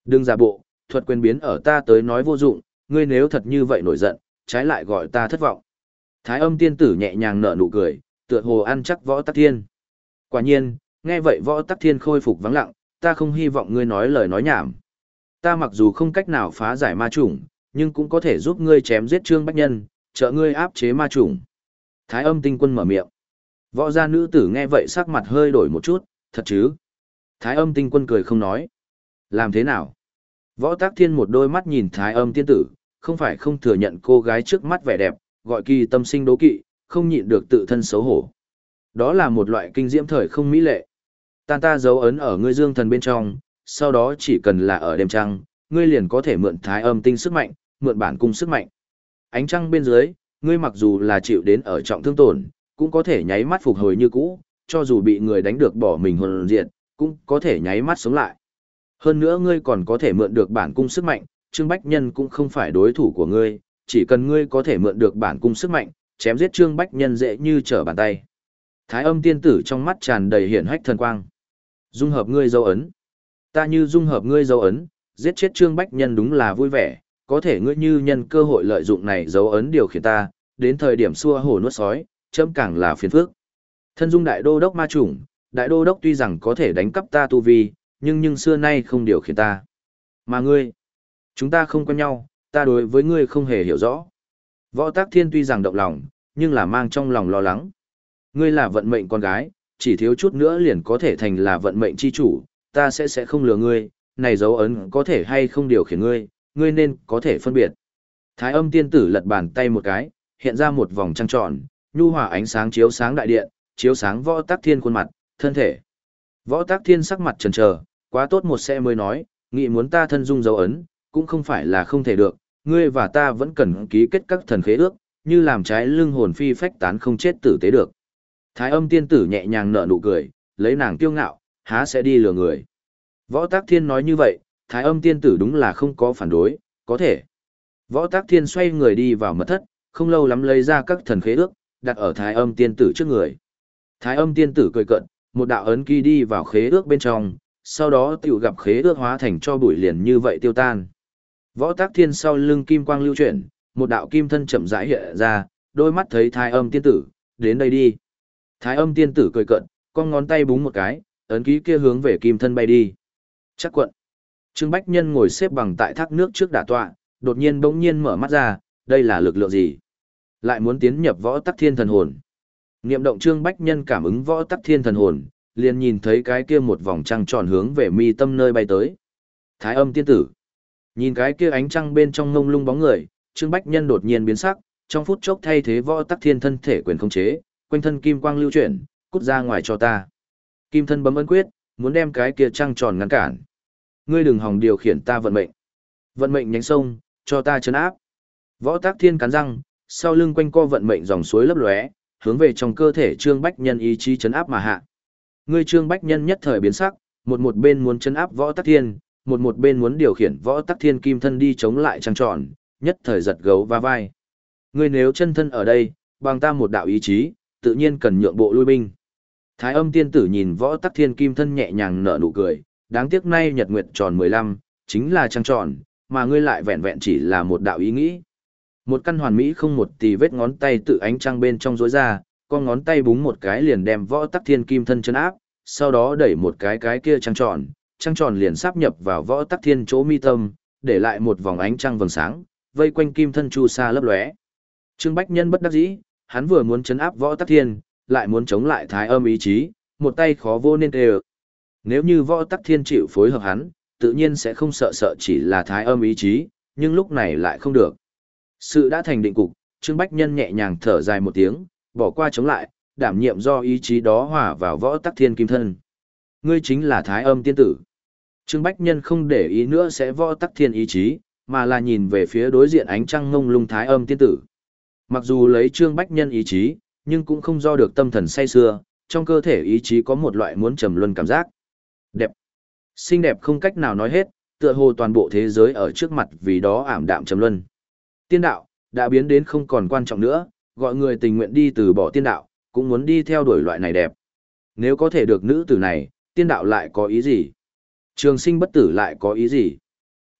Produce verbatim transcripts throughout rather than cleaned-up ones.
Đừng giả bộ, thuật quyền biến ở ta tới nói vô dụng, ngươi nếu thật như vậy nổi giận, trái lại gọi ta thất vọng. Thái âm tiên tử nhẹ nhàng nở nụ cười, tựa hồ ăn chắc Võ Tắc Thiên. Quả nhiên, nghe vậy Võ Tắc Thiên khôi phục vắng lặng, ta không hy vọng ngươi nói lời nói nhảm. Ta mặc dù không cách nào phá giải ma chủng, nhưng cũng có thể giúp ngươi chém giết Trương Bách Nhân, trợ ngươi áp chế ma chủng. Thái âm tinh quân mở miệng. Võ gia nữ tử nghe vậy sắc mặt hơi đổi một chút, thật chứ? Thái âm tinh quân cười không nói. Làm thế nào? Võ Tắc Thiên một đôi mắt nhìn Thái âm tiên tử, không phải không thừa nhận cô gái trước mắt vẻ đẹp, gọi kỳ tâm sinh đố kỵ, không nhịn được tự thân xấu hổ. Đó là một loại kinh diễm thời không mỹ lệ. Tan ta dấu ấn ở ngươi dương thần bên trong, sau đó chỉ cần là ở đêm trăng, ngươi liền có thể mượn Thái âm tinh sức mạnh, mượn bản cung sức mạnh. Ánh trăng bên dưới, ngươi mặc dù là chịu đến ở trọng thương tổn, cũng có thể nháy mắt phục hồi như cũ, cho dù bị người đánh được bỏ mình hồn diệt, cũng có thể nháy mắt sống lại. Hơn nữa ngươi còn có thể mượn được bản cung sức mạnh, Trương Bách Nhân cũng không phải đối thủ của ngươi, chỉ cần ngươi có thể mượn được bản cung sức mạnh, chém giết Trương Bách Nhân dễ như trở bàn tay. Thái âm tiên tử trong mắt tràn đầy hiển hách thần quang. Dung hợp ngươi dấu ấn. Ta như dung hợp ngươi dấu ấn, giết chết Trương Bách Nhân đúng là vui vẻ, có thể ngươi như nhân cơ hội lợi dụng này dấu ấn điều khiển ta, đến thời điểm xua hổ nuốt sói, chấm càng là phiền phức. Thân dung đại đô đốc ma chủng, đại đô đốc tuy rằng có thể đánh cắp ta tu vi, nhưng nhưng xưa nay không điều khiển ta. Mà ngươi, chúng ta không quen nhau, ta đối với ngươi không hề hiểu rõ. Võ Tắc Thiên tuy rằng động lòng, nhưng là mang trong lòng lo lắng. Ngươi là vận mệnh con gái, chỉ thiếu chút nữa liền có thể thành là vận mệnh chi chủ, ta sẽ sẽ không lừa ngươi, này dấu ấn có thể hay không điều khiển ngươi, ngươi nên có thể phân biệt. Thái âm tiên tử lật bàn tay một cái, hiện ra một vòng trăng tròn, nhu hòa ánh sáng chiếu sáng đại điện, chiếu sáng Võ Tắc Thiên khuôn mặt, thân thể. Võ Tắc Thiên sắc mặt chần chờ, quá tốt một sẽ mới nói, nghĩ muốn ta thân dung dấu ấn, cũng không phải là không thể được, ngươi và ta vẫn cần ký kết các thần khế ước, như làm trái lưng hồn phi phách tán không chết tử tế được. Thái âm tiên tử nhẹ nhàng nở nụ cười, lấy nàng kiêu ngạo, há sẽ đi lừa người. Võ Tắc Thiên nói như vậy, Thái âm tiên tử đúng là không có phản đối, có thể. Võ Tắc Thiên xoay người đi vào mật thất, không lâu lắm lấy ra các thần khế ước, đặt ở Thái âm tiên tử trước người. Thái âm tiên tử cười cận, một đạo ấn ký đi vào khế ước bên trong, sau đó tiểu gặp khế ước hóa thành cho bụi liền như vậy tiêu tan. Võ Tắc Thiên sau lưng kim quang lưu chuyển, một đạo kim thân chậm rãi hiện ra, đôi mắt thấy Thái âm tiên tử, đến đây đi. Thái âm tiên tử cười cận, con ngón tay búng một cái, ấn ký kia hướng về kim thân bay đi. Chắc quận. Trương Bách Nhân ngồi xếp bằng tại thác nước trước đả tọa, đột nhiên bỗng nhiên mở mắt ra, đây là lực lượng gì? Lại muốn tiến nhập Võ Tắc Thiên thần hồn. Niệm động Trương Bách Nhân cảm ứng Võ Tắc Thiên thần hồn, liền nhìn thấy cái kia một vòng trăng tròn hướng về mi tâm nơi bay tới. Thái âm tiên tử. Nhìn cái kia ánh trăng bên trong ngông lung bóng người, Trương Bách Nhân đột nhiên biến sắc, trong phút chốc thay thế Võ Tắc Thiên thân thể quyền khống chế, quanh thân kim quang lưu chuyển, cút ra ngoài cho ta. Kim thân bấm ấn quyết, muốn đem cái kia trăng tròn ngăn cản. Ngươi đừng hòng điều khiển ta vận mệnh. Vận mệnh nhánh sông, cho ta trấn áp. Võ Tắc Thiên cắn răng, sau lưng quanh co vận mệnh dòng suối lấp lóe, hướng về trong cơ thể Trương Bách Nhân ý chí trấn áp mà hạ. Ngươi Trương Bách Nhân nhất thời biến sắc, một một bên muốn trấn áp Võ Tắc Thiên, một một bên muốn điều khiển Võ Tắc Thiên kim thân đi chống lại trăng tròn, nhất thời giật gấu va vai. Ngươi nếu chân thân ở đây, bằng ta một đạo ý chí, tự nhiên cần nhượng bộ lui binh. Thái âm tiên tử nhìn Võ Tắc Thiên kim thân nhẹ nhàng nở nụ cười, đáng tiếc nay nhật nguyệt tròn mười lăm, chính là trăng tròn, mà ngươi lại vẹn vẹn chỉ là một đạo ý nghĩ. Một căn hoàn mỹ không một tì vết ngón tay tự ánh trăng bên trong rối ra, con ngón tay búng một cái liền đem Võ Tắc Thiên kim thân chân áp, sau đó đẩy một cái cái kia trăng tròn, trăng tròn liền sáp nhập vào Võ Tắc Thiên chỗ mi tâm, để lại một vòng ánh trăng vầng sáng, vây quanh kim thân chu sa lấp lóe. Trương Bách Nhân bất đắc dĩ, hắn vừa muốn chấn áp Võ Tắc Thiên, lại muốn chống lại Thái âm ý chí, một tay khó vô nên tê. Nếu như Võ Tắc Thiên chịu phối hợp hắn, tự nhiên sẽ không sợ sợ chỉ là Thái âm ý chí, nhưng lúc này lại không được. Sự đã thành định cục, Trương Bách Nhân nhẹ nhàng thở dài một tiếng, bỏ qua chống lại, đảm nhiệm do ý chí đó hòa vào Võ Tắc Thiên kim thân. Ngươi chính là Thái âm tiên tử. Trương Bách Nhân không để ý nữa sẽ Võ Tắc Thiên ý chí, mà là nhìn về phía đối diện ánh trăng ngông lung Thái âm tiên tử. Mặc dù lấy Trương Bách Nhân ý chí, nhưng cũng không do được tâm thần say sưa, trong cơ thể ý chí có một loại muốn trầm luân cảm giác. Đẹp. Xinh đẹp không cách nào nói hết, tựa hồ toàn bộ thế giới ở trước mặt vì đó ảm đạm trầm luân. Tiên đạo, đã biến đến không còn quan trọng nữa, gọi người tình nguyện đi từ bỏ tiên đạo, cũng muốn đi theo đuổi loại này đẹp. Nếu có thể được nữ tử này, tiên đạo lại có ý gì? Trường sinh bất tử lại có ý gì?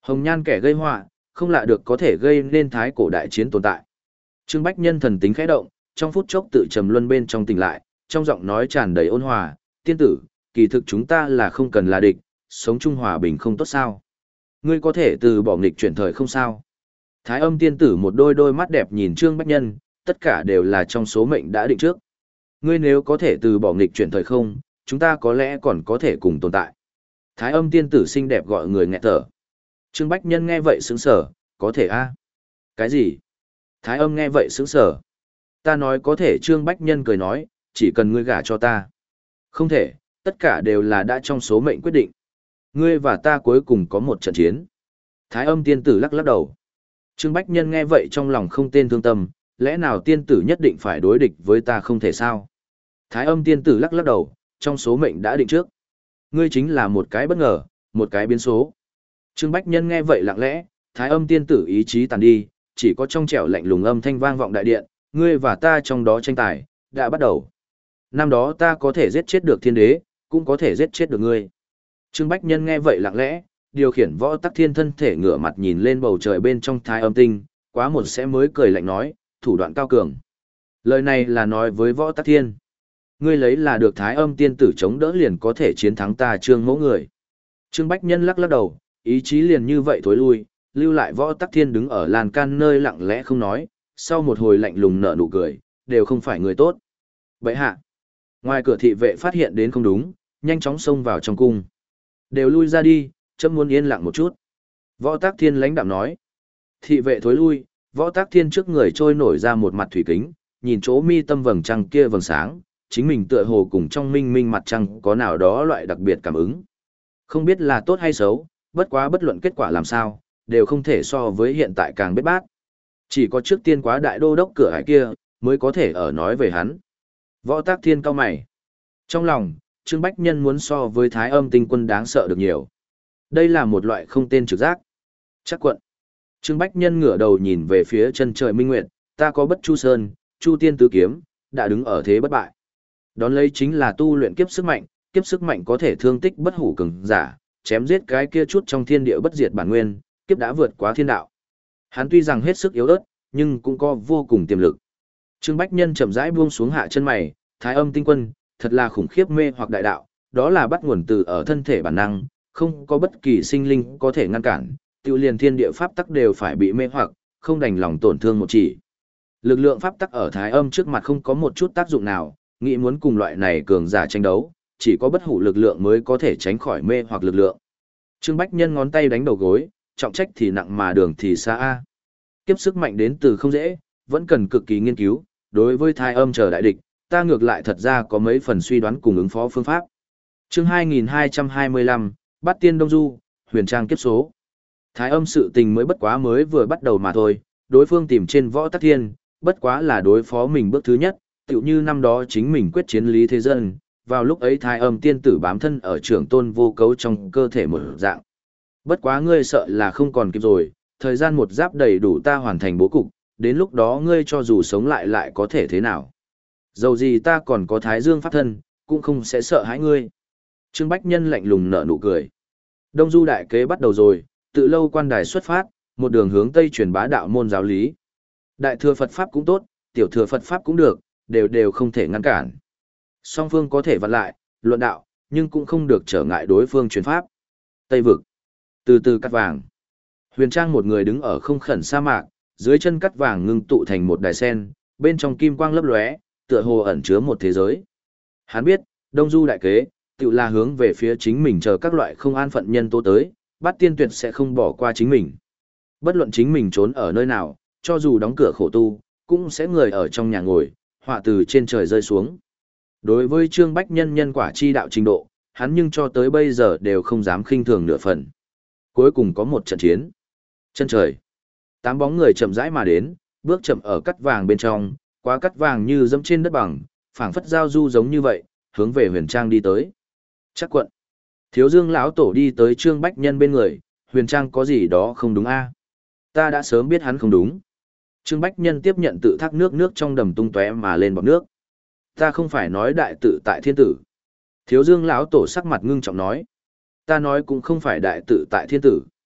Hồng nhan kẻ gây họa, không lạ được có thể gây nên thái cổ đại chiến tồn tại. Trương Bách Nhân thần tính khẽ động, trong phút chốc tự trầm luân bên trong tỉnh lại, trong giọng nói tràn đầy ôn hòa, tiên tử, kỳ thực chúng ta là không cần là địch, sống chung hòa bình không tốt sao. Ngươi có thể từ bỏ nghịch chuyển thời không sao. Thái âm tiên tử một đôi đôi mắt đẹp nhìn Trương Bách Nhân, tất cả đều là trong số mệnh đã định trước. Ngươi nếu có thể từ bỏ nghịch chuyển thời không, chúng ta có lẽ còn có thể cùng tồn tại. Thái âm tiên tử xinh đẹp gọi người nghẹt thở. Trương Bách Nhân nghe vậy sững sờ, có thể a? Cái gì? Thái âm nghe vậy sững sờ. Ta nói có thể. Trương Bách Nhân cười nói, chỉ cần ngươi gả cho ta. Không thể, tất cả đều là đã trong số mệnh quyết định. Ngươi và ta cuối cùng có một trận chiến. Thái âm tiên tử lắc lắc đầu. Trương Bách Nhân nghe vậy trong lòng không tên thương tâm, lẽ nào tiên tử nhất định phải đối địch với ta không thể sao? Thái âm tiên tử lắc lắc đầu, trong số mệnh đã định trước. Ngươi chính là một cái bất ngờ, một cái biến số. Trương Bách Nhân nghe vậy lặng lẽ, thái âm tiên tử ý chí tàn đi, chỉ có trong trẻo lạnh lùng âm thanh vang vọng đại điện, ngươi và ta trong đó tranh tài, đã bắt đầu. Năm đó ta có thể giết chết được thiên đế, cũng có thể giết chết được ngươi. Trương Bách Nhân nghe vậy lặng lẽ, điều khiển võ tắc thiên thân thể ngửa mặt nhìn lên bầu trời bên trong thái âm tinh, quá một sẽ mới cười lạnh nói, thủ đoạn cao cường. Lời này là nói với võ tắc thiên. Ngươi lấy là được thái âm tiên tử chống đỡ liền có thể chiến thắng ta Trương mẫu người. Trương Bách Nhân lắc lắc đầu, ý chí liền như vậy thối lui, lưu lại võ tắc thiên đứng ở lan can nơi lặng lẽ không nói, sau một hồi lạnh lùng nở nụ cười, đều không phải người tốt. Bệ hạ. Ngoài cửa thị vệ phát hiện đến không đúng, nhanh chóng xông vào trong cung. Đều lui ra đi, chấm muốn yên lặng một chút. Võ Tắc Thiên lãnh đạm nói. Thị vệ thối lui, Võ Tắc Thiên trước người trôi nổi ra một mặt thủy kính, nhìn chỗ mi tâm vầng trăng kia vầng sáng, chính mình tựa hồ cùng trong minh minh mặt trăng có nào đó loại đặc biệt cảm ứng. Không biết là tốt hay xấu, bất quá bất luận kết quả làm sao, đều không thể so với hiện tại càng biết bát. Chỉ có trước tiên quá đại đô đốc cửa hải kia, mới có thể ở nói về hắn. Võ Tắc Thiên cau mày. Trong lòng, Trương Bách Nhân muốn so với Thái Âm Tinh Quân đáng sợ được nhiều. Đây là một loại không tên trực giác. Chắc quận. Trương Bách Nhân ngửa đầu nhìn về phía chân trời minh nguyệt, ta có Bất Chu Sơn, Chu Tiên Tứ Kiếm, đã đứng ở thế bất bại. Đón lấy chính là tu luyện kiếp sức mạnh, kiếp sức mạnh có thể thương tích bất hủ cường giả, chém giết cái kia chút trong thiên địa bất diệt bản nguyên, kiếp đã vượt quá thiên đạo. Hắn tuy rằng hết sức yếu ớt, nhưng cũng có vô cùng tiềm lực. Trương Bách Nhân chậm rãi buông xuống hạ chân mày, Thái Âm Tinh Quân, thật là khủng khiếp mê hoặc đại đạo, đó là bắt nguồn từ ở thân thể bản năng, không có bất kỳ sinh linh có thể ngăn cản, tiêu liền thiên địa pháp tắc đều phải bị mê hoặc, không đành lòng tổn thương một chỉ. Lực lượng pháp tắc ở Thái Âm trước mặt không có một chút tác dụng nào, nghĩ muốn cùng loại này cường giả tranh đấu, chỉ có bất hủ lực lượng mới có thể tránh khỏi mê hoặc lực lượng. Trương Bách Nhân ngón tay đánh đầu gối, trọng trách thì nặng mà đường thì xa a. Kiếp sức mạnh đến từ không dễ, vẫn cần cực kỳ nghiên cứu, đối với Thái Âm chờ đại địch, ta ngược lại thật ra có mấy phần suy đoán cùng ứng phó phương pháp. Chương hai nghìn hai trăm hai mươi lăm, Bát Tiên Đông Du, Huyền Trang kiếp số. Thái Âm sự tình mới bất quá mới vừa bắt đầu mà thôi, đối phương tìm trên Võ Tắc Thiên, bất quá là đối phó mình bước thứ nhất, tựu như năm đó chính mình quyết chiến Lý Thế Dân, vào lúc ấy Thái Âm tiên tử bám thân ở trưởng tôn vô cấu trong cơ thể một dạng. Bất quá ngươi sợ là không còn kịp rồi, thời gian một giáp đầy đủ ta hoàn thành bố cục, đến lúc đó ngươi cho dù sống lại lại có thể thế nào. Dầu gì ta còn có Thái Dương pháp thân, cũng không sẽ sợ hãi ngươi. Trương Bách Nhân lạnh lùng nở nụ cười. Đông Du đại kế bắt đầu rồi, tự lâu quan đài xuất phát, một đường hướng Tây truyền bá đạo môn giáo lý. Đại thừa Phật Pháp cũng tốt, tiểu thừa Phật Pháp cũng được, đều đều không thể ngăn cản. Song phương có thể vặn lại, luận đạo, nhưng cũng không được trở ngại đối phương truyền Pháp. Tây vực. Từ từ cắt vàng. Huyền Trang một người đứng ở không khẩn sa mạc, dưới chân cắt vàng ngưng tụ thành một đài sen, bên trong kim quang lấp lóe, tựa hồ ẩn chứa một thế giới. Hắn biết, Đông Du đại kế, tự là hướng về phía chính mình chờ các loại không an phận nhân tố tới, Bát Tiên tuyệt sẽ không bỏ qua chính mình. Bất luận chính mình trốn ở nơi nào, cho dù đóng cửa khổ tu, cũng sẽ người ở trong nhà ngồi, họa từ trên trời rơi xuống. Đối với Trương Bách Nhân nhân quả chi đạo trình độ, hắn nhưng cho tới bây giờ đều không dám khinh thường nửa phần. Cuối cùng có một trận chiến. Chân trời. Tám bóng người chậm rãi mà đến, bước chậm ở cắt vàng bên trong, quá cắt vàng như dẫm trên đất bằng, phảng phất giao du giống như vậy, hướng về Huyền Trang đi tới. Chắc quận. Thiếu Dương lão tổ đi tới Trương Bách Nhân bên người, Huyền Trang có gì đó không đúng a? Ta đã sớm biết hắn không đúng. Trương Bách Nhân tiếp nhận tự thác nước nước trong đầm tung tóe mà lên bọt nước. Ta không phải nói đại tự tại thiên tử. Thiếu Dương lão tổ sắc mặt ngưng trọng nói. Ta nói cũng không phải đại tự tại thiên tử.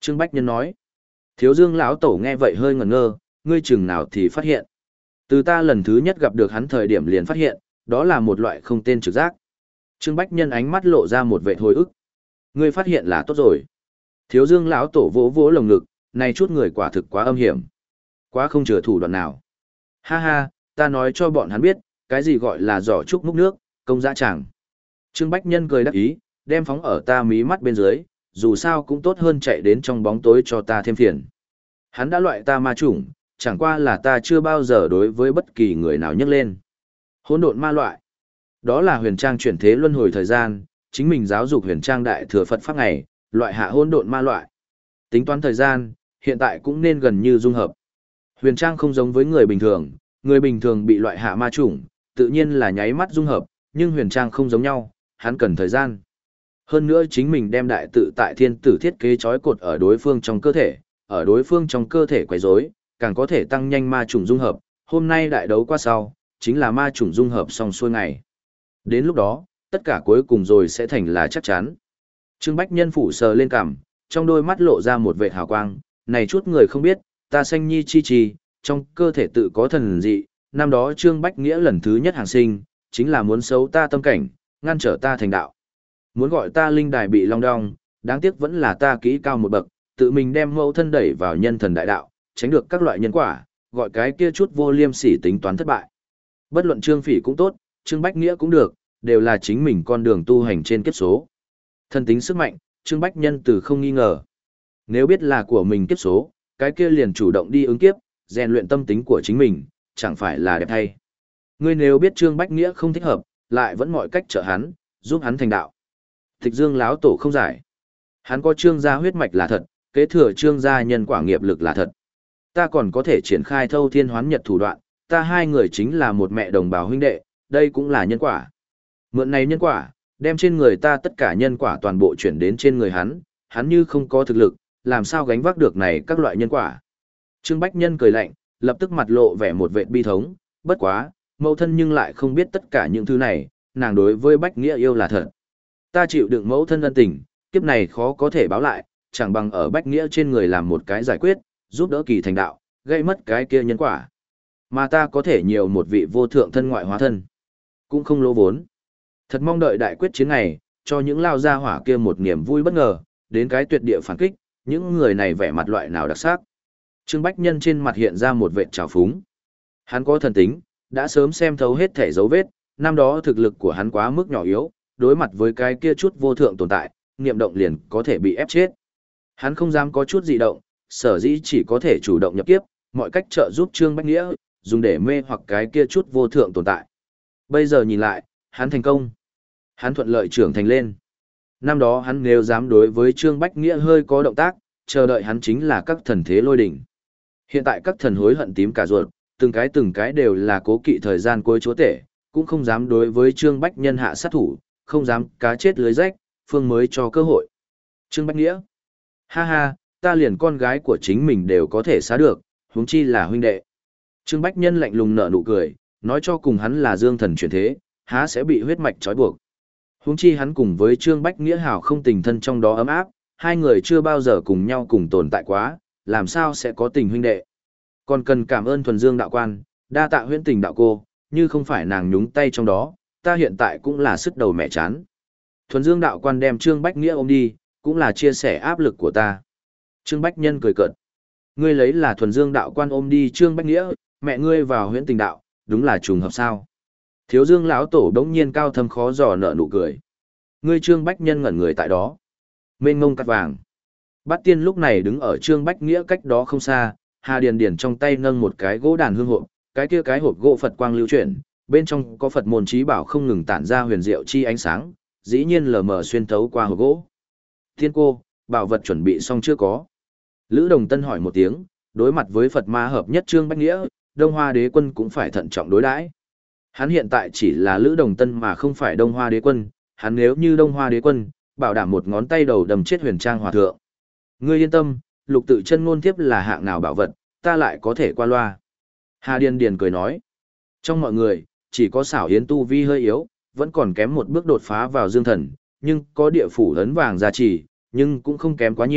Trương Bách Nhân nói. Thiếu Dương lão tổ nghe vậy hơi ngẩn ngơ, ngươi chừng nào thì phát hiện. Từ ta lần thứ nhất gặp được hắn thời điểm liền phát hiện, đó là một loại không tên trực giác. Trương Bách Nhân ánh mắt lộ ra một vẻ hồi ức. Ngươi phát hiện là tốt rồi. Thiếu Dương lão tổ vỗ vỗ lồng ngực, này chút người quả thực quá âm hiểm. Quá không chừa thủ đoạn nào. Ha ha, ta nói cho bọn hắn biết, cái gì gọi là giỏ trúc múc nước, công dã tràng. Trương Bách Nhân cười đắc ý, đem phóng ở ta mí mắt bên dưới, dù sao cũng tốt hơn chạy đến trong bóng tối cho ta thêm phiền. Hắn đã loại ta ma chủng, chẳng qua là ta chưa bao giờ đối với bất kỳ người nào nhắc lên. Hỗn độn ma loại. Đó là huyền trang chuyển thế luân hồi thời gian, chính mình giáo dục huyền trang đại thừa Phật pháp ngày, loại hạ hỗn độn ma loại. Tính toán thời gian, hiện tại cũng nên gần như dung hợp. Huyền trang không giống với người bình thường, người bình thường bị loại hạ ma chủng, tự nhiên là nháy mắt dung hợp, nhưng huyền trang không giống nhau, hắn cần thời gian. Hơn nữa chính mình đem đại tự tại thiên tử thiết kế trói cột ở đối phương trong cơ thể, ở đối phương trong cơ thể quấy rối, càng có thể tăng nhanh ma chủng dung hợp. Hôm nay đại đấu qua sau, chính là ma chủng dung hợp xong xuôi ngày. Đến lúc đó, tất cả cuối cùng rồi sẽ thành là chắc chắn. Trương Bách Nhân phủ sờ lên cằm, trong đôi mắt lộ ra một vệt hào quang, này chút người không biết, ta sanh nhi chi chi, trong cơ thể tự có thần dị, năm đó Trương Bách Nghĩa lần thứ nhất hàng sinh, chính là muốn xấu ta tâm cảnh, ngăn trở ta thành đạo. Muốn gọi ta linh đài bị long đong, đáng tiếc vẫn là ta kỹ cao một bậc, tự mình đem mẫu thân đẩy vào nhân thần đại đạo, tránh được các loại nhân quả, gọi cái kia chút vô liêm sỉ tính toán thất bại. Bất luận Trương Phỉ cũng tốt, Trương Bách Nghĩa cũng được, đều là chính mình con đường tu hành trên kiếp số. Thân tính sức mạnh, Trương Bách Nhân từ không nghi ngờ. Nếu biết là của mình kiếp số, cái kia liền chủ động đi ứng kiếp, rèn luyện tâm tính của chính mình, chẳng phải là đẹp thay. Ngươi nếu biết Trương Bách Nghĩa không thích hợp, lại vẫn mọi cách trợ hắn, giúp hắn thành đạo. Tịch Dương lão tổ không giải. Hắn có Trương gia huyết mạch là thật, kế thừa Trương gia nhân quả nghiệp lực là thật. Ta còn có thể triển khai thâu thiên hoán nhật thủ đoạn, ta hai người chính là một mẹ đồng bào huynh đệ, đây cũng là nhân quả. Mượn này nhân quả, đem trên người ta tất cả nhân quả toàn bộ chuyển đến trên người hắn, hắn như không có thực lực, làm sao gánh vác được này các loại nhân quả. Trương Bách Nhân cười lạnh, lập tức mặt lộ vẻ một vệt bi thống, bất quá, mẫu thân nhưng lại không biết tất cả những thứ này, nàng đối với Bách Nghĩa yêu là thật. Ta chịu đựng mẫu thân ân tình, kiếp này khó có thể báo lại, chẳng bằng ở Bách Nghĩa trên người làm một cái giải quyết, giúp đỡ kỳ thành đạo, gây mất cái kia nhân quả. Mà ta có thể nhiều một vị vô thượng thân ngoại hóa thân, cũng không lỗ vốn. Thật mong đợi đại quyết chiến này, cho những lao gia hỏa kia một niềm vui bất ngờ, đến cái tuyệt địa phản kích, những người này vẻ mặt loại nào đặc sắc. Trương Bách Nhân trên mặt hiện ra một vệt trào phúng. Hắn có thần tính, đã sớm xem thấu hết thể dấu vết, năm đó thực lực của hắn quá mức nhỏ yếu, đối mặt với cái kia chút vô thượng tồn tại, niệm động liền có thể bị ép chết. Hắn không dám có chút dị động, sở dĩ chỉ có thể chủ động nhập kiếp, mọi cách trợ giúp Trương Bách Nghĩa, dùng để mê hoặc cái kia chút vô thượng tồn tại. Bây giờ nhìn lại, hắn thành công. Hắn thuận lợi trưởng thành lên. Năm đó hắn nếu dám đối với Trương Bách Nghĩa hơi có động tác, chờ đợi hắn chính là các thần thế lôi đỉnh. Hiện tại các thần hối hận tím cả ruột, từng cái từng cái đều là cố kỵ thời gian cuối chúa tể, cũng không dám đối với Trương Bách Nhân hạ sát thủ, không dám cá chết lưới rách, phương mới cho cơ hội. Trương Bách Nghĩa. Ha ha, ta liền con gái của chính mình đều có thể xá được, huống chi là huynh đệ. Trương Bách Nhân lạnh lùng nở nụ cười, nói cho cùng hắn là dương thần chuyển thế, há sẽ bị huyết mạch trói buộc. Huống chi hắn cùng với Trương Bách Nghĩa hảo không tình thân trong đó ấm áp, hai người chưa bao giờ cùng nhau cùng tồn tại quá, làm sao sẽ có tình huynh đệ. Còn cần cảm ơn thuần dương đạo quan, đa tạ huyễn tình đạo cô, như không phải nàng nhúng tay trong đó, ta hiện tại cũng là sức đầu mẹ chán. Thuần dương đạo quan đem Trương Bách Nghĩa ôm đi, cũng là chia sẻ áp lực của ta. Trương Bách Nhân cười cợt. Ngươi lấy là thuần dương đạo quan ôm đi Trương Bách Nghĩa, mẹ ngươi vào huyễn tình đạo, đúng là trùng hợp sao. Thiếu Dương lão tổ đống nhiên cao thâm khó dò nở nụ cười. Ngươi Trương Bách Nhân ngẩn người tại đó. Mênh ngông cắt vàng. Bát Tiên lúc này đứng ở Trương Bách Nghĩa cách đó không xa, Hà Điền Điền trong tay nâng một cái gỗ đàn hương hộp, cái kia cái hộp gỗ Phật quang lưu chuyển, bên trong có Phật môn trí bảo không ngừng tản ra huyền diệu chi ánh sáng, dĩ nhiên lờ mờ xuyên thấu qua hộp gỗ. Thiên cô, bảo vật chuẩn bị xong chưa có? Lữ Đồng Tân hỏi một tiếng, đối mặt với Phật ma hợp nhất Trương Bách Nghĩa, Đông Hoa Đế Quân cũng phải thận trọng đối đãi. Hắn hiện tại chỉ là Lữ Đồng Tân mà không phải Đông Hoa Đế Quân, hắn nếu như Đông Hoa Đế Quân, bảo đảm một ngón tay đầu đầm chết Huyền Trang Hòa Thượng. Ngươi yên tâm, lục tự chân ngôn tiếp là hạng nào bảo vật, ta lại có thể qua loa. Hà Điền Điền cười nói, trong mọi người, chỉ có xảo yến tu vi hơi yếu, vẫn còn kém một bước đột phá vào dương thần, nhưng có địa phủ ấn vàng gia trì, nhưng cũng không kém quá nhiều,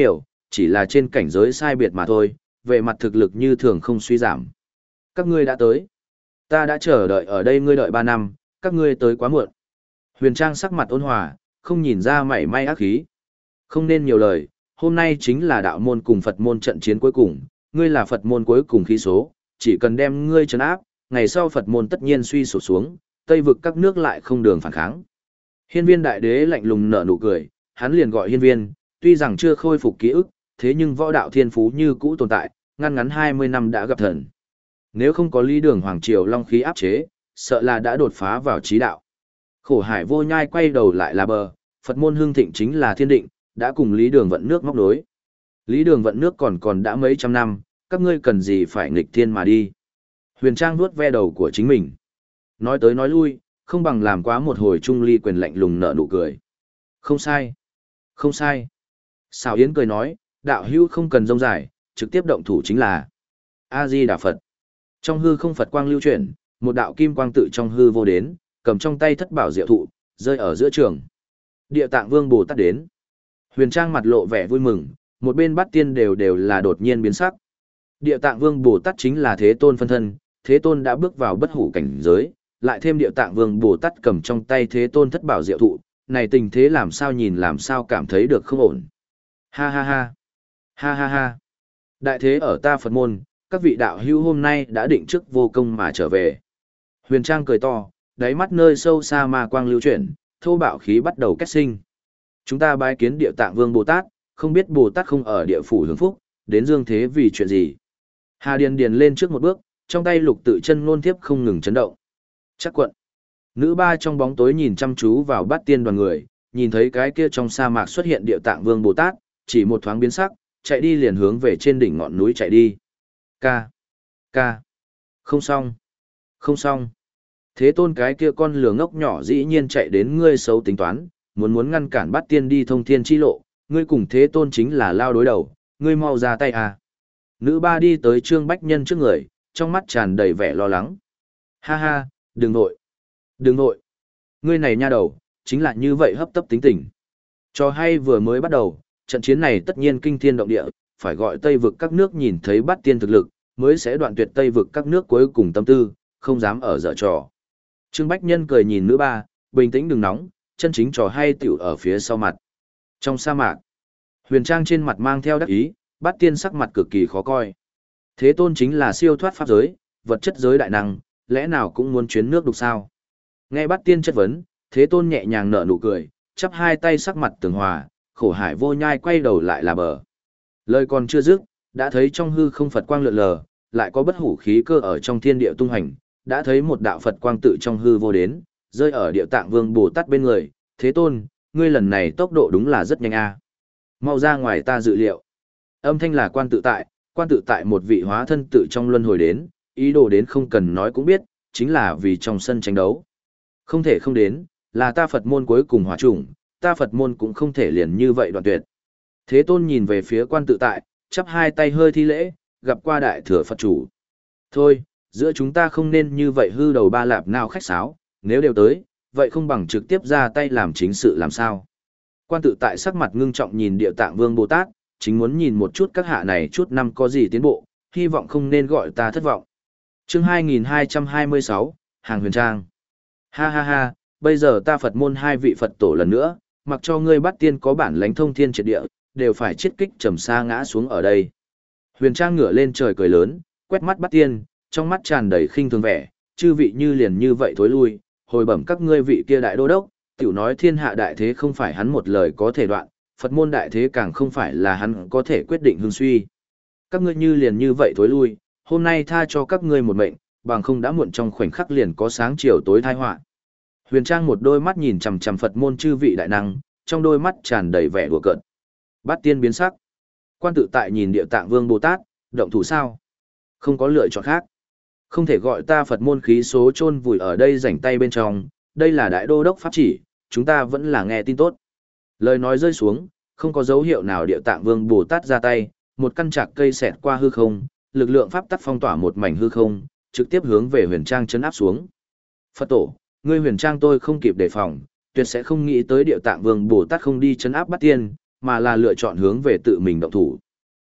chỉ là trên cảnh giới sai biệt mà thôi, về mặt thực lực như thường không suy giảm. Các ngươi đã tới. Ta đã chờ đợi ở đây ngươi đợi ba năm, các ngươi tới quá muộn. Huyền Trang sắc mặt ôn hòa, không nhìn ra mảy may ác khí. Không nên nhiều lời, hôm nay chính là đạo môn cùng Phật môn trận chiến cuối cùng, ngươi là Phật môn cuối cùng khí số, chỉ cần đem ngươi trấn áp, ngày sau Phật môn tất nhiên suy sụp xuống, Tây vực các nước lại không đường phản kháng. Hiên Viên đại đế lạnh lùng nở nụ cười, hắn liền gọi Hiên Viên, tuy rằng chưa khôi phục ký ức, thế nhưng võ đạo thiên phú như cũ tồn tại, ngăn ngắn hai mươi năm đã gặp thần. Nếu không có Lý Đường Hoàng Triều long khí áp chế, sợ là đã đột phá vào trí đạo. Khổ Hải Vô Nhai quay đầu lại là bờ, Phật môn hương thịnh chính là thiên định, đã cùng Lý Đường vận nước móc nối. Lý Đường vận nước còn còn đã mấy trăm năm, các ngươi cần gì phải nghịch thiên mà đi. Huyền Trang vuốt ve đầu của chính mình. Nói tới nói lui, không bằng làm quá một hồi trung ly quyền lạnh lùng nở nụ cười. Không sai. Không sai. Xào Yến cười nói, đạo hữu không cần rông dài, trực tiếp động thủ chính là A-di-đà Phật. Trong hư không Phật quang lưu chuyển, một đạo kim quang tự trong hư vô đến, cầm trong tay thất bảo diệu thụ, rơi ở giữa trường. Địa Tạng Vương Bồ Tát đến. Huyền Trang mặt lộ vẻ vui mừng, một bên Bát Tiên đều đều là đột nhiên biến sắc. Địa Tạng Vương Bồ Tát chính là Thế Tôn phân thân, Thế Tôn đã bước vào bất hủ cảnh giới, lại thêm Địa Tạng Vương Bồ Tát cầm trong tay Thế Tôn thất bảo diệu thụ, này tình thế làm sao nhìn làm sao cảm thấy được không ổn. Ha ha ha. Ha ha ha. Đại thế ở ta Phật môn, các vị đạo hữu hôm nay đã định trước vô công mà trở về. Huyền Trang cười to, đáy mắt nơi sâu xa ma quang lưu chuyển, thô bạo khí bắt đầu kết sinh. Chúng ta bái kiến Địa Tạng Vương Bồ Tát, không biết Bồ Tát không ở địa phủ hưởng phúc, đến dương thế vì chuyện gì. Hà Điền Điền lên trước một bước, trong tay lục tự chân ngôn thiếp không ngừng chấn động. Chắc quận. Nữ ba trong bóng tối nhìn chăm chú vào Bát Tiên đoàn người, nhìn thấy cái kia trong sa mạc xuất hiện Địa Tạng Vương Bồ Tát, chỉ một thoáng biến sắc, chạy đi liền hướng về trên đỉnh ngọn núi chạy đi. Ca. Ca. Không xong. Không xong. Thế Tôn cái kia con lừa ngốc nhỏ dĩ nhiên chạy đến ngươi xấu tính toán, muốn muốn ngăn cản Bát Tiên đi thông thiên chi lộ, ngươi cùng Thế Tôn chính là lao đối đầu, ngươi mau ra tay à. Nữ ba đi tới Trương Bách Nhân trước người, trong mắt tràn đầy vẻ lo lắng. Ha ha, đừng nội. Đừng nội. Ngươi này nha đầu, chính là như vậy hấp tấp tính tình. Cho hay vừa mới bắt đầu, trận chiến này tất nhiên kinh thiên động địa, phải gọi Tây vực các nước nhìn thấy Bát Tiên thực lực, mới sẽ đoạn tuyệt Tây vực các nước cuối cùng tâm tư, không dám ở dở trò. Trương Bách Nhân cười nhìn nữ ba, bình tĩnh đừng nóng, chân chính trò hay tiểu ở phía sau mặt. Trong sa mạc, Huyền Trang trên mặt mang theo đắc ý, Bát Tiên sắc mặt cực kỳ khó coi. Thế Tôn chính là siêu thoát pháp giới, vật chất giới đại năng, lẽ nào cũng muốn chuyến nước đục sao? Nghe Bát Tiên chất vấn, Thế Tôn nhẹ nhàng nở nụ cười, chắp hai tay sắc mặt tường hòa, Khổ Hải Vô Nhai quay đầu lại là bờ. Lời còn chưa dứt, đã thấy trong hư không Phật quang lượn lờ, lại có bất hủ khí cơ ở trong thiên địa tung hành, đã thấy một đạo Phật quang tự trong hư vô đến, rơi ở Địa Tạng Vương Bồ Tát bên người. Thế Tôn, ngươi lần này tốc độ đúng là rất nhanh a. Mau ra ngoài ta dự liệu. Âm thanh là Quan Tự Tại, Quan Tự Tại một vị hóa thân tự trong luân hồi đến, ý đồ đến không cần nói cũng biết, chính là vì trong sân tranh đấu. Không thể không đến, là ta Phật môn cuối cùng hòa chủng, ta Phật môn cũng không thể liền như vậy đoạn tuyệt. Thế Tôn nhìn về phía Quan Tự Tại, chắp hai tay hơi thi lễ, gặp qua đại thừa Phật chủ. Thôi, giữa chúng ta không nên như vậy hư đầu ba lạp nào khách sáo, nếu đều tới, vậy không bằng trực tiếp ra tay làm chính sự làm sao. Quan Tự Tại sắc mặt ngưng trọng nhìn Địa Tạng Vương Bồ Tát, chính muốn nhìn một chút các hạ này chút năm có gì tiến bộ, hy vọng không nên gọi ta thất vọng. Chương hai nghìn hai trăm hai mươi sáu, Hàng Huyền Trang. Ha ha ha, bây giờ ta Phật môn hai vị Phật tổ lần nữa, mặc cho ngươi Bát Tiên có bản lãnh thông thiên triệt địa, đều phải chiết kích trầm xa ngã xuống ở đây. Huyền Trang ngửa lên trời cười lớn, quét mắt Bát Tiên, trong mắt tràn đầy khinh thường vẻ, chư vị như liền như vậy thối lui, hồi bẩm các ngươi vị kia đại đô đốc, tiểu nói thiên hạ đại thế không phải hắn một lời có thể đoạn, Phật môn đại thế càng không phải là hắn có thể quyết định hương suy. Các ngươi như liền như vậy thối lui, hôm nay tha cho các ngươi một mệnh, bằng không đã muộn trong khoảnh khắc liền có sáng chiều tối tai họa. Huyền Trang một đôi mắt nhìn chằm chằm Phật môn chư vị đại năng, trong đôi mắt tràn đầy vẻ đùa cợt. Bát Tiên biến sắc. Quan Tự Tại nhìn Địa Tạng Vương Bồ Tát, động thủ sao? Không có lựa chọn khác. Không thể gọi ta Phật môn khí số chôn vùi ở đây rảnh tay bên trong, đây là đại đô đốc pháp chỉ, chúng ta vẫn là nghe tin tốt. Lời nói rơi xuống, không có dấu hiệu nào Địa Tạng Vương Bồ Tát ra tay, một căn trạc cây xẹt qua hư không, lực lượng pháp tắc phong tỏa một mảnh hư không, trực tiếp hướng về Huyền Trang chấn áp xuống. Phật tổ, ngươi Huyền Trang tôi không kịp đề phòng, tuyệt sẽ không nghĩ tới Địa Tạng Vương Bồ Tát không đi chấn áp Bát Tiên, mà là lựa chọn hướng về tự mình động thủ.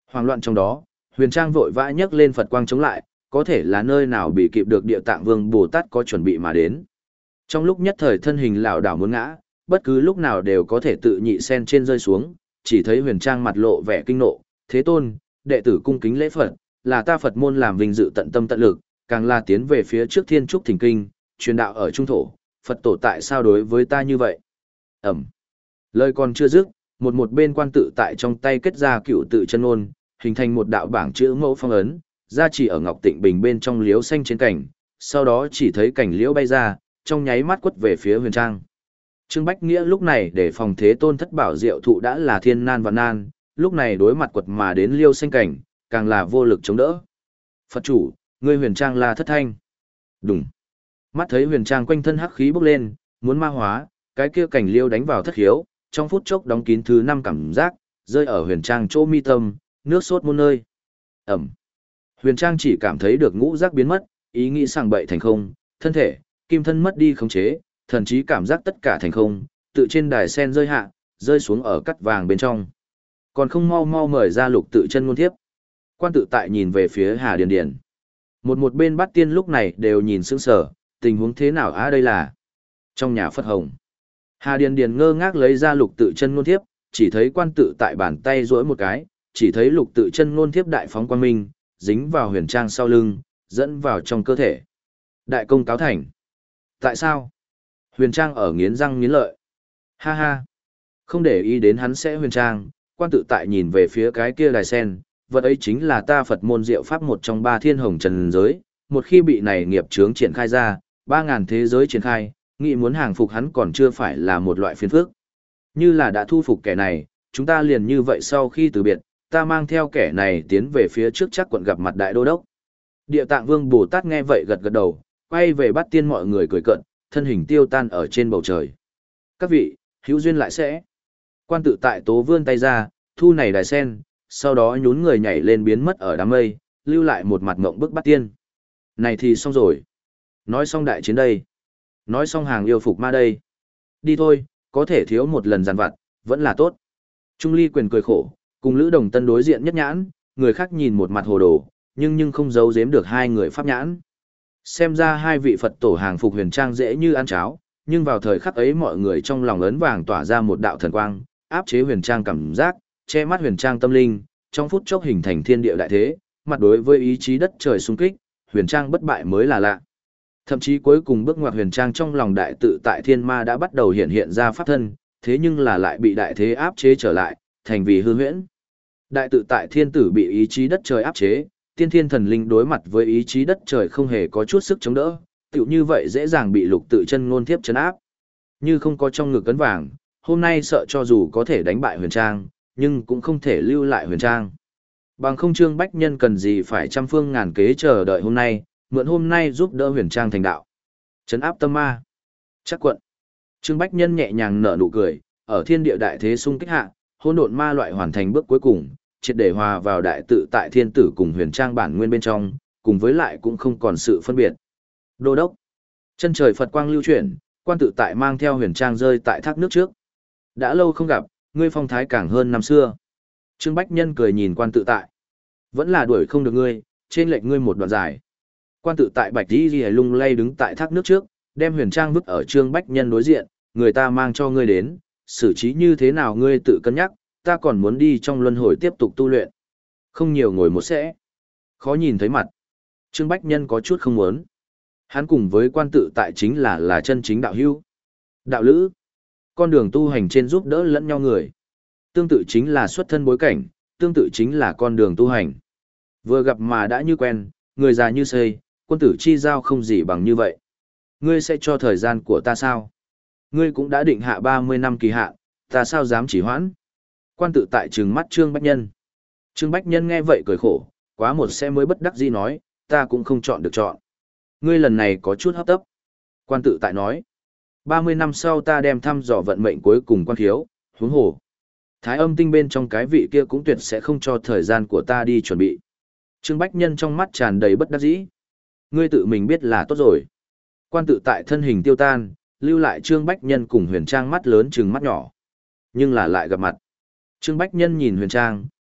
Hoảng loạn trong đó, Huyền Trang vội vã nhấc lên Phật quang chống lại, có thể là nơi nào bị kịp được Địa Tạng Vương Bồ Tát có chuẩn bị mà đến. Trong lúc nhất thời thân hình lảo đảo muốn ngã, bất cứ lúc nào đều có thể tự nhị sen trên rơi xuống, chỉ thấy Huyền Trang mặt lộ vẻ kinh nộ, "Thế Tôn, đệ tử cung kính lễ Phật, là ta Phật môn làm vinh dự tận tâm tận lực, càng là tiến về phía trước thiên trúc thỉnh kinh, truyền đạo ở trung thổ, Phật tổ tại sao đối với ta như vậy?" Ẩm. Lời còn chưa dứt, một một bên quan tự tại trong tay kết ra cựu tự chân ngôn, hình thành một đạo bảng chữ mẫu phong ấn, ra chỉ ở ngọc tịnh bình bên trong liễu xanh trên cảnh, sau đó chỉ thấy cảnh liễu bay ra, trong nháy mắt quất về phía Huyền Trang. Trương Bách Nghĩa lúc này để phòng Thế Tôn thất bảo diệu thụ đã là thiên nan và nan, lúc này đối mặt quật mà đến liêu xanh cảnh, càng là vô lực chống đỡ. "Phật chủ, ngươi Huyền Trang là thất thanh." Đùng. Mắt thấy Huyền Trang quanh thân hắc khí bốc lên, muốn ma hóa, cái kia cảnh liêu đánh vào thất khiếu, trong phút chốc đóng kín thứ năm cảm giác, rơi ở Huyền Trang chỗ mi tâm, nước sốt muôn nơi. Ẩm. Huyền Trang chỉ cảm thấy được ngũ giác biến mất, ý nghĩ sảng bậy thành không, thân thể, kim thân mất đi khống chế, thần chí cảm giác tất cả thành không, tự trên đài sen rơi hạ, rơi xuống ở cắt vàng bên trong. Còn không mau mau mời ra lục tự chân ngôn thiếp. Quan tự tại nhìn về phía Hà Điền Điền. Một một bên bát tiên lúc này đều nhìn sững sờ, tình huống thế nào á đây là? Trong nhà Phật Hồng. Hà Điền Điền ngơ ngác lấy ra lục tự chân ngôn thiếp, chỉ thấy quan tự tại bàn tay duỗi một cái, chỉ thấy lục tự chân ngôn thiếp đại phóng quang minh, dính vào Huyền Trang sau lưng, dẫn vào trong cơ thể. Đại công cáo thành. Tại sao? Huyền Trang ở nghiến răng nghiến lợi. Ha ha. Không để ý đến hắn sẽ Huyền Trang, quan tự tại nhìn về phía cái kia đài sen, vật ấy chính là ta Phật môn diệu pháp một trong ba thiên hồng trần giới, một khi bị này nghiệp chướng triển khai ra, ba ngàn thế giới triển khai, nghĩ muốn hàng phục hắn còn chưa phải là một loại phiền phức. Như là đã thu phục kẻ này, chúng ta liền như vậy sau khi từ biệt, ta mang theo kẻ này tiến về phía trước chắc quận gặp mặt đại đô đốc. Địa Tạng Vương Bồ Tát nghe vậy gật gật đầu, quay về bắt tiên mọi người cười cận, thân hình tiêu tan ở trên bầu trời. Các vị, hữu duyên lại sẽ. Quan tự tại tố vươn tay ra, thu này đài sen, sau đó nhún người nhảy lên biến mất ở đám mây, lưu lại một mặt mộng bức bắt tiên. Này thì xong rồi. Nói xong đại chiến đây. Nói xong hàng yêu phục ma đây. Đi thôi, có thể thiếu một lần giàn vặt, vẫn là tốt. Trung Ly Quyền cười khổ, cùng Lữ Đồng Tân đối diện nhất nhãn, người khác nhìn một mặt hồ đồ, nhưng nhưng không giấu giếm được hai người pháp nhãn. Xem ra hai vị Phật tổ hàng phục Huyền Trang dễ như ăn cháo, nhưng vào thời khắc ấy mọi người trong lòng ấn vàng tỏa ra một đạo thần quang, áp chế Huyền Trang cảm giác, che mắt Huyền Trang tâm linh, trong phút chốc hình thành thiên địa đại thế, mặt đối với ý chí đất trời xung kích, Huyền Trang bất bại mới là lạ. Thậm chí cuối cùng bước ngoặt Huyền Trang trong lòng đại tự tại thiên ma đã bắt đầu hiện hiện ra pháp thân, thế nhưng là lại bị đại thế áp chế trở lại, thành vì hư huyễn. Đại tự tại thiên tử bị ý chí đất trời áp chế, tiên thiên thần linh đối mặt với ý chí đất trời không hề có chút sức chống đỡ, tựu như vậy dễ dàng bị lục tự chân ngôn thiếp chấn áp. Như không có trong ngực cấn vàng, hôm nay sợ cho dù có thể đánh bại Huyền Trang, nhưng cũng không thể lưu lại Huyền Trang. Bằng không Trương Bách Nhân cần gì phải trăm phương ngàn kế chờ đợi hôm nay, mượn hôm nay giúp đỡ Huyền Trang thành đạo. Chấn áp tâm ma. Chắc quận. Trương Bách Nhân nhẹ nhàng nở nụ cười, ở thiên địa đại thế xung kích hạ, hỗn độn ma loại hoàn thành bước cuối cùng, triệt để hòa vào đại tự tại thiên tử cùng Huyền Trang bản nguyên bên trong, cùng với lại cũng không còn sự phân biệt. Đô đốc. Chân trời Phật quang lưu chuyển, quan tự tại mang theo Huyền Trang rơi tại thác nước trước. Đã lâu không gặp, ngươi phong thái càng hơn năm xưa. Trương Bách Nhân cười nhìn quan tự tại. Vẫn là đuổi không được ngươi, trên lệch ngươi một đoạn dài. Quan tự tại bạch đi ghi lung lay đứng tại thác nước trước, đem Huyền Trang vứt ở Trương Bách Nhân đối diện, người ta mang cho ngươi đến, xử trí như thế nào ngươi tự cân nhắc, ta còn muốn đi trong luân hồi tiếp tục tu luyện. Không nhiều ngồi một sẽ. Khó nhìn thấy mặt. Trương Bách Nhân có chút không muốn. Hắn cùng với quan tự tại chính là là chân chính đạo hữu. Đạo lữ. Con đường tu hành trên giúp đỡ lẫn nhau người. Tương tự chính là xuất thân bối cảnh, tương tự chính là con đường tu hành. Vừa gặp mà đã như quen, người già như xây, quân tử chi giao không gì bằng như vậy. Ngươi sẽ cho thời gian của ta sao? Ngươi cũng đã định hạ ba mươi năm kỳ hạn, ta sao dám chỉ hoãn? Quan tự tại trừng mắt Trương Bách Nhân. Trương Bách Nhân nghe vậy cười khổ, quá một sẽ mới bất đắc dĩ nói, ta cũng không chọn được chọn. Ngươi lần này có chút hấp tấp. Quan tự tại nói, ba mươi năm sau ta đem thăm dò vận mệnh cuối cùng quan khiếu, huống hồ. Thái âm tinh bên trong cái vị kia cũng tuyệt sẽ không cho thời gian của ta đi chuẩn bị. Trương Bách Nhân trong mắt tràn đầy bất đắc dĩ. Ngươi tự mình biết là tốt rồi. Quan tự tại thân hình tiêu tan, lưu lại Trương Bách Nhân cùng Huyền Trang mắt lớn trừng mắt nhỏ. Nhưng là lại gặp mặt. Trương Bách Nhân nhìn Huyền Trang,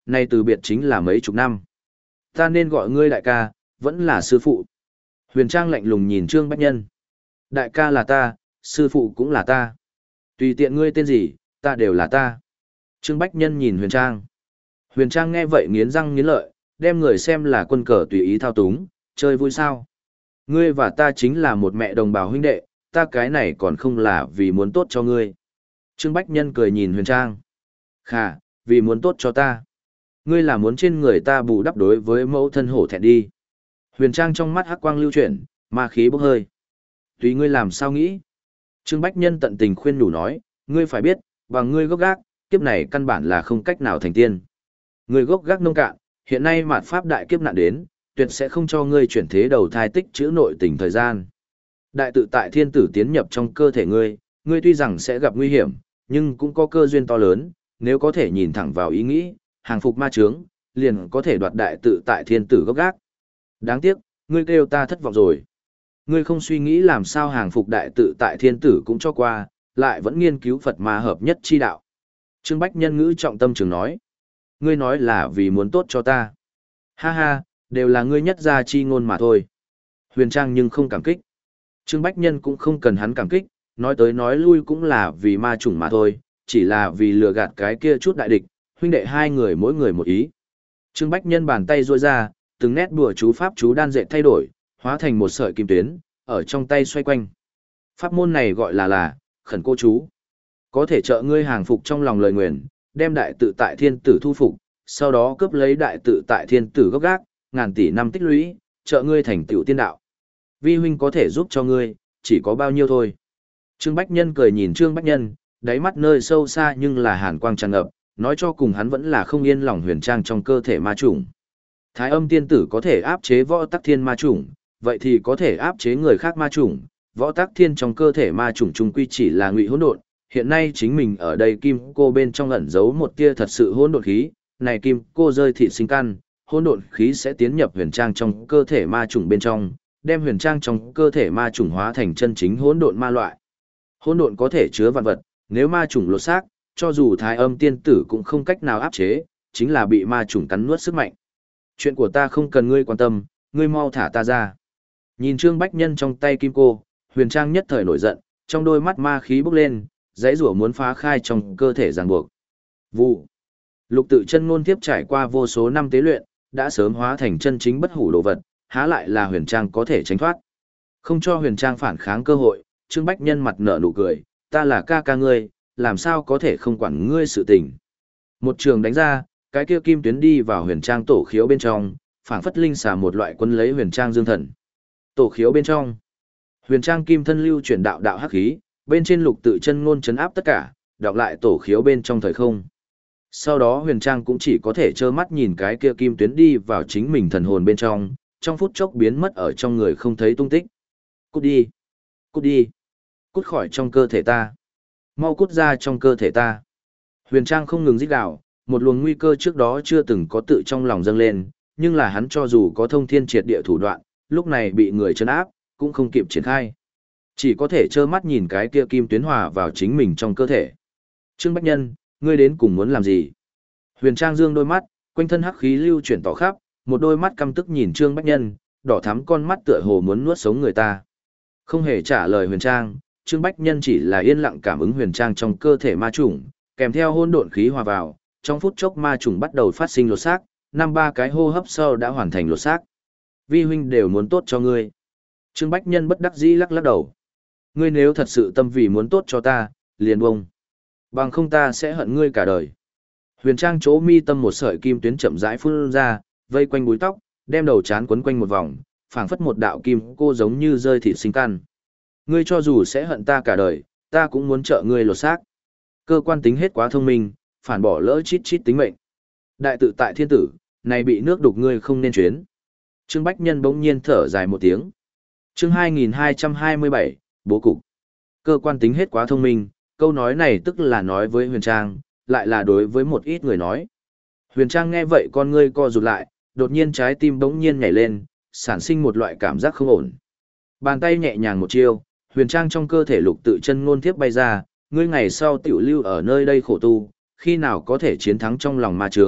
nay từ biệt chính là mấy chục năm. Ta nên gọi ngươi đại ca, vẫn là sư phụ. Huyền Trang lạnh lùng nhìn Trương Bách Nhân. Đại ca là ta, sư phụ cũng là ta. Tùy tiện ngươi tên gì, ta đều là ta. Trương Bách Nhân nhìn Huyền Trang. Huyền Trang nghe vậy nghiến răng nghiến lợi, đem người xem là quân cờ tùy ý thao túng, chơi vui sao. Ngươi và ta chính là một mẹ đồng bào huynh đệ, ta cái này còn không là vì muốn tốt cho ngươi. Trương Bách Nhân cười nhìn Huyền Trang. Khà, vì muốn tốt cho ta. Ngươi là muốn trên người ta bù đắp đối với mẫu thân hổ thẹn đi. Huyền Trang trong mắt hắc quang lưu chuyển, ma khí bốc hơi. Tùy ngươi làm sao nghĩ. Trương Bách Nhân tận tình khuyên nhủ nói, ngươi phải biết, bằng ngươi gốc gác, kiếp này căn bản là không cách nào thành tiên. Ngươi gốc gác nông cạn, hiện nay mạt pháp đại kiếp nạn đến, tuyệt sẽ không cho ngươi chuyển thế đầu thai tích trữ nội tình thời gian. Đại tự tại thiên tử tiến nhập trong cơ thể ngươi, ngươi tuy rằng sẽ gặp nguy hiểm, nhưng cũng có cơ duyên to lớn, nếu có thể nhìn thẳng vào ý nghĩ, hàng phục ma chướng, liền có thể đoạt đại tự tại thiên tử gốc gác. Đáng tiếc, ngươi kêu ta thất vọng rồi. Ngươi không suy nghĩ làm sao hàng phục đại tự tại thiên tử cũng cho qua, lại vẫn nghiên cứu Phật ma hợp nhất chi đạo. Trương Bách Nhân ngữ trọng tâm trường nói. Ngươi nói là vì muốn tốt cho ta. Ha ha, đều là ngươi nhất gia chi ngôn mà thôi. Huyền Trang nhưng không cảm kích. Trương Bách Nhân cũng không cần hắn cảm kích, nói tới nói lui cũng là vì ma chủng mà thôi, chỉ là vì lừa gạt cái kia chút đại địch, huynh đệ hai người mỗi người một ý. Trương Bách Nhân bàn tay duỗi ra, từng nét bùa chú pháp chú đan dệt thay đổi, hóa thành một sợi kim tuyến, ở trong tay xoay quanh. Pháp môn này gọi là là khẩn cô chú. Có thể trợ ngươi hàng phục trong lòng lời nguyền, đem đại tự tại thiên tử thu phục, sau đó cướp lấy đại tự tại thiên tử gốc gác, ngàn tỷ năm tích lũy, trợ ngươi thành tựu tiên đạo. Vi huynh có thể giúp cho ngươi, chỉ có bao nhiêu thôi. Trương Bách Nhân cười nhìn Trương Bách Nhân, đáy mắt nơi sâu xa nhưng là hàn quang tràn ngập, nói cho cùng hắn vẫn là không yên lòng Huyền Trang trong cơ thể ma chủng. Thái âm tiên tử có thể áp chế võ tắc thiên ma chủng, vậy thì có thể áp chế người khác ma chủng. Võ tắc thiên trong cơ thể ma chủng trung quy chỉ là ngụy hỗn độn, hiện nay chính mình ở đây kim cô bên trong ẩn giấu một tia thật sự hỗn độn khí, này kim cô rơi thịt sinh căn, hỗn độn khí sẽ tiến nhập Huyền Trang trong cơ thể ma chủng bên trong, đem Huyền Trang trong cơ thể ma chủng hóa thành chân chính hỗn độn ma loại. Hỗn độn có thể chứa vạn vật, nếu ma chủng lột xác, cho dù Thái âm tiên tử cũng không cách nào áp chế, chính là bị ma chủng cắn nuốt sức mạnh. Chuyện của ta không cần ngươi quan tâm, ngươi mau thả ta ra. Nhìn Trương Bách Nhân trong tay kim cô, Huyền Trang nhất thời nổi giận, trong đôi mắt ma khí bốc lên, dãy rủa muốn phá khai trong cơ thể ràng buộc. Vụ. Lục tự chân ngôn tiếp trải qua vô số năm tế luyện, đã sớm hóa thành chân chính bất hủ đồ vật, há lại là Huyền Trang có thể tránh thoát. Không cho Huyền Trang phản kháng cơ hội, Trương Bách Nhân mặt nở nụ cười, ta là ca ca ngươi, làm sao có thể không quản ngươi sự tình. Một trường đánh ra, cái kia kim tuyến đi vào Huyền Trang tổ khiếu bên trong, phảng phất linh xà một loại quân lấy Huyền Trang dương thần. Tổ khiếu bên trong, Huyền Trang kim thân lưu chuyển đạo đạo hắc khí, bên trên lục tự chân ngôn chấn áp tất cả, đọc lại tổ khiếu bên trong thời không. Sau đó Huyền Trang cũng chỉ có thể trơ mắt nhìn cái kia kim tuyến đi vào chính mình thần hồn bên trong, trong phút chốc biến mất ở trong người không thấy tung tích. Cút đi, cút đi, cút khỏi trong cơ thể ta, mau cút ra trong cơ thể ta. Huyền Trang không ngừng rít gào, một luồng nguy cơ trước đó chưa từng có tự trong lòng dâng lên, nhưng là hắn cho dù có thông thiên triệt địa thủ đoạn, lúc này bị người trấn áp, cũng không kịp triển khai. Chỉ có thể trơ mắt nhìn cái kia kim tuyến hòa vào chính mình trong cơ thể. Trương Bách Nhân, ngươi đến cùng muốn làm gì? Huyền Trang dương đôi mắt, quanh thân hắc khí lưu chuyển tỏ khắp, một đôi mắt căm tức nhìn Trương Bách Nhân, đỏ thắm con mắt tựa hồ muốn nuốt sống người ta. Không hề trả lời Huyền Trang, Trương Bách Nhân chỉ là yên lặng cảm ứng Huyền Trang trong cơ thể ma chủng, kèm theo hỗn độn khí hòa vào, trong phút chốc ma chủng bắt đầu phát sinh lột xác, năm ba cái hô hấp sau đã hoàn thành lột xác. Vi huynh đều muốn tốt cho ngươi. Trương Bách Nhân bất đắc dĩ lắc lắc đầu. Ngươi nếu thật sự tâm vì muốn tốt cho ta, liền bông. Bằng không ta sẽ hận ngươi cả đời. Huyền Trang chỗ mi tâm một sợi kim tuyến chậm rãi phun ra, vây quanh búi tóc, đem đầu trán quấn quanh một vòng, phảng phất một đạo kim cô giống như rơi thịt sinh căn. Ngươi cho dù sẽ hận ta cả đời, ta cũng muốn trợ ngươi lột xác. Cơ quan tính hết quá thông minh, phản bỏ lỡ chít chít tính mệnh. Đại tự tại thiên tử, này bị nước đục ngươi không nên chuyến. Trương Bách Nhân bỗng nhiên thở dài một tiếng. Chương hai nghìn hai trăm hai mươi bảy, bố cục. Cơ quan tính hết quá thông minh, câu nói này tức là nói với Huyền Trang, lại là đối với một ít người nói. Huyền Trang nghe vậy con ngươi co rụt lại, đột nhiên trái tim bỗng nhiên nhảy lên, sản sinh một loại cảm giác không ổn. Bàn tay nhẹ nhàng một chiêu, Huyền Trang trong cơ thể lục tự chân ngôn tiếp bay ra, ngươi ngày sau tiểu lưu ở nơi đây khổ tu, khi nào có thể chiến thắng trong lòng ma chướng,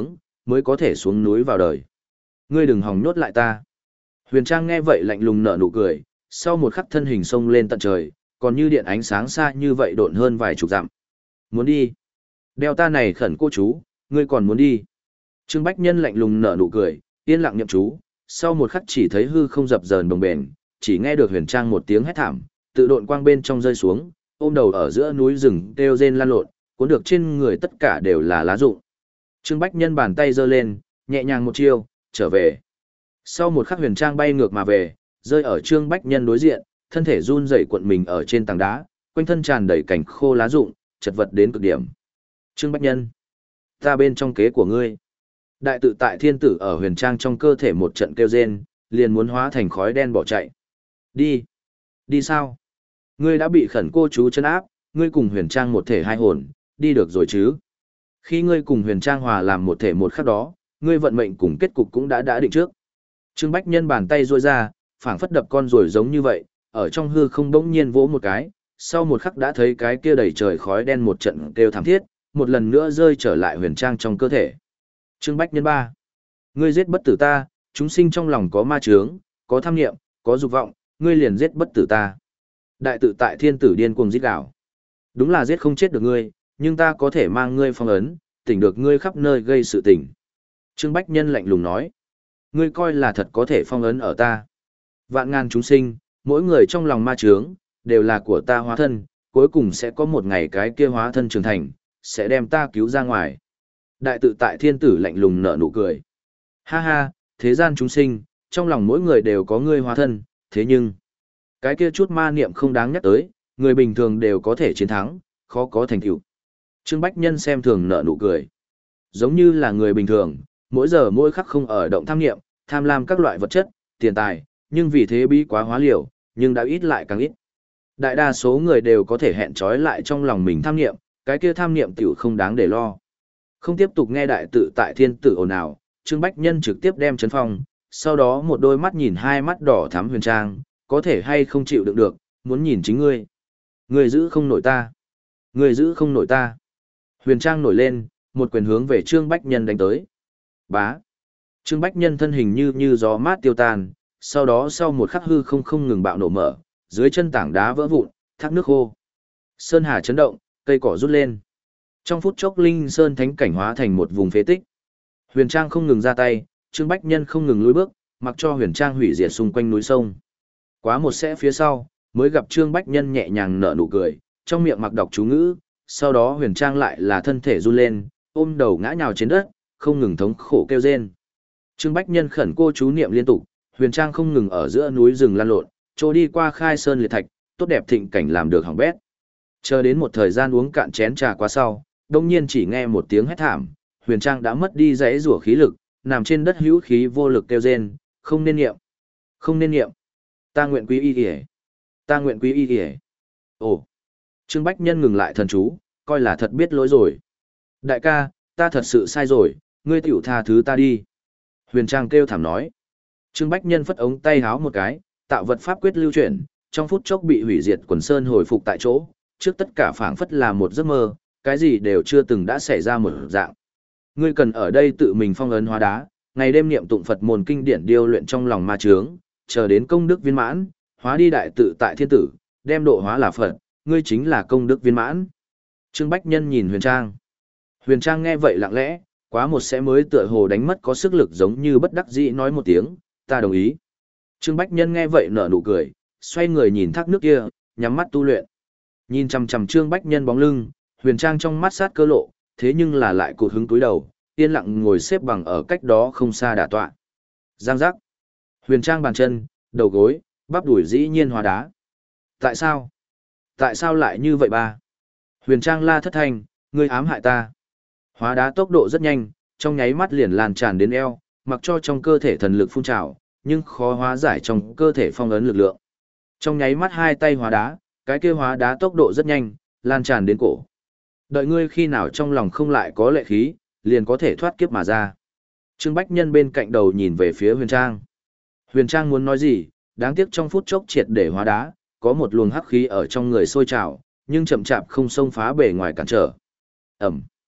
mới có thể xuống núi vào đời. Ngươi đừng hòng nhốt lại ta. Huyền Trang nghe vậy lạnh lùng nở nụ cười, sau một khắc thân hình xông lên tận trời, còn như điện ánh sáng xa như vậy độn hơn vài chục dặm. Muốn đi? Đeo ta này khẩn cô chú, ngươi còn muốn đi? Trương Bách Nhân lạnh lùng nở nụ cười, yên lặng nhậm chú, sau một khắc chỉ thấy hư không dập dờn đồng bền, chỉ nghe được Huyền Trang một tiếng hét thảm, tự độn quang bên trong rơi xuống, ôm đầu ở giữa núi rừng kêu rên lan lộn, cuốn được trên người tất cả đều là lá rụng. Trương Bách Nhân bàn tay giơ lên, nhẹ nhàng một chiêu, trở về. Sau một khắc Huyền Trang bay ngược mà về, rơi ở Trương Bách Nhân đối diện, thân thể run rẩy cuộn mình ở trên tảng đá, quanh thân tràn đầy cảnh khô lá rụng, chật vật đến cực điểm. Trương Bách Nhân, ta bên trong kế của ngươi. Đại tự tại thiên tử ở Huyền Trang trong cơ thể một trận kêu rên, liền muốn hóa thành khói đen bỏ chạy. Đi. Đi sao? Ngươi đã bị khẩn cô chú chân áp, ngươi cùng Huyền Trang một thể hai hồn, đi được rồi chứ? Khi ngươi cùng Huyền Trang hòa làm một thể một khắc đó, ngươi vận mệnh cùng kết cục cũng đã đã định trước. Trương Bách Nhân bàn tay duỗi ra, phảng phất đập con rồi giống như vậy, ở trong hư không bỗng nhiên vỗ một cái, sau một khắc đã thấy cái kia đầy trời khói đen một trận kêu thảm thiết, một lần nữa rơi trở lại Huyền Trang trong cơ thể. Trương Bách Nhân ba, ngươi giết bất tử ta, chúng sinh trong lòng có ma chướng, có tham nghiệm, có dục vọng, ngươi liền giết bất tử ta. Đại tự tại thiên tử điên cuồng giết gào. Đúng là giết không chết được ngươi, nhưng ta có thể mang ngươi phong ấn, tỉnh được ngươi khắp nơi gây sự tình. Trương Bách Nhân lạnh lùng nói, ngươi coi là thật có thể phong ấn ở ta. Vạn ngàn chúng sinh, mỗi người trong lòng ma chướng, đều là của ta hóa thân, cuối cùng sẽ có một ngày cái kia hóa thân trưởng thành, sẽ đem ta cứu ra ngoài. Đại tự tại thiên tử lạnh lùng nở nụ cười. Ha ha, thế gian chúng sinh, trong lòng mỗi người đều có ngươi hóa thân, thế nhưng, cái kia chút ma niệm không đáng nhắc tới, người bình thường đều có thể chiến thắng, khó có thành tựu. Trương Bách Nhân xem thường nở nụ cười. Giống như là người bình thường, mỗi giờ mỗi khắc không ở động tham niệm, tham lam các loại vật chất, tiền tài, nhưng vì thế bí quá hóa liều, nhưng đã ít lại càng ít. Đại đa số người đều có thể hẹn trói lại trong lòng mình tham niệm, cái kia tham niệm tiểu không đáng để lo. Không tiếp tục nghe đại tự tại thiên tử ồn ào, Trương Bách Nhân trực tiếp đem chấn phong, sau đó một đôi mắt nhìn hai mắt đỏ thắm Huyền Trang, có thể hay không chịu đựng được, muốn nhìn chính ngươi. Ngươi giữ không nổi ta. Ngươi giữ không nổi ta. Huyền Trang nổi lên, một quyền hướng về Trương Bách Nhân đánh tới. Bá. Trương Bách Nhân thân hình như như gió mát tiêu tan, sau đó sau một khắc hư không không ngừng bạo nổ mở, dưới chân tảng đá vỡ vụn, thác nước khô. Sơn hà chấn động, cây cỏ rút lên. Trong phút chốc Linh Sơn thánh cảnh hóa thành một vùng phế tích. Huyền Trang không ngừng ra tay, Trương Bách Nhân không ngừng lùi bước, mặc cho Huyền Trang hủy diệt xung quanh núi sông. Quá một sẽ phía sau, mới gặp Trương Bách Nhân nhẹ nhàng nở nụ cười, trong miệng mặc đọc chú ngữ, sau đó Huyền Trang lại là thân thể run lên, ôm đầu ngã nhào trên đất, không ngừng thống khổ kêu rên. Trương Bách Nhân khẩn cô chú niệm liên tục, Huyền Trang không ngừng ở giữa núi rừng lăn lộn, trôi đi qua khai sơn liệt thạch, tốt đẹp thịnh cảnh làm được hỏng bét. Chờ đến một thời gian uống cạn chén trà qua sau, đông nhiên chỉ nghe một tiếng hét thảm, Huyền Trang đã mất đi dãy rủa khí lực, nằm trên đất hữu khí vô lực kêu rên, không nên niệm, không nên niệm. Ta nguyện quý y y, ta nguyện quý y y. Ồ, Trương Bách Nhân ngừng lại thần chú, coi là thật biết lỗi rồi. Đại ca, ta thật sự sai rồi, ngươi tiểu tha thứ ta đi. Huyền Trang kêu thảm nói. Trương Bách Nhân phất ống tay háo một cái, tạo vật pháp quyết lưu chuyển, trong phút chốc bị hủy diệt quần sơn hồi phục tại chỗ, trước tất cả phảng phất là một giấc mơ, cái gì đều chưa từng đã xảy ra một dạng. Ngươi cần ở đây tự mình phong ấn hóa đá, ngày đêm niệm tụng Phật môn kinh điển điêu luyện trong lòng ma chướng, chờ đến công đức viên mãn, hóa đi đại tự tại thiên tử, đem độ hóa là Phật, ngươi chính là công đức viên mãn. Trương Bách Nhân nhìn Huyền Trang. Huyền Trang nghe vậy lặng lẽ, quá một sẽ mới tựa hồ đánh mất có sức lực giống như bất đắc dĩ nói một tiếng, ta đồng ý. Trương Bách Nhân nghe vậy nở nụ cười, xoay người nhìn thác nước kia, nhắm mắt tu luyện. Nhìn chằm chằm Trương Bách Nhân bóng lưng, Huyền Trang trong mắt sát cơ lộ, thế nhưng là lại cụt hứng túi đầu, yên lặng ngồi xếp bằng ở cách đó không xa đả tọa. Giang giác. Huyền Trang bàn chân, đầu gối, bắp đùi dĩ nhiên hóa đá. Tại sao? Tại sao lại như vậy ba? Huyền Trang la thất thanh, ngươi ám hại ta. Hóa đá tốc độ rất nhanh, trong nháy mắt liền lan tràn đến eo, mặc cho trong cơ thể thần lực phun trào, nhưng khó hóa giải trong cơ thể phong ấn lực lượng. Trong nháy mắt hai tay hóa đá, cái kia hóa đá tốc độ rất nhanh, lan tràn đến cổ. Đợi ngươi khi nào trong lòng không lại có lệ khí, liền có thể thoát kiếp mà ra. Trương Bách Nhân bên cạnh đầu nhìn về phía Huyền Trang. Huyền Trang muốn nói gì, đáng tiếc trong phút chốc triệt để hóa đá, có một luồng hắc khí ở trong người sôi trào, nhưng chậm chạp không xông phá bề ngoài cản trở. Ẩm.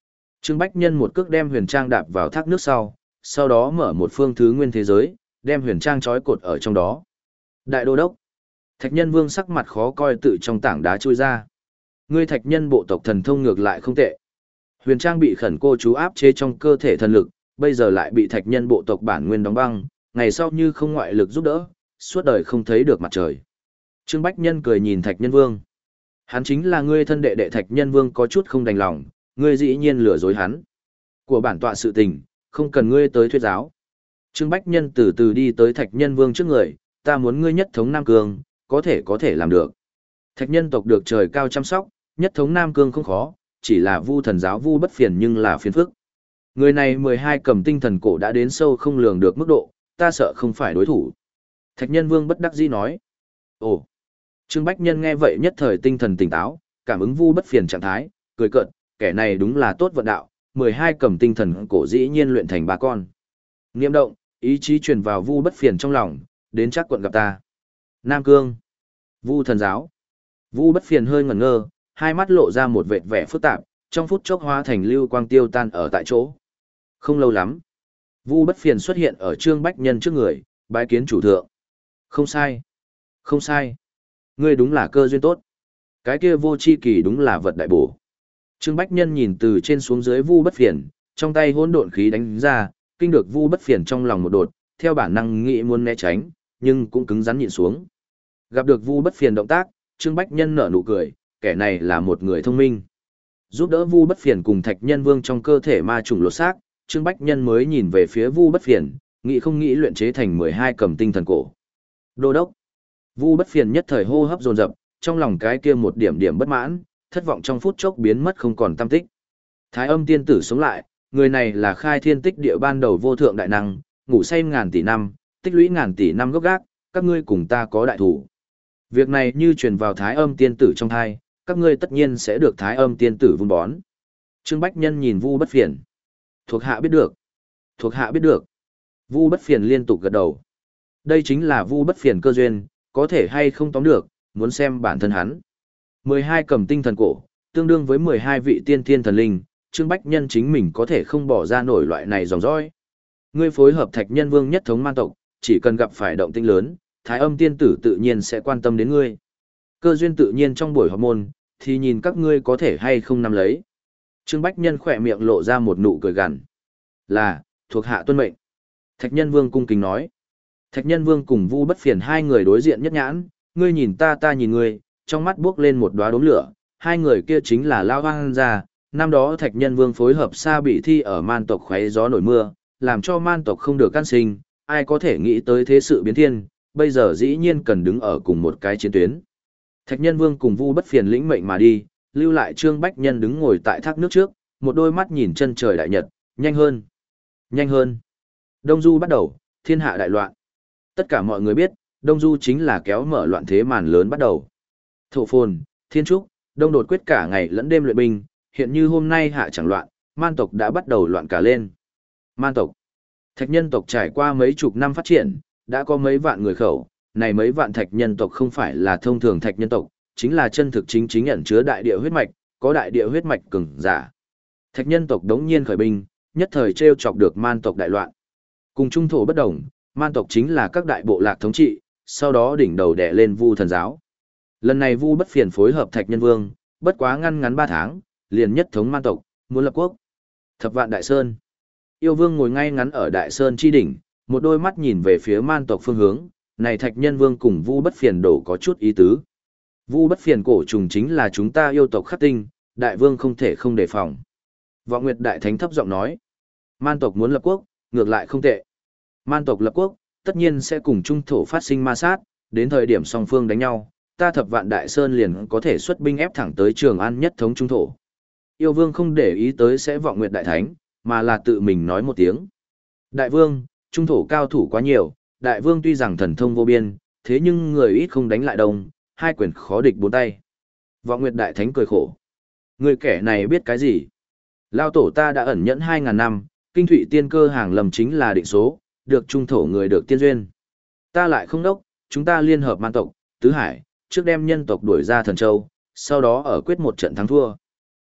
Trương Bách Nhân một cước đem Huyền Trang đạp vào thác nước sau, sau đó mở một phương thứ nguyên thế giới, đem Huyền Trang trói cột ở trong đó. Đại đô đốc. Thạch Nhân Vương sắc mặt khó coi tự trong tảng đá chui ra. Ngươi Thạch Nhân bộ tộc thần thông ngược lại không tệ. Huyền Trang bị khẩn cô chú áp chế trong cơ thể thần lực, bây giờ lại bị Thạch Nhân bộ tộc bản nguyên đóng băng, ngày sau như không ngoại lực giúp đỡ, suốt đời không thấy được mặt trời. Trương Bách Nhân cười nhìn Thạch Nhân Vương. Hắn chính là ngươi thân đệ đệ Thạch Nhân Vương có chút không đành lòng, ngươi dĩ nhiên lừa dối hắn. Của bản tọa sự tình, không cần ngươi tới thuyết giáo. Trương Bách Nhân từ từ đi tới Thạch Nhân Vương trước người, ta muốn ngươi nhất thống Nam Cương, có thể có thể làm được. Thạch nhân tộc được trời cao chăm sóc, nhất thống Nam Cương không khó, chỉ là Vu thần giáo Vu bất phiền nhưng là phiền phức. Người này mười hai cầm tinh thần cổ đã đến sâu không lường được mức độ, ta sợ không phải đối thủ. Thạch Nhân Vương bất đắc dĩ nói. Ồ. Trương Bách Nhân nghe vậy nhất thời tinh thần tỉnh táo, cảm ứng Vu bất phiền trạng thái, cười cợt, kẻ này đúng là tốt vận đạo, mười hai cầm tinh thần cổ dĩ nhiên luyện thành ba con. Niệm động, ý chí truyền vào Vu bất phiền trong lòng, đến chắc quận gặp ta. Nam Cương. Vu thần giáo. Vu bất phiền hơi ngẩn ngơ, hai mắt lộ ra một vệt vẻ phức tạp, trong phút chốc hóa thành lưu quang tiêu tan ở tại chỗ. Không lâu lắm, Vu bất phiền xuất hiện ở Trương Bách Nhân trước người, bái kiến chủ thượng. Không sai. Không sai. Ngươi đúng là cơ duyên tốt. Cái kia vô chi kỳ đúng là vật đại bổ. Trương Bách Nhân nhìn từ trên xuống dưới Vu bất phiền, trong tay hỗn độn khí đánh ra, kinh được Vu bất phiền trong lòng một đột, theo bản năng nghĩ muốn né tránh, nhưng cũng cứng rắn nhịn xuống. Gặp được Vu bất phiền động tác, Trương Bách Nhân nở nụ cười, kẻ này là một người thông minh. Giúp đỡ Vu bất phiền cùng Thạch Nhân Vương trong cơ thể ma trùng lột xác, Trương Bách Nhân mới nhìn về phía Vu bất phiền, nghĩ không nghĩ luyện chế thành mười hai cầm tinh thần cổ. Đô đốc. Vu bất phiền nhất thời hô hấp dồn dập, trong lòng cái kia một điểm điểm bất mãn, thất vọng trong phút chốc biến mất không còn tăm tích. Thái Âm tiên tử sống lại, người này là khai thiên tích địa ban đầu vô thượng đại năng, ngủ say ngàn tỷ năm, tích lũy ngàn tỷ năm gốc gác, các ngươi cùng ta có đại thủ. Việc này như truyền vào Thái Âm tiên tử trong thai, các ngươi tất nhiên sẽ được Thái Âm tiên tử vun bón. Trương Bách Nhân nhìn Vu bất phiền. Thuộc hạ biết được. Thuộc hạ biết được. Vu bất phiền liên tục gật đầu. Đây chính là Vu bất phiền cơ duyên, có thể hay không tóm được, muốn xem bản thân hắn. mười hai cầm tinh thần cổ, tương đương với mười hai vị tiên thiên thần linh, Trương Bách Nhân chính mình có thể không bỏ ra nổi loại này dòng dõi. Ngươi phối hợp Thạch Nhân Vương nhất thống man tộc, chỉ cần gặp phải động tĩnh lớn, Thái Âm tiên tử tự nhiên sẽ quan tâm đến ngươi. Cơ duyên tự nhiên trong buổi họp môn, thì nhìn các ngươi có thể hay không nắm lấy. Trương Bách Nhân khỏe miệng lộ ra một nụ cười gằn. Là, thuộc hạ tuân mệnh. Thạch Nhân Vương cung kính nói. Thạch Nhân Vương cùng Vu bất phiền hai người đối diện nhất nhãn, ngươi nhìn ta ta nhìn ngươi, trong mắt buốc lên một đóa đốm lửa, hai người kia chính là Lao Hoang gia. Năm đó Thạch Nhân Vương phối hợp Sa Bị Thi ở man tộc khoé gió nổi mưa, làm cho man tộc không được can sinh, ai có thể nghĩ tới thế sự biến thiên, bây giờ dĩ nhiên cần đứng ở cùng một cái chiến tuyến. Thạch Nhân Vương cùng Vu bất phiền lĩnh mệnh mà đi, lưu lại Trương Bách Nhân đứng ngồi tại thác nước trước, một đôi mắt nhìn chân trời đại nhật, nhanh hơn, nhanh hơn. Đông Du bắt đầu, thiên hạ đại loạn. Tất cả mọi người biết, Đông Du chính là kéo mở loạn thế màn lớn bắt đầu. Thổ Phồn, Thiên Trúc, Đông Đột quyết cả ngày lẫn đêm luyện binh, hiện như hôm nay hạ chẳng loạn, man tộc đã bắt đầu loạn cả lên. Man tộc. Thạch nhân tộc trải qua mấy chục năm phát triển, đã có mấy vạn người khẩu, này mấy vạn thạch nhân tộc không phải là thông thường thạch nhân tộc, chính là chân thực chính chính ẩn chứa đại địa huyết mạch, có đại địa huyết mạch cường giả. Thạch nhân tộc đống nhiên khởi binh, nhất thời trêu chọc được man tộc đại loạn. Cùng trung thổ bất đồng, man tộc chính là các đại bộ lạc thống trị, sau đó đỉnh đầu đè lên Vu thần giáo. Lần này Vu bất phiền phối hợp Thạch Nhân Vương, bất quá ngăn ngắn ba tháng, liền nhất thống man tộc, muốn lập quốc. Thập vạn đại sơn. Yêu Vương ngồi ngay ngắn ở đại sơn chi đỉnh, một đôi mắt nhìn về phía man tộc phương hướng, này Thạch Nhân Vương cùng Vu bất phiền đổ có chút ý tứ. Vu bất phiền cổ trùng chính là chúng ta yêu tộc khắc tinh, đại vương không thể không đề phòng. Vọng Nguyệt Đại Thánh thấp giọng nói, man tộc muốn lập quốc, ngược lại không tệ. Man tộc lập quốc, tất nhiên sẽ cùng trung thổ phát sinh ma sát, đến thời điểm song phương đánh nhau, ta thập vạn đại sơn liền có thể xuất binh ép thẳng tới Trường An nhất thống trung thổ. Yêu Vương không để ý tới sẽ Vọng Nguyệt Đại Thánh, mà là tự mình nói một tiếng. Đại vương, trung thổ cao thủ quá nhiều, đại vương tuy rằng thần thông vô biên, thế nhưng người ít không đánh lại đông, hai quyền khó địch bốn tay. Vọng Nguyệt Đại Thánh cười khổ. Người kẻ này biết cái gì? Lao tổ ta đã ẩn nhẫn hai ngàn năm, kinh thụy tiên cơ hàng lầm chính là định số, được trung thổ người được tiên duyên. Ta lại không đốc, chúng ta liên hợp man tộc, tứ hải, trước đem nhân tộc đuổi ra thần châu, sau đó ở quyết một trận thắng thua.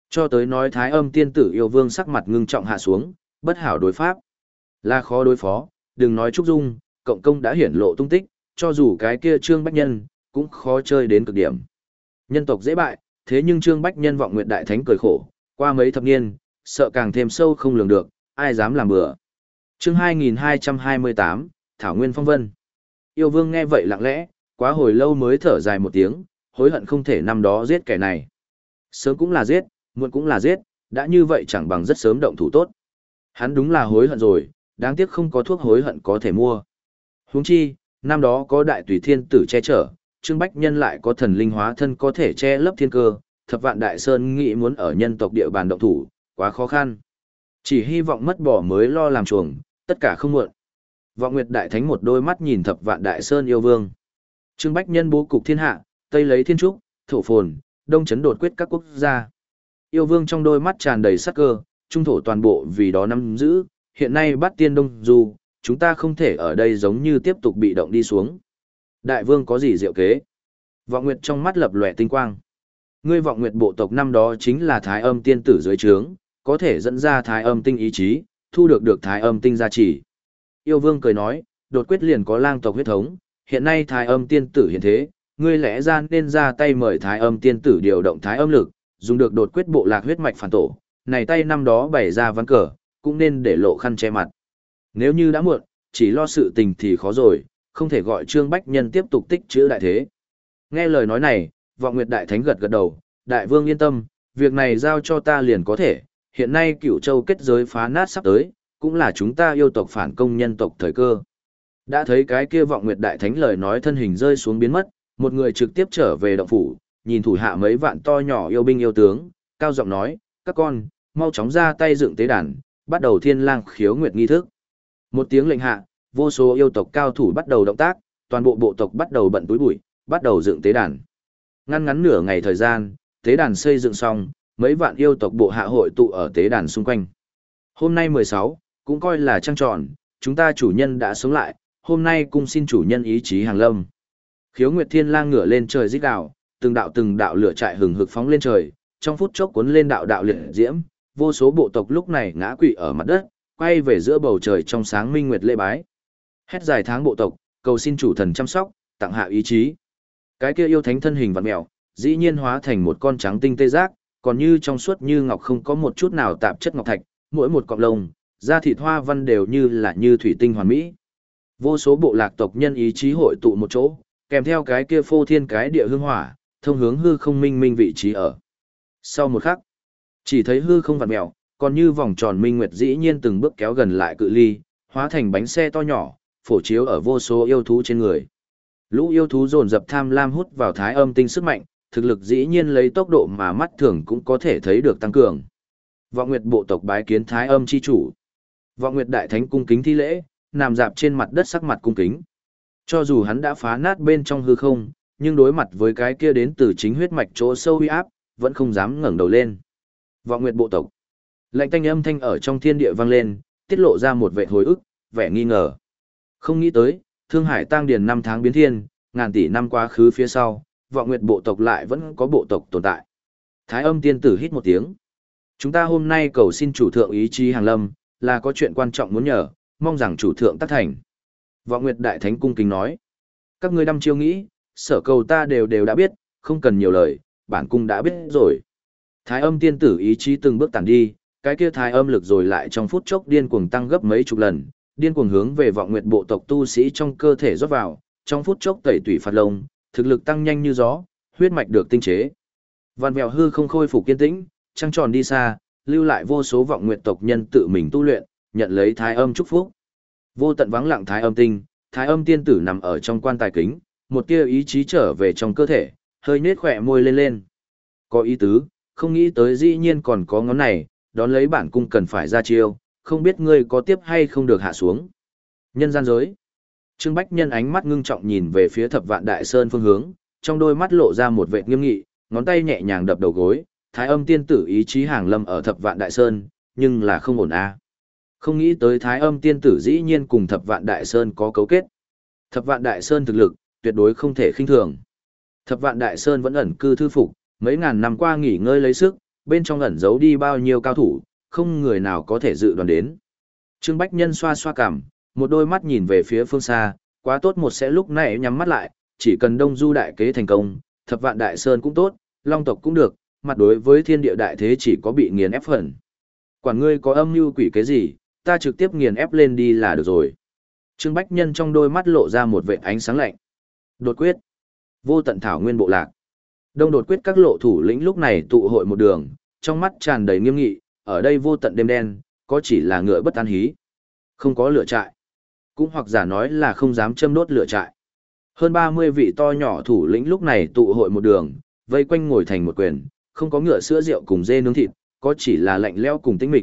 Cho tới nói Thái Âm tiên tử yêu vương sắc mặt ngưng trọng hạ xuống, bất hảo đối pháp. Là khó đối phó, đừng nói Trúc Dung, cộng công đã hiển lộ tung tích, cho dù cái kia Trương Bách Nhân, cũng khó chơi đến cực điểm. Nhân tộc dễ bại, thế nhưng Trương Bách Nhân vọng nguyệt đại thánh cười khổ, qua mấy thập niên, sợ càng thêm sâu không lường được, ai dám làm bừa. Chương hai nghìn hai trăm hai mươi tám, Thảo Nguyên Phong Vân. Yêu vương nghe vậy lặng lẽ, quá hồi lâu mới thở dài một tiếng, hối hận không thể năm đó giết kẻ này. Sớm cũng là giết, muộn cũng là giết, đã như vậy chẳng bằng rất sớm động thủ tốt. Hắn đúng là hối hận rồi, đáng tiếc không có thuốc hối hận có thể mua. Huống chi, năm đó có đại tùy thiên tử che chở, Trương Bách Nhân lại có thần linh hóa thân có thể che lấp thiên cơ, thập vạn đại sơn nghĩ muốn ở nhân tộc địa bàn động thủ, quá khó khăn. Chỉ hy vọng mất bỏ mới lo làm chuồng, tất cả không muộn. Vọng Nguyệt Đại Thánh một đôi mắt nhìn thập vạn đại sơn yêu vương. Trương Bách Nhân bố cục thiên hạ, tây lấy thiên trúc, thổ phồn, đông chấn đột quyết các quốc gia. Yêu vương trong đôi mắt tràn đầy sắc cơ, trung thổ toàn bộ vì đó nắm giữ, hiện nay bắt tiên đông dù, chúng ta không thể ở đây giống như tiếp tục bị động đi xuống. Đại vương có gì diệu kế? Vọng Nguyệt trong mắt lập lòe tinh quang. Ngươi Vọng Nguyệt bộ tộc năm đó chính là Thái Âm tiên tử dưới trướng, có thể dẫn ra Thái Âm tinh ý chí, thu được được Thái Âm tinh gia trì. Yêu vương cười nói, đột quyết liền có lang tộc huyết thống, hiện nay Thái Âm tiên tử hiện thế, ngươi lẽ ra nên ra tay mời Thái Âm tiên tử điều động Thái Âm lực, dùng được đột quyết bộ lạc huyết mạch phản tổ, này tay năm đó bày ra ván cờ, cũng nên để lộ khăn che mặt. Nếu như đã muộn, chỉ lo sự tình thì khó rồi, không thể gọi Trương Bách Nhân tiếp tục tích trữ đại thế. Nghe lời nói này, Vọng Nguyệt Đại Thánh gật gật đầu, đại vương yên tâm, việc này giao cho ta liền có thể, hiện nay Cửu Châu kết giới phá nát sắp tới, cũng là chúng ta yêu tộc phản công nhân tộc thời cơ. Đã thấy cái kia Vọng Nguyệt Đại Thánh lời nói thân hình rơi xuống biến mất, một người trực tiếp trở về động phủ, nhìn thủ hạ mấy vạn to nhỏ yêu binh yêu tướng, cao giọng nói, các con, mau chóng ra tay dựng tế đàn, bắt đầu thiên lang khiếu nguyệt nghi thức. Một tiếng lệnh hạ, vô số yêu tộc cao thủ bắt đầu động tác, toàn bộ bộ tộc bắt đầu bận túi bụi, bắt đầu dựng tế đàn. Ngăn ngắn nửa ngày thời gian, tế đàn xây dựng xong, mấy vạn yêu tộc bộ hạ hội tụ ở tế đàn xung quanh. Hôm nay mười sáu, cũng coi là trăng tròn, chúng ta chủ nhân đã sống lại, hôm nay cung xin chủ nhân ý chí hàng lâm. Khiếu Nguyệt Thiên Lang ngửa lên trời rít gào, từng đạo từng đạo lửa trại hừng hực phóng lên trời, trong phút chốc cuốn lên đạo đạo liệt diễm, vô số bộ tộc lúc này ngã quỵ ở mặt đất, quay về giữa bầu trời trong sáng minh nguyệt lễ bái. Hét dài tháng bộ tộc, cầu xin chủ thần chăm sóc, tặng hạ ý chí. Cái kia yêu thánh thân hình vặn mèo, dĩ nhiên hóa thành một con trắng tinh tê giác, còn như trong suốt như ngọc không có một chút nào tạp chất ngọc thạch, mỗi một cọng lông, da thịt hoa văn đều như là như thủy tinh hoàn mỹ. Vô số bộ lạc tộc nhân ý chí hội tụ một chỗ, kèm theo cái kia phô thiên cái địa hương hỏa, thông hướng hư không minh minh vị trí ở. Sau một khắc, chỉ thấy hư không vặn mèo, còn như vòng tròn minh nguyệt dĩ nhiên từng bước kéo gần lại cự ly, hóa thành bánh xe to nhỏ, phổ chiếu ở vô số yêu thú trên người. Lũ yêu thú dồn dập tham lam hút vào Thái Âm tinh sức mạnh, thực lực dĩ nhiên lấy tốc độ mà mắt thường cũng có thể thấy được tăng cường. Vọng Nguyệt bộ tộc bái kiến Thái Âm chi chủ. Vọng Nguyệt đại thánh cung kính thi lễ, nằm dạp trên mặt đất sắc mặt cung kính. Cho dù hắn đã phá nát bên trong hư không, nhưng đối mặt với cái kia đến từ chính huyết mạch chỗ sâu uy áp, vẫn không dám ngẩng đầu lên. Vọng Nguyệt bộ tộc. Lạnh tanh âm thanh ở trong thiên địa vang lên, tiết lộ ra một vẻ hồi ức, vẻ nghi ngờ. Không nghĩ tới, Thương Hải Tăng Điền năm tháng biến thiên, ngàn tỷ năm quá khứ phía sau, Vọng Nguyệt bộ tộc lại vẫn có bộ tộc tồn tại. Thái Âm tiên tử hít một tiếng. Chúng ta hôm nay cầu xin chủ thượng ý chí hàng lâm, là có chuyện quan trọng muốn nhờ, mong rằng chủ thượng tác thành. Vọng Nguyệt đại thánh cung kính nói. Các ngươi đăm chiêu nghĩ, sở cầu ta đều đều đã biết, không cần nhiều lời, bản cung đã biết rồi. Thái Âm tiên tử ý chí từng bước tản đi, cái kia thái âm lực rồi lại trong phút chốc điên cuồng tăng gấp mấy chục lần, điên cuồng hướng về Vọng Nguyệt bộ tộc tu sĩ trong cơ thể rót vào, trong phút chốc tẩy tủy phạt lông, thực lực tăng nhanh như gió, huyết mạch được tinh chế. Vạn vẹo hư không khôi phục kiên tĩnh, trăng tròn đi xa, lưu lại vô số Vọng Nguyệt tộc nhân tự mình tu luyện, nhận lấy thái âm chúc phúc. Vô tận vắng lặng thái âm tinh, thái âm tiên tử nằm ở trong quan tài kính, một tia ý chí trở về trong cơ thể, hơi nết khỏe môi lên lên. Có ý tứ, không nghĩ tới dĩ nhiên còn có ngón này, đón lấy bản cung cần phải ra chiêu, không biết ngươi có tiếp hay không được hạ xuống. Nhân gian giới. Trương Bách Nhân ánh mắt ngưng trọng nhìn về phía Thập Vạn Đại Sơn phương hướng, trong đôi mắt lộ ra một vẻ nghiêm nghị, ngón tay nhẹ nhàng đập đầu gối, Thái Âm tiên tử ý chí hàng lâm ở Thập Vạn Đại Sơn, nhưng là không ổn a. Không nghĩ tới Thái Âm tiên tử dĩ nhiên cùng Thập Vạn Đại Sơn có cấu kết. Thập Vạn Đại Sơn thực lực, tuyệt đối không thể khinh thường. Thập Vạn Đại Sơn vẫn ẩn cư thư phục, mấy ngàn năm qua nghỉ ngơi lấy sức, bên trong ẩn giấu đi bao nhiêu cao thủ, không người nào có thể dự đoán đến. Trương Bách Nhân xoa xoa cằm, một đôi mắt nhìn về phía phương xa, quá tốt một sẽ lúc này nhắm mắt lại, chỉ cần Đông Du đại kế thành công, Thập Vạn Đại Sơn cũng tốt, Long tộc cũng được, mặt đối với thiên địa đại thế chỉ có bị nghiền ép phần. Quản ngươi có âm mưu quỷ cái gì, ta trực tiếp nghiền ép lên đi là được rồi. Trương Bách Nhân trong đôi mắt lộ ra một vệt ánh sáng lạnh. Đột quyết. Vô tận thảo nguyên bộ lạc. Đông đột quyết các lộ thủ lĩnh lúc này tụ hội một đường, trong mắt tràn đầy nghiêm nghị, ở đây vô tận đêm đen, có chỉ là ngựa bất an hí. Không có lửa trại. Cũng hoặc giả nói là không dám châm đốt lửa trại. Hơn ba mươi vị to nhỏ thủ lĩnh lúc này tụ hội một đường, vây quanh ngồi thành một quyền, không có ngựa sữa rượu cùng dê nướng thịt, có chỉ là lạnh lẽo cùng tĩnh mịch.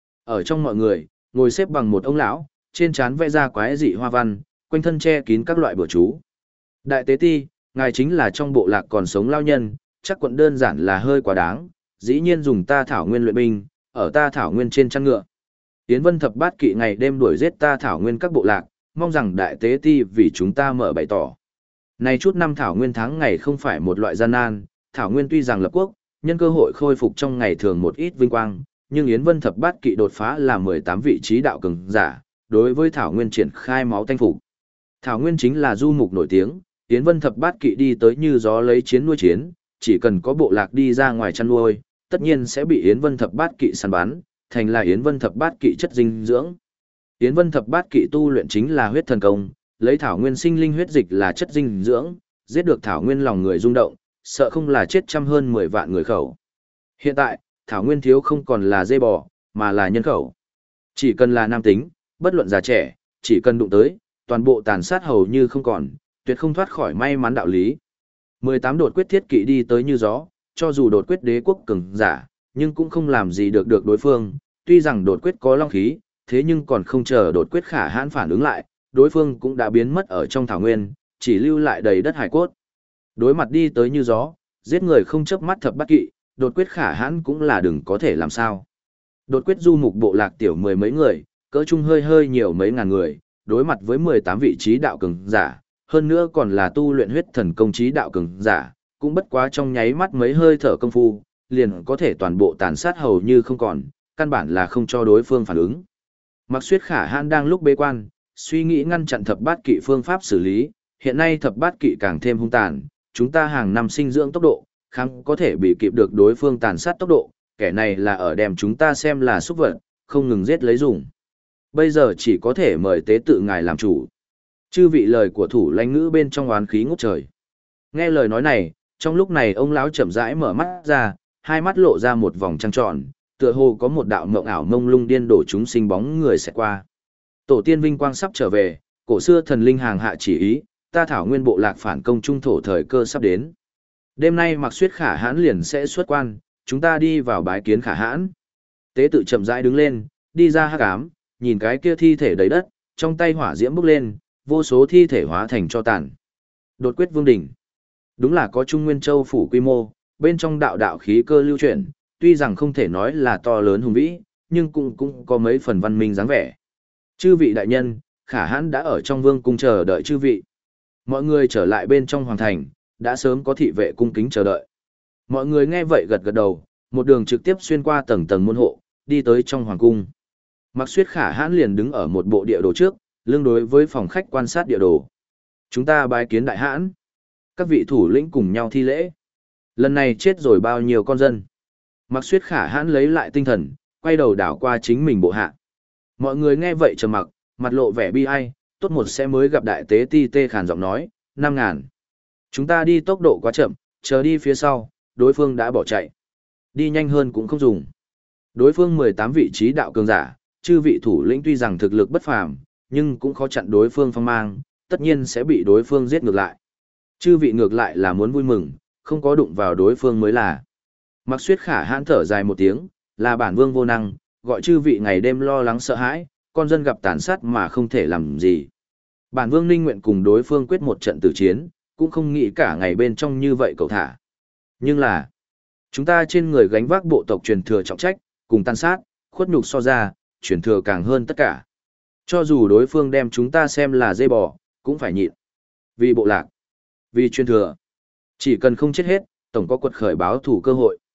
Ở trong mọi người, ngồi xếp bằng một ông lão, trên trán vẽ ra quái dị hoa văn, quanh thân che kín các loại bùa chú. Đại tế ti, ngài chính là trong bộ lạc còn sống lao nhân, chắc quận đơn giản là hơi quá đáng, dĩ nhiên dùng ta thảo nguyên luyện binh, ở ta thảo nguyên trên chăn ngựa. Yến Vân thập bát kỵ ngày đêm đuổi giết ta thảo nguyên các bộ lạc, mong rằng đại tế ti vì chúng ta mở bày tỏ. Này chút năm thảo nguyên tháng ngày không phải một loại gian nan, thảo nguyên tuy rằng lập quốc, nhân cơ hội khôi phục trong ngày thường một ít vinh quang, nhưng Yến Vân thập bát kỵ đột phá là mười tám vị trí đạo cường giả, đối với thảo nguyên triển khai máu tanh phục. Thảo nguyên chính là du mục nổi tiếng, Yến Vân thập bát kỵ đi tới như gió lấy chiến nuôi chiến, chỉ cần có bộ lạc đi ra ngoài chăn nuôi, tất nhiên sẽ bị Yến Vân thập bát kỵ săn bắn, thành là Yến Vân thập bát kỵ chất dinh dưỡng. Yến Vân thập bát kỵ tu luyện chính là huyết thần công, lấy thảo nguyên sinh linh huyết dịch là chất dinh dưỡng, giết được thảo nguyên lòng người rung động, sợ không là chết trăm hơn mười vạn người khẩu. Hiện tại, thảo nguyên thiếu không còn là dê bò, mà là nhân khẩu. Chỉ cần là nam tính, bất luận già trẻ, chỉ cần đụng tới, toàn bộ tàn sát hầu như không còn, tuyệt không thoát khỏi may mắn đạo lý. mười tám đột quyết thiết kỵ đi tới như gió, cho dù đột quyết đế quốc cường giả, nhưng cũng không làm gì được được đối phương, tuy rằng đột quyết có long khí, thế nhưng còn không chờ đột quyết khả hãn phản ứng lại, đối phương cũng đã biến mất ở trong thảo nguyên, chỉ lưu lại đầy đất hải cốt. Đối mặt đi tới như gió, giết người không chớp mắt thập bát kỵ, đột quyết khả hãn cũng là đừng có thể làm sao. Đột quyết du mục bộ lạc tiểu mười mấy người, cỡ chung hơi hơi nhiều mấy ngàn người, đối mặt với mười tám vị trí đạo cường giả, hơn nữa còn là tu luyện huyết thần công trí đạo cường giả, cũng bất quá trong nháy mắt mấy hơi thở công phu, liền có thể toàn bộ tàn sát hầu như không còn, căn bản là không cho đối phương phản ứng. Mặc Xuyết Khả Hãn đang lúc bế quan, suy nghĩ ngăn chặn thập bát kỵ phương pháp xử lý, hiện nay thập bát kỵ càng thêm hung tàn, chúng ta hàng năm sinh dưỡng tốc độ, kháng có thể bị kịp được đối phương tàn sát tốc độ, kẻ này là ở đem chúng ta xem là súc vật, không ngừng giết lấy dùng. Bây giờ chỉ có thể mời tế tự ngài làm chủ. Chư vị lời của thủ lãnh ngữ bên trong oán khí ngút trời. Nghe lời nói này, trong lúc này ông lão chậm rãi mở mắt ra, hai mắt lộ ra một vòng trăng tròn, tựa hồ có một đạo mộng ảo mông lung điên đổ chúng sinh bóng người sẽ qua. Tổ tiên vinh quang sắp trở về, cổ xưa thần linh hàng hạ chỉ ý, ta thảo nguyên bộ lạc phản công trung thổ thời cơ sắp đến. Đêm nay Mặc Xuyết Khả Hãn liền sẽ xuất quan, chúng ta đi vào bái kiến Khả Hãn. Tế tự chậm rãi đứng lên, đi ra hắc ám, nhìn cái kia thi thể đầy đất, trong tay hỏa diễm bốc lên, vô số thi thể hóa thành tro tàn. Đột quyết vương đỉnh. Đúng là có Trung Nguyên Châu phủ quy mô, bên trong đạo đạo khí cơ lưu chuyển, tuy rằng không thể nói là to lớn hùng vĩ, nhưng cũng cũng có mấy phần văn minh dáng vẻ. Chư vị đại nhân, Khả Hãn đã ở trong vương cung chờ đợi chư vị. Mọi người trở lại bên trong hoàng thành, đã sớm có thị vệ cung kính chờ đợi. Mọi người nghe vậy gật gật đầu, một đường trực tiếp xuyên qua tầng tầng môn hộ, đi tới trong hoàng cung. Mặc Xuyết Khả Hãn liền đứng ở một bộ địa đồ trước, lưng đối với phòng khách quan sát địa đồ. Chúng ta bái kiến đại hãn. Các vị thủ lĩnh cùng nhau thi lễ. Lần này chết rồi bao nhiêu con dân. Mặc Xuyết Khả Hãn lấy lại tinh thần, quay đầu đảo qua chính mình bộ hạ. Mọi người nghe vậy trầm mặc, mặt lộ vẻ bi ai, tốt một sẽ mới gặp đại tế ti tê khàn giọng nói, năm ngàn. Chúng ta đi tốc độ quá chậm, chờ đi phía sau, đối phương đã bỏ chạy. Đi nhanh hơn cũng không dùng. Đối phương mười tám vị trí đạo cường giả, chư vị thủ lĩnh tuy rằng thực lực bất phàm, nhưng cũng khó chặn đối phương phong mang, tất nhiên sẽ bị đối phương giết ngược lại. Chư vị ngược lại là muốn vui mừng, không có đụng vào đối phương mới là. Mặc Xuyết Khả Hãn thở dài một tiếng, là bản vương vô năng, gọi chư vị ngày đêm lo lắng sợ hãi, con dân gặp tàn sát mà không thể làm gì. Bản vương ninh nguyện cùng đối phương quyết một trận tử chiến, cũng không nghĩ cả ngày bên trong như vậy cậu thả. Nhưng là, chúng ta trên người gánh vác bộ tộc truyền thừa trọng trách, cùng tàn sát, khuất nhục so ra, truyền thừa càng hơn tất cả. Cho dù đối phương đem chúng ta xem là dê bò, cũng phải nhịn. Vì bộ lạc, vì truyền thừa, chỉ cần không chết hết, tổng có quật khởi báo thủ cơ hội.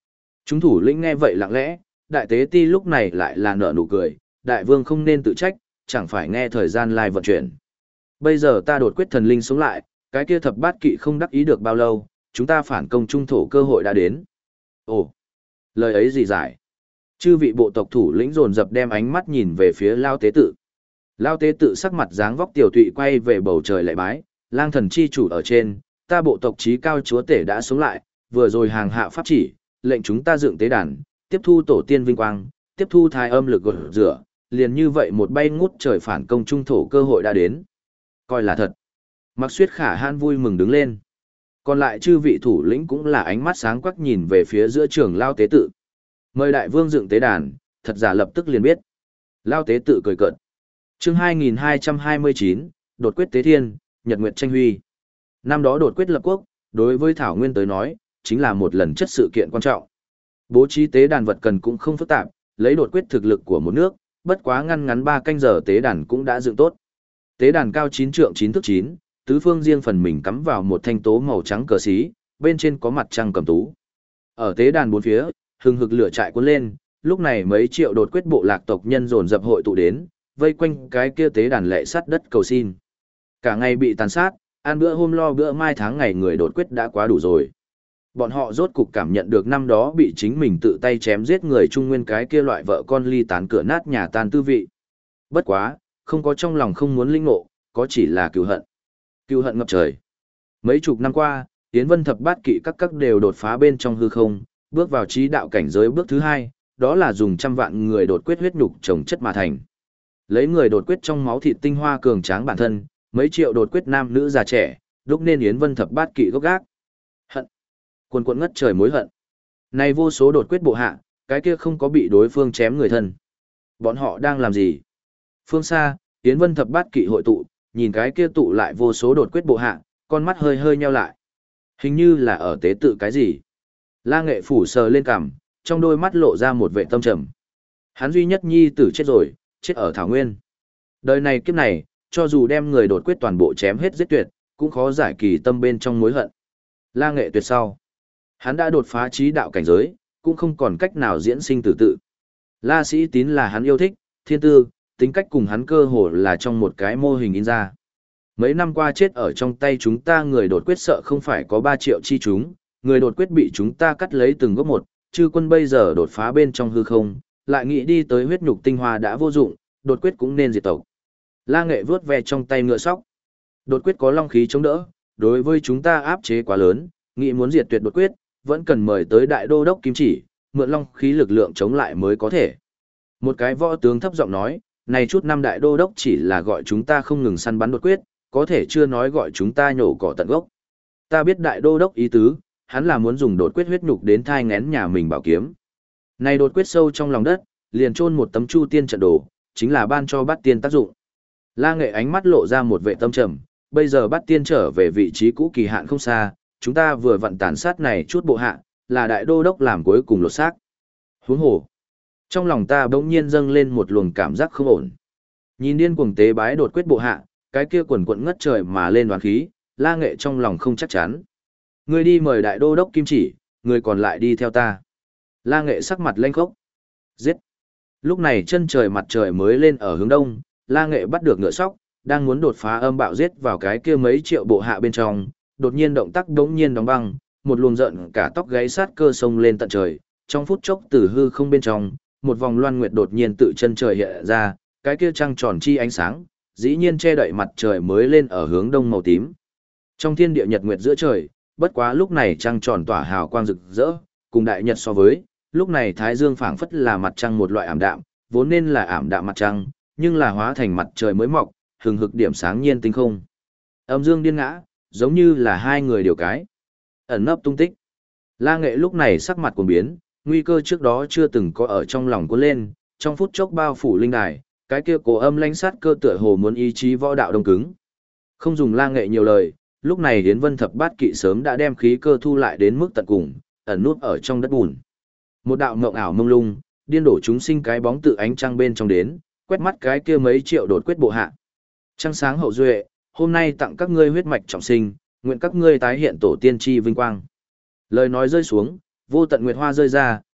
Chúng thủ lĩnh nghe vậy lặng lẽ, đại tế ti lúc này lại là nở nụ cười, đại vương không nên tự trách, chẳng phải nghe thời gian lai vận chuyển. Bây giờ ta đột quyết thần linh sống lại, cái kia thập bát kỵ không đắc ý được bao lâu, chúng ta phản công trung thổ cơ hội đã đến. Ồ, lời ấy gì giải? Chư vị bộ tộc thủ lĩnh dồn dập đem ánh mắt nhìn về phía Lao Tế Tự. Lao Tế Tự sắc mặt dáng vóc tiểu tụy quay về bầu trời lạy bái, lang thần chi chủ ở trên, ta bộ tộc trí cao chúa tể đã sống lại, vừa rồi hàng hạ pháp chỉ, lệnh chúng ta dựng tế đàn, tiếp thu tổ tiên vinh quang, tiếp thu thái âm lực gột rửa, liền như vậy một bay ngút trời phản công trung thổ cơ hội đã đến. Coi là thật. Mặc Xuyết Khả Hãn vui mừng đứng lên. Còn lại chư vị thủ lĩnh cũng là ánh mắt sáng quắc nhìn về phía giữa trường Lao Tế Tự. Mời đại vương dựng tế đàn, thật giả lập tức liền biết. Lao Tế Tự cười cợt. Chương hai nghìn hai trăm hai mươi chín, đột quyết tế thiên, nhật nguyệt tranh huy. Năm đó đột quyết lập quốc, đối với Thảo Nguyên tới nói, chính là một lần chất sự kiện quan trọng. Bố trí tế đàn vật cần cũng không phức tạp, lấy đột quyết thực lực của một nước, bất quá ngăn ngắn ba canh giờ tế đàn cũng đã dựng tốt. Tế đàn cao chín trượng chín thước chín, tứ phương riêng phần mình cắm vào một thanh tố màu trắng cờ xí, bên trên có mặt trăng cầm tú. Ở tế đàn bốn phía, hừng hực lửa trại cuốn lên, lúc này mấy triệu đột quyết bộ lạc tộc nhân dồn dập hội tụ đến, vây quanh cái kia tế đàn lệ sắt đất cầu xin. Cả ngày bị tàn sát, ăn bữa hôm lo bữa mai tháng ngày người đột quyết đã quá đủ rồi. Bọn họ rốt cục cảm nhận được năm đó bị chính mình tự tay chém giết người Trung Nguyên cái kia loại vợ con ly tán cửa nát nhà tan tư vị. Bất quá, không có trong lòng không muốn linh ngộ, có chỉ là cừu hận. Cừu hận ngập trời. Mấy chục năm qua, Yến Vân thập bát kỵ các các đều đột phá bên trong hư không, bước vào trí đạo cảnh giới bước thứ hai, đó là dùng trăm vạn người đột quyết huyết nhục trồng chất mà thành. Lấy người đột quyết trong máu thịt tinh hoa cường tráng bản thân, mấy triệu đột quyết nam nữ già trẻ, đúc nên Yến Vân thập bát kỵ gốc gác. Hận. Cuồn cuộn ngất trời mối hận. Này vô số đột quyết bộ hạ, cái kia không có bị đối phương chém người thân. Bọn họ đang làm gì? Phương xa, Yến Vân thập bát kỵ hội tụ, nhìn cái kia tụ lại vô số đột quyết bộ hạ, con mắt hơi hơi nheo lại. Hình như là ở tế tự cái gì? La Nghệ phủ sờ lên cằm, trong đôi mắt lộ ra một vẻ tâm trầm. Hắn duy nhất nhi tử chết rồi, chết ở Thảo Nguyên. Đời này kiếp này, cho dù đem người đột quyết toàn bộ chém hết giết tuyệt, cũng khó giải kỳ tâm bên trong mối hận. La Nghệ tuyệt sau. Hắn đã đột phá trí đạo cảnh giới, cũng không còn cách nào diễn sinh tử tự. La Sĩ Tín là hắn yêu thích, thiên tư, tính cách cùng hắn cơ hồ là trong một cái mô hình in ra. Mấy năm qua chết ở trong tay chúng ta người đột quyết sợ không phải có ba triệu chi chúng, người đột quyết bị chúng ta cắt lấy từng gốc một, chư quân bây giờ đột phá bên trong hư không, lại nghĩ đi tới huyết nhục tinh hoa đã vô dụng, đột quyết cũng nên diệt tộc. La Nghệ vướt ve trong tay ngựa sóc. Đột quyết có long khí chống đỡ, đối với chúng ta áp chế quá lớn, nghĩ muốn diệt tuyệt đột quyết, vẫn cần mời tới đại đô đốc Kim Chỉ, mượn long khí lực lượng chống lại mới có thể. Một cái võ tướng thấp giọng nói, này chút năm đại đô đốc chỉ là gọi chúng ta không ngừng săn bắn đột quyết, có thể chưa nói gọi chúng ta nhổ cỏ tận gốc. Ta biết đại đô đốc ý tứ, hắn là muốn dùng đột quyết huyết nhục đến thai ngén nhà mình bảo kiếm. Này đột quyết sâu trong lòng đất, liền chôn một tấm chu tiên trận đồ, chính là ban cho bát tiên tác dụng. La Nghệ ánh mắt lộ ra một vẻ tâm trầm, bây giờ bát tiên trở về vị trí cũ kỳ hạn không xa, chúng ta vừa vận tàn sát này chút bộ hạ, là đại đô đốc làm cuối cùng lột xác. Huống hồ. Trong lòng ta bỗng nhiên dâng lên một luồng cảm giác không ổn. Nhìn điên cuồng tế bái đột quyết bộ hạ, cái kia quần quận ngất trời mà lên đoán khí, La Nghệ trong lòng không chắc chắn. Ngươi đi mời đại đô đốc Kim Chỉ, người còn lại đi theo ta. La Nghệ sắc mặt lênh khốc. Giết. Lúc này chân trời mặt trời mới lên ở hướng đông, La Nghệ bắt được ngựa sóc, đang muốn đột phá âm bạo giết vào cái kia mấy triệu bộ hạ bên trong, đột nhiên động tác đống nhiên đóng băng, một luồng giận cả tóc gáy sát cơ sông lên tận trời, trong phút chốc từ hư không bên trong, một vòng loan nguyệt đột nhiên tự chân trời hiện ra, cái kia trăng tròn chi ánh sáng, dĩ nhiên che đậy mặt trời mới lên ở hướng đông màu tím. Trong thiên địa nhật nguyệt giữa trời, bất quá lúc này trăng tròn tỏa hào quang rực rỡ, cùng đại nhật so với, lúc này thái dương phảng phất là mặt trăng một loại ảm đạm, vốn nên là ảm đạm mặt trăng, nhưng là hóa thành mặt trời mới mọc, hừng hực điểm sáng nhiên tinh không. Âm dương điên ngã, giống như là hai người điều cái. Ẩn nấp tung tích. La Nghệ lúc này sắc mặt cuồng biến, nguy cơ trước đó chưa từng có ở trong lòng cuốn lên, trong phút chốc bao phủ linh đài, cái kia cổ âm lãnh sát cơ tựa hồ muốn ý chí võ đạo đông cứng. Không dùng La Nghệ nhiều lời, lúc này Yến Vân thập bát kỵ sớm đã đem khí cơ thu lại đến mức tận cùng, ẩn nút ở trong đất bùn. Một đạo mộng ảo mông lung, điên đổ chúng sinh cái bóng tự ánh trăng bên trong đến, quét mắt cái kia mấy triệu đột quyết bộ hạ. Trăng sáng hậu duệ, hôm nay tặng các ngươi huyết mạch trọng sinh, nguyện các ngươi tái hiện tổ tiên tri vinh quang. Lời nói rơi xuống, vô tận nguyệt hoa rơi ra,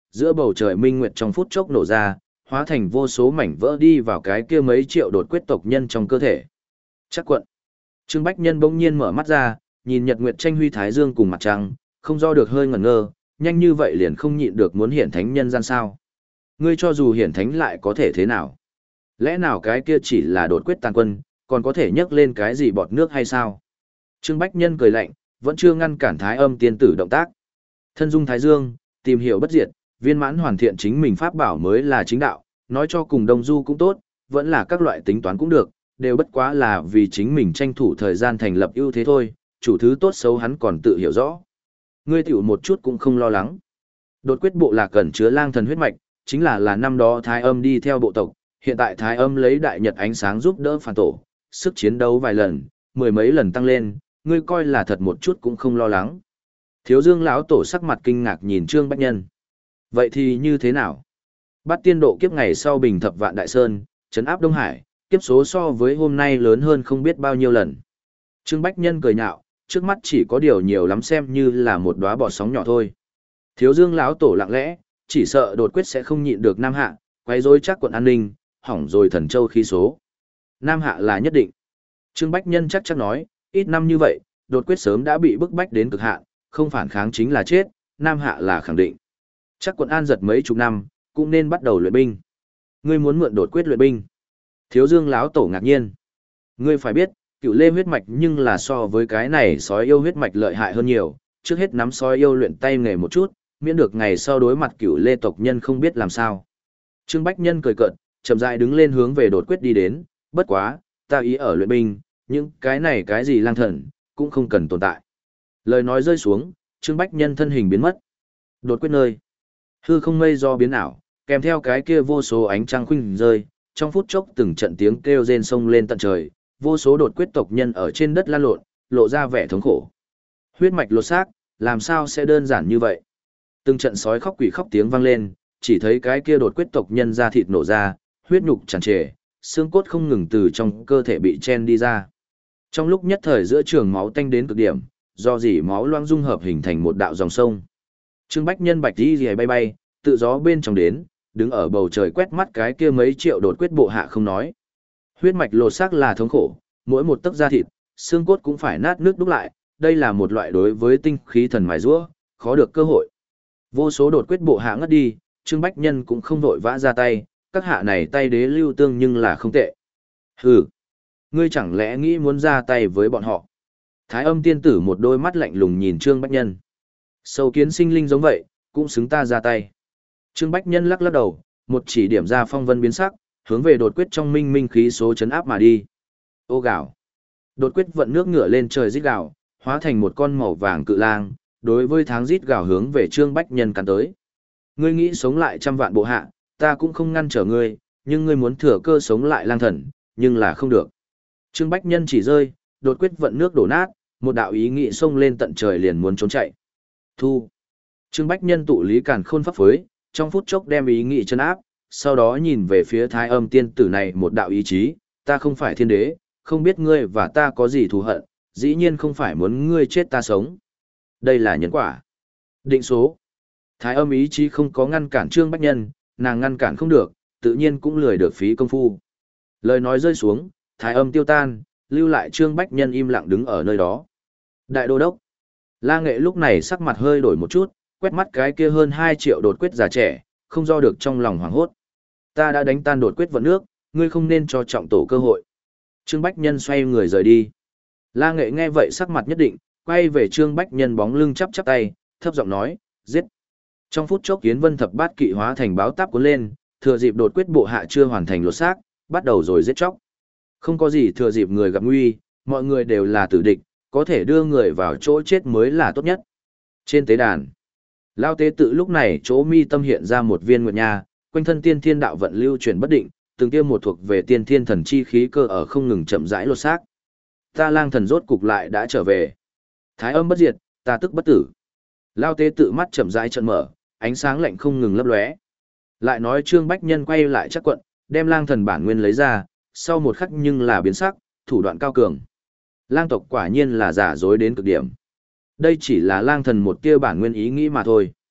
giữa bầu trời minh nguyệt trong phút chốc nổ ra, hóa thành vô số mảnh vỡ đi vào cái kia mấy triệu đột quyết tộc nhân trong cơ thể. Chắc quận. Trương Bách Nhân bỗng nhiên mở mắt ra, nhìn nhật nguyệt tranh huy thái dương cùng mặt trăng, không do được hơi ngẩn ngơ, nhanh như vậy liền không nhịn được muốn hiển thánh nhân gian sao. Ngươi cho dù hiển thánh lại có thể thế nào? Lẽ nào cái kia chỉ là đột quyết tàn quân, còn có thể nhấc lên cái gì bọt nước hay sao? Trương Bách Nhân cười lạnh, vẫn chưa ngăn cản Thái Âm tiên tử động tác. Thân dung Thái Dương, tìm hiểu bất diệt, viên mãn hoàn thiện chính mình pháp bảo mới là chính đạo, nói cho cùng Đông Du cũng tốt, vẫn là các loại tính toán cũng được, đều bất quá là vì chính mình tranh thủ thời gian thành lập ưu thế thôi, chủ thứ tốt xấu hắn còn tự hiểu rõ. Ngươi tiểu một chút cũng không lo lắng. Đột quyết bộ lạc cần chứa lang thần huyết mạch, chính là là năm đó Thái Âm đi theo bộ tộc, hiện tại Thái Âm lấy đại nhật ánh sáng giúp đỡ phản tổ, sức chiến đấu vài lần, mười mấy lần tăng lên, ngươi coi là thật một chút cũng không lo lắng. Thiếu Dương lão tổ sắc mặt kinh ngạc nhìn Trương Bách Nhân. Vậy thì như thế nào? Bắt tiên độ kiếp ngày sau bình thập vạn đại sơn, trấn áp Đông Hải, kiếp số so với hôm nay lớn hơn không biết bao nhiêu lần. Trương Bách Nhân cười nhạo, trước mắt chỉ có điều nhiều lắm xem như là một đóa bọt sóng nhỏ thôi. Thiếu Dương lão tổ lặng lẽ, chỉ sợ đột quyết sẽ không nhịn được Nam Hạ, quấy rối chắc quận an ninh, hỏng rồi thần châu khí số. Nam Hạ là nhất định. Trương Bách Nhân chắc chắn nói, ít năm như vậy, đột quyết sớm đã bị bức bách đến cực hạn, không phản kháng chính là chết, Nam Hạ là khẳng định. Chắc quận an giật mấy chục năm, cũng nên bắt đầu luyện binh. Ngươi muốn mượn đột quyết luyện binh? Thiếu Dương lão tổ ngạc nhiên. Ngươi phải biết, cựu lê huyết mạch nhưng là so với cái này sói yêu huyết mạch lợi hại hơn nhiều, trước hết nắm sói yêu luyện tay nghề một chút, miễn được ngày sau đối mặt cựu lê tộc nhân không biết làm sao. Trương Bách Nhân cười cợt, chậm rãi đứng lên hướng về đột quyết đi đến, bất quá, ta ý ở luyện binh, những cái này cái gì lang thần, cũng không cần tồn tại. Lời nói rơi xuống, Trương Bách Nhân thân hình biến mất. Đột quyết nơi. Hư không mây do biến ảo, kèm theo cái kia vô số ánh trăng khuynh rơi, trong phút chốc từng trận tiếng kêu rên sông lên tận trời, vô số đột quyết tộc nhân ở trên đất lăn lộn, lộ ra vẻ thống khổ. Huyết mạch lột xác, làm sao sẽ đơn giản như vậy? Từng trận sói khóc quỷ khóc tiếng vang lên, chỉ thấy cái kia đột quyết tộc nhân da thịt nổ ra, huyết nhục tràn trề, xương cốt không ngừng từ trong cơ thể bị chen đi ra. Trong lúc nhất thời giữa trường máu tanh đến cực điểm, do dỉ máu loang dung hợp hình thành một đạo dòng sông. Trương Bách Nhân bạch đi rìa bay bay, tự gió bên trong đến, đứng ở bầu trời quét mắt cái kia mấy triệu đột quyết bộ hạ không nói. Huyết mạch lột xác là thống khổ, mỗi một tấc da thịt, xương cốt cũng phải nát nước đúc lại, đây là một loại đối với tinh khí thần mài giũa, khó được cơ hội. Vô số đột quyết bộ hạ ngất đi, Trương Bách Nhân cũng không vội vã ra tay, các hạ này tay đế lưu tương nhưng là không tệ. Hừ, ngươi chẳng lẽ nghĩ muốn ra tay với bọn họ? Thái Âm tiên tử một đôi mắt lạnh lùng nhìn Trương Bách Nhân. Sâu kiến sinh linh giống vậy, cũng xứng ta ra tay. Trương Bách Nhân lắc lắc đầu, một chỉ điểm ra phong vân biến sắc, hướng về đột quyết trong minh minh khí số chấn áp mà đi. Ô gạo. Đột quyết vận nước ngửa lên trời rít gạo, hóa thành một con màu vàng cự lang, đối với tháng rít gạo hướng về Trương Bách Nhân cắn tới. Ngươi nghĩ sống lại trăm vạn bộ hạ, ta cũng không ngăn trở ngươi, nhưng ngươi muốn thừa cơ sống lại lang thần, nhưng là không được. Trương Bách Nhân chỉ rơi, đột quyết vận nước đổ nát, một đạo ý nghĩ xông lên tận trời liền muốn trốn chạy. Thu. Trương Bách Nhân tụ lý càn khôn pháp phối, trong phút chốc đem ý nghĩ chân áp, sau đó nhìn về phía Thái Âm tiên tử này một đạo ý chí, ta không phải thiên đế, không biết ngươi và ta có gì thù hận, dĩ nhiên không phải muốn ngươi chết ta sống. Đây là nhân quả. Định số. Thái Âm ý chí không có ngăn cản Trương Bách Nhân, nàng ngăn cản không được, tự nhiên cũng lười được phí công phu. Lời nói rơi xuống, Thái Âm tiêu tan, lưu lại Trương Bách Nhân im lặng đứng ở nơi đó. Đại đô đốc. La Nghệ lúc này sắc mặt hơi đổi một chút, quét mắt cái kia hơn hai triệu đột quyết già trẻ, không do được trong lòng hoảng hốt. Ta đã đánh tan đột quyết vận nước, ngươi không nên cho trọng tổ cơ hội. Trương Bách Nhân xoay người rời đi. La Nghệ nghe vậy sắc mặt nhất định, quay về Trương Bách Nhân bóng lưng chắp chắp tay, thấp giọng nói, giết. Trong phút chốc Yến Vân thập bát kỵ hóa thành báo táp cuốn lên, thừa dịp đột quyết bộ hạ chưa hoàn thành lột xác, bắt đầu rồi giết chóc. Không có gì thừa dịp người gặp nguy, mọi người đều là tử địch, có thể đưa người vào chỗ chết mới là tốt nhất. Trên tế đàn, Lao tế tự lúc này chỗ mi tâm hiện ra một viên nguyệt nha, quanh thân tiên thiên đạo vận lưu chuyển bất định, từng tiêm một thuộc về tiên thiên thần chi khí cơ ở không ngừng chậm rãi lột xác. Ta lang thần rốt cục lại đã trở về. Thái Âm bất diệt, ta tức bất tử. Lao tế tự mắt chậm rãi trợn mở, ánh sáng lạnh không ngừng lấp lóe. Lại nói Trương Bách Nhân quay lại chắc quận, đem lang thần bản nguyên lấy ra, sau một khắc nhưng là biến sắc, thủ đoạn cao cường. Lang tộc quả nhiên là giả dối đến cực điểm. Đây chỉ là lang thần một tia bản nguyên ý nghĩ mà thôi.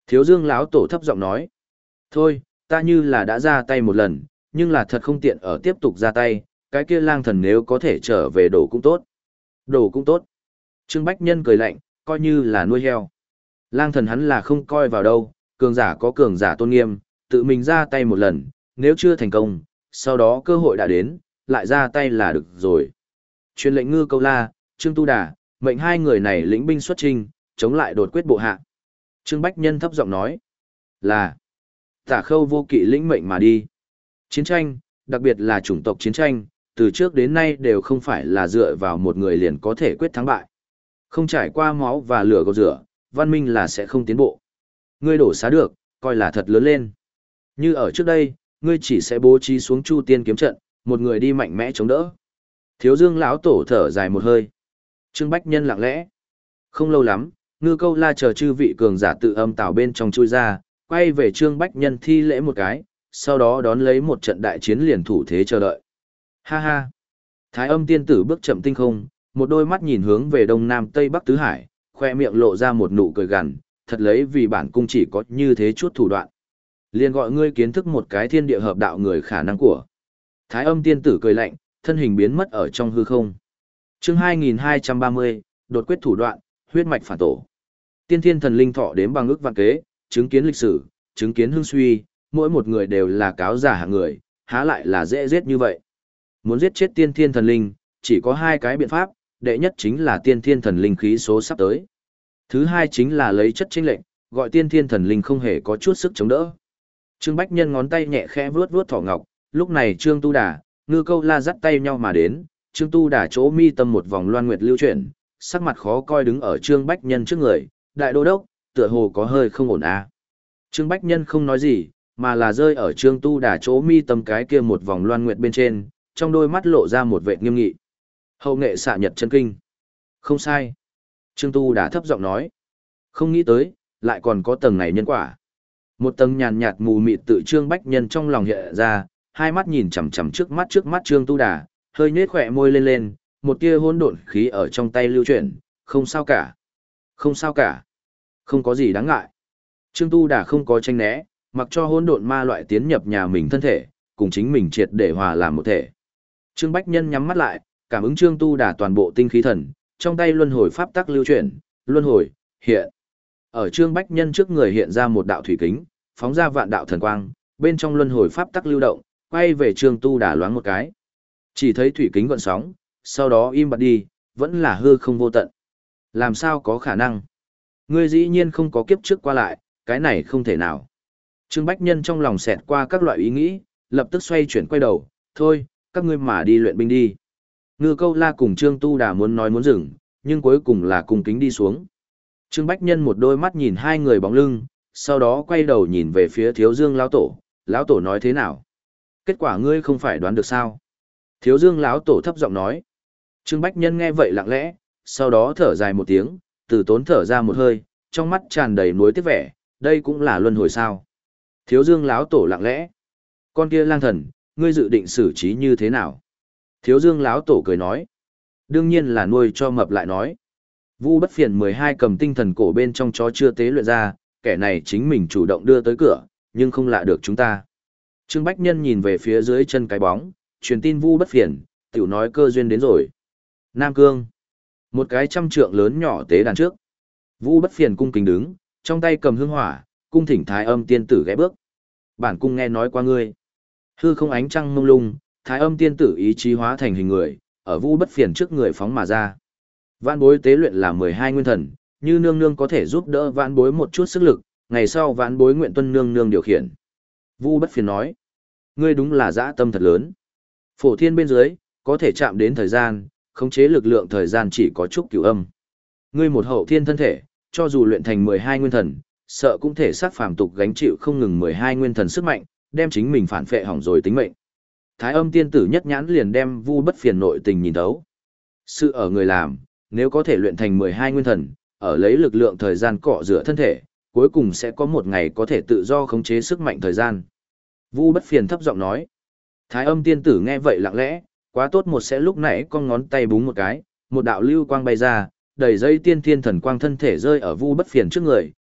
Thiếu Dương lão tổ thấp giọng nói. Thôi, ta như là đã ra tay một lần, nhưng là thật không tiện ở tiếp tục ra tay, cái kia lang thần nếu có thể trở về đổ cũng tốt. Đổ cũng tốt. Trương Bách Nhân cười lạnh, coi như là nuôi heo. Lang thần hắn là không coi vào đâu, cường giả có cường giả tôn nghiêm, tự mình ra tay một lần, nếu chưa thành công, sau đó cơ hội đã đến, lại ra tay là được rồi. Truyền lệnh Ngư Câu La, Trương Tu Đà, mệnh hai người này lĩnh binh xuất chinh, chống lại đột quyết bộ hạ. Trương Bách Nhân thấp giọng nói, là Tả Khâu Vô Kỵ lĩnh mệnh mà đi. Chiến tranh, đặc biệt là chủng tộc chiến tranh, từ trước đến nay đều không phải là dựa vào một người liền có thể quyết thắng bại. Không trải qua máu và lửa gột rửa, văn minh là sẽ không tiến bộ. Ngươi đổ xá được, coi là thật lớn lên. Như ở trước đây, ngươi chỉ sẽ bố trí xuống Chu Tiên kiếm trận, một người đi mạnh mẽ chống đỡ. Thiếu Dương lão tổ thở dài một hơi. Trương Bách Nhân lặng lẽ. Không lâu lắm, Ngư Câu La chờ chư vị cường giả tự âm tào bên trong chui ra, quay về Trương Bách Nhân thi lễ một cái, sau đó đón lấy một trận đại chiến liền thủ thế chờ đợi. Ha ha. Thái Âm tiên tử bước chậm tinh không, một đôi mắt nhìn hướng về đông nam tây bắc tứ hải, khoe miệng lộ ra một nụ cười gằn, thật lấy vì bản cung chỉ có như thế chút thủ đoạn. Liền gọi ngươi kiến thức một cái thiên địa hợp đạo người khả năng của. Thái Âm tiên tử cười lạnh, thân hình biến mất ở trong hư không. Chương hai nghìn hai trăm ba mươi, đột quyết thủ đoạn, huyết mạch phản tổ. Tiên thiên thần linh thọ đếm bằng ước vạn kế, chứng kiến lịch sử, chứng kiến hưng suy, mỗi một người đều là cáo giả hạng người, há lại là dễ giết như vậy. Muốn giết chết tiên thiên thần linh, chỉ có hai cái biện pháp, đệ nhất chính là tiên thiên thần linh khí số sắp tới. Thứ hai chính là lấy chất chênh lệnh, gọi tiên thiên thần linh không hề có chút sức chống đỡ. Trương Bách Nhân ngón tay nhẹ khẽ vuốt vuốt thỏ ngọc, lúc này Trương Tu Đà, Ngư Câu La dắt tay nhau mà đến, Trương Tu Đà chỗ mi tâm một vòng loan nguyệt lưu chuyển, sắc mặt khó coi đứng ở Trương Bách Nhân trước người, đại đô đốc, tựa hồ có hơi không ổn à. Trương Bách Nhân không nói gì, mà là rơi ở Trương Tu Đà chỗ mi tâm cái kia một vòng loan nguyệt bên trên, trong đôi mắt lộ ra một vẻ nghiêm nghị. Hậu nghệ xạ nhật chân kinh. Không sai. Trương Tu Đà thấp giọng nói. Không nghĩ tới, lại còn có tầng này nhân quả. Một tầng nhàn nhạt mù mịt tự Trương Bách Nhân trong lòng hiện ra, hai mắt nhìn chằm chằm trước mắt trước mắt Trương Tu Đà, hơi nhếch khỏe môi lên lên, một tia hỗn độn khí ở trong tay lưu chuyển, không sao cả. Không sao cả. Không có gì đáng ngại. Trương Tu Đà không có tranh né, mặc cho hỗn độn ma loại tiến nhập nhà mình thân thể, cùng chính mình triệt để hòa làm một thể. Trương Bách Nhân nhắm mắt lại, cảm ứng Trương Tu Đà toàn bộ tinh khí thần, trong tay luân hồi pháp tắc lưu chuyển, luân hồi, hiện. Ở Trương Bách Nhân trước người hiện ra một đạo thủy kính, phóng ra vạn đạo thần quang, bên trong luân hồi pháp tắc lưu động, quay về Trương Tu Đà loáng một cái. Chỉ thấy thủy kính gợn sóng, sau đó im bặt đi, vẫn là hư không vô tận. Làm sao có khả năng? Ngươi dĩ nhiên không có kiếp trước qua lại, cái này không thể nào. Trương Bách Nhân trong lòng xẹt qua các loại ý nghĩ, lập tức xoay chuyển quay đầu, thôi, các ngươi mà đi luyện binh đi. Ngư Câu La cùng Trương Tu Đà muốn nói muốn dừng, nhưng cuối cùng là cùng kính đi xuống. Trương Bách Nhân một đôi mắt nhìn hai người bóng lưng, sau đó quay đầu nhìn về phía Thiếu Dương lão tổ, lão tổ nói thế nào? Kết quả ngươi không phải đoán được sao? Thiếu Dương lão tổ thấp giọng nói. Trương Bách Nhân nghe vậy lặng lẽ, sau đó thở dài một tiếng, từ tốn thở ra một hơi, trong mắt tràn đầy nuối tiếc vẻ, đây cũng là luân hồi sao? Thiếu Dương lão tổ lặng lẽ. Con kia lang thần, ngươi dự định xử trí như thế nào? Thiếu Dương lão tổ cười nói. Đương nhiên là nuôi cho mập lại nói. Vu Bất Phiền mười hai cầm tinh thần cổ bên trong chó chưa tế luyện ra, kẻ này chính mình chủ động đưa tới cửa, nhưng không lạ được chúng ta. Trương Bách Nhân nhìn về phía dưới chân cái bóng, truyền tin Vu Bất Phiền, tiểu nói cơ duyên đến rồi. Nam Cương. Một cái trăm trượng lớn nhỏ tế đàn trước. Vu Bất Phiền cung kính đứng, trong tay cầm hương hỏa, cung thỉnh Thái Âm tiên tử ghé bước. Bản cung nghe nói qua ngươi. Hư không ánh trăng mông lung, Thái Âm tiên tử ý chí hóa thành hình người, ở Vu Bất Phiền trước người phóng mà ra. Vãn bối tế luyện là mười hai nguyên thần, như nương nương có thể giúp đỡ vãn bối một chút sức lực, ngày sau vãn bối nguyện tuân nương nương điều khiển. Vu Bất Phiền nói, ngươi đúng là dã tâm thật lớn. Phổ thiên bên dưới, có thể chạm đến thời gian, khống chế lực lượng thời gian chỉ có chút cửu âm. Ngươi một hậu thiên thân thể, cho dù luyện thành mười hai nguyên thần, sợ cũng thể sát phàm tục gánh chịu không ngừng mười hai nguyên thần sức mạnh, đem chính mình phản phệ hỏng rồi tính mệnh. Thái Âm tiên tử nhất nhãn liền đem Vu Bất Phiền nội tình nhìn thấu. Sự ở người làm, nếu có thể luyện thành mười hai nguyên thần, ở lấy lực lượng thời gian cọ rửa thân thể, cuối cùng sẽ có một ngày có thể tự do khống chế sức mạnh thời gian. Vu Bất Phiền thấp giọng nói. Thái Âm tiên tử nghe vậy lặng lẽ, quá tốt một sẽ lúc nãy con ngón tay búng một cái, một đạo lưu quang bay ra, đầy dây tiên thiên thần quang thân thể rơi ở Vu Bất Phiền trước người,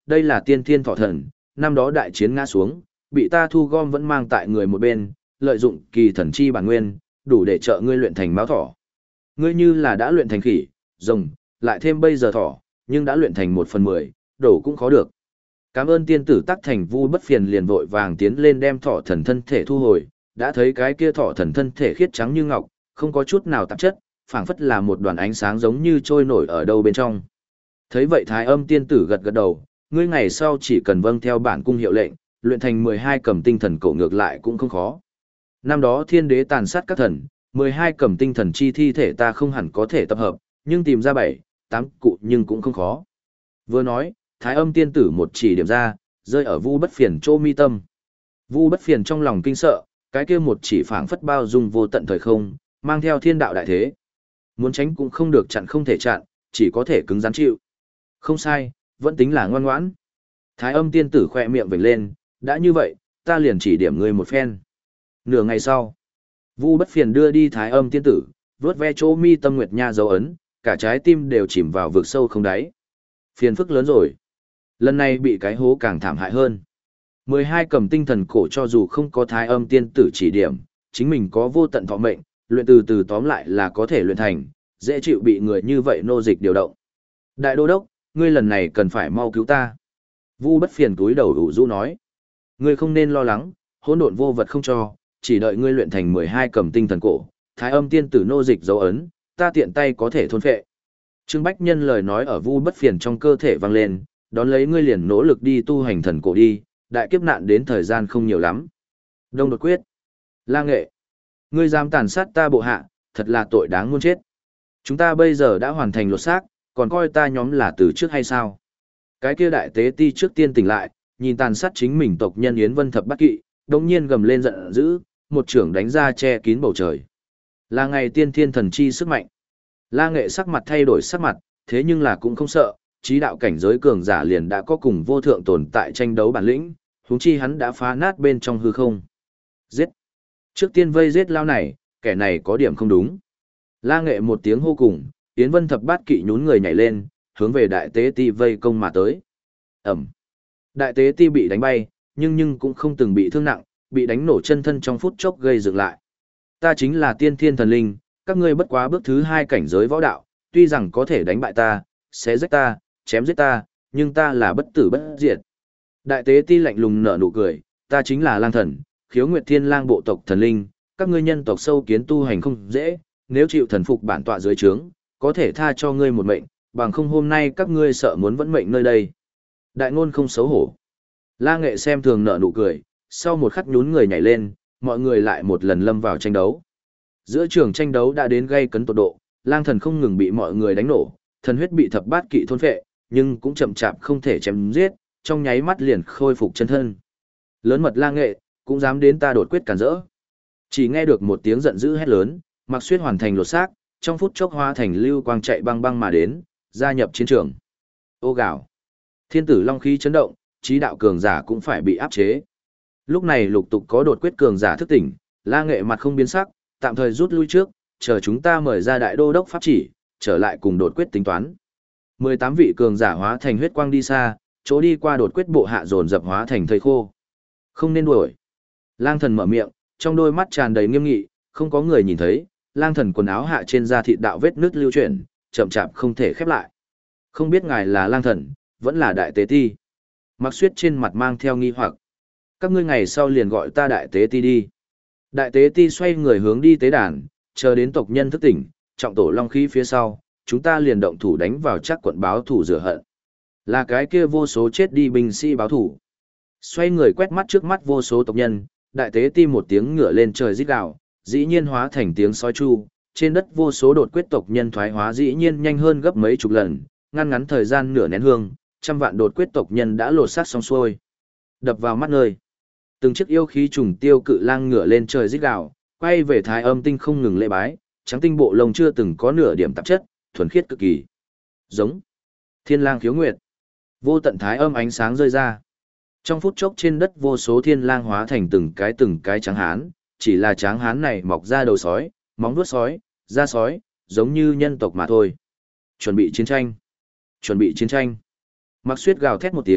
đây là tiên thiên thọ thần, năm đó đại chiến ngã xuống, bị ta thu gom vẫn mang tại người một bên, lợi dụng kỳ thần chi bản nguyên, đủ để trợ ngươi luyện thành máu thỏ. Ngươi như là đã luyện thành khỉ, rồng, lại thêm bây giờ thỏ, nhưng đã luyện thành một phần mười, đổ cũng khó được. Cảm ơn tiên tử Tắc Thành Vu Bất Phiền liền vội vàng tiến lên đem thỏ thần thân thể thu hồi, đã thấy cái kia thỏ thần thân thể khiết trắng như ngọc, không có chút nào tạp chất, phảng phất là một đoàn ánh sáng giống như trôi nổi ở đâu bên trong. Thấy vậy Thái Âm tiên tử gật gật đầu, ngươi ngày sau chỉ cần vâng theo bản cung hiệu lệnh, luyện thành mười hai cầm tinh thần cổ ngược lại cũng không khó. Năm đó thiên đế tàn sát các thần, mười hai cầm tinh thần chi thi thể ta không hẳn có thể tập hợp, nhưng tìm ra bảy, tám cụ nhưng cũng không khó. Vừa nói, Thái Âm tiên tử một chỉ điểm ra, rơi ở Vu Bất Phiền chỗ mi tâm. Vu Bất Phiền trong lòng kinh sợ, cái kia một chỉ phảng phất bao dung vô tận thời không, mang theo thiên đạo đại thế. Muốn tránh cũng không được, chặn không thể chặn, chỉ có thể cứng rắn chịu. Không sai, vẫn tính là ngoan ngoãn. Thái Âm tiên tử khỏe miệng vểnh lên, đã như vậy, ta liền chỉ điểm ngươi một phen. Nửa ngày sau, Vu Bất Phiền đưa đi Thái Âm tiên tử, vuốt ve chỗ mi tâm nguyệt nha dấu ấn, cả trái tim đều chìm vào vực sâu không đáy. Phiền phức lớn rồi. Lần này bị cái hố càng thảm hại hơn. mười hai cầm tinh thần cổ cho dù không có Thái Âm tiên tử chỉ điểm, chính mình có vô tận thọ mệnh, luyện từ từ tóm lại là có thể luyện thành, dễ chịu bị người như vậy nô dịch điều động. Đại đô đốc, ngươi lần này cần phải mau cứu ta. Vu Bất Phiền túi đầu ủ rũ nói. Ngươi không nên lo lắng, hỗn độn vô vật không cho, chỉ đợi ngươi luyện thành mười hai cầm tinh thần cổ, Thái Âm tiên tử nô dịch dấu ấn, ta tiện tay có thể thôn phệ. Trương Bách Nhân lời nói ở Vu Bất Phiền trong cơ thể vang lên, đón lấy ngươi liền nỗ lực đi tu hành thần cổ đi, đại kiếp nạn đến thời gian không nhiều lắm. Đông đột quyết. La Nghệ. Ngươi dám tàn sát ta bộ hạ, thật là tội đáng muôn chết. Chúng ta bây giờ đã hoàn thành lột xác, còn coi ta nhóm là từ trước hay sao? Cái kia đại tế ti trước tiên tỉnh lại, nhìn tàn sát chính mình tộc nhân Yến Vân Thập Bát Kỵ, đồng nhiên gầm lên giận dữ, một trưởng đánh ra che kín bầu trời. Là ngày tiên thiên thần chi sức mạnh. La Nghệ sắc mặt thay đổi sắc mặt, thế nhưng là cũng không sợ, trí đạo cảnh giới cường giả liền đã có cùng vô thượng tồn tại tranh đấu bản lĩnh, huống chi hắn đã phá nát bên trong hư không. Giết! Trước tiên vây giết lao này, kẻ này có điểm không đúng. La Nghệ một tiếng hô cùng, Yến Vân Thập Bát Kỵ nhún người nhảy lên, hướng về đại tế ti vây công mà tới. Ẩm! Đại tế ti bị đánh bay, nhưng nhưng cũng không từng bị thương nặng, bị đánh nổ chân thân trong phút chốc gây dựng lại. Ta chính là tiên thiên thần linh, các ngươi bất quá bước thứ hai cảnh giới võ đạo, tuy rằng có thể đánh bại ta, xé rách ta, chém giết ta, nhưng ta là bất tử bất diệt. Đại tế ti lạnh lùng nở nụ cười, ta chính là lang thần, khiếu nguyệt thiên lang bộ tộc thần linh, các ngươi nhân tộc sâu kiến tu hành không dễ, nếu chịu thần phục bản tọa dưới trướng, có thể tha cho ngươi một mệnh, bằng không hôm nay các ngươi sợ muốn vẫn mệnh nơi đây. Đại ngôn không xấu hổ. La Nghệ xem thường nở nụ cười, sau một khắc nhún người nhảy lên, mọi người lại một lần lâm vào tranh đấu. Giữa trường tranh đấu đã đến gây cấn tột độ, lang thần không ngừng bị mọi người đánh nổ, thần huyết bị thập bát kỵ thôn phệ, nhưng cũng chậm chạp không thể chém giết, trong nháy mắt liền khôi phục chân thân. Lớn mật La Nghệ, cũng dám đến ta đột quyết cản rỡ. Chỉ nghe được một tiếng giận dữ hét lớn, Mạc Xuyết hoàn thành lột xác, trong phút chốc hóa thành lưu quang chạy băng băng mà đến, gia nhập chiến trường. Ô gào. Thiên tử long khí chấn động, trí đạo cường giả cũng phải bị áp chế. Lúc này lục tục có đột quyết cường giả thức tỉnh, La Nghệ mặt không biến sắc, tạm thời rút lui trước, chờ chúng ta mời ra đại đô đốc pháp chỉ, trở lại cùng đột quyết tính toán. mười tám vị cường giả hóa thành huyết quang đi xa, chỗ đi qua đột quyết bộ hạ dồn dập hóa thành thây khô. Không nên đuổi. Lang thần mở miệng, trong đôi mắt tràn đầy nghiêm nghị, không có người nhìn thấy, lang thần quần áo hạ trên da thịt đạo vết nứt lưu chuyển, chậm chạp không thể khép lại. Không biết ngài là lang thần, vẫn là đại tế ti. Mạc Xuyết trên mặt mang theo nghi hoặc. Các ngươi ngày sau liền gọi ta đại tế ti đi. Đại tế ti xoay người hướng đi tế đàn, chờ đến tộc nhân thức tỉnh, trọng tổ long khí phía sau, chúng ta liền động thủ đánh vào chắc quận báo thủ rửa hận. Là cái kia vô số chết đi binh sĩ báo thủ. Xoay người quét mắt trước mắt vô số tộc nhân, đại tế ti một tiếng ngửa lên trời rít gào, dĩ nhiên hóa thành tiếng sói chu, trên đất vô số đột quyết tộc nhân thoái hóa dĩ nhiên nhanh hơn gấp mấy chục lần, ngăn ngắn thời gian nửa nén hương, trăm vạn đột quyết tộc nhân đã lột xác xong xuôi. Đập vào mắt nơi. Từng chiếc yêu khí trùng tiêu cự lang ngửa lên trời rít gào, quay về Thái Âm tinh không ngừng lễ bái, trắng tinh bộ lông chưa từng có nửa điểm tạp chất, thuần khiết cực kỳ. Giống. Thiên lang khiếu nguyệt. Vô tận Thái Âm ánh sáng rơi ra. Trong phút chốc trên đất vô số thiên lang hóa thành từng cái từng cái tráng hán, chỉ là tráng hán này mọc ra đầu sói, móng vuốt sói, da sói, giống như nhân tộc mà thôi. Chuẩn bị chiến tranh. Chuẩn bị chiến tranh. Mạc Xuyết gào thét một tiếng,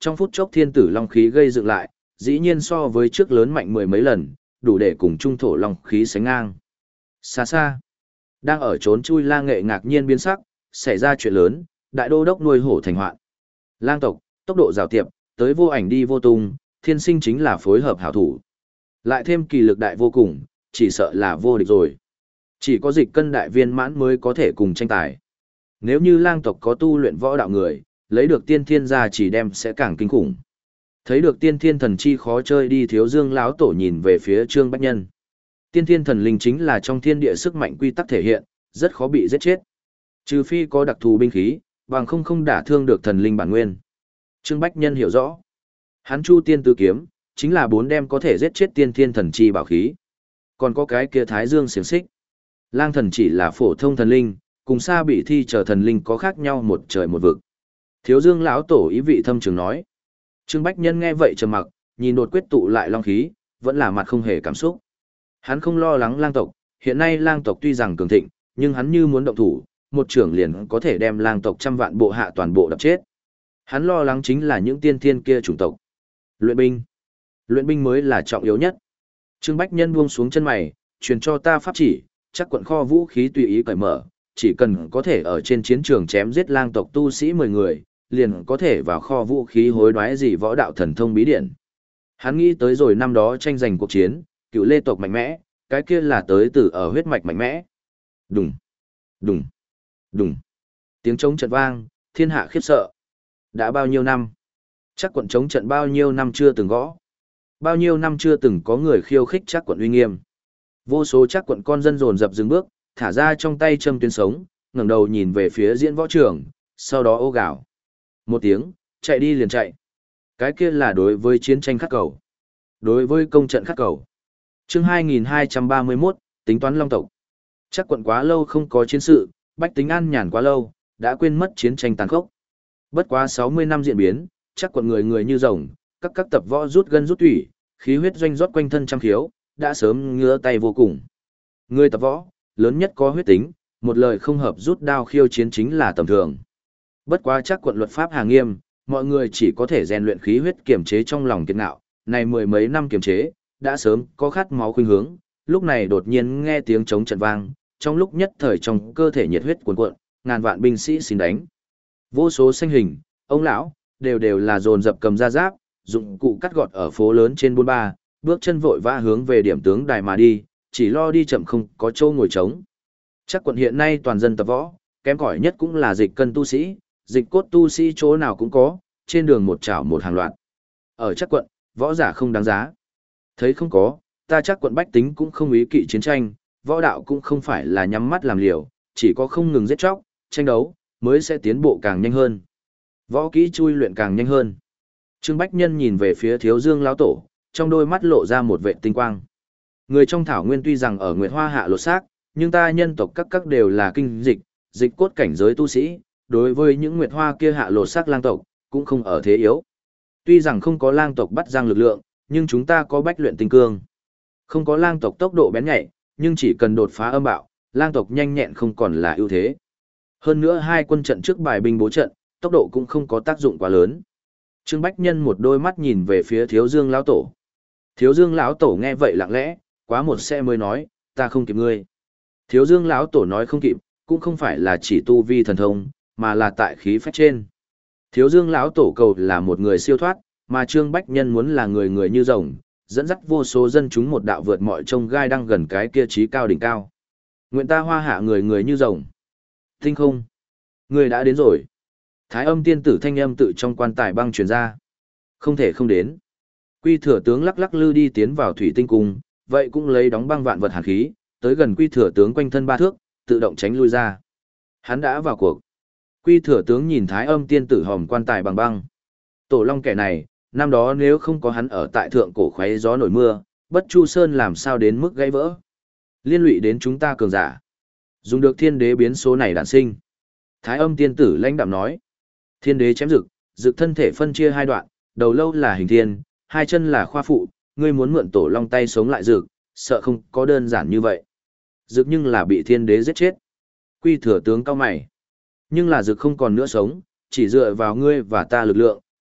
trong phút chốc thiên tử long khí gây dựng lại, dĩ nhiên so với trước lớn mạnh mười mấy lần, đủ để cùng trung thổ long khí sánh ngang. Xa xa, đang ở trốn chui lang nghệ ngạc nhiên biến sắc, xảy ra chuyện lớn, đại đô đốc nuôi hổ thành hoạn. Lang tộc, tốc độ rào tiệp, tới vô ảnh đi vô tung, thiên sinh chính là phối hợp hảo thủ. Lại thêm kỳ lực đại vô cùng, chỉ sợ là vô địch rồi. Chỉ có dịch cân đại viên mãn mới có thể cùng tranh tài. Nếu như lang tộc có tu luyện võ đạo người, lấy được tiên thiên ra chỉ đem sẽ càng kinh khủng. Thấy được tiên thiên thần chi khó chơi đi, Thiếu Dương lão tổ nhìn về phía Trương Bách Nhân. Tiên thiên thần linh chính là trong thiên địa sức mạnh quy tắc thể hiện, rất khó bị giết chết. Trừ phi có đặc thù binh khí, bằng không không đả thương được thần linh bản nguyên. Trương Bách Nhân hiểu rõ. Hắn Chu Tiên Tứ Kiếm, chính là bốn đem có thể giết chết tiên thiên thần chi bảo khí. Còn có cái kia Thái Dương xiềng xích. Lang thần chỉ là phổ thông thần linh, cùng xa bị thi trở thần linh có khác nhau một trời một vực. Thiếu Dương lão tổ ý vị thâm trường nói. Trương Bách Nhân nghe vậy trầm mặc, nhìn đột quyết tụ lại long khí, vẫn là mặt không hề cảm xúc. Hắn không lo lắng lang tộc, hiện nay lang tộc tuy rằng cường thịnh, nhưng hắn như muốn động thủ, một trưởng liền có thể đem lang tộc trăm vạn bộ hạ toàn bộ đập chết. Hắn lo lắng chính là những tiên thiên kia chủng tộc. Luyện binh. Luyện binh mới là trọng yếu nhất. Trương Bách Nhân buông xuống chân mày, truyền cho ta pháp chỉ, chắc quận kho vũ khí tùy ý cởi mở, chỉ cần có thể ở trên chiến trường chém giết lang tộc tu sĩ mười người, liền có thể vào kho vũ khí hối đoái gì võ đạo thần thông bí điển. Hắn nghĩ tới rồi năm đó tranh giành cuộc chiến, cựu lê tộc mạnh mẽ, cái kia là tới từ ở huyết mạch mạnh mẽ. Đùng, đùng, đùng. Tiếng trống trận vang, thiên hạ khiếp sợ. Đã bao nhiêu năm? Chắc quận trống trận bao nhiêu năm chưa từng gõ? Bao nhiêu năm chưa từng có người khiêu khích chắc quận uy nghiêm? Vô số chắc quận con dân dồn dập dừng bước, thả ra trong tay châm tuyến sống, ngẩng đầu nhìn về phía diễn võ trường, sau đó ô gào. Một tiếng, chạy đi liền chạy. Cái kia là đối với chiến tranh khắc cầu. Đối với công trận khắc cầu. Chương hai nghìn hai trăm ba mươi mốt, tính toán long tộc. Chắc quận quá lâu không có chiến sự, bách tính an nhàn quá lâu, đã quên mất chiến tranh tàn khốc. Bất quá sáu mươi năm diễn biến, chắc quận người người như rồng, các các tập võ rút gân rút tủy, khí huyết doanh rót quanh thân trăm khiếu, đã sớm ngứa tay vô cùng. Người tập võ, lớn nhất có huyết tính, một lời không hợp rút đao khiêu chiến chính là tầm thường. Bất quá chắc quận luật pháp hà nghiêm, mọi người chỉ có thể rèn luyện khí huyết kiềm chế trong lòng kiệt ngạo, này mười mấy năm kiềm chế, đã sớm có khát máu khuynh hướng, lúc này đột nhiên nghe tiếng trống trận vang, trong lúc nhất thời trong cơ thể nhiệt huyết cuồn cuộn, ngàn vạn binh sĩ xin đánh. Vô số xanh hình, ông lão, đều đều là dồn dập cầm ra giáp, dụng cụ cắt gọt ở phố lớn trên buôn ba, bước chân vội vã hướng về điểm tướng đài mà đi, chỉ lo đi chậm không có chỗ ngồi trống. Chắc quận hiện nay toàn dân tập võ, kém cỏi nhất cũng là dịch cân tu sĩ, dịch cốt tu sĩ chỗ nào cũng có, trên đường một chảo một hàng loạt. Ở chắc quận, võ giả không đáng giá. Thấy không có, ta chắc quận bách tính cũng không ý kỵ chiến tranh, võ đạo cũng không phải là nhắm mắt làm liều, chỉ có không ngừng giết chóc, tranh đấu, mới sẽ tiến bộ càng nhanh hơn. Võ kỹ chui luyện càng nhanh hơn. Trương Bách Nhân nhìn về phía Thiếu Dương lão tổ, trong đôi mắt lộ ra một vệ tinh quang. Người trong thảo nguyên tuy rằng ở Nguyệt Hoa hạ lột xác, nhưng ta nhân tộc các các đều là kinh dịch, dịch cốt cảnh giới tu sĩ, đối với những Nguyệt Hoa kia hạ lột xác lang tộc, cũng không ở thế yếu. Tuy rằng không có lang tộc bắt giang lực lượng, nhưng chúng ta có bách luyện tinh cương. Không có lang tộc tốc độ bén nhạy, nhưng chỉ cần đột phá âm bạo, lang tộc nhanh nhẹn không còn là ưu thế. Hơn nữa hai quân trận trước bài binh bố trận, tốc độ cũng không có tác dụng quá lớn. Trương Bách Nhân một đôi mắt nhìn về phía Thiếu Dương lão tổ. Thiếu Dương lão tổ nghe vậy lặng lẽ, quá một xe mới nói, ta không kịp ngươi. Thiếu Dương lão tổ nói không kịp, cũng không phải là chỉ tu vi thần thông, mà là tại khí phách trên. Thiếu Dương lão tổ cầu là một người siêu thoát, mà Trương Bách Nhân muốn là người người như rồng, dẫn dắt vô số dân chúng một đạo vượt mọi trông gai đang gần cái kia trí cao đỉnh cao. Nguyện ta hoa hạ người người như rồng. Tinh không, người đã đến rồi. Thái âm tiên tử thanh âm tự trong quan tài băng truyền ra. Không thể không đến. Quy thừa tướng lắc lắc lư đi tiến vào thủy tinh cung, vậy cũng lấy đóng băng vạn vật hàn khí, tới gần quy thừa tướng quanh thân ba thước, tự động tránh lui ra. Hắn đã vào cuộc. Quy thừa tướng nhìn thái âm tiên tử hòm quan tài bằng băng. Tổ long kẻ này, năm đó nếu không có hắn ở tại thượng cổ khoáy gió nổi mưa, bất chu sơn làm sao đến mức gãy vỡ. Liên lụy đến chúng ta cường giả. Dùng được thiên đế biến số này đản sinh. Thái âm tiên tử lãnh đạm nói. Thiên đế chém rực, rực thân thể phân chia hai đoạn, đầu lâu là hình thiên, hai chân là khoa phụ, ngươi muốn mượn tổ long tay sống lại rực, sợ không có đơn giản như vậy. Rực nhưng là bị thiên đế giết chết. Quy thừa tướng cao mày. Nhưng là rực không còn nữa sống, chỉ dựa vào ngươi và ta lực lượng,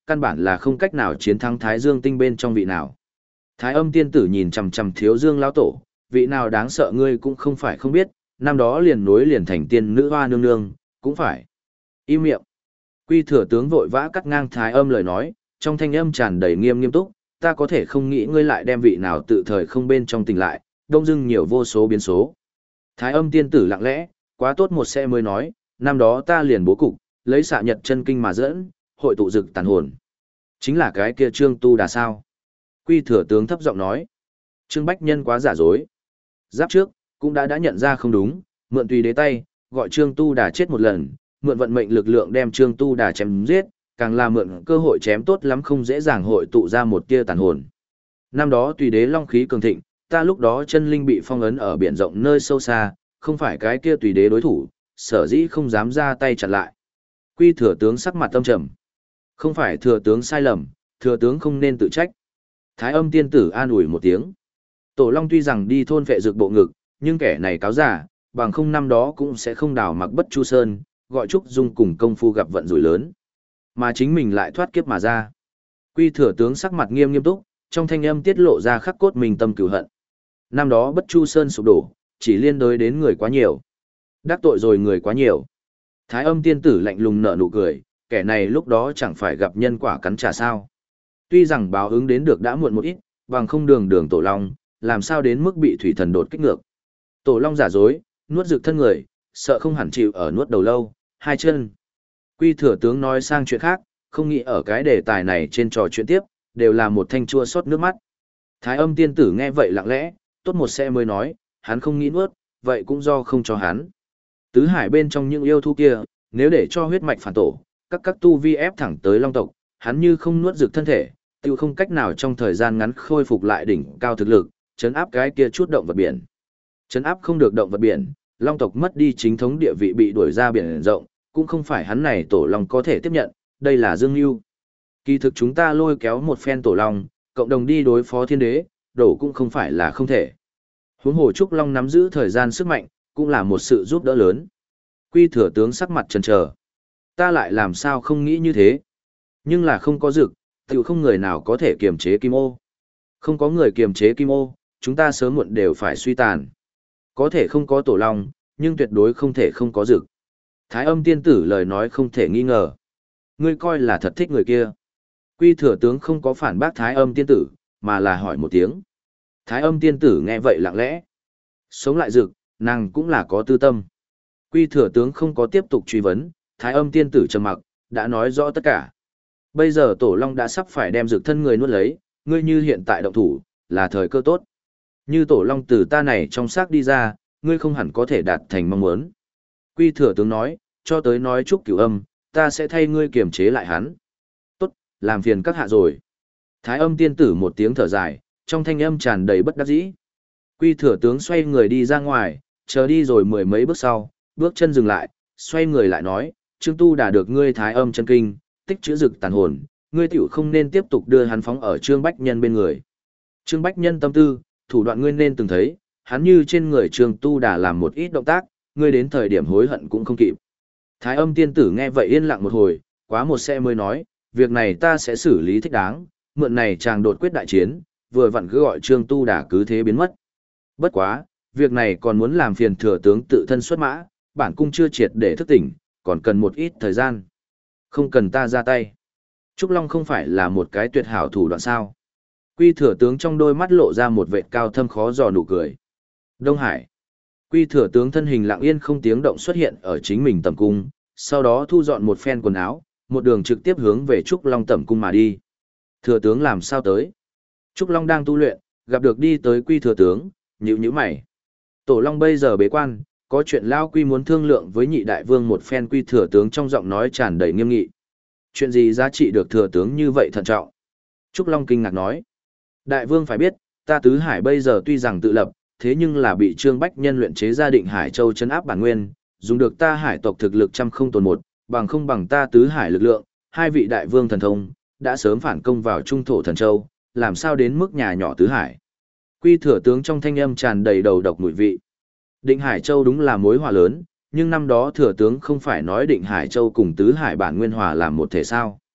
căn bản là không cách nào chiến thắng Thái Dương tinh bên trong vị nào. Thái Âm tiên tử nhìn chằm chằm Thiếu Dương lão tổ, vị nào đáng sợ ngươi cũng không phải không biết, năm đó liền nối liền thành tiên nữ hoa nương nương, cũng phải. Im miệng. Quy Thừa tướng vội vã cắt ngang Thái Âm lời nói, trong thanh âm tràn đầy nghiêm nghiêm túc, ta có thể không nghĩ ngươi lại đem vị nào tự thời không bên trong tình lại, đông dưng nhiều vô số biến số. Thái Âm tiên tử lặng lẽ, quá tốt một xe mới nói, năm đó ta liền bố cục, lấy xạ nhật chân kinh mà dẫn, hội tụ dực tàn hồn. Chính là cái kia Trương Tu Đà sao? Quy Thừa tướng thấp giọng nói. Trương Bách Nhân quá giả dối. Giáp trước, cũng đã đã nhận ra không đúng, mượn tùy đế tay, gọi Trương Tu Đà chết một lần, mượn vận mệnh lực lượng đem Trương Tu Đà chém giết, càng là mượn cơ hội chém tốt lắm không dễ dàng hội tụ ra một tia tàn hồn. Năm đó tùy đế long khí cường thịnh, ta lúc đó chân linh bị phong ấn ở biển rộng nơi sâu xa, không phải cái kia tùy đế đối thủ, sở dĩ không dám ra tay chặn lại. Quy Thừa tướng sắc mặt tâm trầm. Không phải thừa tướng sai lầm, thừa tướng không nên tự trách. Thái Âm tiên tử an ủi một tiếng. Tổ Long tuy rằng đi thôn vệ dược bộ ngực, nhưng kẻ này cáo giả, bằng không năm đó cũng sẽ không đào mặc bất chu sơn, gọi Trúc Dung cùng công phu gặp vận rủi lớn. Mà chính mình lại thoát kiếp mà ra. Quy Thừa tướng sắc mặt nghiêm nghiêm túc, trong thanh âm tiết lộ ra khắc cốt mình tâm cửu hận. Năm đó bất chu sơn sụp đổ, chỉ liên đối đến người quá nhiều. Đắc tội rồi người quá nhiều. Thái Âm tiên tử lạnh lùng nở nụ cười, kẻ này lúc đó chẳng phải gặp nhân quả cắn trả sao. Tuy rằng báo ứng đến được đã muộn một ít, bằng không đường đường Tổ Long, làm sao đến mức bị thủy thần đột kích ngược. Tổ Long giả dối, nuốt rực thân người, sợ không hẳn chịu ở nuốt đầu lâu, hai chân. Quy Thừa tướng nói sang chuyện khác, không nghĩ ở cái đề tài này trên trò chuyện tiếp, đều là một thanh chua xót nước mắt. Thái Âm tiên tử nghe vậy lặng lẽ, tốt một xe mới nói, hắn không nghĩ nuốt, vậy cũng do không cho hắn. Tứ hải bên trong những yêu thú kia, nếu để cho huyết mạch phản tổ, các các tu vi ép thẳng tới long tộc, hắn như không nuốt rực thân thể, tiêu không cách nào trong thời gian ngắn khôi phục lại đỉnh cao thực lực, chấn áp cái kia chút động vật biển. Chấn áp không được động vật biển, long tộc mất đi chính thống địa vị bị đuổi ra biển rộng, cũng không phải hắn này tổ long có thể tiếp nhận, đây là dương mưu. Kỳ thực chúng ta lôi kéo một phen tổ long, cộng đồng đi đối phó thiên đế, đổ cũng không phải là không thể. Huống hồ Trúc Long nắm giữ thời gian sức mạnh, cũng là một sự giúp đỡ lớn. Quy Thừa tướng sắc mặt chần chờ. Ta lại làm sao không nghĩ như thế? Nhưng là không có dực, tiểu không người nào có thể kiềm chế kim ô. Không có người kiềm chế kim ô, chúng ta sớm muộn đều phải suy tàn. Có thể không có tổ long, nhưng tuyệt đối không thể không có dực. Thái Âm tiên tử lời nói không thể nghi ngờ. Ngươi coi là thật thích người kia. Quy Thừa tướng không có phản bác Thái Âm tiên tử, mà là hỏi một tiếng. Thái Âm tiên tử nghe vậy lặng lẽ. Sống lại dực, nàng cũng là có tư tâm. Quy Thừa tướng không có tiếp tục truy vấn, Thái Âm tiên tử trầm mặc, đã nói rõ tất cả. Bây giờ Tổ Long đã sắp phải đem dược thân người nuốt lấy, ngươi như hiện tại động thủ, là thời cơ tốt. Như Tổ Long từ ta này trong xác đi ra, ngươi không hẳn có thể đạt thành mong muốn. Quy Thừa tướng nói, cho tới nói chúc cửu âm, ta sẽ thay ngươi kiềm chế lại hắn. Tốt, làm phiền các hạ rồi. Thái Âm tiên tử một tiếng thở dài, trong thanh âm tràn đầy bất đắc dĩ. Quy Thừa tướng xoay người đi ra ngoài, chờ đi rồi mười mấy bước sau, bước chân dừng lại, xoay người lại nói, Trương Tu đã được ngươi Thái Âm chân kinh, tích chữa dực tàn hồn, ngươi tiểu không nên tiếp tục đưa hắn phóng ở Trương Bách Nhân bên người. Trương Bách Nhân tâm tư, thủ đoạn ngươi nên từng thấy, hắn như trên người Trương Tu đã làm một ít động tác, ngươi đến thời điểm hối hận cũng không kịp. Thái Âm tiên tử nghe vậy yên lặng một hồi, quá một xe mới nói, việc này ta sẽ xử lý thích đáng, mượn này chàng đột quyết đại chiến, vừa vặn cứ gọi Trương Tu đã cứ thế biến mất. Bất quá, việc này còn muốn làm phiền thừa tướng tự thân xuất mã, bản cung chưa triệt để thức tỉnh, còn cần một ít thời gian. Không cần ta ra tay. Trúc Long không phải là một cái tuyệt hảo thủ đoạn sao. Quy Thừa tướng trong đôi mắt lộ ra một vệt cao thâm khó dò nụ cười. Đông Hải. Quy Thừa tướng thân hình lặng yên không tiếng động xuất hiện ở chính mình tầm cung, sau đó thu dọn một phen quần áo, một đường trực tiếp hướng về Trúc Long tầm cung mà đi. Thừa tướng làm sao tới? Trúc Long đang tu luyện, gặp được đi tới Quy Thừa tướng, nhíu nhíu mày. Tổ Long bây giờ bế quan, có chuyện Lao Quy muốn thương lượng với nhị đại vương một phen. Quy Thừa tướng trong giọng nói tràn đầy nghiêm nghị. Chuyện gì giá trị được thừa tướng như vậy thận trọng? Trúc Long kinh ngạc nói. Đại vương phải biết, ta Tứ Hải bây giờ tuy rằng tự lập, thế nhưng là bị Trương Bách Nhân luyện chế ra Định Hải Châu trấn áp bản nguyên, dùng được ta hải tộc thực lực trăm không tồn một, bằng không bằng ta Tứ Hải lực lượng, hai vị đại vương thần thông, đã sớm phản công vào trung thổ thần châu, làm sao đến mức nhà nhỏ Tứ Hải. Quy Thừa tướng trong thanh âm tràn đầy đầu độc mùi vị. Định Hải Châu đúng là mối hòa lớn, nhưng năm đó thừa tướng không phải nói Định Hải Châu cùng Tứ Hải bản nguyên hòa làm một thể sao.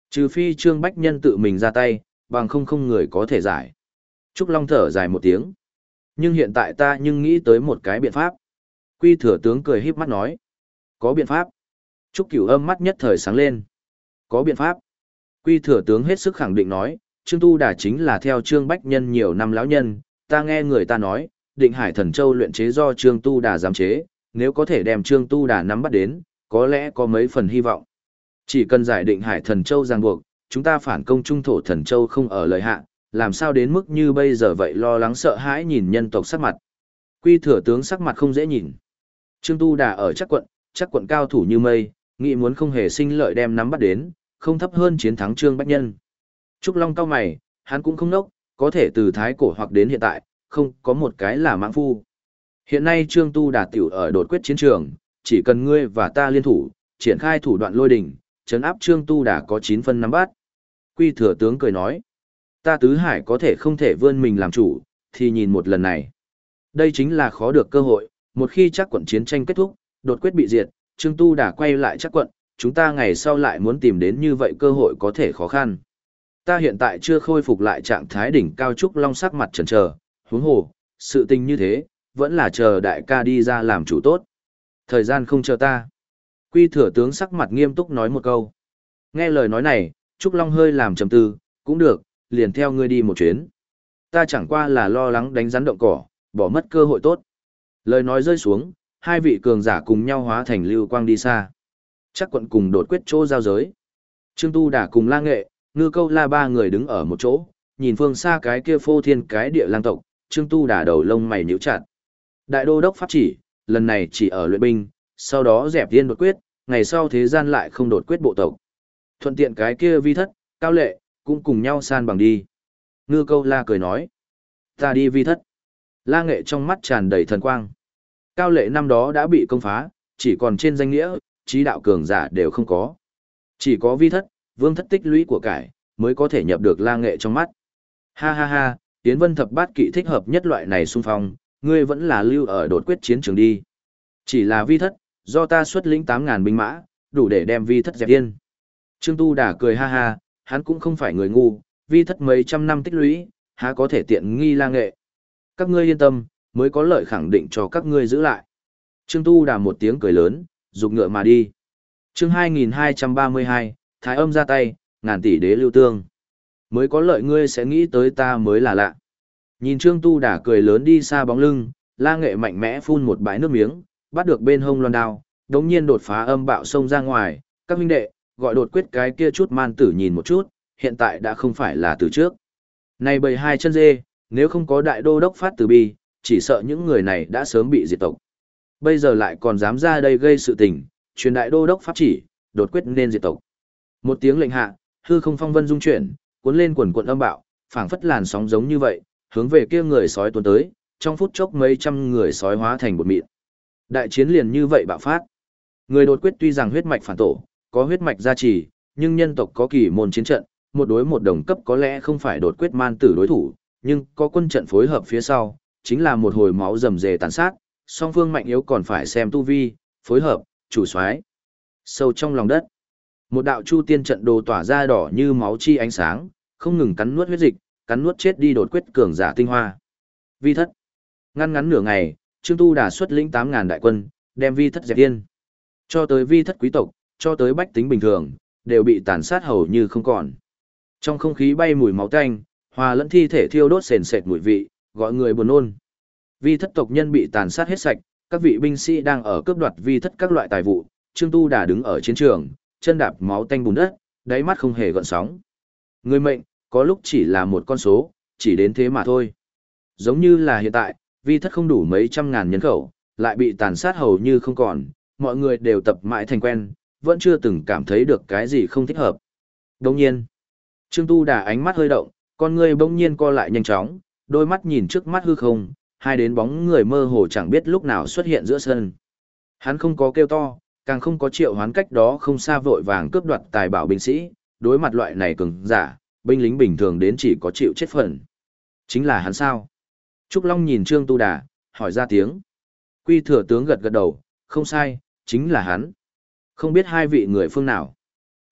Trừ phi Trương Bách Nhân tự mình ra tay, bằng không không người có thể giải. Trúc Long thở dài một tiếng. Nhưng hiện tại ta nhưng nghĩ tới một cái biện pháp. Quy thừa tướng cười híp mắt nói. Có biện pháp. Trúc Cửu Âm mắt nhất thời sáng lên. Có biện pháp. Quy thừa tướng hết sức khẳng định nói, Trương Tu Đà chính là theo Trương Bách Nhân nhiều năm lão nhân, ta nghe người ta nói, Định Hải Thần Châu luyện chế do Trương Tu Đà giám chế, nếu có thể đem Trương Tu Đà nắm bắt đến, có lẽ có mấy phần hy vọng. Chỉ cần giải Định Hải Thần Châu ràng buộc, chúng ta phản công Trung Thổ Thần Châu không ở lợi hạ, làm sao đến mức như bây giờ vậy lo lắng sợ hãi nhìn nhân tộc sắc mặt. Quy thừa tướng sắc mặt không dễ nhìn. Trương Tu Đà ở chắc quận, chắc quận cao thủ như mây, nghĩ muốn không hề sinh lợi đem nắm bắt đến, không thấp hơn chiến thắng Trương Bách Nhân. Trúc Long cao mày, hắn cũng không nốc, có thể từ thái cổ hoặc đến hiện tại, không có một cái là mãng phu. Hiện nay Trương Tu Đà tiểu ở đột quyết chiến trường, chỉ cần ngươi và ta liên thủ, triển khai thủ đoạn lôi đỉnh, trấn áp Trương Tu Đà có chín phân nắm bắt. Quy thừa tướng cười nói, ta tứ hải có thể không thể vươn mình làm chủ, thì nhìn một lần này. Đây chính là khó được cơ hội, một khi chắc quận chiến tranh kết thúc, đột quyết bị diệt, Trương Tu Đà quay lại chắc quận, chúng ta ngày sau lại muốn tìm đến như vậy cơ hội có thể khó khăn. Ta hiện tại chưa khôi phục lại trạng thái đỉnh cao Trúc Long sắc mặt chần chờ, huống hồ, sự tình như thế, vẫn là chờ đại ca đi ra làm chủ tốt. Thời gian không chờ ta. Quy thừa tướng sắc mặt nghiêm túc nói một câu. Nghe lời nói này, Trúc Long hơi làm trầm tư, cũng được, liền theo ngươi đi một chuyến. Ta chẳng qua là lo lắng đánh rắn động cỏ, bỏ mất cơ hội tốt. Lời nói rơi xuống, hai vị cường giả cùng nhau hóa thành lưu quang đi xa. Chắc quận cùng đột quyết chỗ giao giới. Trương Tu Đà cùng La Nghệ, Ngư Câu La ba người đứng ở một chỗ, nhìn phương xa cái kia phô thiên cái địa lang tộc, Trương Tu Đà đầu lông mày nhíu chặt. Đại đô đốc pháp chỉ, lần này chỉ ở luyện binh, sau đó dẹp tiên đột quyết, ngày sau thế gian lại không đột quyết bộ tộc. Thuận tiện cái kia vi thất, Cao Lệ, cũng cùng nhau san bằng đi. Ngư Câu La cười nói, ta đi vi thất. La Nghệ trong mắt tràn đầy thần quang. Cao Lệ năm đó đã bị công phá, chỉ còn trên danh nghĩa, trí đạo cường giả đều không có. Chỉ có vi thất, vương thất tích lũy của cải, mới có thể nhập được La Nghệ trong mắt. Ha ha ha, Tiến Vân thập bát kỵ thích hợp nhất loại này xung phong, ngươi vẫn là lưu ở đột quyết chiến trường đi. Chỉ là vi thất, do ta xuất lĩnh tám ngàn binh mã, đủ để đem vi thất dẹp yên. Trương Tu Đà cười ha ha, hắn cũng không phải người ngu, vi thất mấy trăm năm tích lũy, há có thể tiện nghi La Nghệ. Các ngươi yên tâm, mới có lợi khẳng định cho các ngươi giữ lại. Trương Tu Đà một tiếng cười lớn, rục ngựa mà đi. Chương hai nghìn hai trăm ba mươi hai, Thái Âm ra tay, ngàn tỷ đế lưu tương. Mới có lợi ngươi sẽ nghĩ tới ta mới là lạ. Nhìn Trương Tu Đà cười lớn đi xa bóng lưng, La Nghệ mạnh mẽ phun một bãi nước miếng, bắt được bên hông loan đao, đống nhiên đột phá âm bạo sông ra ngoài. Các huynh đệ, gọi đột quyết cái kia chút man tử nhìn một chút, hiện tại đã không phải là từ trước. Này bầy hai chân dê, nếu không có đại đô đốc phát từ bi, chỉ sợ những người này đã sớm bị diệt tộc. Bây giờ lại còn dám ra đây gây sự tình, truyền đại đô đốc pháp chỉ, đột quyết nên diệt tộc. Một tiếng lệnh hạ, hư không phong vân dung chuyển, cuốn lên quần quần âm bạo, phảng phất làn sóng giống như vậy, hướng về kia người sói tuôn tới, trong phút chốc mấy trăm người sói hóa thành bột mịn. Đại chiến liền như vậy bạo phát. Người đột quyết tuy rằng huyết mạch phản tổ, có huyết mạch gia trì, nhưng nhân tộc có kỳ môn chiến trận, một đối một đồng cấp có lẽ không phải đột quyết man tử đối thủ, nhưng có quân trận phối hợp phía sau, chính là một hồi máu rầm rề tàn sát, song phương mạnh yếu còn phải xem tu vi, phối hợp, chủ soái. Sâu trong lòng đất, một đạo chu tiên trận đồ tỏa ra đỏ như máu chi ánh sáng, không ngừng cắn nuốt huyết dịch, cắn nuốt chết đi đột quyết cường giả tinh hoa. Vi thất. Ngăn ngắn nửa ngày, Trương Tu Đà xuất lĩnh tám ngàn đại quân, đem vi thất dẹp yên. Cho tới vi thất quý tộc, cho tới bách tính bình thường, đều bị tàn sát hầu như không còn. Trong không khí bay mùi máu tanh, hòa lẫn thi thể thiêu đốt sền sệt mùi vị, gọi người buồn nôn. Vi thất tộc nhân bị tàn sát hết sạch, các vị binh sĩ đang ở cướp đoạt vi thất các loại tài vụ, Trương Tu Đà đứng ở chiến trường, chân đạp máu tanh bùn đất, đáy mắt không hề gợn sóng. Người mệnh, có lúc chỉ là một con số, chỉ đến thế mà thôi. Giống như là hiện tại, vi thất không đủ mấy trăm ngàn nhân khẩu, lại bị tàn sát hầu như không còn, mọi người đều tập mãi thành quen, vẫn chưa từng cảm thấy được cái gì không thích hợp. Đồng nhiên, Trương Tu Đà ánh mắt hơi động, con người bỗng nhiên co lại nhanh chóng, đôi mắt nhìn trước mắt hư không, hai đến bóng người mơ hồ chẳng biết lúc nào xuất hiện giữa sân. Hắn không có kêu to, càng không có triệu hoán cách đó không xa vội vàng cướp đoạt tài bảo binh sĩ, đối mặt loại này cường giả, binh lính bình thường đến chỉ có chịu chết phần. Chính là hắn sao? Trúc Long nhìn Trương Tu Đà, hỏi ra tiếng. Quy thừa tướng gật gật đầu, không sai, chính là hắn. Không biết hai vị người phương nào.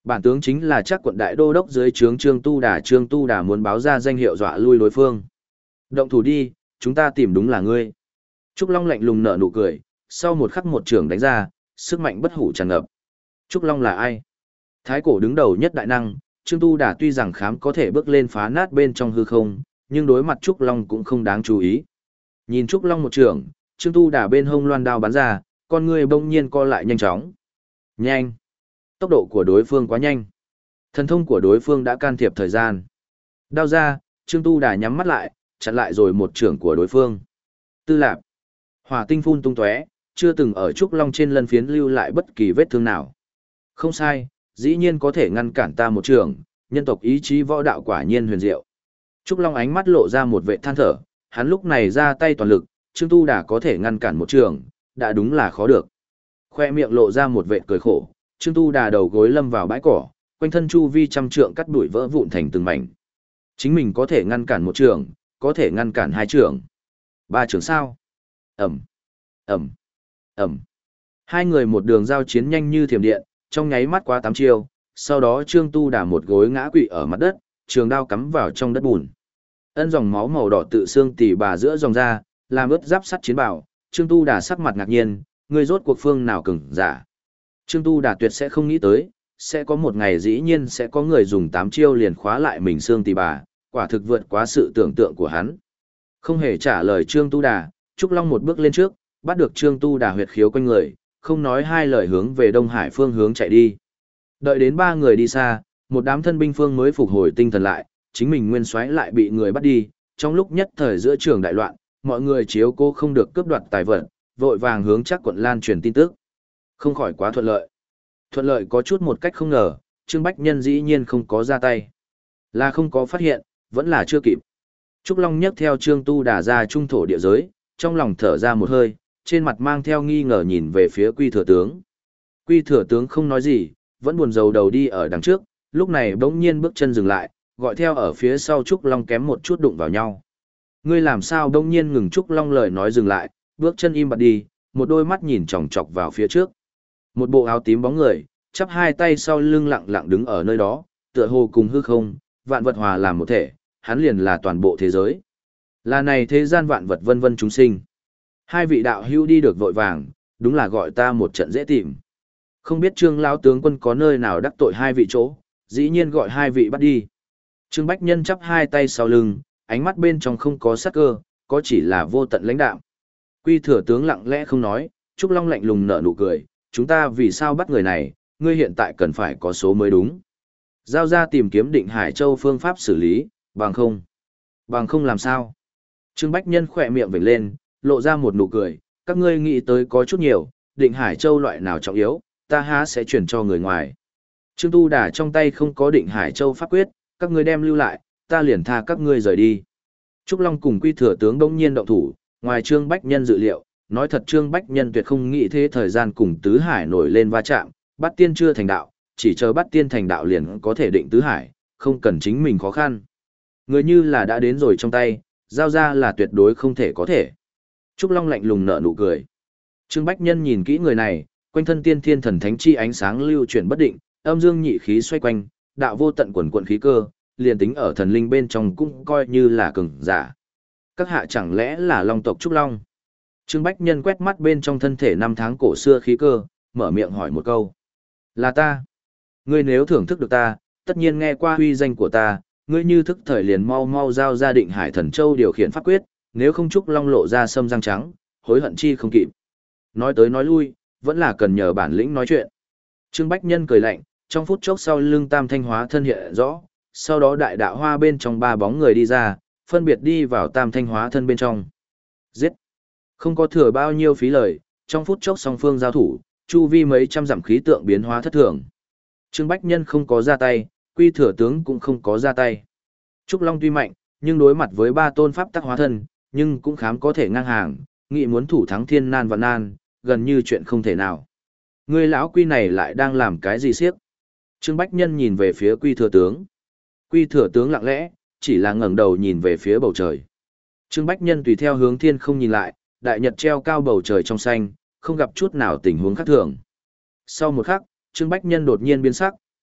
Bản tướng chính là chắc quận đại đô đốc dưới trướng Trương Tu Đà, Trương Tu Đà muốn báo ra danh hiệu dọa lui đối phương. Động thủ đi, chúng ta tìm đúng là ngươi. Trúc Long lạnh lùng nở nụ cười, sau một khắc một trường đánh ra, sức mạnh bất hủ tràn ngập. Trúc Long là ai? Thái cổ đứng đầu nhất đại năng, Trương Tu Đà tuy rằng khám có thể bước lên phá nát bên trong hư không, nhưng đối mặt Trúc Long cũng không đáng chú ý. Nhìn Trúc Long một trường, Trương Tu Đà bên hông loan đao bắn ra, con người bỗng nhiên co lại nhanh chóng. Nhanh! Tốc độ của đối phương quá nhanh. Thần thông của đối phương đã can thiệp thời gian. Đao ra, Trương Tu Đà nhắm mắt lại, chặn lại rồi một trưởng của đối phương. Tư lạp. Hỏa tinh phun tung tóe, chưa từng ở Trúc Long trên lân phiến lưu lại bất kỳ vết thương nào. Không sai, dĩ nhiên có thể ngăn cản ta một trường, nhân tộc ý chí võ đạo quả nhiên huyền diệu. Trúc Long ánh mắt lộ ra một vệ than thở, hắn lúc này ra tay toàn lực, Trương Tu Đà có thể ngăn cản một trường, đã đúng là khó được. Khoe miệng lộ ra một vệ cười khổ, Trương Tu Đà đầu gối lâm vào bãi cỏ, quanh thân chu vi trăm trượng cắt đuổi vỡ vụn thành từng mảnh. Chính mình có thể ngăn cản một trường, có thể ngăn cản hai trường. Ba trường sao? Ẩm, Ẩm, Ẩm. Hai người một đường giao chiến nhanh như thiểm điện, trong nháy mắt qua tám chiêu, sau đó Trương Tu Đà một gối ngã quỵ ở mặt đất, trường đao cắm vào trong đất bùn. Ân dòng máu màu đỏ tự xương tỉ bà giữa dòng da, làm ướt giáp sắt chiến bào, Trương Tu Đà sắc mặt ngạc nhiên, người rốt cuộc phương nào cứng giả. Trương Tu Đà tuyệt sẽ không nghĩ tới, sẽ có một ngày dĩ nhiên sẽ có người dùng tám chiêu liền khóa lại mình xương tỉ bà, quả thực vượt quá sự tưởng tượng của hắn. Không hề trả lời Trương Tu Đà, Trúc Long một bước lên trước, bắt được Trương Tu Đà huyệt khiếu quanh người, không nói hai lời hướng về Đông Hải phương hướng chạy đi. Đợi đến ba người đi xa, một đám thân binh phương mới phục hồi tinh thần lại, chính mình nguyên soái lại bị người bắt đi, trong lúc nhất thời giữa trường đại loạn, mọi người chiếu cố không được cướp đoạt tài vật, vội vàng hướng chắc quận lan truyền tin tức. Không khỏi quá thuận lợi. Thuận lợi có chút một cách không ngờ, Trương Bách Nhân dĩ nhiên không có ra tay. Là không có phát hiện, vẫn là chưa kịp. Trúc Long nhấc theo Trương Tu Đà ra trung thổ địa giới, trong lòng thở ra một hơi, trên mặt mang theo nghi ngờ nhìn về phía Quy Thừa Tướng. Quy Thừa Tướng không nói gì, vẫn buồn rầu đầu đi ở đằng trước, lúc này bỗng nhiên bước chân dừng lại, gọi theo ở phía sau Trúc Long kém một chút đụng vào nhau. Ngươi làm sao bỗng nhiên ngừng? Trúc Long lời nói dừng lại, bước chân im bặt đi, một đôi mắt nhìn chòng chọc vào phía trước. Một bộ áo tím bóng người, chắp hai tay sau lưng lặng lặng đứng ở nơi đó, tựa hồ cùng hư không, vạn vật hòa làm một thể, hắn liền là toàn bộ thế giới. Là này thế gian vạn vật vân vân chúng sinh. Hai vị đạo hữu đi được vội vàng, đúng là gọi ta một trận dễ tìm. Không biết Trương lão tướng quân có nơi nào đắc tội hai vị chỗ, dĩ nhiên gọi hai vị bắt đi. Trương Bách Nhân chắp hai tay sau lưng, ánh mắt bên trong không có sắc cơ, có chỉ là vô tận lãnh đạm. Quy Thừa Tướng lặng lẽ không nói, Trúc Long lạnh lùng nở nụ cười, chúng ta vì sao bắt người này, ngươi hiện tại cần phải có số mới đúng. Giao ra tìm kiếm Định Hải Châu phương pháp xử lý, bằng không. Bằng không làm sao? Trương Bách Nhân khỏe miệng vểnh lên, lộ ra một nụ cười, các ngươi nghĩ tới có chút nhiều, Định Hải Châu loại nào trọng yếu, ta há sẽ chuyển cho người ngoài. Trương Tu Đà trong tay không có Định Hải Châu pháp quyết, các ngươi đem lưu lại, ta liền tha các ngươi rời đi. Trúc Long cùng Quy Thừa Tướng đông nhiên động thủ, ngoài Trương Bách Nhân dự liệu, nói thật Trương Bách Nhân tuyệt không nghĩ thế thời gian cùng Tứ Hải nổi lên va chạm, Bát Tiên chưa thành đạo, chỉ chờ Bát Tiên thành đạo liền có thể định Tứ Hải, không cần chính mình khó khăn. Người như là đã đến rồi trong tay, giao ra là tuyệt đối không thể có thể. Trúc Long lạnh lùng nở nụ cười. Trương Bách Nhân nhìn kỹ người này, quanh thân tiên thiên thần thánh chi ánh sáng lưu chuyển bất định, âm dương nhị khí xoay quanh, đạo vô tận quần quần khí cơ, liền tính ở thần linh bên trong cũng coi như là cường giả. Các hạ chẳng lẽ là Long tộc Trúc Long? Trương Bách Nhân quét mắt bên trong thân thể năm tháng cổ xưa khí cơ, mở miệng hỏi một câu. Là ta. Ngươi nếu thưởng thức được ta, tất nhiên nghe qua uy danh của ta, ngươi như thức thời liền mau mau giao ra Định Hải Thần Châu điều khiển pháp quyết, nếu không Trúc Long lộ ra sâm răng trắng, hối hận chi không kịp. Nói tới nói lui, vẫn là cần nhờ bản lĩnh nói chuyện. Trương Bách Nhân cười lạnh, trong phút chốc sau lưng Tam Thanh Hóa thân hiện rõ, sau đó đại đạo hoa bên trong ba bóng người đi ra, phân biệt đi vào Tam Thanh Hóa thân bên trong. Giết! Không có thừa bao nhiêu phí lời, trong phút chốc song phương giao thủ, chu vi mấy trăm dặm khí tượng biến hóa thất thường. Trương Bách Nhân không có ra tay, Quy Thừa Tướng cũng không có ra tay. Trúc Long tuy mạnh, nhưng đối mặt với ba tôn pháp tắc hóa thân, nhưng cũng khám có thể ngang hàng, nghị muốn thủ thắng thiên nan vạn nan, gần như chuyện không thể nào. Người lão Quy này lại đang làm cái gì siếc? Trương Bách Nhân nhìn về phía Quy Thừa Tướng. Quy Thừa Tướng lặng lẽ, chỉ là ngẩng đầu nhìn về phía bầu trời. Trương Bách Nhân tùy theo hướng thiên không nhìn lại, đại nhật treo cao bầu trời trong xanh, không gặp chút nào tình huống khác thường. Sau một khắc, Trương Bách Nhân đột nhiên biến sắc,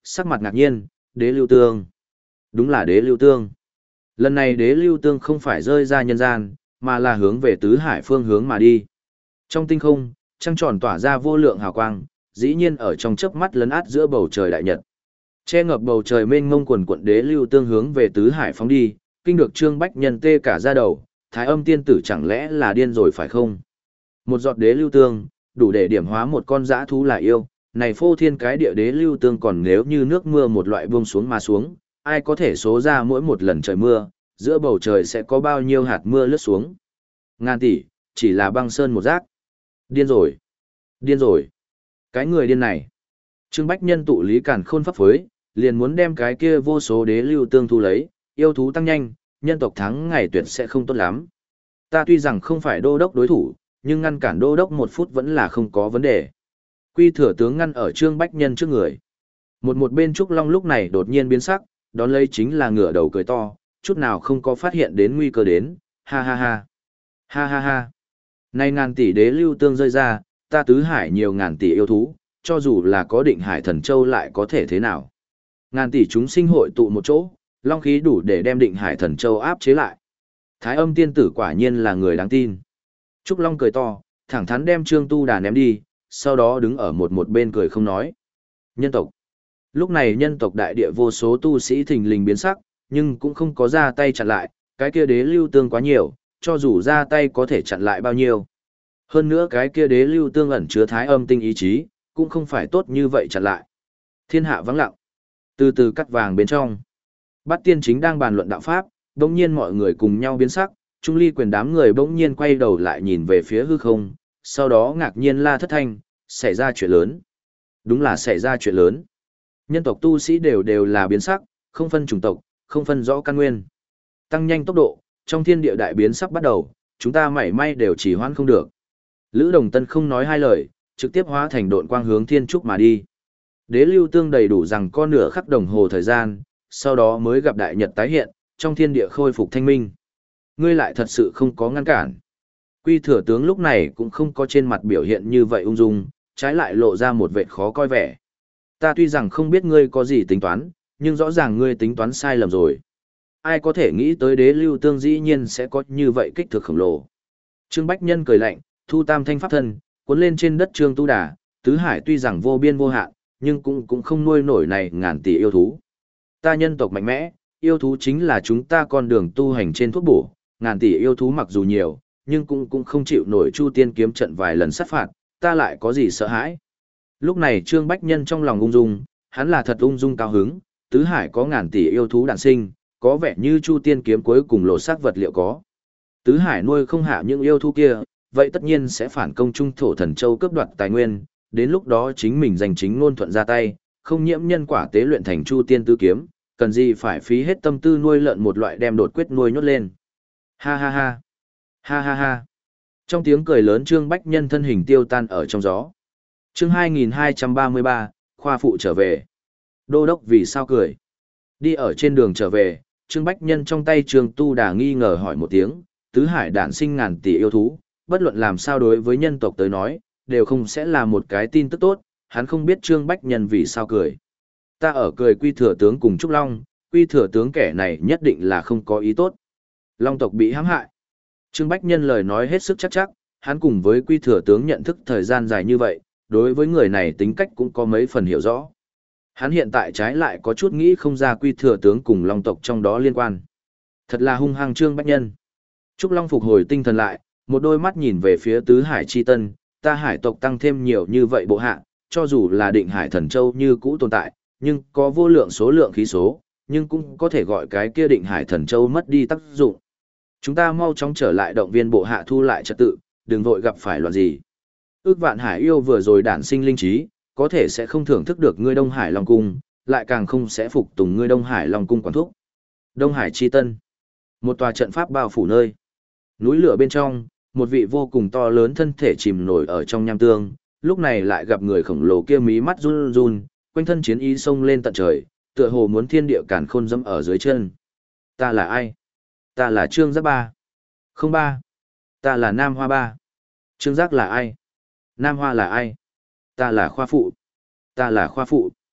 sắc mặt ngạc nhiên, đế lưu tương. Đúng là đế lưu tương. Lần này đế lưu tương không phải rơi ra nhân gian, mà là hướng về tứ hải phương hướng mà đi. Trong tinh không, trăng tròn tỏa ra vô lượng hào quang, dĩ nhiên ở trong chớp mắt lấn át giữa bầu trời đại nhật. Che ngập bầu trời mênh mông quần quận đế lưu tương hướng về tứ hải phóng đi, kinh được Trương Bách Nhân tê cả da đầu, Thái Âm tiên tử chẳng lẽ là điên rồi phải không? Một giọt đế lưu tương, đủ để điểm hóa một con dã thú là yêu, này phô thiên cái địa đế lưu tương còn nếu như nước mưa một loại buông xuống mà xuống, ai có thể số ra mỗi một lần trời mưa, giữa bầu trời sẽ có bao nhiêu hạt mưa lướt xuống. Ngàn tỷ, chỉ là băng sơn một rác. Điên rồi. Điên rồi. Cái người điên này. Trương Bách Nhân tụ lý càn khôn pháp phối, liền muốn đem cái kia vô số đế lưu tương thu lấy, yêu thú tăng nhanh, nhân tộc thắng ngày tuyệt sẽ không tốt lắm. Ta tuy rằng không phải đô đốc đối thủ, nhưng ngăn cản đô đốc một phút vẫn là không có vấn đề. Quy thừa tướng ngăn ở Trương Bách Nhân trước người. Một một bên Trúc Long lúc này đột nhiên biến sắc, đón lấy chính là ngửa đầu cười to, chút nào không có phát hiện đến nguy cơ đến, ha ha ha. Ha ha ha. Nay ngàn tỷ đế lưu tương rơi ra, ta tứ hải nhiều ngàn tỷ yêu thú, cho dù là có định hải thần châu lại có thể thế nào. Ngàn tỷ chúng sinh hội tụ một chỗ, long khí đủ để đem định hải thần châu áp chế lại. Thái Âm tiên tử quả nhiên là người đáng tin. Trúc Long cười to, thẳng thắn đem Trương Tu Đà ném đi, sau đó đứng ở một một bên cười không nói. Nhân tộc. Lúc này nhân tộc đại địa vô số tu sĩ thình lình biến sắc, nhưng cũng không có ra tay chặn lại, cái kia đế lưu tương quá nhiều, cho dù ra tay có thể chặn lại bao nhiêu. Hơn nữa cái kia đế lưu tương ẩn chứa thái âm tinh ý chí, cũng không phải tốt như vậy chặn lại. Thiên hạ vắng lặng. Từ từ cắt vàng bên trong. Bát tiên chính đang bàn luận đạo pháp, bỗng nhiên mọi người cùng nhau biến sắc, Trung Ly quyền đám người bỗng nhiên quay đầu lại nhìn về phía hư không, sau đó ngạc nhiên la thất thanh, xảy ra chuyện lớn. Đúng là xảy ra chuyện lớn. Nhân tộc tu sĩ đều đều là biến sắc, không phân chủng tộc, không phân rõ căn nguyên. Tăng nhanh tốc độ, trong thiên địa đại biến sắp bắt đầu, chúng ta mảy may đều chỉ hoãn không được. Lữ Đồng Tân không nói hai lời, trực tiếp hóa thành độn quang hướng thiên trúc mà đi. Đế lưu tương đầy đủ rằng có nửa khắc đồng hồ thời gian, sau đó mới gặp đại nhật tái hiện, trong thiên địa khôi phục thanh minh. Ngươi lại thật sự không có ngăn cản. Quy thừa tướng lúc này cũng không có trên mặt biểu hiện như vậy ung dung, trái lại lộ ra một vẻ khó coi vẻ. Ta tuy rằng không biết ngươi có gì tính toán, nhưng rõ ràng ngươi tính toán sai lầm rồi. Ai có thể nghĩ tới đế lưu tương dĩ nhiên sẽ có như vậy kích thước khổng lồ. Trương Bách Nhân cười lạnh, thu tam thanh pháp thân, cuốn lên trên đất Trương Tu Đà, tứ hải tuy rằng vô biên vô hạn, nhưng cũng cũng không nuôi nổi này ngàn tỷ yêu thú. Ta nhân tộc mạnh mẽ, yêu thú chính là chúng ta con đường tu hành trên thuốc bổ, ngàn tỷ yêu thú mặc dù nhiều, nhưng cũng cũng không chịu nổi Chu Tiên kiếm trận vài lần sát phạt, ta lại có gì sợ hãi. Lúc này Trương Bách Nhân trong lòng ung dung, hắn là thật ung dung cao hứng, tứ hải có ngàn tỷ yêu thú đản sinh, có vẻ như Chu Tiên kiếm cuối cùng lộ xác vật liệu có. Tứ hải nuôi không hạ những yêu thú kia, vậy tất nhiên sẽ phản công trung thổ thần châu cướp đoạt tài nguyên, đến lúc đó chính mình giành chính ngôn thuận ra tay, không nhiễm nhân quả tế luyện thành Chu Tiên tứ kiếm, cần gì phải phí hết tâm tư nuôi lợn một loại đem đột quyết nuôi nhốt lên. Ha ha ha. Ha ha ha. Trong tiếng cười lớn Trương Bách Nhân thân hình tiêu tan ở trong gió. Chương hai nghìn hai trăm ba mươi ba, khoa phụ trở về. Đô đốc vì sao cười? Đi ở trên đường trở về, Trương Bách Nhân trong tay Trương Tu Đà nghi ngờ hỏi một tiếng, tứ hải đản sinh ngàn tỷ yêu thú, bất luận làm sao đối với nhân tộc tới nói, đều không sẽ là một cái tin tức tốt, hắn không biết Trương Bách Nhân vì sao cười. Ta ở cười Quy thừa tướng cùng Trúc Long, Quy thừa tướng kẻ này nhất định là không có ý tốt. Long tộc bị hãm hại. Trương Bách Nhân lời nói hết sức chắc chắc, hắn cùng với Quy thừa tướng nhận thức thời gian dài như vậy, đối với người này tính cách cũng có mấy phần hiểu rõ. Hắn hiện tại trái lại có chút nghĩ không ra Quy thừa tướng cùng Long tộc trong đó liên quan. Thật là hung hăng Trương Bách Nhân. Trúc Long phục hồi tinh thần lại, một đôi mắt nhìn về phía tứ hải chi tân, ta hải tộc tăng thêm nhiều như vậy bộ hạ, cho dù là định hải thần châu như cũ tồn tại, nhưng có vô lượng số lượng khí số, nhưng cũng có thể gọi cái kia định hải thần châu mất đi tác dụng. Chúng ta mau chóng trở lại động viên bộ hạ thu lại trật tự, đừng vội gặp phải loạn gì. Ước vạn hải yêu vừa rồi đản sinh linh trí, có thể sẽ không thưởng thức được ngươi Đông Hải Long Cung, lại càng không sẽ phục tùng ngươi Đông Hải Long Cung quản thúc. Đông Hải Chi Tân, một tòa trận pháp bao phủ nơi. Núi lửa bên trong, một vị vô cùng to lớn thân thể chìm nổi ở trong nham tương, lúc này lại gặp người khổng lồ kia mí mắt run run, quanh thân chiến ý xông lên tận trời, tựa hồ muốn thiên địa càn khôn dẫm ở dưới chân. Ta là ai? Ta là Trương Giác Ba. Không ba. Ta là Nam Hoa Ba. Trương Giác là ai? Nam Hoa là ai? Ta là Khoa Phụ. Ta là Khoa Phụ.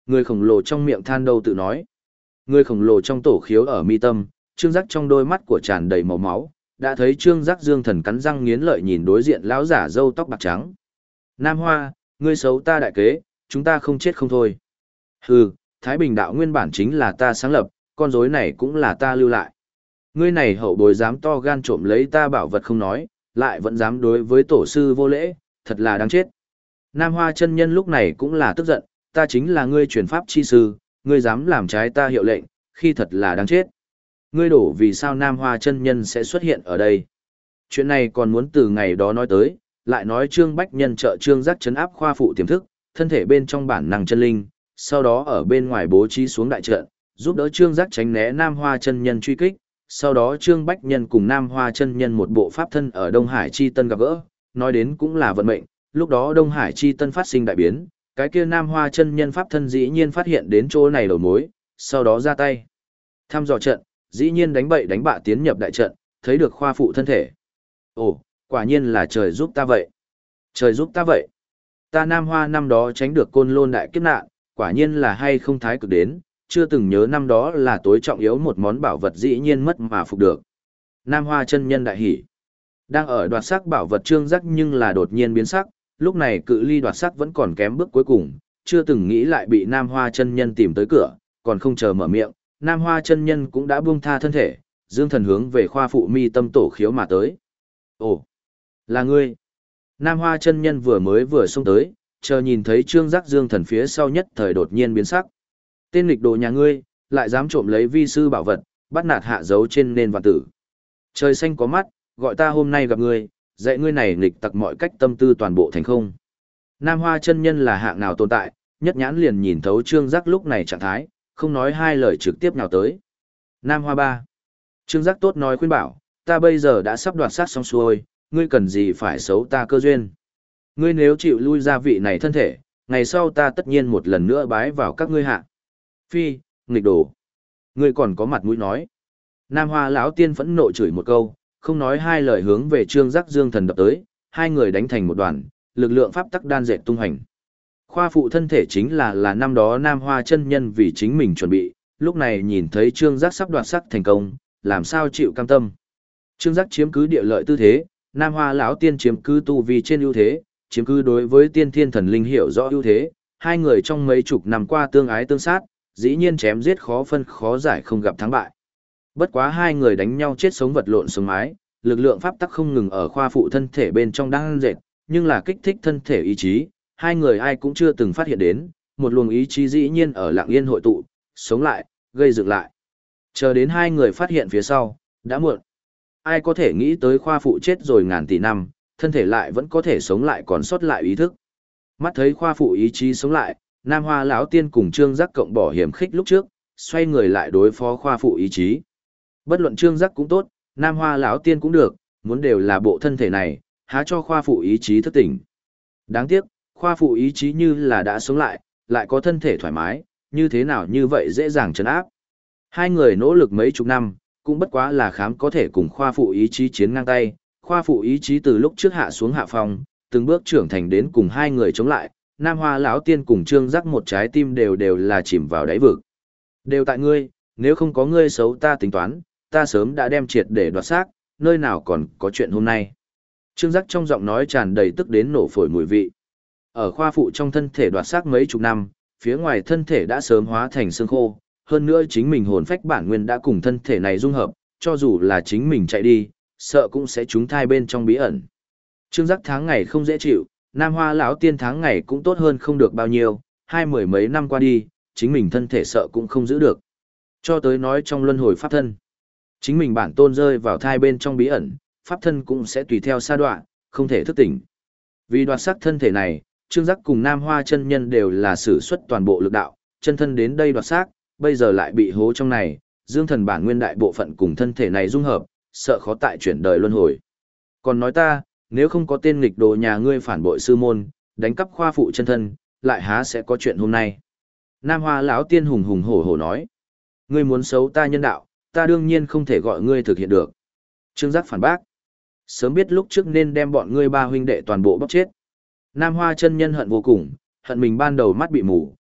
Người khổng lồ trong miệng than đâu tự nói. Người khổng lồ trong tổ khiếu ở mi tâm, Trương Giác trong đôi mắt của tràn đầy màu máu, đã thấy Trương Giác Dương Thần cắn răng nghiến lợi nhìn đối diện lão giả râu tóc bạc trắng. Nam Hoa, ngươi xấu ta đại kế, chúng ta không chết không thôi. Hừ, Thái Bình đạo nguyên bản chính là ta sáng lập, con rối này cũng là ta lưu lại. Ngươi này hậu bối dám to gan trộm lấy ta bảo vật không nói, lại vẫn dám đối với tổ sư vô lễ, thật là đáng chết. Nam Hoa chân nhân lúc này cũng là tức giận, ta chính là ngươi truyền pháp chi sư, ngươi dám làm trái ta hiệu lệnh, khi thật là đáng chết. Ngươi đổ vì sao Nam Hoa chân nhân sẽ xuất hiện ở đây? Chuyện này còn muốn từ ngày đó nói tới, lại nói Trương Bách Nhân trợ Trương Giác trấn áp khoa phụ tiềm thức, thân thể bên trong bản năng chân linh, sau đó ở bên ngoài bố trí xuống đại trận, giúp đỡ Trương Giác tránh né Nam Hoa chân nhân truy kích, sau đó Trương Bách Nhân cùng Nam Hoa chân nhân một bộ pháp thân ở Đông Hải Chi Tân gặp gỡ, nói đến cũng là vận mệnh, lúc đó Đông Hải Chi Tân phát sinh đại biến, cái kia Nam Hoa chân nhân pháp thân dĩ nhiên phát hiện đến chỗ này đầu mối, sau đó ra tay. Thăm dò trận, dĩ nhiên đánh bậy đánh bạ tiến nhập đại trận, thấy được khoa phụ thân thể. Ồ, quả nhiên là trời giúp ta vậy. Trời giúp ta vậy. Ta Nam Hoa năm đó tránh được côn lôn đại kiếp nạn, quả nhiên là hay không thái cực đến, chưa từng nhớ năm đó là tối trọng yếu một món bảo vật dĩ nhiên mất mà phục được. Nam Hoa chân nhân đại hỉ. Đang ở đoạt sắc bảo vật Trương Giác nhưng là đột nhiên biến sắc, lúc này cự ly đoạt sắc vẫn còn kém bước cuối cùng, chưa từng nghĩ lại bị Nam Hoa chân nhân tìm tới cửa, còn không chờ mở miệng, Nam Hoa chân nhân cũng đã buông tha thân thể, dương thần hướng về khoa phụ mi tâm tổ khiếu mà tới. Ồ, là ngươi. Nam Hoa chân nhân vừa mới vừa xông tới, chờ nhìn thấy Trương Giác dương thần phía sau nhất thời đột nhiên biến sắc. Tên nghịch đồ nhà ngươi, lại dám trộm lấy vi sư bảo vật, bắt nạt hạ dấu trên nền vạn tử. Trời xanh có mắt, gọi ta hôm nay gặp ngươi, dạy ngươi này nghịch tặc mọi cách tâm tư toàn bộ thành không. Nam Hoa chân nhân là hạng nào tồn tại, nhất nhãn liền nhìn thấu Trương Giác lúc này trạng thái, không nói hai lời trực tiếp nào tới. Nam Hoa ba. Trương Giác tốt nói khuyên bảo, ta bây giờ đã sắp đoạt sát xong xuôi, ngươi cần gì phải xấu ta cơ duyên. Ngươi nếu chịu lui ra vị này thân thể, ngày sau ta tất nhiên một lần nữa bái vào các ngươi hạ. Phi, nghịch đồ. Ngươi còn có mặt mũi nói. Nam Hoa lão tiên phẫn nộ chửi một câu, không nói hai lời hướng về Trương Giác dương thần đập tới, hai người đánh thành một đoàn, lực lượng pháp tắc đan dệt tung hành. Khoa phụ thân thể chính là là năm đó Nam Hoa chân nhân vì chính mình chuẩn bị, lúc này nhìn thấy Trương Giác sắp đoạt sắc thành công, làm sao chịu cam tâm. Trương Giác chiếm cứ địa lợi tư thế, Nam Hoa lão tiên chiếm cứ tu vi trên ưu thế, chiếm cứ đối với tiên thiên thần linh hiểu rõ ưu thế, hai người trong mấy chục năm qua tương ái tương sát, dĩ nhiên chém giết khó phân khó giải không gặp thắng bại. Bất quá hai người đánh nhau chết sống vật lộn sống mái, lực lượng pháp tắc không ngừng ở khoa phụ thân thể bên trong đang dệt, nhưng là kích thích thân thể ý chí, hai người ai cũng chưa từng phát hiện đến, một luồng ý chí dĩ nhiên ở lặng yên hội tụ, sống lại, gây dựng lại. Chờ đến hai người phát hiện phía sau, đã muộn. Ai có thể nghĩ tới khoa phụ chết rồi ngàn tỷ năm, thân thể lại vẫn có thể sống lại còn sót lại ý thức. Mắt thấy khoa phụ ý chí sống lại, Nam Hoa lão tiên cùng Trương Giác cộng bỏ hiểm khích lúc trước, xoay người lại đối phó khoa phụ ý chí. Bất luận Trương Giác cũng tốt, Nam Hoa lão tiên cũng được, muốn đều là bộ thân thể này, há cho khoa phụ ý chí thức tỉnh. Đáng tiếc, khoa phụ ý chí như là đã sống lại, lại có thân thể thoải mái, như thế nào như vậy dễ dàng trấn áp. Hai người nỗ lực mấy chục năm, cũng bất quá là khám có thể cùng khoa phụ ý chí chiến ngang tay, khoa phụ ý chí từ lúc trước hạ xuống hạ phòng, từng bước trưởng thành đến cùng hai người chống lại, Nam Hoa lão tiên cùng Trương Giác một trái tim đều đều là chìm vào đáy vực. Đều tại ngươi, nếu không có ngươi xấu ta tính toán, ta sớm đã đem triệt để đoạt xác, nơi nào còn có chuyện hôm nay. Trương Giác trong giọng nói tràn đầy tức đến nổ phổi mùi vị. Ở khoa phụ trong thân thể đoạt xác mấy chục năm, phía ngoài thân thể đã sớm hóa thành xương khô, hơn nữa chính mình hồn phách bản nguyên đã cùng thân thể này dung hợp, cho dù là chính mình chạy đi, sợ cũng sẽ trúng thai bên trong bí ẩn. Trương Giác tháng ngày không dễ chịu, Nam Hoa lão tiên tháng ngày cũng tốt hơn không được bao nhiêu, hai mười mấy năm qua đi, chính mình thân thể sợ cũng không giữ được. Cho tới nói trong luân hồi pháp thân, chính mình bản tôn rơi vào thai bên trong bí ẩn, pháp thân cũng sẽ tùy theo sa đoạn, không thể thức tỉnh. Vì đoạt sắc thân thể này, Trương Giác cùng Nam Hoa chân nhân đều là sử xuất toàn bộ lực đạo, chân thân đến đây đoạt xác, bây giờ lại bị hố trong này, dương thần bản nguyên đại bộ phận cùng thân thể này dung hợp, sợ khó tại chuyển đời luân hồi. Còn nói ta, nếu không có tên nghịch đồ nhà ngươi phản bội sư môn, đánh cắp khoa phụ chân thân, lại há sẽ có chuyện hôm nay. Nam Hoa lão tiên hùng hùng hổ hổ nói, ngươi muốn xấu ta nhân đạo, ta đương nhiên không thể gọi ngươi thực hiện được. Trương Giác phản bác, sớm biết lúc trước nên đem bọn ngươi ba huynh đệ toàn bộ bóc chết. Nam Hoa chân nhân hận vô cùng, hận mình ban đầu mắt bị mù,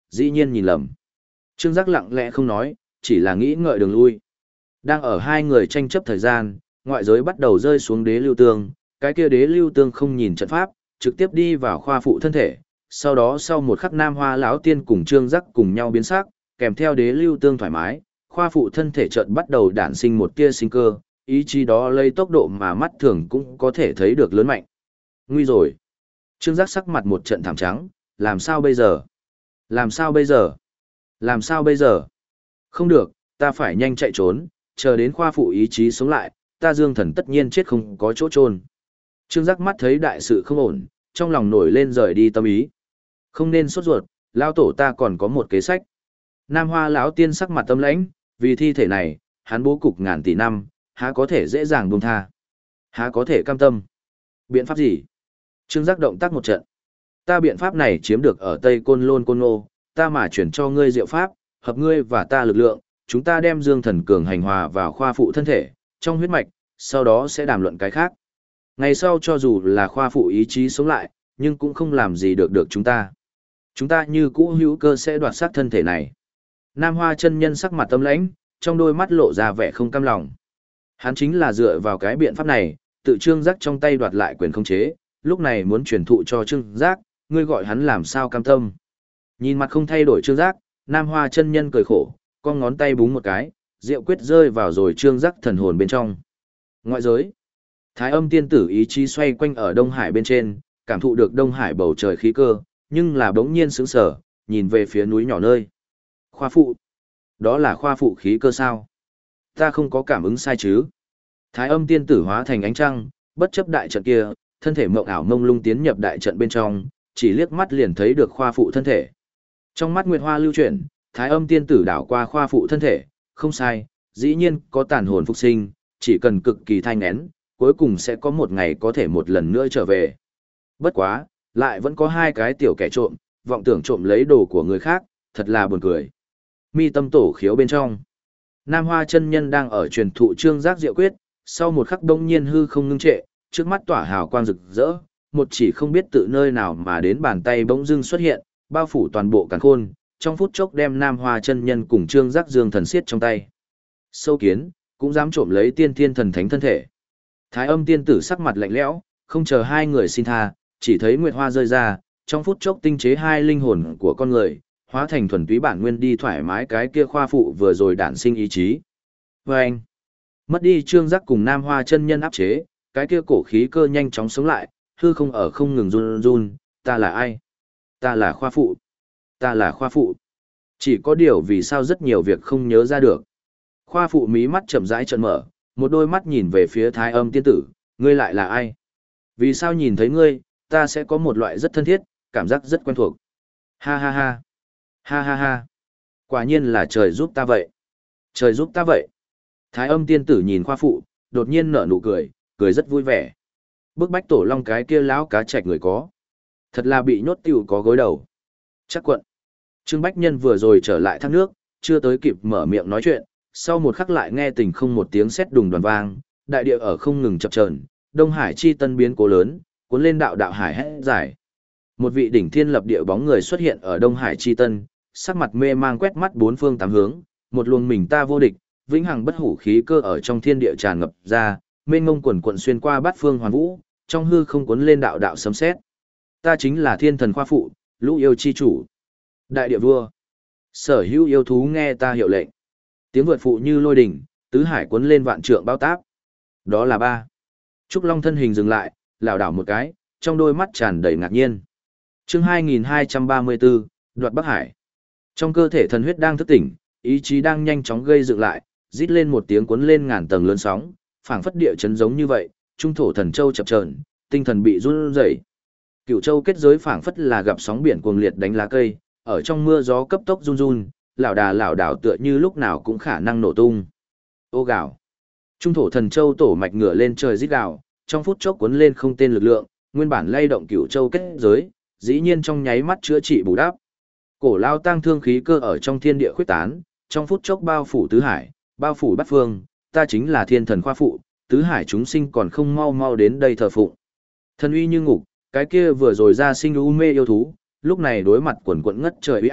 dĩ nhiên nhìn lầm. Trương Giác lặng lẽ không nói, chỉ là nghĩ ngợi đường lui. Đang ở hai người tranh chấp thời gian, ngoại giới bắt đầu rơi xuống đế lưu tương, cái kia đế lưu tương không nhìn trận pháp, trực tiếp đi vào khoa phụ thân thể. Sau đó sau một khắc Nam Hoa lão tiên cùng Trương Giác cùng nhau biến sắc, kèm theo đế lưu tương thoải mái, khoa phụ thân thể chợt bắt đầu đản sinh một tia sinh cơ, ý chí đó lấy tốc độ mà mắt thường cũng có thể thấy được lớn mạnh. Nguy rồi. Trương Giác sắc mặt một trận thảm trắng, làm sao bây giờ? Làm sao bây giờ? Làm sao bây giờ? Không được, ta phải nhanh chạy trốn, chờ đến khoa phụ ý chí sống lại, ta Dương Thần tất nhiên chết không có chỗ chôn. Trương Giác mắt thấy đại sự không ổn, trong lòng nổi lên rời đi tâm ý. Không nên sốt ruột, lão tổ ta còn có một kế sách. Nam Hoa lão tiên sắc mặt tâm lãnh, vì thi thể này, hắn bố cục ngàn tỷ năm, há có thể dễ dàng buông tha. Há có thể cam tâm. Biện pháp gì? Trương Giác động tác một trận. Ta biện pháp này chiếm được ở Tây Côn Lôn Côn Ngô, ta mà chuyển cho ngươi diệu pháp, hợp ngươi và ta lực lượng, chúng ta đem Dương Thần cường hành hòa vào khoa phụ thân thể, trong huyết mạch, sau đó sẽ đàm luận cái khác. Ngày sau cho dù là khoa phụ ý chí sống lại, nhưng cũng không làm gì được được chúng ta. Chúng ta như cũ hữu cơ sẽ đoạt xác thân thể này. Nam Hoa chân nhân sắc mặt tâm lãnh, trong đôi mắt lộ ra vẻ không cam lòng. Hắn chính là dựa vào cái biện pháp này, tự Trương Giác trong tay đoạt lại quyền khống chế, lúc này muốn truyền thụ cho Trương Giác, ngươi gọi hắn làm sao cam tâm. Nhìn mặt không thay đổi Trương Giác, Nam Hoa chân nhân cười khổ, con ngón tay búng một cái, diệu quyết rơi vào rồi Trương Giác thần hồn bên trong. Ngoại giới, Thái Âm tiên tử ý chí xoay quanh ở Đông Hải bên trên, cảm thụ được Đông Hải bầu trời khí cơ, nhưng là bỗng nhiên sững sờ, nhìn về phía núi nhỏ nơi. Khoa phụ, đó là khoa phụ khí cơ sao? Ta không có cảm ứng sai chứ? Thái Âm tiên tử hóa thành ánh trăng, bất chấp đại trận kia, thân thể mộng ảo mông lung tiến nhập đại trận bên trong, chỉ liếc mắt liền thấy được khoa phụ thân thể. Trong mắt nguyệt hoa lưu chuyển, Thái Âm tiên tử đảo qua khoa phụ thân thể, không sai, dĩ nhiên có tàn hồn phục sinh, chỉ cần cực kỳ thanh nén, cuối cùng sẽ có một ngày có thể một lần nữa trở về. Bất quá, lại vẫn có hai cái tiểu kẻ trộm, vọng tưởng trộm lấy đồ của người khác, thật là buồn cười. Mi tâm tổ khiếu bên trong, Nam Hoa chân nhân đang ở truyền thụ Trương Giác diệu quyết, sau một khắc đông nhiên hư không ngưng trệ, trước mắt tỏa hào quang rực rỡ, một chỉ không biết tự nơi nào mà đến bàn tay bỗng dưng xuất hiện, bao phủ toàn bộ càn khôn, trong phút chốc đem Nam Hoa chân nhân cùng Trương Giác Dương Thần siết trong tay. Sâu kiến, cũng dám trộm lấy tiên thiên thần thánh thân thể. Thái Âm tiên tử sắc mặt lạnh lẽo, không chờ hai người xin tha, chỉ thấy nguyệt hoa rơi ra, trong phút chốc tinh chế hai linh hồn của con người, hóa thành thuần túy bản nguyên đi thoải mái cái kia khoa phụ vừa rồi đản sinh ý chí. Và anh, mất đi Trương Giác cùng Nam Hoa chân nhân áp chế, cái kia cổ khí cơ nhanh chóng sống lại, hư không ở không ngừng run run, ta là ai? Ta là khoa phụ. Ta là khoa phụ. Chỉ có điều vì sao rất nhiều việc không nhớ ra được. Khoa phụ mí mắt chậm rãi trợn mở, một đôi mắt nhìn về phía Thái Âm tiên tử, ngươi lại là ai? Vì sao nhìn thấy ngươi, ta sẽ có một loại rất thân thiết, cảm giác rất quen thuộc. Ha ha ha. Ha ha ha. Quả nhiên là trời giúp ta vậy. Trời giúp ta vậy. Thái Âm tiên tử nhìn khoa phụ, đột nhiên nở nụ cười, cười rất vui vẻ. Bức bách tổ long cái kia lão cá trạch người có. Thật là bị nhốt tiểu có gối đầu. Chắc quận. Trương Bách Nhân vừa rồi trở lại thác nước, chưa tới kịp mở miệng nói chuyện, sau một khắc lại nghe tình không một tiếng sét đùng đoàn vang, đại địa ở không ngừng chập chờn, Đông Hải chi tân biến cố lớn, cuốn lên đạo đạo hải hết dài. Một vị đỉnh thiên lập địa bóng người xuất hiện ở Đông Hải chi tân, sắc mặt mê mang quét mắt bốn phương tám hướng, một luồng mình ta vô địch, vĩnh hằng bất hủ khí cơ ở trong thiên địa tràn ngập ra, mênh mông quần quần xuyên qua bát phương hoàn vũ, trong hư không cuốn lên đạo đạo sấm sét. Ta chính là thiên thần khoa phụ, lũ yêu chi chủ, đại địa vua. Sở hữu yêu thú nghe ta hiệu lệnh. Tiếng vượt phụ như lôi đỉnh, tứ hải cuốn lên vạn trượng bao táp. Đó là ba. Trúc Long thân hình dừng lại, lảo đảo một cái, trong đôi mắt tràn đầy ngạc nhiên. Chương hai nghìn hai trăm ba mươi bốn, Đoạt Bắc Hải. Trong cơ thể thần huyết đang thức tỉnh, ý chí đang nhanh chóng gây dựng lại, rít lên một tiếng cuốn lên ngàn tầng lớn sóng, phảng phất địa chấn giống như vậy, trung thổ thần châu chập chờn, tinh thần bị run rẩy. Cửu châu kết giới phảng phất là gặp sóng biển cuồng liệt đánh lá cây, ở trong mưa gió cấp tốc run run, lảo đà lảo đảo tựa như lúc nào cũng khả năng nổ tung. Ô gào. Trung thổ thần châu tổ mạch ngửa lên trời rít gào, trong phút chốc cuốn lên không tên lực lượng, nguyên bản lay động cửu châu kết giới, dĩ nhiên trong nháy mắt chữa trị bù đắp. Cổ lao tang thương khí cơ ở trong thiên địa khuyết tán, trong phút chốc bao phủ tứ hải, bao phủ bát phương, ta chính là thiên thần khoa phụ, tứ hải chúng sinh còn không mau mau đến đây thờ phụng. Thần uy như ngục, cái kia vừa rồi ra sinh u mê yêu thú, lúc này đối mặt quần quẫn ngất trời uy áp,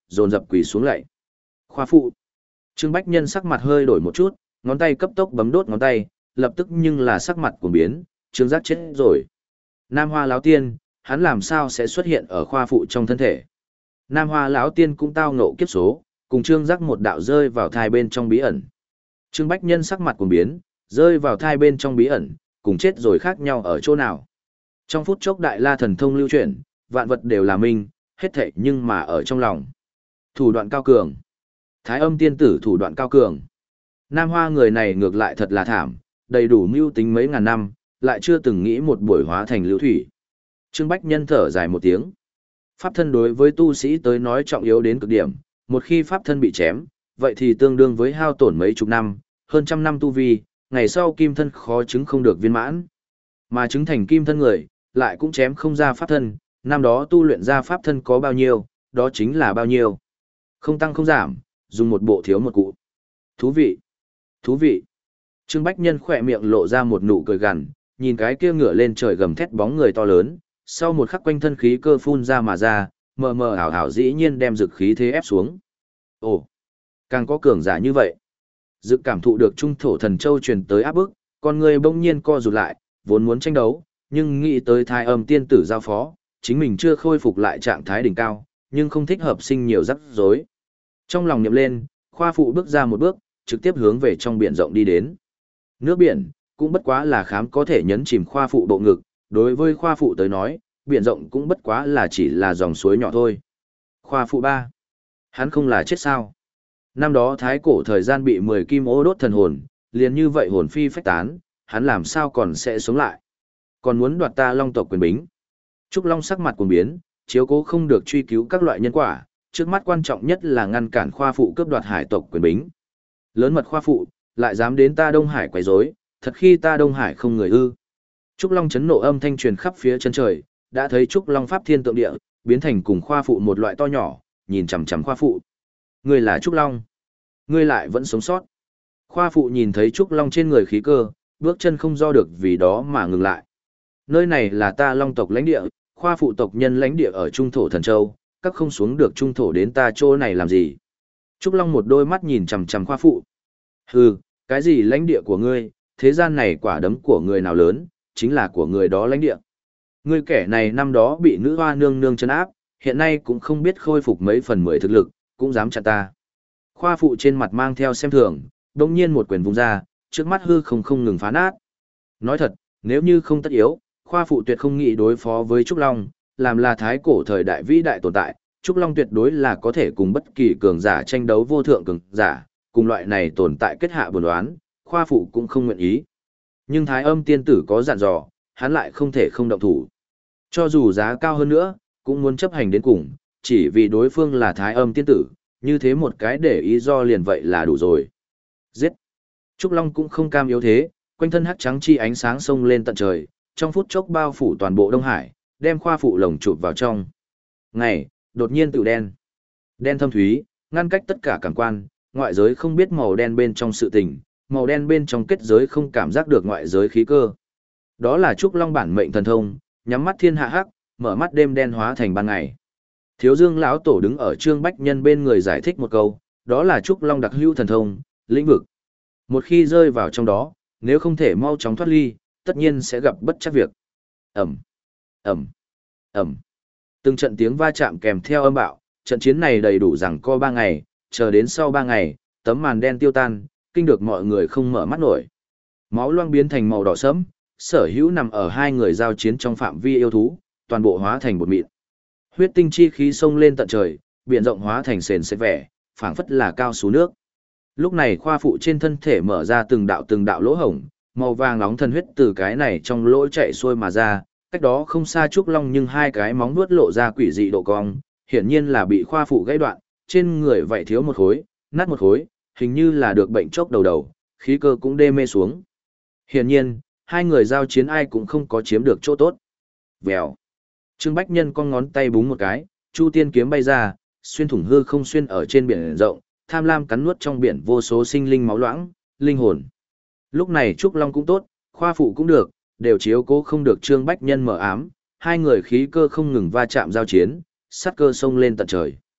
dồn dập quỳ xuống lạy. Khoa phụ. Trương Bách Nhân sắc mặt hơi đổi một chút, ngón tay cấp tốc bấm đốt ngón tay, lập tức nhưng là sắc mặt cuồng biến, Trương Giác chết rồi. Nam Hoa lão tiên, hắn làm sao sẽ xuất hiện ở khoa phụ trong thân thể? Nam Hoa lão tiên cũng tao ngộ kiếp số, cùng Trương Giác một đạo rơi vào thai bên trong bí ẩn. Trương Bách Nhân sắc mặt cuồng biến, rơi vào thai bên trong bí ẩn, cùng chết rồi khác nhau ở chỗ nào? Trong phút chốc đại la thần thông lưu chuyển, vạn vật đều là minh, hết thảy nhưng mà ở trong lòng. Thủ đoạn cao cường. Thái Âm tiên tử thủ đoạn cao cường. Nam Hoa người này ngược lại thật là thảm, đầy đủ mưu tính mấy ngàn năm, lại chưa từng nghĩ một buổi hóa thành lưu thủy. Trương Bách Nhân thở dài một tiếng. Pháp thân đối với tu sĩ tới nói trọng yếu đến cực điểm, một khi pháp thân bị chém, vậy thì tương đương với hao tổn mấy chục năm, hơn trăm năm tu vi, ngày sau kim thân khó chứng không được viên mãn. Mà chứng thành kim thân người, lại cũng chém không ra pháp thân, năm đó tu luyện ra pháp thân có bao nhiêu, đó chính là bao nhiêu. Không tăng không giảm, dùng một bộ thiếu một cụ. Thú vị, thú vị. Trương Bách Nhân khỏe miệng lộ ra một nụ cười gằn, nhìn cái kia ngửa lên trời gầm thét bóng người to lớn, sau một khắc quanh thân khí cơ phun ra mà ra, mờ mờ ảo ảo dĩ nhiên đem dực khí thế ép xuống. Ồ, càng có cường giả như vậy. Dực cảm thụ được trung thổ thần châu truyền tới áp bức, con người bỗng nhiên co rụt lại, vốn muốn tranh đấu, nhưng nghĩ tới Thái Âm tiên tử giao phó, chính mình chưa khôi phục lại trạng thái đỉnh cao, nhưng không thích hợp sinh nhiều rắc rối. Trong lòng niệm lên, khoa phụ bước ra một bước, trực tiếp hướng về trong biển rộng đi đến. Nước biển, cũng bất quá là khám có thể nhấn chìm khoa phụ bộ ngực, đối với khoa phụ tới nói, biển rộng cũng bất quá là chỉ là dòng suối nhỏ thôi. Khoa phụ ba, hắn không là chết sao? Năm đó thái cổ thời gian bị mười kim ô đốt thần hồn, liền như vậy hồn phi phách tán, hắn làm sao còn sẽ sống lại? Còn muốn đoạt ta long tộc quyền bính. Trúc Long sắc mặt cuồng biến, chiếu cố không được truy cứu các loại nhân quả, trước mắt quan trọng nhất là ngăn cản khoa phụ cướp đoạt hải tộc quyền bính. Lớn mật khoa phụ, lại dám đến ta Đông Hải quấy rối, thật khi ta Đông Hải không người ư? Trúc Long chấn nộ âm thanh truyền khắp phía chân trời, đã thấy Trúc Long pháp thiên tượng địa, biến thành cùng khoa phụ một loại to nhỏ, nhìn chằm chằm khoa phụ. Ngươi là Trúc Long, ngươi lại vẫn sống sót. Khoa phụ nhìn thấy Trúc Long trên người khí cơ, bước chân không do được vì đó mà ngừng lại. Nơi này là ta Long tộc lãnh địa, khoa phụ tộc nhân lãnh địa ở Trung thổ thần châu, các không xuống được Trung thổ đến ta chỗ này làm gì? Trúc Long một đôi mắt nhìn chằm chằm khoa phụ. Hừ, cái gì lãnh địa của ngươi, thế gian này quả đấm của người nào lớn, chính là của người đó lãnh địa. Ngươi kẻ này năm đó bị nữ hoa nương nương trấn áp, hiện nay cũng không biết khôi phục mấy phần mười thực lực, cũng dám chặn ta. Khoa phụ trên mặt mang theo xem thường, đồng nhiên một quyền vung ra, trước mắt hư không không ngừng phá nát. Nói thật, nếu như không tất yếu, khoa phụ tuyệt không nghĩ đối phó với Trúc Long, làm là thái cổ thời đại vĩ đại tồn tại, Trúc Long tuyệt đối là có thể cùng bất kỳ cường giả tranh đấu vô thượng cường giả, cùng loại này tồn tại kết hạ buồn đoán, khoa phụ cũng không nguyện ý. Nhưng Thái Âm tiên tử có dặn dò, hắn lại không thể không động thủ. Cho dù giá cao hơn nữa, cũng muốn chấp hành đến cùng, chỉ vì đối phương là Thái Âm tiên tử, như thế một cái để ý do liền vậy là đủ rồi. Giết! Trúc Long cũng không cam yếu thế, quanh thân hắc trắng chi ánh sáng sông lên tận trời, trong phút chốc bao phủ toàn bộ Đông Hải, đem khoa phụ lồng chụp vào trong. Ngày, đột nhiên tự đen. Đen thâm thúy, ngăn cách tất cả cảm quan, ngoại giới không biết màu đen bên trong sự tình, màu đen bên trong kết giới không cảm giác được ngoại giới khí cơ. Đó là Trúc Long bản mệnh thần thông, nhắm mắt thiên hạ hắc, mở mắt đêm đen hóa thành ban ngày. Thiếu Dương lão tổ đứng ở Trương Bách Nhân bên người giải thích một câu, đó là Trúc Long đặc hữu thần thông, lĩnh vực. Một khi rơi vào trong đó, nếu không thể mau chóng thoát ly, tất nhiên sẽ gặp bất trắc việc. Ầm, ầm, ầm. Từng trận tiếng va chạm kèm theo âm bạo, trận chiến này đầy đủ rằng co ba ngày, chờ đến sau ba ngày, tấm màn đen tiêu tan, kinh được mọi người không mở mắt nổi. Máu loang biến thành màu đỏ sẫm, sở hữu nằm ở hai người giao chiến trong phạm vi yêu thú, toàn bộ hóa thành bột mịn. Huyết tinh chi khí xông lên tận trời, biển rộng hóa thành sền sệt vẻ, phảng phất là cao sú nước. Lúc này khoa phụ trên thân thể mở ra từng đạo từng đạo lỗ hổng, màu vàng nóng thần huyết từ cái này trong lỗ chạy xuôi mà ra, cách đó không xa Trúc Long nhưng hai cái móng vuốt lộ ra quỷ dị độ cong, hiển nhiên là bị khoa phụ gãy đoạn, trên người vậy thiếu một khối, nát một khối, hình như là được bệnh chốc đầu đầu, khí cơ cũng đê mê xuống. Hiển nhiên, hai người giao chiến ai cũng không có chiếm được chỗ tốt. Vèo. Trương Bách Nhân con ngón tay búng một cái, Chu Tiên kiếm bay ra, xuyên thủng hư không xuyên ở trên biển rộng, tham lam cắn nuốt trong biển vô số sinh linh máu loãng, linh hồn. Lúc này Trúc Long cũng tốt, khoa phụ cũng được, đều chiếu cố không được Trương Bách Nhân mở ám, hai người khí cơ không ngừng va chạm giao chiến, sát cơ xông lên tận trời.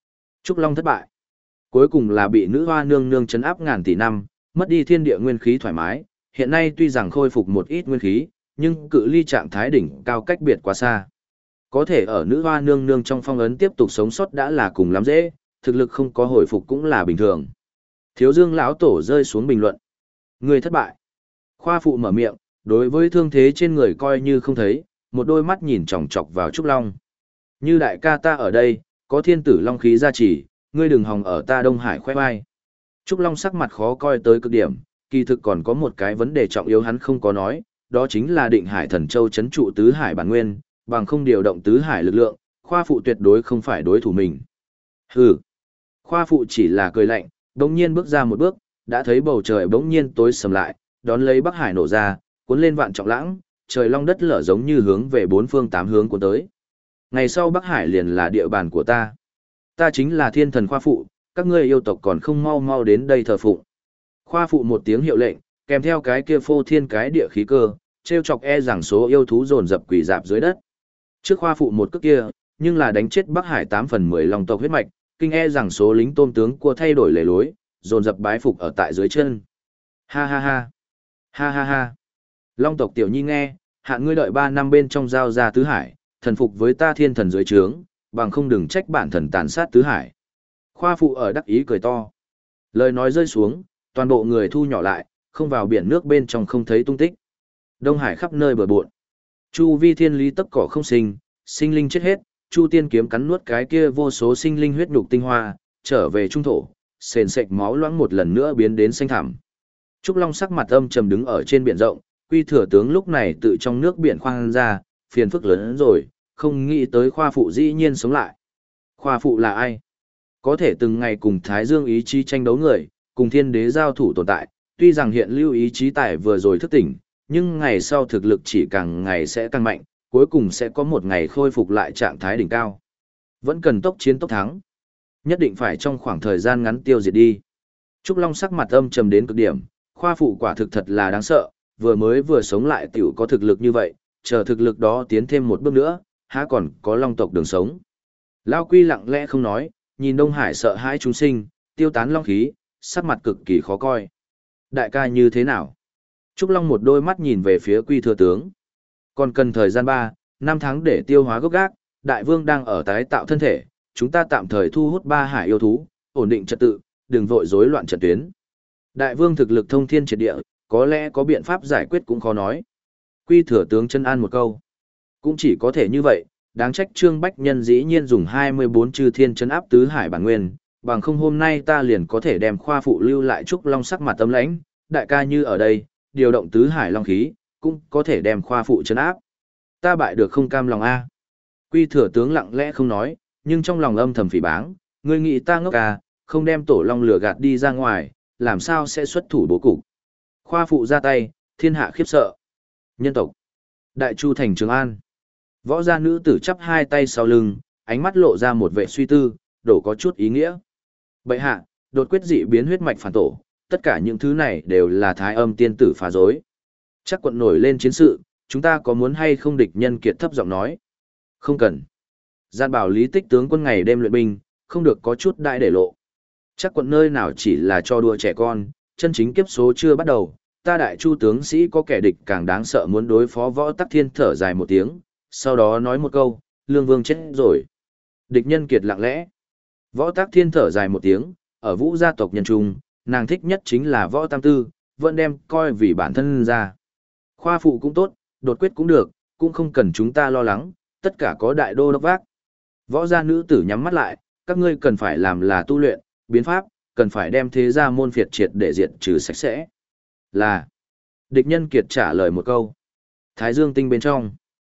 Trúc Long thất bại. Cuối cùng là bị nữ hoa nương nương trấn áp ngàn tỷ năm, mất đi thiên địa nguyên khí thoải mái, hiện nay tuy rằng khôi phục một ít nguyên khí, nhưng cự ly trạng thái đỉnh cao cách biệt quá xa. Có thể ở nữ hoa nương nương trong phong ấn tiếp tục sống sót đã là cùng lắm dễ, thực lực không có hồi phục cũng là bình thường. Thiếu Dương lão tổ rơi xuống bình luận. Người thất bại. Khoa phụ mở miệng, đối với thương thế trên người coi như không thấy, một đôi mắt nhìn chòng chọc vào Trúc Long. Như đại ca ta ở đây, có thiên tử long khí gia trì, ngươi đừng hòng ở ta Đông Hải khoe vai. Trúc Long sắc mặt khó coi tới cực điểm, kỳ thực còn có một cái vấn đề trọng yếu hắn không có nói, đó chính là định Hải Thần Châu chấn trụ tứ hải bản nguyên, bằng không điều động tứ hải lực lượng, khoa phụ tuyệt đối không phải đối thủ mình. Hừ. Khoa phụ chỉ là cười lạnh, đống nhiên bước ra một bước, đã thấy bầu trời bỗng nhiên tối sầm lại, đón lấy Bắc Hải nổ ra, cuốn lên vạn trọng lãng, trời long đất lở giống như hướng về bốn phương tám hướng cuốn tới. Ngày sau Bắc Hải liền là địa bàn của ta. Ta chính là thiên thần khoa phụ, các ngươi yêu tộc còn không mau mau đến đây thờ phụng. Khoa phụ một tiếng hiệu lệnh, kèm theo cái kia phô thiên cái địa khí cơ, treo chọc e rằng số yêu thú dồn dập quỳ dạp dưới đất. Trước khoa phụ một cước kia, nhưng là đánh chết Bắc Hải tám phần mười long tộc huyết mạch, kinh e rằng số lính tôm tướng cua thay đổi lề lối, dồn dập bái phục ở tại dưới chân. Ha ha ha. Ha ha ha. Long tộc tiểu nhi nghe, hạn ngươi đợi ba năm bên trong giao ra tứ hải, thần phục với ta thiên thần dưới trướng, bằng không đừng trách bản thần tàn sát tứ hải. Khoa phụ ở đắc ý cười to. Lời nói rơi xuống, toàn bộ người thu nhỏ lại, không vào biển nước bên trong không thấy tung tích. Đông Hải khắp nơi bờ bộn. Chu vi thiên lý tất cỏ không sinh, sinh linh chết hết, Chu tiên kiếm cắn nuốt cái kia vô số sinh linh huyết nhục tinh hoa, trở về trung thổ, sền sệt máu loãng một lần nữa biến đến xanh thẳm. Trúc Long sắc mặt âm trầm đứng ở trên biển rộng, Quy Thừa tướng lúc này tự trong nước biển khoan ra, phiền phức lớn hơn rồi, không nghĩ tới khoa phụ dĩ nhiên sống lại. Khoa phụ là ai? Có thể từng ngày cùng Thái Dương ý chí tranh đấu người, cùng thiên đế giao thủ tồn tại, tuy rằng hiện lưu ý chí tài vừa rồi thức tỉnh, nhưng ngày sau thực lực chỉ càng ngày sẽ càng mạnh, cuối cùng sẽ có một ngày khôi phục lại trạng thái đỉnh cao. Vẫn cần tốc chiến tốc thắng. Nhất định phải trong khoảng thời gian ngắn tiêu diệt đi. Trúc Long sắc mặt âm trầm đến cực điểm, khoa phụ quả thực thật là đáng sợ, vừa mới vừa sống lại tiểu có thực lực như vậy, chờ thực lực đó tiến thêm một bước nữa, há còn có long tộc đường sống. Lao Quy lặng lẽ không nói, nhìn Đông Hải sợ hãi chúng sinh, tiêu tán long khí, sắc mặt cực kỳ khó coi. Đại ca như thế nào? Trúc Long một đôi mắt nhìn về phía Quy Thừa tướng. Còn cần thời gian ba, năm tháng để tiêu hóa gốc gác, đại vương đang ở tái tạo thân thể, chúng ta tạm thời thu hút ba hải yêu thú, ổn định trật tự, đừng vội rối loạn trận tuyến. Đại vương thực lực thông thiên triệt địa, có lẽ có biện pháp giải quyết cũng khó nói. Quy Thừa tướng chân an một câu. Cũng chỉ có thể như vậy, đáng trách Trương Bách Nhân dĩ nhiên dùng hai mươi bốn chư thiên trấn áp tứ hải bản nguyên, bằng không hôm nay ta liền có thể đem khoa phụ lưu lại Trúc Long sắc mặt tâm lãnh, đại ca như ở đây, điều động tứ hải long khí, cũng có thể đem khoa phụ trấn áp. Ta bại được không cam lòng a. Quy Thừa tướng lặng lẽ không nói, nhưng trong lòng âm thầm phỉ báng, ngươi nghĩ ta ngốc à, không đem tổ long lửa gạt đi ra ngoài, làm sao sẽ xuất thủ bố cục. Khoa phụ ra tay, thiên hạ khiếp sợ. Nhân tộc. Đại Chu thành Trường An. Võ gia nữ tử chắp hai tay sau lưng, ánh mắt lộ ra một vẻ suy tư, đổ có chút ý nghĩa. Bệ hạ, đột quyết dị biến huyết mạch phản tổ, tất cả những thứ này đều là thái âm tiên tử phá dối. Chắc quận nổi lên chiến sự, chúng ta có muốn hay không địch nhân kiệt thấp giọng nói. Không cần. Gian bảo lý tích tướng quân ngày đêm luyện binh, không được có chút đại để lộ. Chắc quận nơi nào chỉ là cho đùa trẻ con, chân chính kiếp số chưa bắt đầu, ta đại chu tướng sĩ có kẻ địch càng đáng sợ muốn đối phó võ tắc thiên thở dài một tiếng, sau đó nói một câu, lương vương chết rồi. Địch nhân kiệt lặng lẽ. Võ tắc thiên thở dài một tiếng, ở vũ gia tộc nhân trung, nàng thích nhất chính là võ tam tư, vẫn đem coi vì bản thân ra. Khoa phụ cũng tốt, đột quyết cũng được, cũng không cần chúng ta lo lắng, tất cả có đại đô đốc vác. Võ gia nữ tử nhắm mắt lại, các ngươi cần phải làm là tu luyện, biến pháp, cần phải đem thế gia môn phiệt triệt để diệt trừ sạch sẽ. Là. Địch nhân kiệt trả lời một câu. Thái Dương tinh bên trong.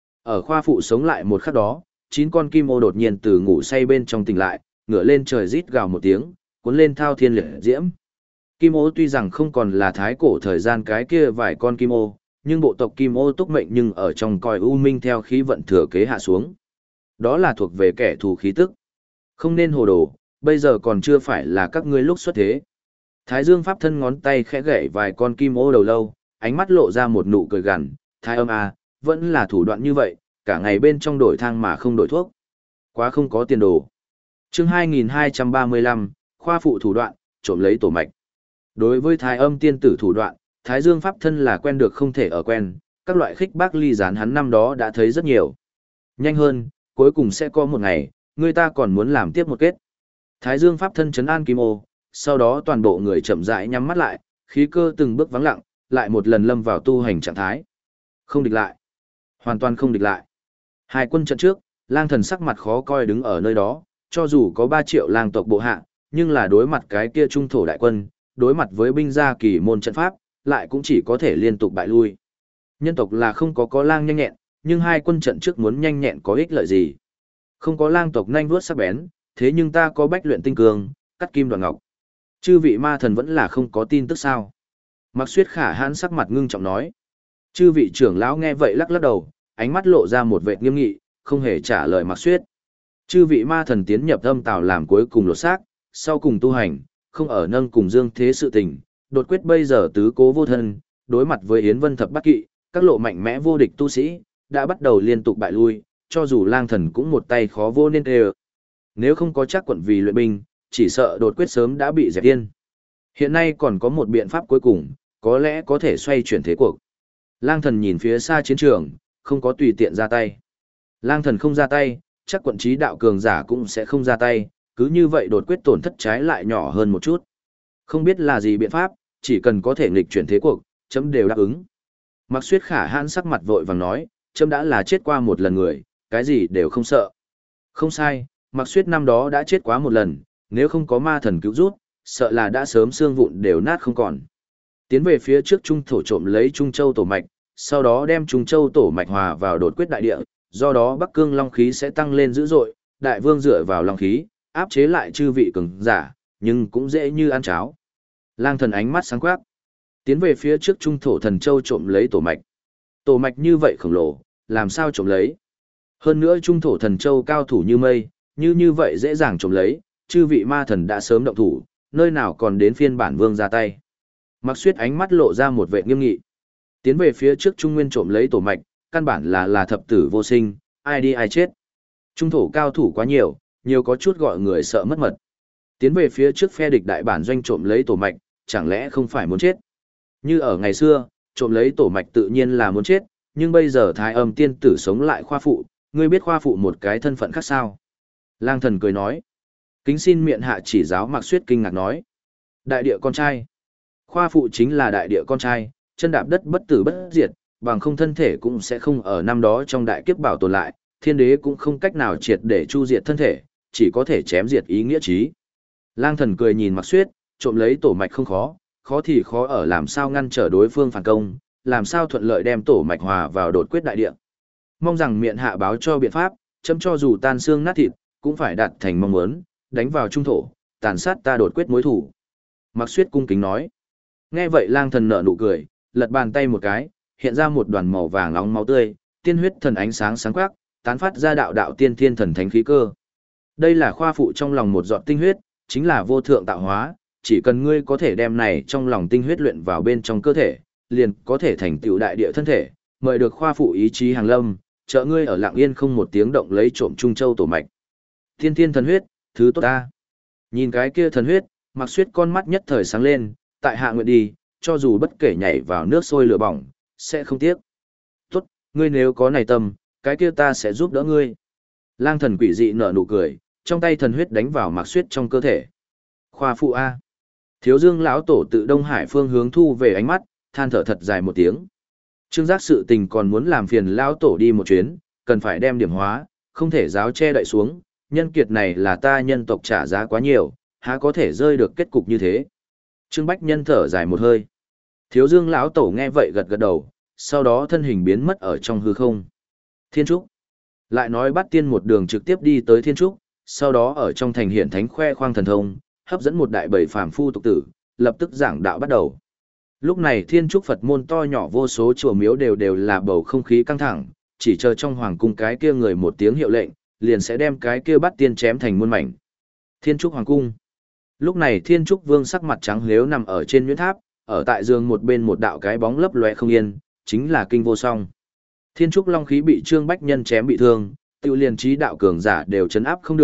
Ở khoa phụ sống lại một khắc đó, chín con kim ô đột nhiên từ ngủ say bên trong tỉnh lại, ngửa lên trời rít gào một tiếng, cuốn lên thao thiên liệt diễm. Kim ô tuy rằng không còn là thái cổ thời gian cái kia vài con kim ô, nhưng bộ tộc kim ô túc mệnh nhưng ở trong còi u minh theo khí vận thừa kế hạ xuống. Đó là thuộc về kẻ thù khí tức. Không nên hồ đồ, bây giờ còn chưa phải là các ngươi lúc xuất thế. Thái Dương pháp thân ngón tay khẽ gảy vài con kim ô đầu lâu, ánh mắt lộ ra một nụ cười gằn, thái âm à, vẫn là thủ đoạn như vậy, cả ngày bên trong đổi thang mà không đổi thuốc. Quá không có tiền đồ. Chương hai nghìn hai trăm ba mươi lăm, khoa phụ thủ đoạn, trộm lấy tổ mạch. Đối với Thái Âm tiên tử thủ đoạn, Thái Dương pháp thân là quen được không thể ở quen, các loại khích bác ly gián hắn năm đó đã thấy rất nhiều. Nhanh hơn, cuối cùng sẽ có một ngày, người ta còn muốn làm tiếp một kết. Thái Dương pháp thân trấn an Kim Ô, sau đó toàn bộ người chậm rãi nhắm mắt lại, khí cơ từng bước vắng lặng, lại một lần lâm vào tu hành trạng thái. Không địch lại. Hoàn toàn không địch lại. Hai quân trận trước, Lang Thần sắc mặt khó coi đứng ở nơi đó, cho dù có ba triệu lang tộc bộ hạ, nhưng là đối mặt cái kia trung thổ đại quân, đối mặt với binh gia kỳ môn trận pháp, lại cũng chỉ có thể liên tục bại lui. Nhân tộc là không có có lang nhanh nhẹn, nhưng hai quân trận trước muốn nhanh nhẹn có ích lợi gì? Không có lang tộc nhanh vuốt sắc bén, thế nhưng ta có bách luyện tinh cường, cắt kim đoạn ngọc. Chư vị ma thần vẫn là không có tin tức sao? Mặc Xuyết Khả hãn sắc mặt ngưng trọng nói. Chư vị trưởng lão nghe vậy lắc lắc đầu, ánh mắt lộ ra một vẻ nghiêm nghị, không hề trả lời Mặc Xuyết. Chư vị ma thần tiến nhập âm tào làm cuối cùng lột xác, sau cùng tu hành, không ở nâng cùng dương thế sự tình, đột quyết bây giờ tứ cố vô thân, đối mặt với Yến Vân thập bát kỵ, các lộ mạnh mẽ vô địch tu sĩ, đã bắt đầu liên tục bại lui, cho dù lang thần cũng một tay khó vô nên đều. Nếu không có chắc quận vì luyện binh, chỉ sợ đột quyết sớm đã bị dẹp yên. Hiện nay còn có một biện pháp cuối cùng, có lẽ có thể xoay chuyển thế cuộc. Lang thần nhìn phía xa chiến trường, không có tùy tiện ra tay. Lang thần không ra tay, chắc quận trí đạo cường giả cũng sẽ không ra tay, cứ như vậy đột quyết tổn thất trái lại nhỏ hơn một chút. Không biết là gì biện pháp, chỉ cần có thể nghịch chuyển thế cuộc, chấm đều đáp ứng. Mặc Xuyết Khả hãn sắc mặt vội vàng nói, chấm đã là chết qua một lần người, cái gì đều không sợ. Không sai, Mặc Xuyết năm đó đã chết quá một lần, nếu không có ma thần cứu rút, sợ là đã sớm xương vụn đều nát không còn. Tiến về phía trước Trung thổ trộm lấy Trung Châu tổ mạch, sau đó đem Trung Châu tổ mạch hòa vào đột quyết đại địa, do đó Bắc Cương long khí sẽ tăng lên dữ dội, đại vương dựa vào long khí, áp chế lại chư vị cường giả, nhưng cũng dễ như ăn cháo. Lang thần ánh mắt sáng quắc, tiến về phía trước Trung thổ thần châu trộm lấy tổ mạch. Tổ mạch như vậy khổng lồ, làm sao trộm lấy? Hơn nữa Trung thổ thần châu cao thủ như mây, như như vậy dễ dàng trộm lấy, chư vị ma thần đã sớm động thủ, nơi nào còn đến phiên bản vương ra tay. Mặc Xuyết ánh mắt lộ ra một vẻ nghiêm nghị. Tiến về phía trước Trung Nguyên trộm lấy tổ mạch, căn bản là là thập tử vô sinh, ai đi ai chết. Trung thổ cao thủ quá nhiều, nhiều có chút gọi người sợ mất mật. Tiến về phía trước phe địch đại bản doanh trộm lấy tổ mạch, chẳng lẽ không phải muốn chết? Như ở ngày xưa, trộm lấy tổ mạch tự nhiên là muốn chết, nhưng bây giờ Thái Âm tiên tử sống lại khoa phụ, ngươi biết khoa phụ một cái thân phận khác sao? Lang thần cười nói. Kính xin miệng hạ chỉ giáo Mặc Xuyết kinh ngạc nói. Đại địa con trai. Khoa phụ chính là đại địa con trai, chân đạp đất bất tử bất diệt, bằng không thân thể cũng sẽ không ở năm đó trong đại kiếp bảo tồn lại, thiên đế cũng không cách nào triệt để chu diệt thân thể, chỉ có thể chém diệt ý nghĩa trí. Lang thần cười nhìn Mặc Xuyết, trộm lấy tổ mạch không khó, khó thì khó ở làm sao ngăn trở đối phương phản công, làm sao thuận lợi đem tổ mạch hòa vào đột quyết đại địa. Mong rằng miệng hạ báo cho biện pháp, chấm cho dù tan xương nát thịt, cũng phải đạt thành mong muốn, đánh vào trung thổ, tàn sát ta đột quyết mối thủ. Mặc Xuyết cung kính nói. Nghe vậy lang thần nở nụ cười, lật bàn tay một cái, hiện ra một đoàn màu vàng nóng máu tươi, tiên huyết thần ánh sáng sáng quắc, tán phát ra đạo đạo tiên thiên thần thánh khí cơ. Đây là khoa phụ trong lòng một giọt tinh huyết, chính là vô thượng tạo hóa, chỉ cần ngươi có thể đem này trong lòng tinh huyết luyện vào bên trong cơ thể, liền có thể thành tựu đại địa thân thể, mời được khoa phụ ý chí hàng lâm, trợ ngươi ở Lặng Yên không một tiếng động lấy trộm Trung Châu tổ mạch. Tiên thiên thần huyết, thứ tốt ta. Nhìn cái kia thần huyết, Mặc Xuyết con mắt nhất thời sáng lên, tại hạ nguyện đi, cho dù bất kể nhảy vào nước sôi lửa bỏng, sẽ không tiếc. Tốt, ngươi nếu có này tâm, cái kia ta sẽ giúp đỡ ngươi. Lang thần quỷ dị nở nụ cười, trong tay thần huyết đánh vào Mặc Xuyết trong cơ thể. Khoa phụ A. Thiếu Dương lão tổ tự Đông Hải phương hướng thu về ánh mắt, than thở thật dài một tiếng. Trương Giác sự tình còn muốn làm phiền lão tổ đi một chuyến, cần phải đem điểm hóa, không thể giáo che đậy xuống, nhân kiệt này là ta nhân tộc trả giá quá nhiều, há có thể rơi được kết cục như thế. Trương Bách Nhân thở dài một hơi. Thiếu Dương lão tổ nghe vậy gật gật đầu, sau đó thân hình biến mất ở trong hư không. Thiên Trúc. Lại nói Bát Tiên một đường trực tiếp đi tới Thiên Trúc, sau đó ở trong thành hiển thánh khoe khoang thần thông, hấp dẫn một đại bầy phàm phu tục tử, lập tức giảng đạo bắt đầu. Lúc này Thiên Trúc Phật môn to nhỏ vô số chùa miếu đều đều là bầu không khí căng thẳng, chỉ chờ trong hoàng cung cái kia người một tiếng hiệu lệnh, liền sẽ đem cái kia Bát Tiên chém thành muôn mảnh. Thiên Trúc hoàng cung. Lúc này Thiên Trúc Vương sắc mặt trắng lếu nằm ở trên nhuyễn tháp, ở tại giường một bên một đạo cái bóng lấp loé không yên, chính là Kinh Vô Song. Thiên Trúc long khí bị Trương Bách Nhân chém bị thương, tiêu liền trí đạo cường giả đều chấn áp không được,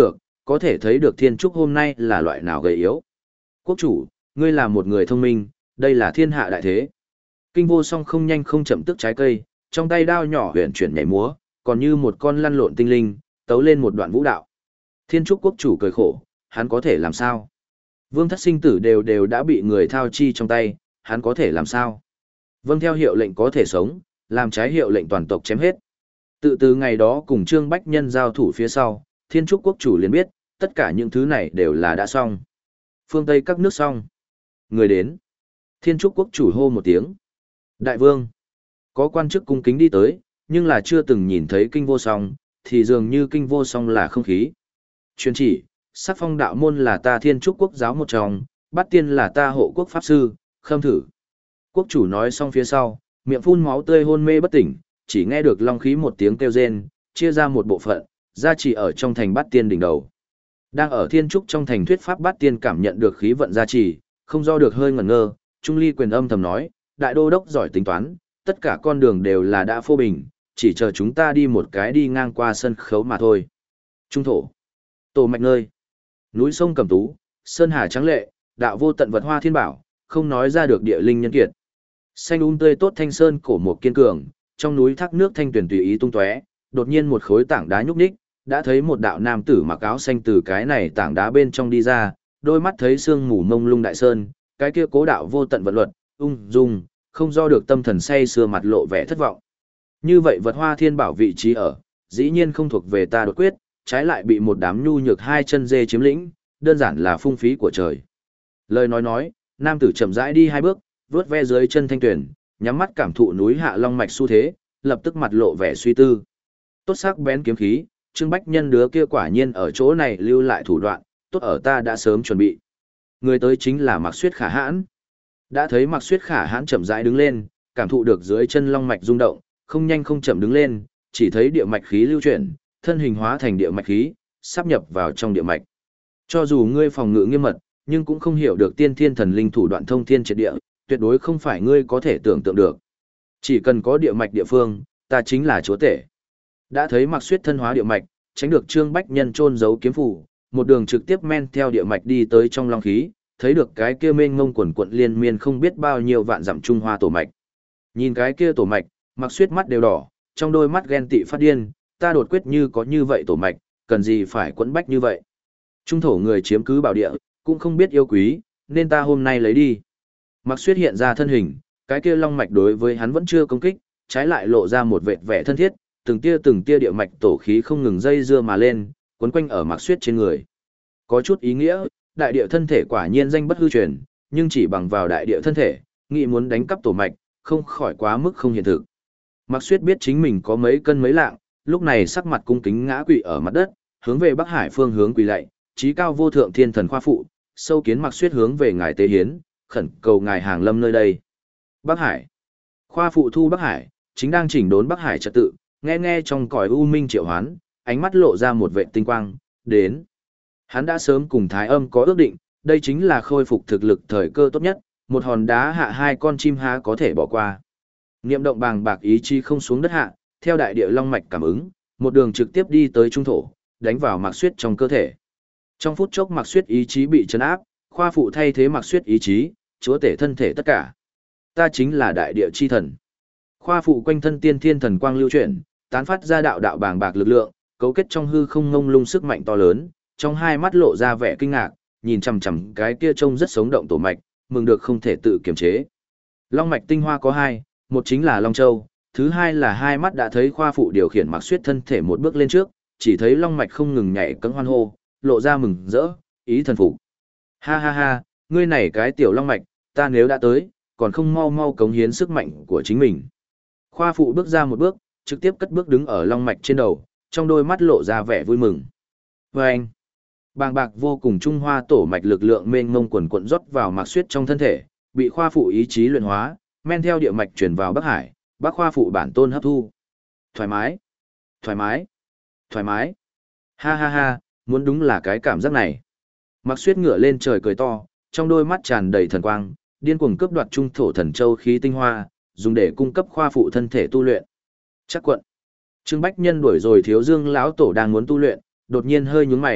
có thể thấy được Thiên Trúc hôm nay là loại nào gầy yếu. Quốc chủ, ngươi là một người thông minh, đây là thiên hạ đại thế. Kinh Vô Song không nhanh không chậm tức trái cây, trong tay đao nhỏ huyền chuyển nhảy múa, còn như một con lăn lộn tinh linh, tấu lên một đoạn vũ đạo. Thiên Trúc quốc chủ cười khổ, hắn có thể làm sao? Vương thất sinh tử đều đều đã bị người thao chi trong tay, hắn có thể làm sao? Vâng theo hiệu lệnh có thể sống, làm trái hiệu lệnh toàn tộc chém hết. Tự từ ngày đó cùng Trương Bách Nhân giao thủ phía sau, Thiên Trúc quốc chủ liền biết, tất cả những thứ này đều là đã xong. Phương Tây các nước xong. Người đến. Thiên Trúc quốc chủ hô một tiếng. Đại vương. Có quan chức cung kính đi tới, nhưng là chưa từng nhìn thấy Kinh Vô Song, thì dường như Kinh Vô Song là không khí. Truyền chỉ, sắc phong đạo môn là ta Thiên Trúc quốc giáo một trong, bát tiên là ta hộ quốc pháp sư, khâm thử. Quốc chủ nói xong phía sau, miệng phun máu tươi hôn mê bất tỉnh, chỉ nghe được long khí một tiếng kêu rên, chia ra một bộ phận, ra chỉ ở trong thành bát tiên đỉnh đầu. Đang ở Thiên Trúc trong thành thuyết pháp bát tiên cảm nhận được khí vận gia trì, không do được hơi ngẩn ngơ, Trung Ly quyền âm thầm nói, đại đô đốc giỏi tính toán, tất cả con đường đều là đã phô bình, chỉ chờ chúng ta đi một cái đi ngang qua sân khấu mà thôi. Trung thổ, tổ mạch nơi, núi sông Cẩm Tú, sơn hà trắng lệ, đạo vô tận vật hoa thiên bảo, không nói ra được địa linh nhân kiệt. Xanh um tươi tốt thanh sơn cổ một kiên cường, trong núi thác nước thanh tuyển tùy ý tung tóe, đột nhiên một khối tảng đá nhúc nhích, đã thấy một đạo nam tử mặc áo xanh từ cái này tảng đá bên trong đi ra, đôi mắt thấy sương mù mông lung đại sơn, cái kia cố đạo vô tận vật luật, ung dung, không do được tâm thần say sưa mặt lộ vẻ thất vọng. Như vậy vật hoa thiên bảo vị trí ở, dĩ nhiên không thuộc về ta đột quyết, trái lại bị một đám nhu nhược hai chân dê chiếm lĩnh, đơn giản là phung phí của trời. Lời nói nói, nam tử chậm rãi đi hai bước, vuốt ve dưới chân thanh tuyển, nhắm mắt cảm thụ núi hạ long mạch xu thế, lập tức mặt lộ vẻ suy tư. Tốt sắc bén kiếm khí, Trương Bách Nhân đứa kia quả nhiên ở chỗ này lưu lại thủ đoạn, tốt ở ta đã sớm chuẩn bị. Người tới chính là Mạc Xuyết Khả Hãn. Đã thấy Mạc Xuyết Khả Hãn chậm rãi đứng lên, cảm thụ được dưới chân long mạch rung động, không nhanh không chậm đứng lên, chỉ thấy địa mạch khí lưu chuyển, thân hình hóa thành địa mạch khí, sáp nhập vào trong địa mạch. Cho dù ngươi phòng ngự nghiêm mật, nhưng cũng không hiểu được tiên thiên thần linh thủ đoạn thông thiên triệt địa, tuyệt đối không phải ngươi có thể tưởng tượng được. Chỉ cần có địa mạch địa phương, ta chính là chúa tể. Đã thấy Mạc Xuyết thân hóa địa mạch, tránh được Trương Bách Nhân chôn giấu kiếm phủ, một đường trực tiếp men theo địa mạch đi tới trong long khí, thấy được cái kia mênh mông quần quận liên miên không biết bao nhiêu vạn dặm Trung Hoa tổ mạch. Nhìn cái kia tổ mạch, Mạc Xuyết mắt đều đỏ, trong đôi mắt ghen tị phát điên, ta đột quyết như có như vậy tổ mạch, cần gì phải quấn bách như vậy. Trung thổ người chiếm cứ bảo địa, cũng không biết yêu quý, nên ta hôm nay lấy đi. Mạc Xuyết hiện ra thân hình, cái kia long mạch đối với hắn vẫn chưa công kích, trái lại lộ ra một vệt vẻ thân thiết, từng tia từng tia địa mạch tổ khí không ngừng dây dưa mà lên, quấn quanh ở Mạc Xuyết trên người. Có chút ý nghĩa, đại địa thân thể quả nhiên danh bất hư truyền, nhưng chỉ bằng vào đại địa thân thể, nghĩ muốn đánh cắp tổ mạch, không khỏi quá mức không hiện thực. Mạc Xuyết biết chính mình có mấy cân mấy lạng, lúc này sắc mặt cung kính ngã quỵ ở mặt đất, hướng về Bắc Hải phương hướng quỳ lạy, chí cao vô thượng thiên thần khoa phụ, sâu kiến Mạc Xuyết hướng về ngài tế hiến, khẩn cầu ngài hàng lâm nơi đây. Bắc Hải. Khoa phụ thu Bắc Hải, chính đang chỉnh đốn Bắc Hải trật tự, nghe nghe trong cõi u minh triệu hoán, ánh mắt lộ ra một vệ tinh quang, đến. Hắn đã sớm cùng Thái Âm có ước định, đây chính là khôi phục thực lực thời cơ tốt nhất, một hòn đá hạ hai con chim há có thể bỏ qua. Niệm động bàng bạc ý chí không xuống đất hạ, theo đại địa long mạch cảm ứng, một đường trực tiếp đi tới trung thổ, đánh vào Mạc Xuyết trong cơ thể. Trong phút chốc Mạc Xuyết ý chí bị trấn áp, khoa phụ thay thế Mạc Xuyết ý chí, chúa tể thân thể tất cả. Ta chính là đại địa chi thần. Khoa phụ quanh thân tiên thiên thần quang lưu chuyển, tán phát ra đạo đạo bàng bạc lực lượng, cấu kết trong hư không ngông lung sức mạnh to lớn, trong hai mắt lộ ra vẻ kinh ngạc, nhìn chằm chằm cái kia trông rất sống động tổ mạch, mừng được không thể tự kiềm chế. Long mạch tinh hoa có hai, một chính là Long Châu, thứ hai là hai mắt đã thấy khoa phụ điều khiển Mạc Xuyết thân thể một bước lên trước, chỉ thấy long mạch không ngừng nhảy cẫng hoan hô, lộ ra mừng rỡ, ý thần phục. Ha ha ha, ngươi này cái tiểu long mạch, ta nếu đã tới, còn không mau mau cống hiến sức mạnh của chính mình. Khoa phụ bước ra một bước, trực tiếp cất bước đứng ở long mạch trên đầu, trong đôi mắt lộ ra vẻ vui mừng. Và anh, bàng bạc vô cùng Trung Hoa tổ mạch lực lượng mênh mông quần quận rót vào Mạc Xuyết trong thân thể, bị khoa phụ ý chí luyện hóa, men theo địa mạch truyền vào Bắc Hải, Bắc khoa phụ bản tôn hấp thu. Thoải mái, thoải mái, thoải mái. Ha ha ha, muốn đúng là cái cảm giác này. Mạc Xuyết ngửa lên trời cười to, trong đôi mắt tràn đầy thần quang, điên cuồng cướp đoạt trung thổ thần châu khí tinh hoa, dùng để cung cấp khoa phụ thân thể tu luyện. Chắc quận. Trương Bách Nhân đuổi rồi Thiếu Dương lão tổ đang muốn tu luyện, đột nhiên hơi nhướng mày,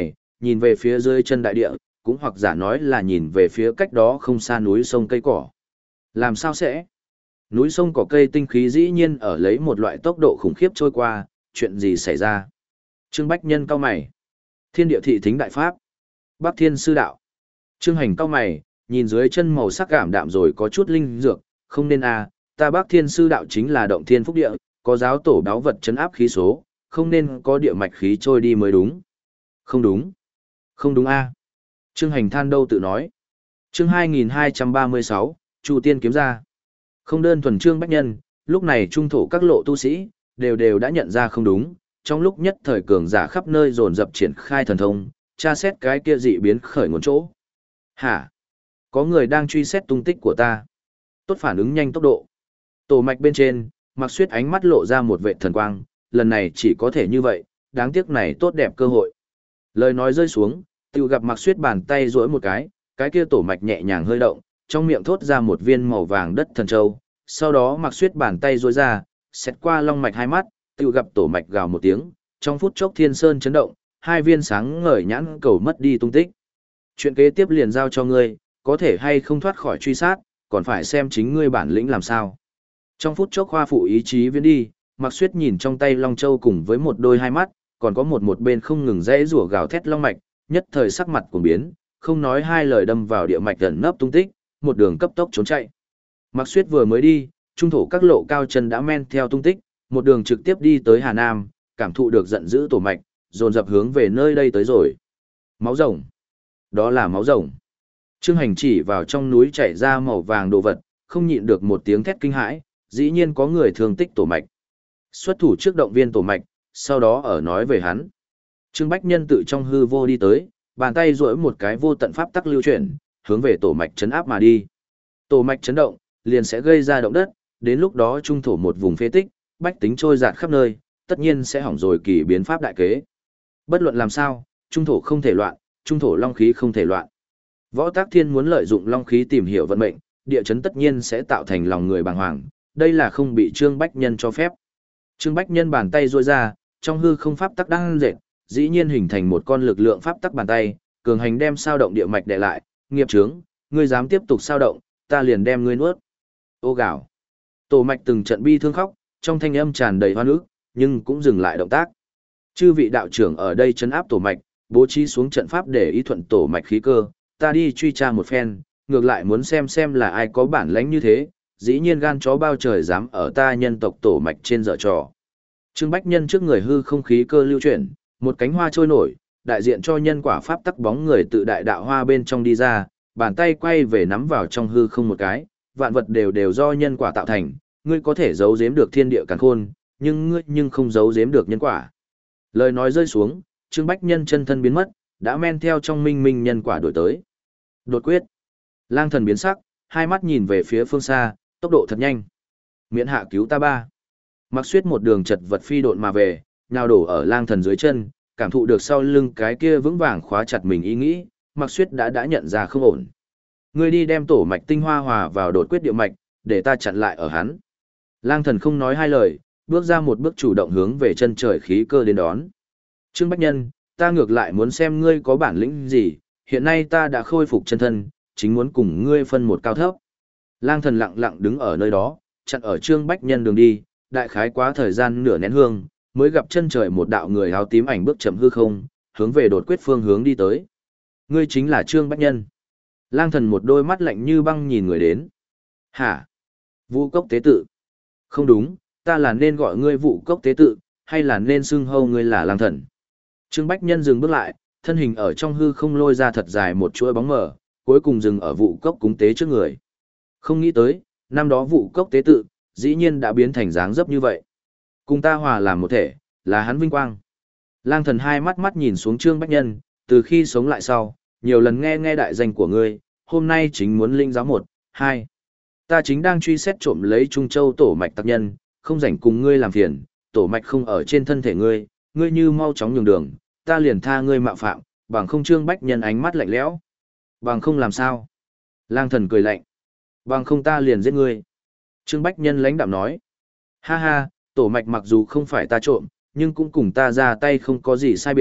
nhìn về phía dưới chân đại địa, cũng hoặc giả nói là nhìn về phía cách đó không xa núi sông cây cỏ. Làm sao sẽ? Núi sông cỏ cây tinh khí dĩ nhiên ở lấy một loại tốc độ khủng khiếp trôi qua, chuyện gì xảy ra? Trương Bách Nhân cau mày. Thiên địa thị thính đại pháp. Bắc Thiên sư đạo. Trương Hành cau mày, nhìn dưới chân màu sắc cảm đạm rồi có chút linh dược, không nên à, ta Bắc Thiên sư đạo chính là động thiên phúc địa, có giáo tổ đáo vật chấn áp khí số, không nên có địa mạch khí trôi đi mới đúng. Không đúng. Không đúng a. Trương Hành than đâu tự nói. Chương hai nghìn hai trăm ba mươi sáu, Chu Tiên kiếm ra. Không đơn thuần Trương Bách Nhân, lúc này trung thổ các lộ tu sĩ đều đều đã nhận ra không đúng, trong lúc nhất thời cường giả khắp nơi dồn dập triển khai thần thông, tra xét cái kia dị biến khởi nguồn chỗ. Hả? Có người đang truy xét tung tích của ta. Tốt phản ứng nhanh tốc độ. Tổ mạch bên trên, Mạc Xuyết ánh mắt lộ ra một vệ thần quang, lần này chỉ có thể như vậy, đáng tiếc này tốt đẹp cơ hội. Lời nói rơi xuống, tiêu gặp Mạc Xuyết bàn tay duỗi một cái, cái kia tổ mạch nhẹ nhàng hơi động, trong miệng thốt ra một viên màu vàng đất thần châu, sau đó Mạc Xuyết bàn tay duỗi ra, xét qua long mạch hai mắt, tiêu gặp tổ mạch gào một tiếng, trong phút chốc thiên sơn chấn động, hai viên sáng ngời nhãn cầu mất đi tung tích. Chuyện kế tiếp liền giao cho ngươi, có thể hay không thoát khỏi truy sát, còn phải xem chính ngươi bản lĩnh làm sao. Trong phút chốc khoa phụ ý chí viễn đi, Mạc Xuyết nhìn trong tay Long Châu cùng với một đôi hai mắt, còn có một một bên không ngừng rẽ rủa gào thét long mạch, nhất thời sắc mặt cuồng biến, không nói hai lời đâm vào địa mạch gần nấp tung tích, một đường cấp tốc trốn chạy. Mạc Xuyết vừa mới đi, trung thổ các lộ cao chân đã men theo tung tích, một đường trực tiếp đi tới Hà Nam, cảm thụ được giận dữ tổ mạch, dồn dập hướng về nơi đây tới rồi. Máu rồng. Đó là máu rồng. Trương Hành chỉ vào trong núi chảy ra màu vàng đồ vật, không nhịn được một tiếng thét kinh hãi, dĩ nhiên có người thương tích tổ mạch. Xuất thủ trước động viên tổ mạch, sau đó ở nói về hắn. Trương Bách Nhân tự trong hư vô đi tới, bàn tay duỗi một cái vô tận pháp tắc lưu chuyển, hướng về tổ mạch chấn áp mà đi. Tổ mạch chấn động, liền sẽ gây ra động đất, đến lúc đó trung thổ một vùng phế tích, bách tính trôi dạt khắp nơi, tất nhiên sẽ hỏng rồi kỳ biến pháp đại kế. Bất luận làm sao, trung thổ không thể loạn, trung thổ long khí không thể loạn. Võ Tắc Thiên muốn lợi dụng long khí tìm hiểu vận mệnh, địa chấn tất nhiên sẽ tạo thành lòng người bàng hoàng, đây là không bị Trương Bách Nhân cho phép. Trương Bách Nhân bàn tay duỗi ra, trong hư không pháp tắc đang dệt, dĩ nhiên hình thành một con lực lượng pháp tắc bàn tay, cường hành đem sao động địa mạch đè lại, nghiệp chướng, ngươi dám tiếp tục sao động, ta liền đem ngươi nuốt. Ô gào. Tổ mạch từng trận bi thương khóc, trong thanh âm tràn đầy hoan ức, nhưng cũng dừng lại động tác. Chư vị đạo trưởng ở đây trấn áp tổ mạch, bố trí xuống trận pháp để ý thuận tổ mạch khí cơ, ta đi truy tra một phen, ngược lại muốn xem xem là ai có bản lãnh như thế, dĩ nhiên gan chó bao trời dám ở ta nhân tộc tổ mạch trên dở trò. Trương Bách Nhân trước người hư không khí cơ lưu chuyển, một cánh hoa trôi nổi, đại diện cho nhân quả pháp tắc bóng người tự đại đạo hoa bên trong đi ra, bàn tay quay về nắm vào trong hư không một cái, vạn vật đều đều do nhân quả tạo thành, ngươi có thể giấu giếm được thiên địa càn khôn, nhưng ngươi nhưng không giấu giếm được nhân quả. Lời nói rơi xuống, Trương Bách Nhân chân thân biến mất, đã men theo trong minh minh nhân quả đổi tới. Đột quyết. Lang thần biến sắc, hai mắt nhìn về phía phương xa, tốc độ thật nhanh. Miễn hạ cứu ta ba. Mạc Xuyết một đường chật vật phi độn mà về, nhào đổ ở lang thần dưới chân, cảm thụ được sau lưng cái kia vững vàng khóa chặt mình ý nghĩ, Mạc Xuyết đã đã nhận ra không ổn. Ngươi đi đem tổ mạch tinh hoa hòa vào đột quyết địa mạch, để ta chặn lại ở hắn. Lang thần không nói hai lời, bước ra một bước chủ động hướng về chân trời khí cơ đến đón. Trương Bách Nhân, ta ngược lại muốn xem ngươi có bản lĩnh gì, hiện nay ta đã khôi phục chân thân, chính muốn cùng ngươi phân một cao thấp. Lang thần lặng lặng đứng ở nơi đó, chặn ở Trương Bách Nhân đường đi, đại khái quá thời gian nửa nén hương, mới gặp chân trời một đạo người áo tím ảnh bước chậm hư không, hướng về đột quyết phương hướng đi tới. Ngươi chính là Trương Bách Nhân. Lang thần một đôi mắt lạnh như băng nhìn người đến. Hả? Vũ cốc tế tự. Không đúng, ta là nên gọi ngươi Vũ cốc tế tự, hay là nên xưng hâu ngươi là lang thần. Trương Bách Nhân dừng bước lại, thân hình ở trong hư không lôi ra thật dài một chuỗi bóng mờ, cuối cùng dừng ở Vũ cốc cúng tế trước người. Không nghĩ tới, năm đó Vũ cốc tế tự, dĩ nhiên đã biến thành dáng dấp như vậy. Cùng ta hòa làm một thể, là hắn vinh quang. Lang thần hai mắt mắt nhìn xuống Trương Bách Nhân, từ khi sống lại sau, nhiều lần nghe nghe đại danh của ngươi, hôm nay chính muốn linh giáo một, hai. Ta chính đang truy xét trộm lấy Trung Châu tổ mạch tặc nhân, không rảnh cùng ngươi làm phiền, tổ mạch không ở trên thân thể ngươi, ngươi như mau chóng nhường đường, ta liền tha ngươi mạo phạm, bằng không Trương Bách Nhân ánh mắt lạnh lẽo. Bằng không làm sao? Lang thần cười lạnh. Bằng không ta liền giết ngươi. Trương Bách Nhân lãnh đạm nói. Ha ha, tổ mạch mặc dù không phải ta trộm, nhưng cũng cùng ta ra tay không có gì sai biệt,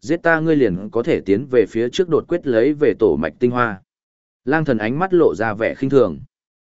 giết ta ngươi liền có thể tiến về phía trước đột quyết lấy về tổ mạch tinh hoa. Lang thần ánh mắt lộ ra vẻ khinh thường.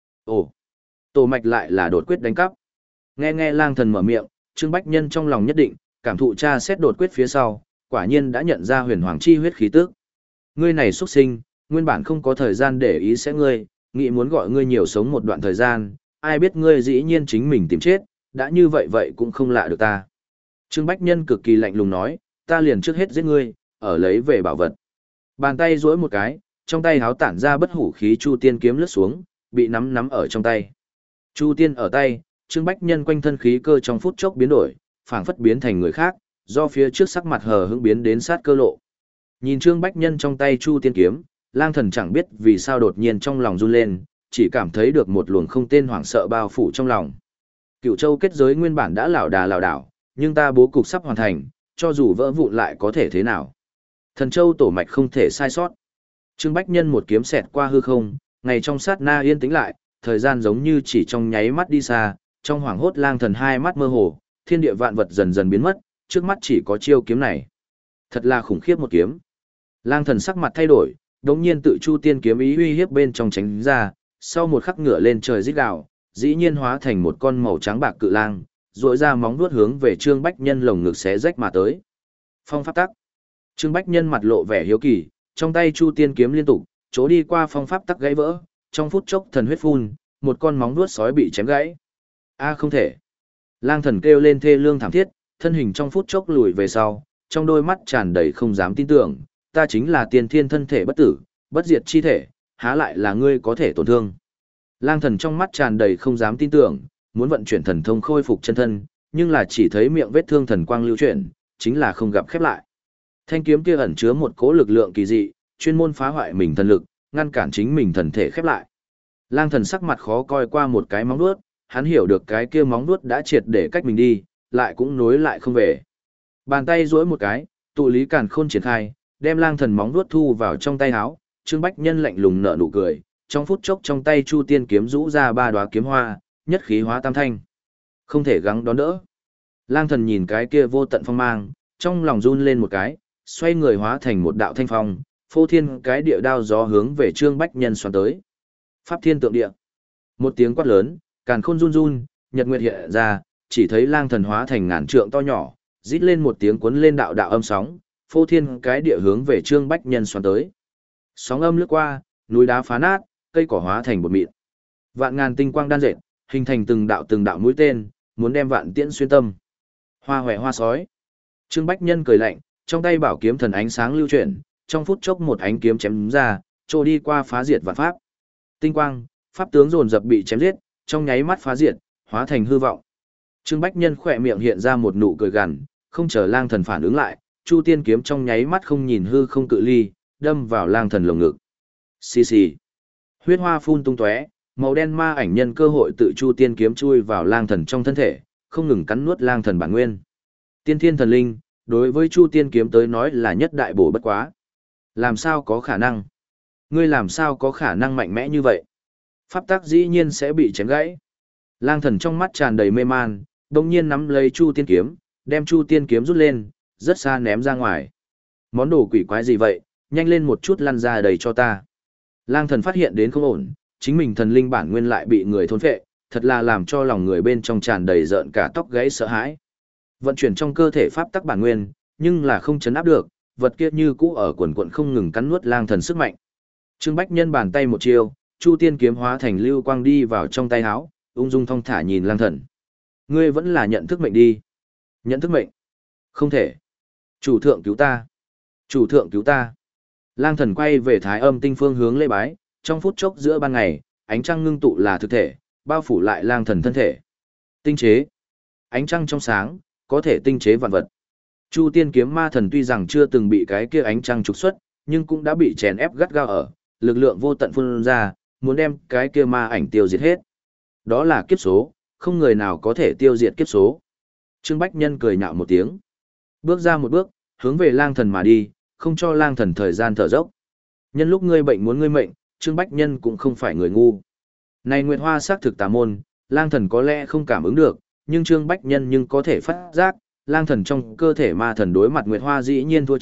Ồ, tổ mạch lại là đột quyết đánh cắp. Nghe nghe lang thần mở miệng, Trương Bách Nhân trong lòng nhất định, cảm thụ tra xét đột quyết phía sau, quả nhiên đã nhận ra huyền hoàng chi huyết khí tức. Ngươi này xuất sinh, nguyên bản không có thời gian để ý sẽ ngươi, nghĩ muốn gọi ngươi nhiều sống một đoạn thời gian, ai biết ngươi dĩ nhiên chính mình tìm chết, đã như vậy vậy cũng không lạ được ta. Trương Bách Nhân cực kỳ lạnh lùng nói, ta liền trước hết giết ngươi, ở lấy về bảo vật. Bàn tay duỗi một cái, trong tay háo tản ra bất hủ khí Chu Tiên kiếm lướt xuống, bị nắm nắm ở trong tay. Chu Tiên ở tay, Trương Bách Nhân quanh thân khí cơ trong phút chốc biến đổi, phảng phất biến thành người khác, do phía trước sắc mặt hờ hững biến đến sát cơ lộ. Nhìn Trương Bách Nhân trong tay Chu Tiên kiếm, Lang Thần chẳng biết vì sao đột nhiên trong lòng run lên, chỉ cảm thấy được một luồng không tên hoảng sợ bao phủ trong lòng. Cựu Châu kết giới nguyên bản đã lảo đà lảo đảo, nhưng ta bố cục sắp hoàn thành, cho dù vỡ vụn lại có thể thế nào? Thần Châu tổ mạch không thể sai sót. Trương Bách Nhân một kiếm xẹt qua hư không, ngày trong sát na yên tĩnh lại, thời gian giống như chỉ trong nháy mắt đi xa, trong hoảng hốt Lang Thần hai mắt mơ hồ, thiên địa vạn vật dần dần biến mất, trước mắt chỉ có chiêu kiếm này. Thật là khủng khiếp một kiếm. Lang Thần sắc mặt thay đổi, đống nhiên tự Chu Tiên kiếm ý uy hiếp bên trong tránh ra, sau một khắc ngửa lên trời rít gào, dĩ nhiên hóa thành một con màu trắng bạc cự lang, duỗi ra móng vuốt hướng về Trương Bách Nhân lồng ngực xé rách mà tới. Phong pháp tắc. Trương Bách Nhân mặt lộ vẻ hiếu kỳ, trong tay Chu Tiên kiếm liên tục, chỗ đi qua phong pháp tắc gãy vỡ, trong phút chốc thần huyết phun, một con móng vuốt sói bị chém gãy. A không thể. Lang Thần kêu lên thê lương thảm thiết, thân hình trong phút chốc lùi về sau, trong đôi mắt tràn đầy không dám tin tưởng, ta chính là tiên thiên thân thể bất tử, bất diệt chi thể, há lại là ngươi có thể tổn thương. Lang Thần trong mắt tràn đầy không dám tin tưởng, muốn vận chuyển thần thông khôi phục chân thân, nhưng là chỉ thấy miệng vết thương thần quang lưu chuyển, chính là không gặp khép lại. Thanh kiếm kia ẩn chứa một cỗ lực lượng kỳ dị, chuyên môn phá hoại mình thần lực, ngăn cản chính mình thần thể khép lại. Lang Thần sắc mặt khó coi qua một cái móng vuốt, hắn hiểu được cái kia móng vuốt đã triệt để cách mình đi, lại cũng nối lại không về. Bàn tay duỗi một cái, tụ lý càn khôn triển khai, đem Lang Thần móng vuốt thu vào trong tay áo, Trương Bách Nhân lạnh lùng nở nụ cười, trong phút chốc trong tay Chu Tiên kiếm rũ ra ba đóa kiếm hoa, nhất khí hóa tam thanh. Không thể gắng đón đỡ. Lang Thần nhìn cái kia vô tận phong mang, trong lòng run lên một cái, xoay người hóa thành một đạo thanh phong, phô thiên cái địa đao gió hướng về Trương Bách Nhân xoắn tới. Pháp thiên tượng địa. Một tiếng quát lớn, càn khôn run run, nhật nguyệt hiện ra, chỉ thấy Lang Thần hóa thành ngàn trượng to nhỏ, rít lên một tiếng cuốn lên đạo đạo âm sóng, phô thiên cái địa hướng về Trương Bách Nhân xoắn tới. Sóng âm lướt qua, núi đá phá nát, cây cỏ hóa thành bột mịn. Vạn ngàn tinh quang đan dệt, hình thành từng đạo từng đạo mũi tên, muốn đem vạn tiễn xuyên tâm. Hoa hoè hoa sói. Trương Bách Nhân cười lạnh, trong tay bảo kiếm thần ánh sáng lưu chuyển, trong phút chốc một ánh kiếm chém ra, trôi đi qua phá diệt vạn pháp. Tinh quang, pháp tướng dồn dập bị chém giết, trong nháy mắt phá diệt, hóa thành hư vọng. Trương Bách Nhân khỏe miệng hiện ra một nụ cười gằn, không chờ Lang Thần phản ứng lại, Chu Tiên kiếm trong nháy mắt không nhìn hư không cự ly, đâm vào Lang Thần lồng ngực. Xì xì. Huyết hoa phun tung tóe, màu đen ma ảnh nhân cơ hội tự Chu Tiên kiếm chui vào Lang Thần trong thân thể, không ngừng cắn nuốt Lang Thần bản nguyên. Tiên thiên thần linh, đối với Chu Tiên kiếm tới nói là nhất đại bổ bất quá. Làm sao có khả năng? Ngươi làm sao có khả năng mạnh mẽ như vậy? Pháp tắc dĩ nhiên sẽ bị chém gãy. Lang Thần trong mắt tràn đầy mê man, đồng nhiên nắm lấy Chu Tiên kiếm, đem Chu Tiên kiếm rút lên, rất xa ném ra ngoài. Món đồ quỷ quái gì vậy, nhanh lên một chút lăn ra đầy cho ta. Lang Thần phát hiện đến không ổn, chính mình thần linh bản nguyên lại bị người thôn phệ, thật là làm cho lòng người bên trong tràn đầy rợn cả tóc gáy sợ hãi. Vận chuyển trong cơ thể pháp tắc bản nguyên, nhưng là không chấn áp được, vật kia như cũ ở quần quần không ngừng cắn nuốt Lang Thần sức mạnh. Trương Bách Nhân bàn tay một chiêu, Chu Tiên kiếm hóa thành lưu quang đi vào trong tay áo, ung dung thong thả nhìn Lang Thần. Ngươi vẫn là nhận thức mệnh đi. Nhận thức mệnh? Không thể. Chủ thượng cứu ta. Chủ thượng cứu ta. Lang Thần quay về Thái Âm tinh phương hướng lễ bái, trong phút chốc giữa ban ngày, ánh trăng ngưng tụ là thực thể, bao phủ lại Lang Thần thân thể. Tinh chế. Ánh trăng trong sáng, có thể tinh chế vạn vật. Chu Tiên kiếm ma thần tuy rằng chưa từng bị cái kia ánh trăng trục xuất, nhưng cũng đã bị chèn ép gắt gao ở, lực lượng vô tận phun ra, muốn đem cái kia ma ảnh tiêu diệt hết. Đó là kiếp số, không người nào có thể tiêu diệt kiếp số. Trương Bách Nhân cười nhạo một tiếng. Bước ra một bước, hướng về Lang Thần mà đi, không cho Lang Thần thời gian thở dốc. Nhân lúc ngươi bệnh muốn ngươi mệnh, Trương Bách Nhân cũng không phải người ngu. Này Nguyệt Hoa xác thực tà môn, Lang Thần có lẽ không cảm ứng được, nhưng Trương Bách Nhân nhưng có thể phát giác, Lang Thần trong cơ thể ma thần đối mặt Nguyệt Hoa dĩ nhiên thua trận,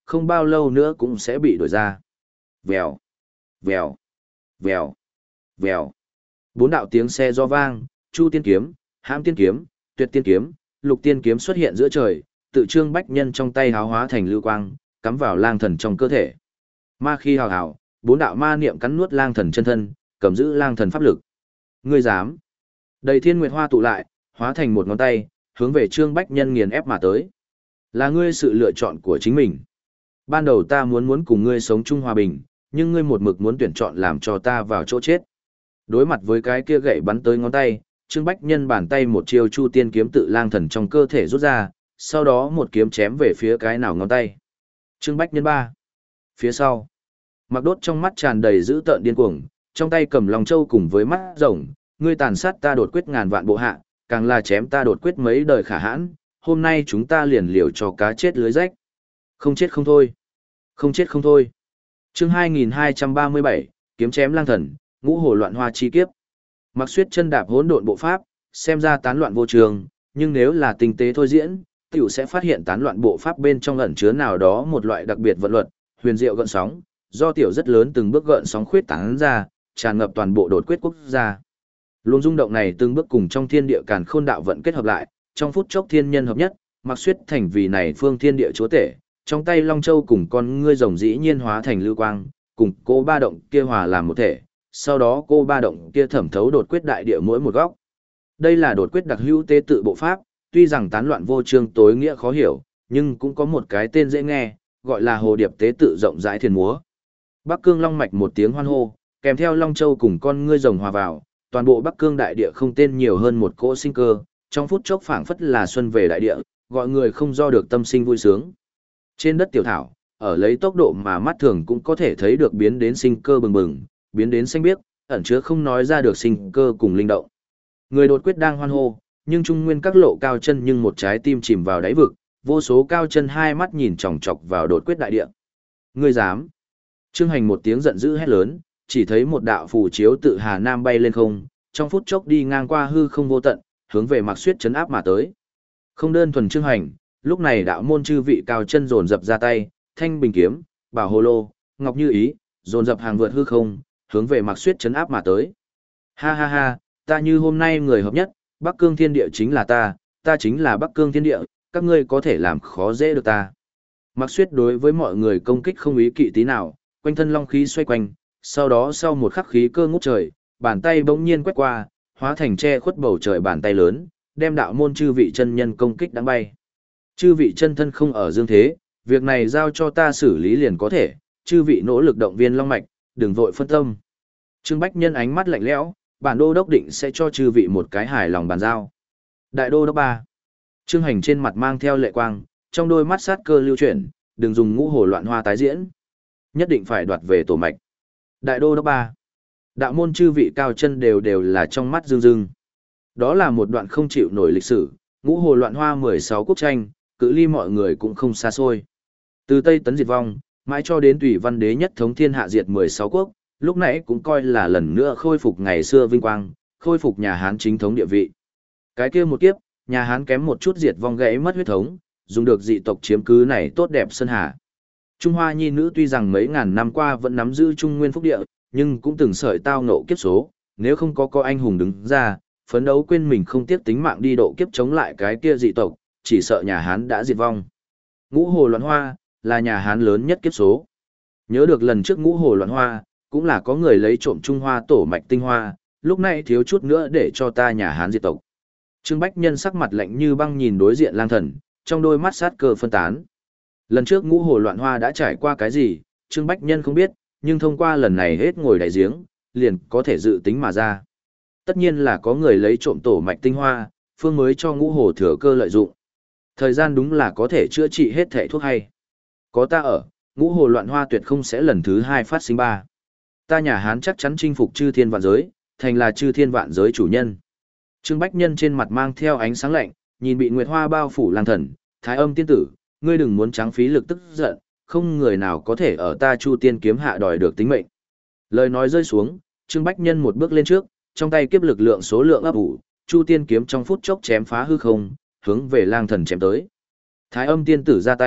không bao lâu nữa cũng sẽ bị đuổi ra. Vèo, vèo, vèo, vèo. Bốn đạo tiếng xe do vang, Chu tiên kiếm, Hãm tiên kiếm, Tuyệt tiên kiếm, Lục tiên kiếm xuất hiện giữa trời, tự Trương Bách Nhân trong tay háo hóa thành lưu quang, cắm vào lang thần trong cơ thể. Ma khi hào hào, bốn đạo ma niệm cắn nuốt lang thần chân thân, cầm giữ lang thần pháp lực. Ngươi dám? Đầy thiên nguyệt hoa tụ lại, hóa thành một ngón tay, hướng về Trương Bách Nhân nghiền ép mà tới. Là ngươi sự lựa chọn của chính mình. Ban đầu ta muốn muốn cùng ngươi sống chung hòa bình, nhưng ngươi một mực muốn tuyển chọn làm cho ta vào chỗ chết. Đối mặt với cái kia gậy bắn tới ngón tay, Trương Bách Nhân bàn tay một chiêu Chu tiên kiếm tự lang thần trong cơ thể rút ra, sau đó một kiếm chém về phía cái nào ngón tay. Trương Bách Nhân ba. Phía sau, Mặc Đốt trong mắt tràn đầy dữ tợn điên cuồng, trong tay cầm Long Châu cùng với mắt rồng, ngươi tàn sát ta đột quyết ngàn vạn bộ hạ, càng là chém ta đột quyết mấy đời khả hãn, hôm nay chúng ta liền liều cho cá chết lưới rách. Không chết không thôi. Không chết không thôi. Chương hai nghìn hai trăm ba mươi bảy, kiếm chém lang thần, ngũ hồ loạn hoa chi kiếp. Mặc Suyết chân đạp hỗn độn bộ pháp, xem ra tán loạn vô trường, nhưng nếu là tinh tế thôi diễn, tiểu sẽ phát hiện tán loạn bộ pháp bên trong ẩn chứa nào đó một loại đặc biệt vận luật, huyền diệu gợn sóng, do tiểu rất lớn từng bước gợn sóng khuyết tán ra, tràn ngập toàn bộ đột quyết quốc gia. Luồng rung động này từng bước cùng trong thiên địa càn khôn đạo vận kết hợp lại, trong phút chốc thiên nhân hợp nhất, Mặc Suyết thành vì này phương thiên địa chúa tể, trong tay Long Châu cùng con ngươi rồng dĩ nhiên hóa thành lưu quang, cùng cô ba động kia hòa làm một thể, sau đó cô ba động kia thẩm thấu đột quyết đại địa mỗi một góc. Đây là đột quyết đặc hữu tế tự bộ pháp, tuy rằng tán loạn vô chương tối nghĩa khó hiểu, nhưng cũng có một cái tên dễ nghe, gọi là hồ điệp tế tự rộng rãi thiền múa. Bắc Cương Long mạch một tiếng hoan hô, kèm theo Long Châu cùng con ngươi rồng hòa vào, toàn bộ Bắc Cương đại địa không tên nhiều hơn một cỗ sinh cơ, trong phút chốc phảng phất là xuân về đại địa, gọi người không do được tâm sinh vui sướng. Trên đất tiểu thảo, ở lấy tốc độ mà mắt thường cũng có thể thấy được biến đến sinh cơ bừng bừng, biến đến xanh biếc, ẩn chứa không nói ra được sinh cơ cùng linh động. Người đột quyết đang hoan hô, nhưng trung nguyên các lộ cao chân nhưng một trái tim chìm vào đáy vực, vô số cao chân hai mắt nhìn chòng chọc vào đột quyết đại địa. Ngươi dám? Trương Hành một tiếng giận dữ hét lớn, chỉ thấy một đạo phù chiếu tự Hà Nam bay lên không, trong phút chốc đi ngang qua hư không vô tận, hướng về Mặc Suyết chấn áp mà tới. Không đơn thuần Trương Hành, lúc này đạo môn chư vị cao chân dồn dập ra tay, thanh bình kiếm, bảo hồ lô, ngọc như ý, dồn dập hàng vượt hư không, hướng về Mặc Suyết chấn áp mà tới. Ha ha ha, ta như hôm nay người hợp nhất, Bắc Cương thiên địa chính là ta, ta chính là Bắc Cương thiên địa, các ngươi có thể làm khó dễ được ta. Mặc Suyết đối với mọi người công kích không ý kỵ tí nào, quanh thân long khí xoay quanh, sau đó sau một khắc khí cơ ngút trời, bàn tay bỗng nhiên quét qua, hóa thành che khuất bầu trời bàn tay lớn, đem đạo môn chư vị chân nhân công kích đánh bay. Chư vị chân thân không ở dương thế, việc này giao cho ta xử lý liền có thể, chư vị nỗ lực động viên long mạch, đừng vội phân tâm. Trương Bách Nhân ánh mắt lạnh lẽo, bản đô đốc định sẽ cho chư vị một cái hài lòng bàn giao. Đại đô đốc ba. Trương Hành trên mặt mang theo lệ quang, trong đôi mắt sát cơ lưu chuyển, đừng dùng ngũ hồ loạn hoa tái diễn. Nhất định phải đoạt về tổ mạch. Đại đô đốc ba. Đạo môn chư vị cao chân đều đều là trong mắt rưng rưng. Đó là một đoạn không chịu nổi lịch sử, ngũ hồ loạn hoa mười sáu quốc tranh, cự ly mọi người cũng không xa xôi. Từ Tây Tấn diệt vong, mãi cho đến Tùy Văn Đế nhất thống thiên hạ diệt mười sáu quốc, lúc nãy cũng coi là lần nữa khôi phục ngày xưa vinh quang, khôi phục nhà Hán chính thống địa vị. Cái kia một kiếp, nhà Hán kém một chút diệt vong gãy mất huyết thống, dùng được dị tộc chiếm cứ này tốt đẹp sơn hà. Trung Hoa nhi nữ tuy rằng mấy ngàn năm qua vẫn nắm giữ Trung Nguyên phúc địa, nhưng cũng từng sợi tao ngộ kiếp số, nếu không có có anh hùng đứng ra, phấn đấu quên mình không tiếc tính mạng đi độ kiếp chống lại cái kia dị tộc, chỉ sợ nhà Hán đã diệt vong. Ngũ hồ loạn hoa là nhà Hán lớn nhất kiếp số. Nhớ được lần trước ngũ hồ loạn hoa, cũng là có người lấy trộm Trung Hoa tổ mạch tinh hoa, lúc này thiếu chút nữa để cho ta nhà Hán diệt tộc. Trương Bách Nhân sắc mặt lạnh như băng nhìn đối diện lang thần, trong đôi mắt sát cơ phân tán. Lần trước ngũ hồ loạn hoa đã trải qua cái gì, Trương Bách Nhân không biết, nhưng thông qua lần này hết ngồi đại giếng, liền có thể dự tính mà ra. Tất nhiên là có người lấy trộm tổ mạch tinh hoa, phương mới cho ngũ hồ thừa cơ lợi dụng. Thời gian đúng là có thể chữa trị hết thể thuốc hay. Có ta ở, ngũ hồ loạn hoa tuyệt không sẽ lần thứ hai phát sinh ba. Ta nhà Hán chắc chắn chinh phục chư thiên vạn giới, thành là chư thiên vạn giới chủ nhân. Trương Bách Nhân trên mặt mang theo ánh sáng lạnh, nhìn bị nguyệt hoa bao phủ lang thần, Thái Âm tiên tử, ngươi đừng muốn trắng phí lực tức giận, không người nào có thể ở ta Chu tiên kiếm hạ đòi được tính mệnh. Lời nói rơi xuống, Trương Bách Nhân một bước lên trước, trong tay kiếp lực lượng số lượng ấp ủ, Chu tiên kiếm trong phút chốc chém phá hư không, hướng về lang thần chém tới. Thái Âm tiên tử ra tay,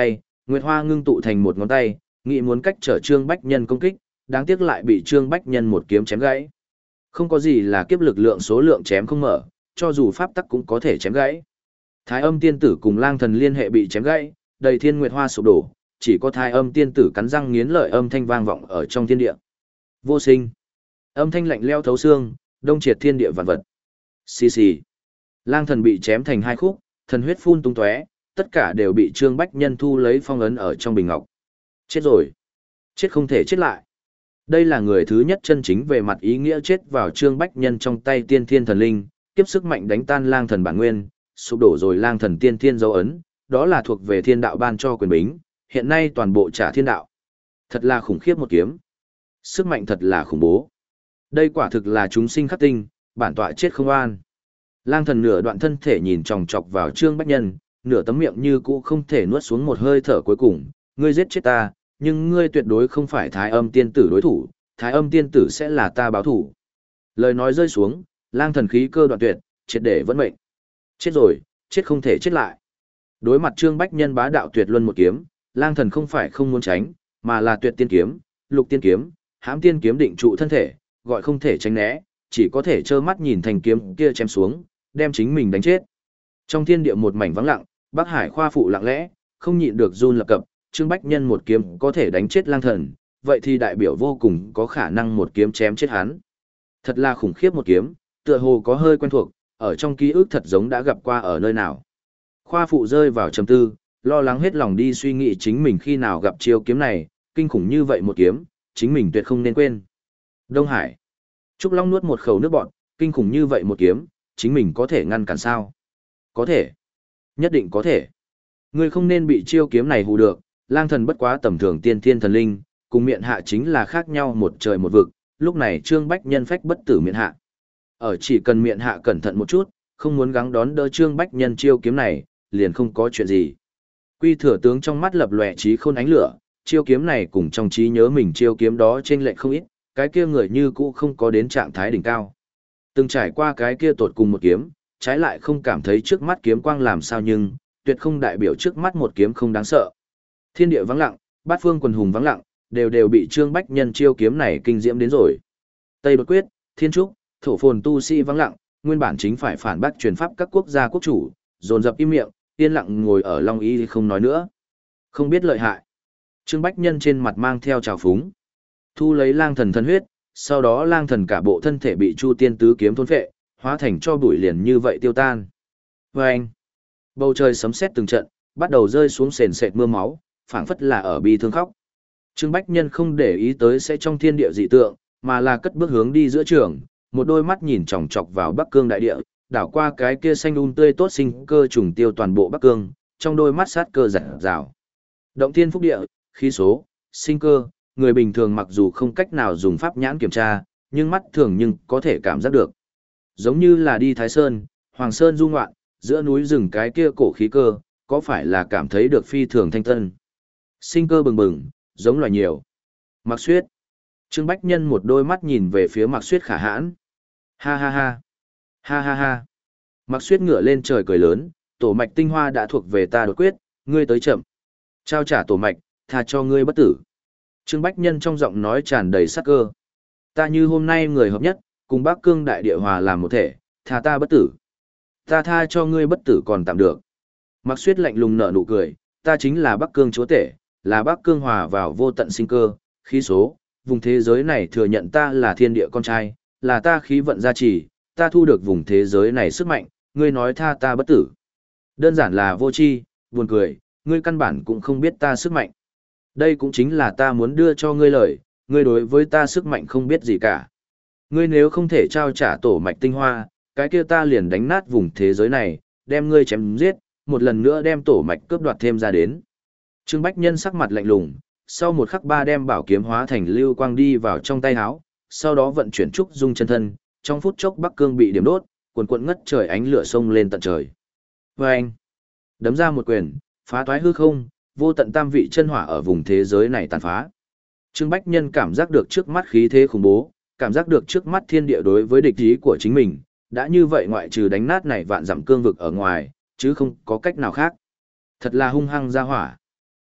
Nguyệt Hoa ngưng tụ thành một ngón tay, nghĩ muốn cách trở Trương Bách Nhân công kích, đáng tiếc lại bị Trương Bách Nhân một kiếm chém gãy. Không có gì là kiếp lực lượng số lượng chém không mở, cho dù pháp tắc cũng có thể chém gãy. Thái Âm tiên tử cùng Lang Thần liên hệ bị chém gãy, đầy thiên nguyệt hoa sụp đổ, chỉ có Thái Âm tiên tử cắn răng nghiến lợi âm thanh vang vọng ở trong thiên địa. Vô sinh. Âm thanh lạnh lẽo thấu xương, đông triệt thiên địa vạn vật. Xì xì. Lang Thần bị chém thành hai khúc, thần huyết phun tung tóe, tất cả đều bị Trương Bách Nhân thu lấy phong ấn ở trong bình ngọc. Chết rồi. Chết không thể chết lại. Đây là người thứ nhất chân chính về mặt ý nghĩa chết vào Trương Bách Nhân trong tay tiên thiên thần linh, kiếp sức mạnh đánh tan Lang Thần bản nguyên, sụp đổ rồi Lang Thần tiên thiên dấu ấn, đó là thuộc về thiên đạo ban cho quyền bính, hiện nay toàn bộ trả thiên đạo. Thật là khủng khiếp một kiếm. Sức mạnh thật là khủng bố. Đây quả thực là chúng sinh khắc tinh, bản tọa chết không an. Lang Thần nửa đoạn thân thể nhìn chòng chọc vào Trương Bách Nhân, nửa tấm miệng như cũ không thể nuốt xuống một hơi thở cuối cùng, ngươi giết chết ta, nhưng ngươi tuyệt đối không phải Thái Âm tiên tử đối thủ, Thái Âm tiên tử sẽ là ta báo thủ. Lời nói rơi xuống, Lang Thần khí cơ đoạn tuyệt, triệt để vẫn mệnh. Chết rồi, chết không thể chết lại. Đối mặt Trương Bách Nhân bá đạo tuyệt luân một kiếm, Lang Thần không phải không muốn tránh, mà là tuyệt tiên kiếm, lục tiên kiếm, hãm tiên kiếm định trụ thân thể, gọi không thể tránh né, chỉ có thể trơ mắt nhìn thành kiếm kia chém xuống, đem chính mình đánh chết. Trong thiên địa một mảnh vắng lặng, Bắc Hải khoa phụ lặng lẽ, không nhịn được run lập cập, Trương Bách Nhân một kiếm có thể đánh chết Lang Thần, vậy thì đại biểu vô cùng có khả năng một kiếm chém chết hắn. Thật là khủng khiếp một kiếm, tựa hồ có hơi quen thuộc, ở trong ký ức thật giống đã gặp qua ở nơi nào. Khoa phụ rơi vào trầm tư, lo lắng hết lòng đi suy nghĩ chính mình khi nào gặp chiêu kiếm này, kinh khủng như vậy một kiếm, chính mình tuyệt không nên quên. Đông Hải. Trúc Long nuốt một khẩu nước bọt, kinh khủng như vậy một kiếm, chính mình có thể ngăn cản sao? Có thể. Nhất định có thể. Ngươi không nên bị chiêu kiếm này hù được, Lang Thần bất quá tầm thường tiên thiên thần linh, cùng miện hạ chính là khác nhau một trời một vực, lúc này Trương Bách Nhân phách bất tử miện hạ. Ở chỉ cần miện hạ cẩn thận một chút, không muốn gắng đón đỡ Trương Bách Nhân chiêu kiếm này, liền không có chuyện gì. Quy Thừa tướng trong mắt lập lòe trí khôn ánh lửa, chiêu kiếm này cùng trong trí nhớ mình chiêu kiếm đó chênh lệch không ít, cái kia người như cũ không có đến trạng thái đỉnh cao. Từng trải qua cái kia tột cùng một kiếm, trái lại không cảm thấy trước mắt kiếm quang làm sao nhưng, tuyệt không đại biểu trước mắt một kiếm không đáng sợ. Thiên địa vắng lặng, bát phương quần hùng vắng lặng, đều đều bị Trương Bách Nhân chiêu kiếm này kinh diễm đến rồi. Tây Đột Quyết, Thiên Trúc, Thổ Phồn tu sĩ vắng lặng, nguyên bản chính phải phản bác truyền pháp các quốc gia quốc chủ, dồn dập im miệng, yên lặng ngồi ở Long Y không nói nữa. Không biết lợi hại. Trương Bách Nhân trên mặt mang theo trào phúng. Thu lấy Lang Thần thân huyết, sau đó Lang Thần cả bộ thân thể bị Chu Tiên tứ kiếm thôn phệ, hóa thành cho bụi liền như vậy tiêu tan. Và anh, bầu trời sấm sét từng trận, bắt đầu rơi xuống sền sệt mưa máu, phảng phất là ở bi thương khóc. Trương Bách Nhân không để ý tới sẽ trong thiên địa dị tượng, mà là cất bước hướng đi giữa trường, một đôi mắt nhìn chòng chọc vào Bắc Cương đại địa, đảo qua cái kia xanh um tươi tốt sinh cơ trùng tiêu toàn bộ Bắc Cương, trong đôi mắt sát cơ rạng rào. Động thiên phúc địa, khí số, sinh cơ, người bình thường mặc dù không cách nào dùng pháp nhãn kiểm tra, nhưng mắt thường nhưng có thể cảm giác được. Giống như là đi Thái Sơn, Hoàng Sơn du ngoạn, giữa núi rừng cái kia cổ khí cơ, có phải là cảm thấy được phi thường thanh tân. Sinh cơ bừng bừng, giống loài nhiều. Mạc Xuyết. Trương Bách Nhân một đôi mắt nhìn về phía Mạc Xuyết khả hãn. Ha ha ha. Ha ha ha. Mạc Xuyết ngửa lên trời cười lớn, tổ mạch tinh hoa đã thuộc về ta đột quyết, ngươi tới chậm. Trao trả tổ mạch, tha cho ngươi bất tử. Trương Bách Nhân trong giọng nói tràn đầy sắc cơ. Ta như hôm nay người hợp nhất, cùng Bắc Cương đại địa hòa làm một thể, tha ta bất tử. Ta tha cho ngươi bất tử còn tạm được. Mạc Xuyết lạnh lùng nở nụ cười, ta chính là Bắc Cương chúa tể, là Bắc Cương hòa vào vô tận sinh cơ, khí số, vùng thế giới này thừa nhận ta là thiên địa con trai, là ta khí vận gia trì, ta thu được vùng thế giới này sức mạnh, ngươi nói tha ta bất tử. Đơn giản là vô tri, buồn cười, ngươi căn bản cũng không biết ta sức mạnh. Đây cũng chính là ta muốn đưa cho ngươi lời, ngươi đối với ta sức mạnh không biết gì cả. Ngươi nếu không thể trao trả tổ mạch tinh hoa, cái kia ta liền đánh nát vùng thế giới này, đem ngươi chém giết, một lần nữa đem tổ mạch cướp đoạt thêm ra đến. Trương Bách Nhân sắc mặt lạnh lùng, sau một khắc ba đem bảo kiếm hóa thành lưu quang đi vào trong tay áo, sau đó vận chuyển trúc dung chân thân, trong phút chốc Bắc Cương bị điểm đốt, cuồn cuộn ngất trời ánh lửa sông lên tận trời. Và anh, đấm ra một quyền, phá toái hư không, vô tận tam vị chân hỏa ở vùng thế giới này tàn phá. Trương Bách Nhân cảm giác được trước mắt khí thế khủng bố, cảm giác được trước mắt thiên địa đối với địch ý của chính mình, đã như vậy ngoại trừ đánh nát này vạn dặm cương vực ở ngoài, chứ không có cách nào khác. Thật là hung hăng ra hỏa.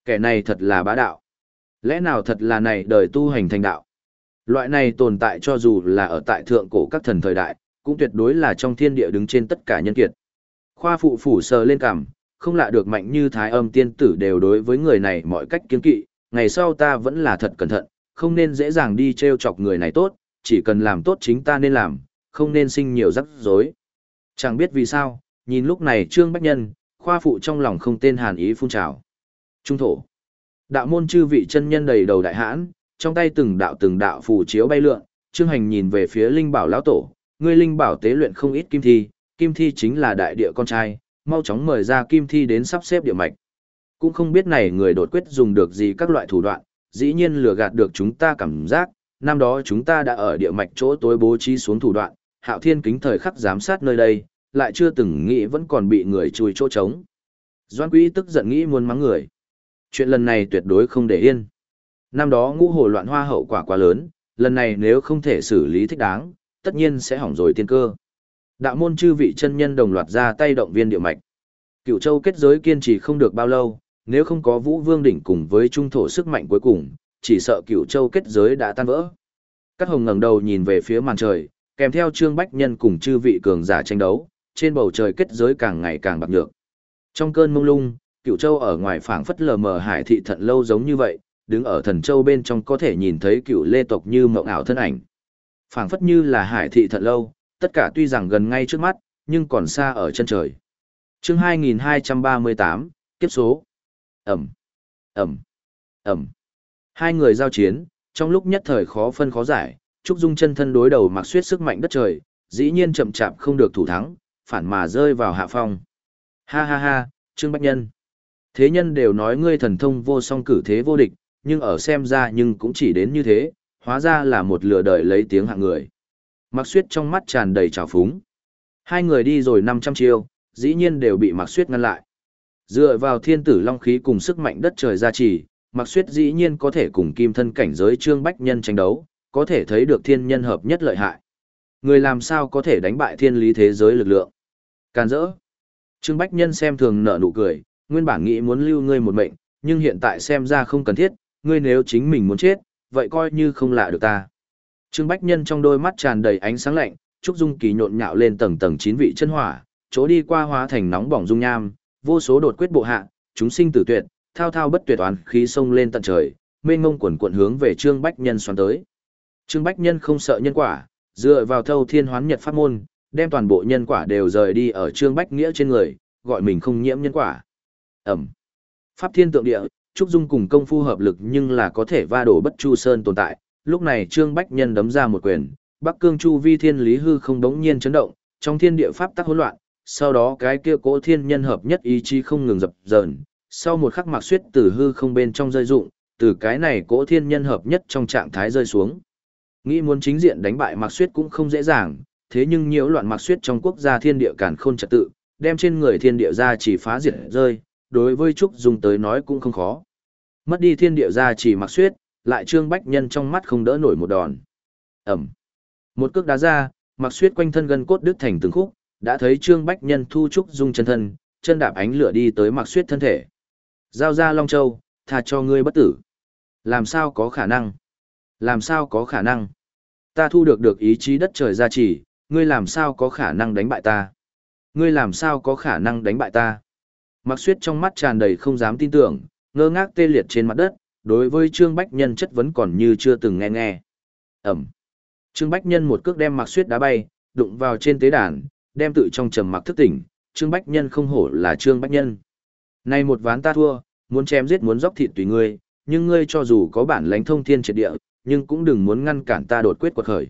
Kẻ này thật là bá đạo. Lẽ nào thật là này đời tu hành thành đạo? Loại này tồn tại cho dù là ở tại thượng cổ các thần thời đại, cũng tuyệt đối là trong thiên địa đứng trên tất cả nhân kiệt. Khoa phụ phủ sờ lên cằm, không lạ được mạnh như Thái Âm tiên tử đều đối với người này mọi cách kiêng kỵ, ngày sau ta vẫn là thật cẩn thận, không nên dễ dàng đi trêu chọc người này tốt, chỉ cần làm tốt chính ta nên làm, không nên sinh nhiều rắc rối. Chẳng biết vì sao, nhìn lúc này Trương Bách Nhân, khoa phụ trong lòng không tên hàn ý phun trào. Trung thổ. Đạo môn chư vị chân nhân đầy đầu đại hãn, trong tay từng đạo từng đạo phù chiếu bay lượn, Trương Hành nhìn về phía Linh Bảo lão tổ, ngươi Linh Bảo tế luyện không ít kim thi, kim thi chính là đại địa con trai, mau chóng mời ra kim thi đến sắp xếp địa mạch. Cũng không biết này người đột quyết dùng được gì các loại thủ đoạn, dĩ nhiên lừa gạt được chúng ta cảm giác, năm đó chúng ta đã ở địa mạch chỗ tối bố trí xuống thủ đoạn, Hạo Thiên kính thời khắc giám sát nơi đây, lại chưa từng nghĩ vẫn còn bị người chui chỗ trống. Doan Quý tức giận nghĩ muốn mắng người. Chuyện lần này tuyệt đối không để yên. Năm đó ngũ hồ loạn hoa hậu quả quá lớn, lần này nếu không thể xử lý thích đáng, tất nhiên sẽ hỏng rồi tiên cơ. Đạo môn chư vị chân nhân đồng loạt ra tay động viên địa mạch. Cửu Châu kết giới kiên trì không được bao lâu, nếu không có Vũ Vương đỉnh cùng với trung thổ sức mạnh cuối cùng, chỉ sợ Cửu Châu kết giới đã tan vỡ. Các hồng ngẩng đầu nhìn về phía màn trời, kèm theo Trương Bách Nhân cùng chư vị cường giả tranh đấu, trên bầu trời kết giới càng ngày càng bạc nhược. Trong cơn mông lung, Cửu Châu ở ngoài phảng phất lờ mờ hải thị thận lâu giống như vậy, đứng ở Thần Châu bên trong có thể nhìn thấy Cửu Lê tộc như mộng ảo thân ảnh. Phảng phất như là hải thị thận lâu, tất cả tuy rằng gần ngay trước mắt, nhưng còn xa ở chân trời. Chương hai nghìn hai trăm ba mươi tám, kiếp số. Ẩm, Ẩm, Ẩm. Hai người giao chiến, trong lúc nhất thời khó phân khó giải, Trúc Dung chân thân đối đầu Mạc Xuyết sức mạnh đất trời, dĩ nhiên chậm chạp không được thủ thắng, phản mà rơi vào hạ phong. Ha ha ha, Trương Bách Nhân. Thế nhân đều nói ngươi thần thông vô song cử thế vô địch, nhưng ở xem ra nhưng cũng chỉ đến như thế, hóa ra là một lừa đời lấy tiếng hạng người. Mạc Xuyết trong mắt tràn đầy trào phúng. Hai người đi rồi năm trăm chiêu, dĩ nhiên đều bị Mạc Xuyết ngăn lại. Dựa vào thiên tử long khí cùng sức mạnh đất trời gia trì, Mạc Xuyết dĩ nhiên có thể cùng kim thân cảnh giới Trương Bách Nhân tranh đấu, có thể thấy được thiên nhân hợp nhất lợi hại. Người làm sao có thể đánh bại thiên lý thế giới lực lượng? Càn rỡ. Trương Bách Nhân xem thường nở nụ cười, nguyên bản nghĩ muốn lưu ngươi một mệnh, nhưng hiện tại xem ra không cần thiết, ngươi nếu chính mình muốn chết, vậy coi như không lạ được ta. Trương Bách Nhân trong đôi mắt tràn đầy ánh sáng lạnh, Trúc Dung Kỳ nhộn nhạo lên tầng tầng chín vị chân hỏa, chỗ đi qua hóa thành nóng bỏng dung nham, vô số đột quyết bộ hạ, chúng sinh tử tuyệt, thao thao bất tuyệt toán khí sông lên tận trời, mênh mông quần quần hướng về Trương Bách Nhân xoắn tới. Trương Bách Nhân không sợ nhân quả, dựa vào thâu thiên hoán nhật pháp môn, đem toàn bộ nhân quả đều rời đi ở Trương Bách Nghĩa trên người, gọi mình không nhiễm nhân quả. Ẩm. Pháp thiên tượng địa, Trúc Dung cùng công phu hợp lực nhưng là có thể va đổ bất chu sơn tồn tại. Lúc này Trương Bách Nhân đấm ra một quyền, Bắc Cương Chu Vi Thiên Lý hư không đống nhiên chấn động, trong thiên địa pháp tắc hỗn loạn, sau đó cái kia cỗ thiên nhân hợp nhất ý chí không ngừng dập dờn, sau một khắc Mạc Xuyết từ hư không bên trong rơi dụng, từ cái này cỗ thiên nhân hợp nhất trong trạng thái rơi xuống. Nghĩ muốn chính diện đánh bại Mạc Xuyết cũng không dễ dàng, thế nhưng nhiễu loạn Mạc Xuyết trong quốc gia thiên địa càn khôn trật tự, đem trên người thiên địa ra chỉ phá diệt rơi, đối với Trúc Dung tới nói cũng không khó. Mất đi thiên địa ra chỉ Mạc Xuyết, lại Trương Bách Nhân trong mắt không đỡ nổi một đòn. Ẩm. Một cước đá ra, Mạc Xuyết quanh thân gân cốt đứt thành từng khúc, đã thấy Trương Bách Nhân thu Trúc Dung chân thân, chân đạp ánh lửa đi tới Mạc Xuyết thân thể. Giao ra Long Châu, tha cho ngươi bất tử. Làm sao có khả năng? Làm sao có khả năng? Ta thu được được ý chí đất trời gia trì, ngươi làm sao có khả năng đánh bại ta? Ngươi làm sao có khả năng đánh bại ta? Mạc Xuyết trong mắt tràn đầy không dám tin tưởng, ngơ ngác tê liệt trên mặt đất, đối với Trương Bách Nhân chất vấn còn như chưa từng nghe nghe. Ẩm. Trương Bách Nhân một cước đem Mạc Xuyết đá bay, đụng vào trên tế đàn, đem tự trong trầm mặc thức tỉnh, Trương Bách Nhân không hổ là Trương Bách Nhân. Này một ván ta thua, muốn chém giết muốn dốc thịt tùy ngươi, nhưng ngươi cho dù có bản lãnh thông thiên triệt địa, nhưng cũng đừng muốn ngăn cản ta đột quyết quật khởi.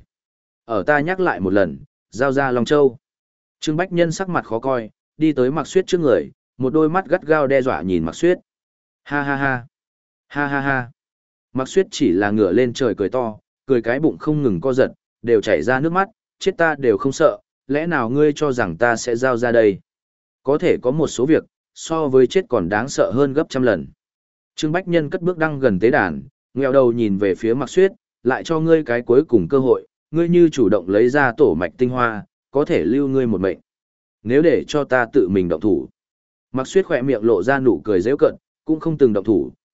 Ở ta nhắc lại một lần, giao ra Long Châu. Trương Bách Nhân sắc mặt khó coi, đi tới Mạc Xuyết trước người, một đôi mắt gắt gao đe dọa nhìn Mạc Xuyết. Ha ha ha. Ha ha ha. Mạc Xuyết chỉ là ngửa lên trời cười to, cười cái bụng không ngừng co giật, đều chảy ra nước mắt, chết ta đều không sợ, lẽ nào ngươi cho rằng ta sẽ giao ra đây? Có thể có một số việc, so với chết còn đáng sợ hơn gấp trăm lần. Trương Bách Nhân cất bước đăng gần tế đàn, nghèo đầu nhìn về phía Mạc Xuyết, lại cho ngươi cái cuối cùng cơ hội, ngươi như chủ động lấy ra tổ mạch tinh hoa, có thể lưu ngươi một mệnh. Nếu để cho ta tự mình động thủ. Mạc Xuyết khỏe miệng lộ ra nụ cười giễu cợt, cũng không từng động thủ,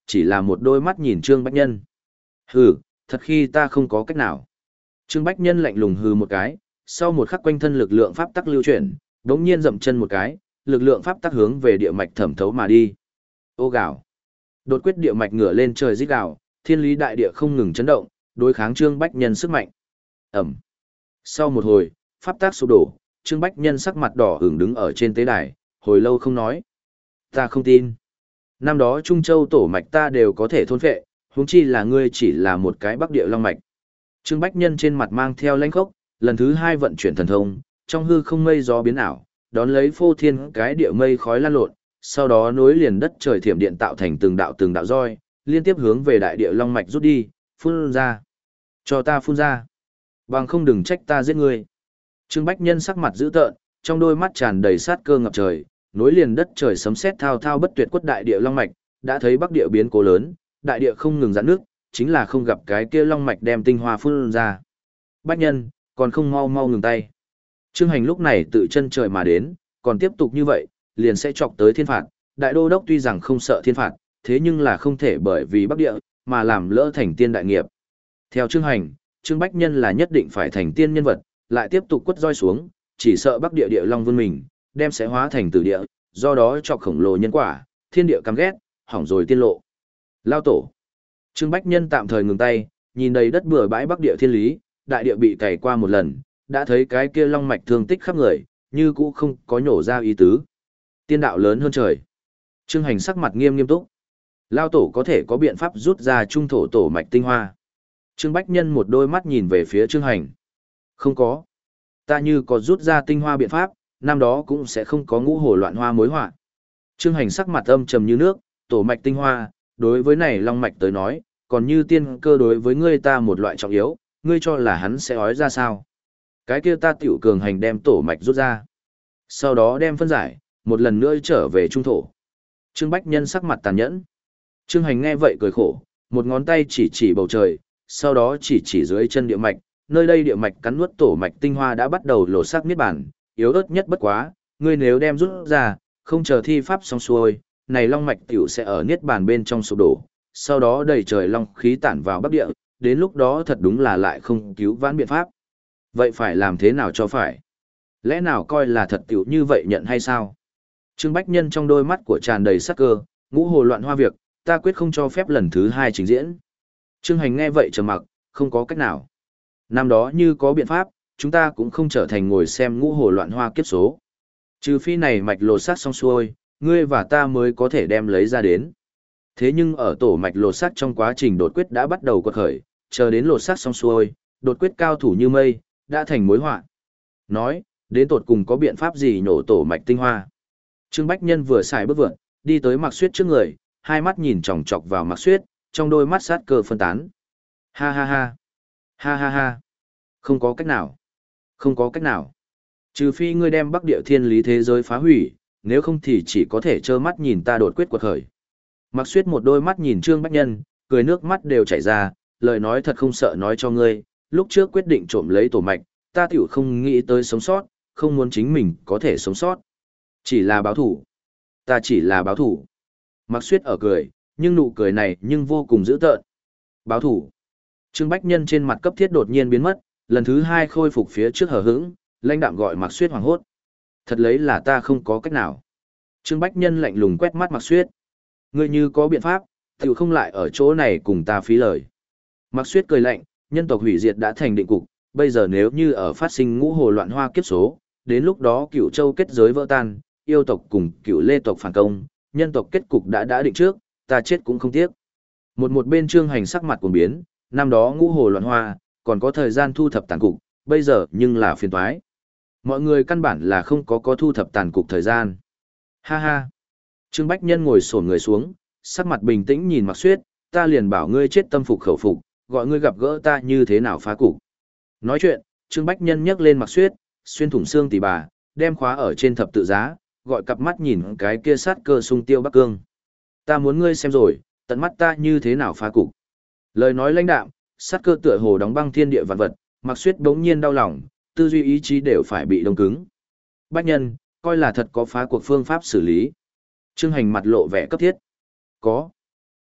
chỉ là một đôi mắt nhìn Trương Bách Nhân. Hừ, thật khi ta không có cách nào. Trương Bách Nhân lạnh lùng hừ một cái, sau một khắc quanh thân lực lượng pháp tắc lưu chuyển, đống nhiên dậm chân một cái, lực lượng pháp tắc hướng về địa mạch thẩm thấu mà đi. Ô gào. Đột quyết địa mạch ngửa lên trời rít gào, thiên lý đại địa không ngừng chấn động, đối kháng Trương Bách Nhân sức mạnh. Ẩm. Sau một hồi, pháp tắc sụp đổ, Trương Bách Nhân sắc mặt đỏ ửng đứng ở trên tế đài, hồi lâu không nói. Ta không tin. Năm đó Trung Châu tổ mạch ta đều có thể thôn phệ, huống chi là ngươi chỉ là một cái Bắc Địa Long mạch. Trương Bách Nhân trên mặt mang theo lãnh khốc, lần thứ hai vận chuyển thần thông, trong hư không mây gió biến ảo, đón lấy phô thiên cái địa mây khói lan lộn, sau đó nối liền đất trời thiểm điện tạo thành từng đạo từng đạo roi, liên tiếp hướng về đại địa Long mạch rút đi, phun ra. Cho ta phun ra. Bằng không đừng trách ta giết ngươi. Trương Bách Nhân sắc mặt dữ tợn, trong đôi mắt tràn đầy sát cơ ngập trời, nối liền đất trời sấm sét thao thao bất tuyệt quất đại địa Long mạch, đã thấy Bắc địa biến cố lớn, đại địa không ngừng giãn nước, chính là không gặp cái kia Long mạch đem tinh hoa phun ra. Bách Nhân, còn không mau mau ngừng tay. Trương Hành lúc này tự chân trời mà đến, còn tiếp tục như vậy, liền sẽ chọc tới thiên phạt. Đại đô đốc tuy rằng không sợ thiên phạt, thế nhưng là không thể bởi vì Bắc địa mà làm lỡ thành tiên đại nghiệp. Theo Trương Hành, Trương Bách Nhân là nhất định phải thành tiên nhân vật, lại tiếp tục quất roi xuống, chỉ sợ Bắc địa địa long vươn mình, đem sẽ hóa thành tử địa, do đó chọc khổng lồ nhân quả, thiên địa căm ghét, hỏng rồi tiên lộ. Lao tổ. Trương Bách Nhân tạm thời ngừng tay, nhìn đầy đất bừa bãi Bắc địa thiên lý, đại địa bị cày qua một lần, đã thấy cái kia long mạch thương tích khắp người, như cũ không có nhổ ra ý tứ. Tiên đạo lớn hơn trời. Trương Hành sắc mặt nghiêm nghiêm túc. Lao tổ có thể có biện pháp rút ra trung thổ tổ mạch tinh hoa. Trương Bách Nhân một đôi mắt nhìn về phía Trương Hành. Không có. Ta như có rút ra tinh hoa biện pháp, năm đó cũng sẽ không có ngũ hồ loạn hoa mối họa. Trương Hành sắc mặt âm trầm như nước, tổ mạch tinh hoa, đối với này long mạch tới nói, còn như tiên cơ đối với ngươi ta một loại trọng yếu, ngươi cho là hắn sẽ ói ra sao? Cái kia ta tiểu cường hành đem tổ mạch rút ra. Sau đó đem phân giải, một lần nữa trở về trung thổ. Trương Bách Nhân sắc mặt tàn nhẫn. Trương Hành nghe vậy cười khổ, một ngón tay chỉ chỉ bầu trời, sau đó chỉ chỉ dưới chân địa mạch, nơi đây địa mạch cắn nuốt tổ mạch tinh hoa đã bắt đầu lột xác niết bản, yếu ớt nhất bất quá, ngươi nếu đem rút ra, không chờ thi pháp xong xuôi, này long mạch tiểu sẽ ở niết bàn bên trong sụp đổ, sau đó đầy trời long khí tản vào bắc địa, đến lúc đó thật đúng là lại không cứu vãn biện pháp. Vậy phải làm thế nào cho phải? Lẽ nào coi là thật tiểu như vậy nhận hay sao? Trương Bách Nhân trong đôi mắt của tràn đầy sắc cơ, ngũ hồ loạn hoa việc, ta quyết không cho phép lần thứ hai trình diễn. Trương Hành nghe vậy trầm mặc, không có cách nào. Năm đó như có biện pháp, chúng ta cũng không trở thành ngồi xem ngũ hồ loạn hoa kiếp số. Trừ phi này mạch lột xác xong xuôi, ngươi và ta mới có thể đem lấy ra đến. Thế nhưng ở tổ mạch lột xác trong quá trình đột quyết đã bắt đầu quật khởi, chờ đến lột xác xong xuôi, đột quyết cao thủ như mây, đã thành mối họa. Nói, đến tột cùng có biện pháp gì nhổ tổ mạch tinh hoa. Trương Bách Nhân vừa xài bước vượt, đi tới Mạc Xuyết trước người, hai mắt nhìn chòng chọc vào Mạc Xuyết, trong đôi mắt sát cơ phân tán. Ha ha ha. Ha ha ha. Không có cách nào. Không có cách nào. Trừ phi ngươi đem Bắc Địa thiên lý thế giới phá hủy, nếu không thì chỉ có thể trơ mắt nhìn ta đột quyết quật khởi. Mạc Xuyết một đôi mắt nhìn Trương Bách Nhân, cười nước mắt đều chảy ra, lời nói thật không sợ nói cho ngươi, lúc trước quyết định trộm lấy tổ mạch, ta tiểu không nghĩ tới sống sót, không muốn chính mình có thể sống sót. Chỉ là báo thủ. Ta chỉ là báo thủ. Mạc Xuyết ở cười, nhưng nụ cười này nhưng vô cùng dữ tợn. Báo thủ. Trương Bách Nhân trên mặt cấp thiết đột nhiên biến mất, lần thứ hai khôi phục phía trước hờ hững, lãnh đạm gọi Mạc Xuyết hoảng hốt. Thật lấy là ta không có cách nào. Trương Bách Nhân lạnh lùng quét mắt Mạc Xuyết. Ngươi như có biện pháp, tiểu không lại ở chỗ này cùng ta phí lời. Mạc Xuyết cười lạnh, nhân tộc hủy diệt đã thành định cục, bây giờ nếu như ở phát sinh ngũ hồ loạn hoa kiếp số, đến lúc đó Cửu Châu kết giới vỡ tan, yêu tộc cùng Cửu Lê tộc phản công, nhân tộc kết cục đã đã định trước, ta chết cũng không tiếc. Một một bên Trương Hành sắc mặt cuồng biến, năm đó ngũ hồ loạn hoa, còn có thời gian thu thập tàn cục, bây giờ nhưng là phiền toái. Mọi người căn bản là không có có thu thập tàn cục thời gian. Ha ha. Trương Bách Nhân ngồi xổm người xuống, sắc mặt bình tĩnh nhìn Mạc Xuyết, ta liền bảo ngươi chết tâm phục khẩu phục, gọi ngươi gặp gỡ ta như thế nào phá cục. Nói chuyện, Trương Bách Nhân nhấc lên Mạc Xuyết, xuyên thủng xương tỉ bà, đem khóa ở trên thập tự giá, gọi cặp mắt nhìn cái kia sát cơ sung tiêu Bắc Cương. Ta muốn ngươi xem rồi, tận mắt ta như thế nào phá cục. Lời nói lãnh đạm, sát cơ tựa hồ đóng băng thiên địa vạn vật, Mạc Xuyết bỗng nhiên đau lòng, tư duy ý chí đều phải bị đông cứng. Bách Nhân, coi là thật có phá cuộc phương pháp xử lý. Trương Hành mặt lộ vẻ cấp thiết. Có.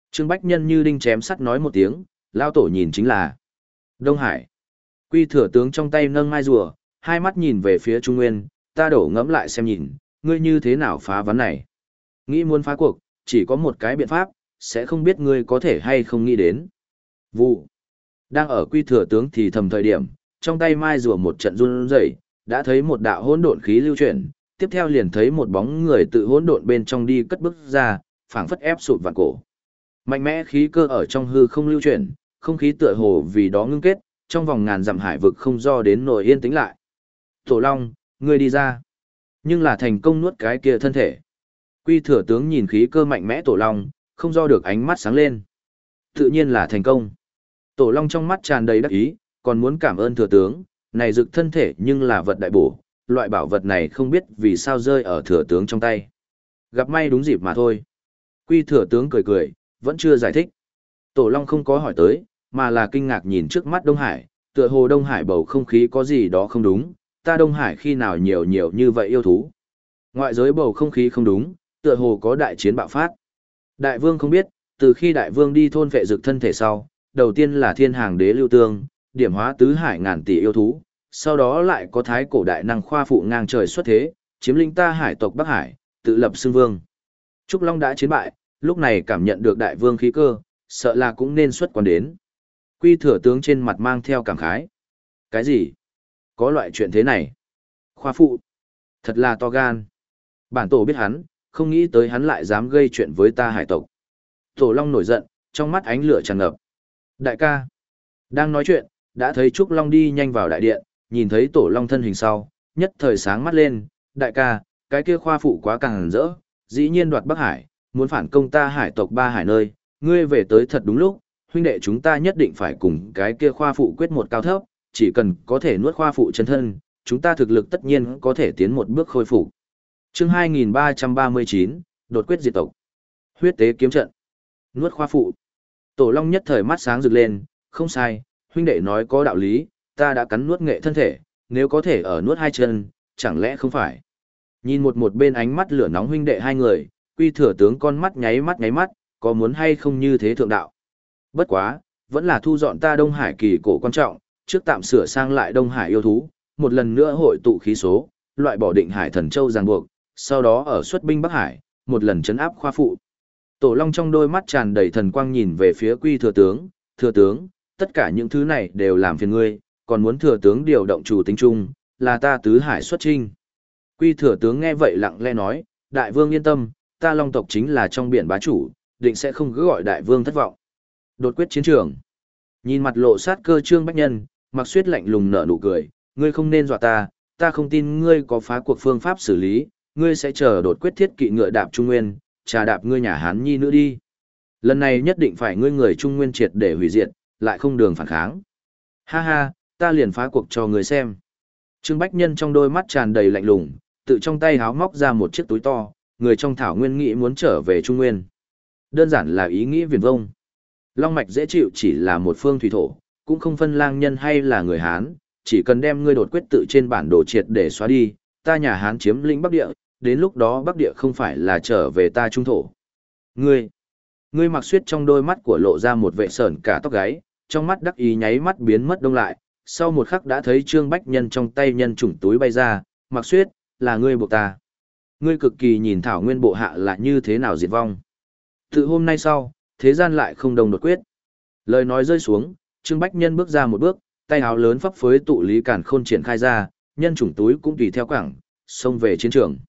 Trương Bách Nhân như đinh chém sắt nói một tiếng, lao tổ nhìn chính là Đông Hải. Quy thừa tướng trong tay nâng mai rùa, hai mắt nhìn về phía Trung Nguyên, ta đổ ngẫm lại xem nhìn, ngươi như thế nào phá ván này. Nghĩ muốn phá cuộc, chỉ có một cái biện pháp, sẽ không biết ngươi có thể hay không nghĩ đến. Vụ. Đang ở quy thừa tướng thì thầm thời điểm, trong tay mai rùa một trận run rẩy, đã thấy một đạo hỗn độn khí lưu chuyển, tiếp theo liền thấy một bóng người tự hỗn độn bên trong đi cất bước ra, phảng phất ép sụp vạn cổ. Mạnh mẽ khí cơ ở trong hư không lưu chuyển, không khí tựa hồ vì đó ngưng kết, trong vòng ngàn dặm hải vực không do đến nổi yên tĩnh lại. Tổ Long, ngươi đi ra. Nhưng là thành công nuốt cái kia thân thể. Quy thừa tướng nhìn khí cơ mạnh mẽ Tổ Long, không do được ánh mắt sáng lên. Tự nhiên là thành công. Tổ Long trong mắt tràn đầy đắc ý, còn muốn cảm ơn thừa tướng, này dực thân thể nhưng là vật đại bổ, loại bảo vật này không biết vì sao rơi ở thừa tướng trong tay. Gặp may đúng dịp mà thôi. Quy thừa tướng cười cười, vẫn chưa giải thích. Tổ Long không có hỏi tới, mà là kinh ngạc nhìn trước mắt Đông Hải, tựa hồ Đông Hải bầu không khí có gì đó không đúng, ta Đông Hải khi nào nhiều nhiều như vậy yêu thú. Ngoại giới bầu không khí không đúng, tựa hồ có đại chiến bạo phát. Đại vương không biết, từ khi đại vương đi thôn vệ dực thân thể sau, đầu tiên là thiên hàng đế lưu tương, điểm hóa tứ hải ngàn tỷ yêu thú, sau đó lại có thái cổ đại năng khoa phụ ngang trời xuất thế, chiếm lĩnh ta hải tộc Bắc Hải, tự lập xưng vương. Trúc Long đã chiến bại, lúc này cảm nhận được đại vương khí cơ, sợ là cũng nên xuất quan đến. Quy thừa tướng trên mặt mang theo cảm khái. Cái gì? Có loại chuyện thế này? Khoa phụ? Thật là to gan. Bản tổ biết hắn, không nghĩ tới hắn lại dám gây chuyện với ta hải tộc. Tổ Long nổi giận, trong mắt ánh lửa tràn ngập. Đại ca. Đang nói chuyện, đã thấy Trúc Long đi nhanh vào đại điện, nhìn thấy Tổ Long thân hình sau, nhất thời sáng mắt lên. Đại ca, cái kia khoa phụ quá càng rỡ, dĩ nhiên đoạt Bắc Hải, muốn phản công ta hải tộc ba hải nơi, ngươi về tới thật đúng lúc, huynh đệ chúng ta nhất định phải cùng cái kia khoa phụ quyết một cao thấp, chỉ cần có thể nuốt khoa phụ chân thân, chúng ta thực lực tất nhiên có thể tiến một bước khôi phục. Chương hai nghìn ba trăm ba mươi chín, đột quyết diệt tộc. Huyết tế kiếm trận. Nuốt khoa phụ. Tổ Long nhất thời mắt sáng rực lên, không sai, huynh đệ nói có đạo lý, ta đã cắn nuốt nghệ thân thể, nếu có thể ở nuốt hai chân, chẳng lẽ không phải. Nhìn một một bên ánh mắt lửa nóng huynh đệ hai người, Quy thừa tướng con mắt nháy mắt nháy mắt, có muốn hay không như thế thượng đạo. Bất quá, vẫn là thu dọn ta Đông Hải kỳ cổ quan trọng, trước tạm sửa sang lại Đông Hải yêu thú, một lần nữa hội tụ khí số, loại bỏ định Hải Thần Châu ràng buộc, sau đó ở xuất binh Bắc Hải, một lần chấn áp khoa phụ. Tổ Long trong đôi mắt tràn đầy thần quang nhìn về phía Quy thừa tướng, thừa tướng, tất cả những thứ này đều làm phiền ngươi, còn muốn thừa tướng điều động chủ tính chung, là ta tứ hải xuất trinh. Quy thừa tướng nghe vậy lặng lẽ nói, đại vương yên tâm, ta Long tộc chính là trong biển bá chủ, định sẽ không cứ gọi đại vương thất vọng. Đột quyết chiến trường. Nhìn mặt lộ sát cơ Trương Bách Nhân, Mặc Xuyết lạnh lùng nở nụ cười, ngươi không nên dọa ta, ta không tin ngươi có phá cuộc phương pháp xử lý, ngươi sẽ chờ đột quyết thiết kỵ ngựa đạp Trung Nguyên, trà đạp ngươi nhà Hán nhi nữa đi. Lần này nhất định phải ngươi người Trung Nguyên triệt để hủy diệt, lại không đường phản kháng. Ha ha, ta liền phá cuộc cho ngươi xem. Trương Bách Nhân trong đôi mắt tràn đầy lạnh lùng, tự trong tay háo móc ra một chiếc túi to, người trong thảo nguyên nghĩ muốn trở về Trung Nguyên. Đơn giản là ý nghĩ viển vông. Long mạch dễ chịu chỉ là một phương thủy thổ, cũng không phân lang nhân hay là người Hán, chỉ cần đem ngươi đột quyết tự trên bản đồ triệt để xóa đi, ta nhà Hán chiếm lĩnh Bắc Địa, đến lúc đó Bắc Địa không phải là trở về ta trung thổ. Ngươi, ngươi Mặc Xuyết trong đôi mắt của lộ ra một vệ sởn cả tóc gáy, trong mắt đắc ý nháy mắt biến mất đông lại, sau một khắc đã thấy Trương Bách Nhân trong tay nhân chủng túi bay ra, Mặc Xuyết, là ngươi buộc ta. Ngươi cực kỳ nhìn thảo nguyên bộ hạ là như thế nào diệt vong. Từ hôm nay sau, thế gian lại không đồng đột quyết. Lời nói rơi xuống, Trương Bách Nhân bước ra một bước, tay áo lớn phấp phới tụ lý cản khôn triển khai ra, nhân chủng túi cũng tùy theo quảng, xông về chiến trường.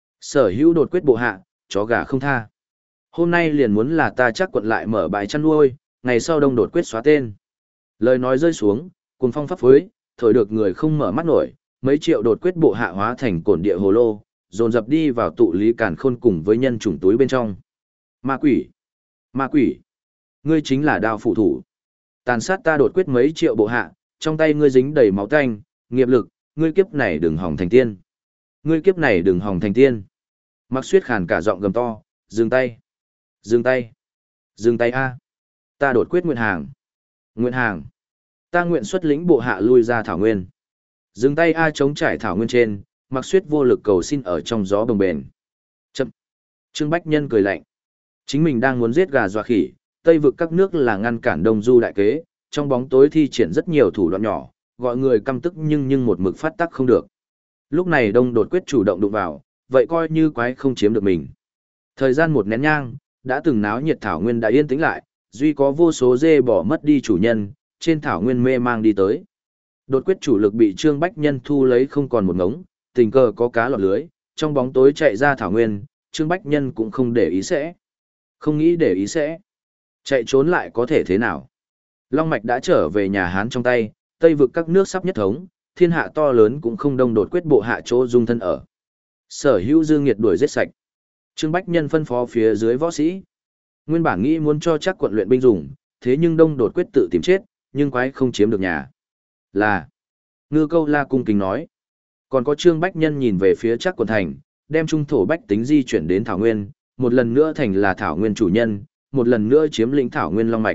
Sở hữu đột quyết bộ hạ, chó gà không tha. Hôm nay liền muốn là ta chắc quận lại mở bài chăn nuôi, ngày sau đông đột quyết xóa tên. Lời nói rơi xuống, cuồng phong phấp phới, thổi được người không mở mắt nổi, mấy triệu đột quyết bộ hạ hóa thành cổn địa hồ lô, dồn dập đi vào tụ lý cản khôn cùng với nhân chủng túi bên trong. Ma quỷ! Ma quỷ! Ngươi chính là đao phụ thủ. Tàn sát ta đột quyết mấy triệu bộ hạ, trong tay ngươi dính đầy máu tanh, nghiệp lực, ngươi kiếp này đừng hòng thành tiên. Ngươi kiếp này đừng hòng thành tiên. Mặc Xuyết khàn cả giọng gầm to, dừng tay. Dừng tay. Dừng tay a. Ta đột quyết nguyện hàng. Nguyện hàng. Ta nguyện xuất lĩnh bộ hạ lui ra thảo nguyên. Dừng tay a chống trải thảo nguyên trên, Mặc Xuyết vô lực cầu xin ở trong gió bồng bềnh. Chậm. Trương Bách Nhân cười lạnh. Chính mình đang muốn giết gà dọa khỉ, Tây vực các nước là ngăn cản Đông Du đại kế, trong bóng tối thi triển rất nhiều thủ đoạn nhỏ, gọi người căm tức nhưng nhưng một mực phát tắc không được. Lúc này Đông đột quyết chủ động đụng vào, vậy coi như quái không chiếm được mình. Thời gian một nén nhang, đã từng náo nhiệt thảo nguyên đã yên tĩnh lại, duy có vô số dê bỏ mất đi chủ nhân, trên thảo nguyên mê mang đi tới. Đột quyết chủ lực bị Trương Bách Nhân thu lấy không còn một ngống, tình cờ có cá lọt lưới, trong bóng tối chạy ra thảo nguyên, Trương Bách Nhân cũng không để ý sẽ. Không nghĩ để ý sẽ. Chạy trốn lại có thể thế nào? Long mạch đã trở về nhà Hán trong tay, Tây vực các nước sắp nhất thống, thiên hạ to lớn cũng không đông đột quyết bộ hạ chỗ dung thân ở. Sở hữu dương nghiệt đuổi giết sạch. Trương Bách Nhân phân phó phía dưới võ sĩ. Nguyên bản nghĩ muốn cho chắc quận luyện binh dùng, thế nhưng đông đột quyết tự tìm chết, nhưng quái không chiếm được nhà. Là. Ngư Câu La cung kính nói. Còn có Trương Bách Nhân nhìn về phía chắc quận thành, đem trung thổ bách tính di chuyển đến Thảo Nguyên, một lần nữa thành là Thảo Nguyên chủ nhân, một lần nữa chiếm lĩnh Thảo Nguyên Long Mạch.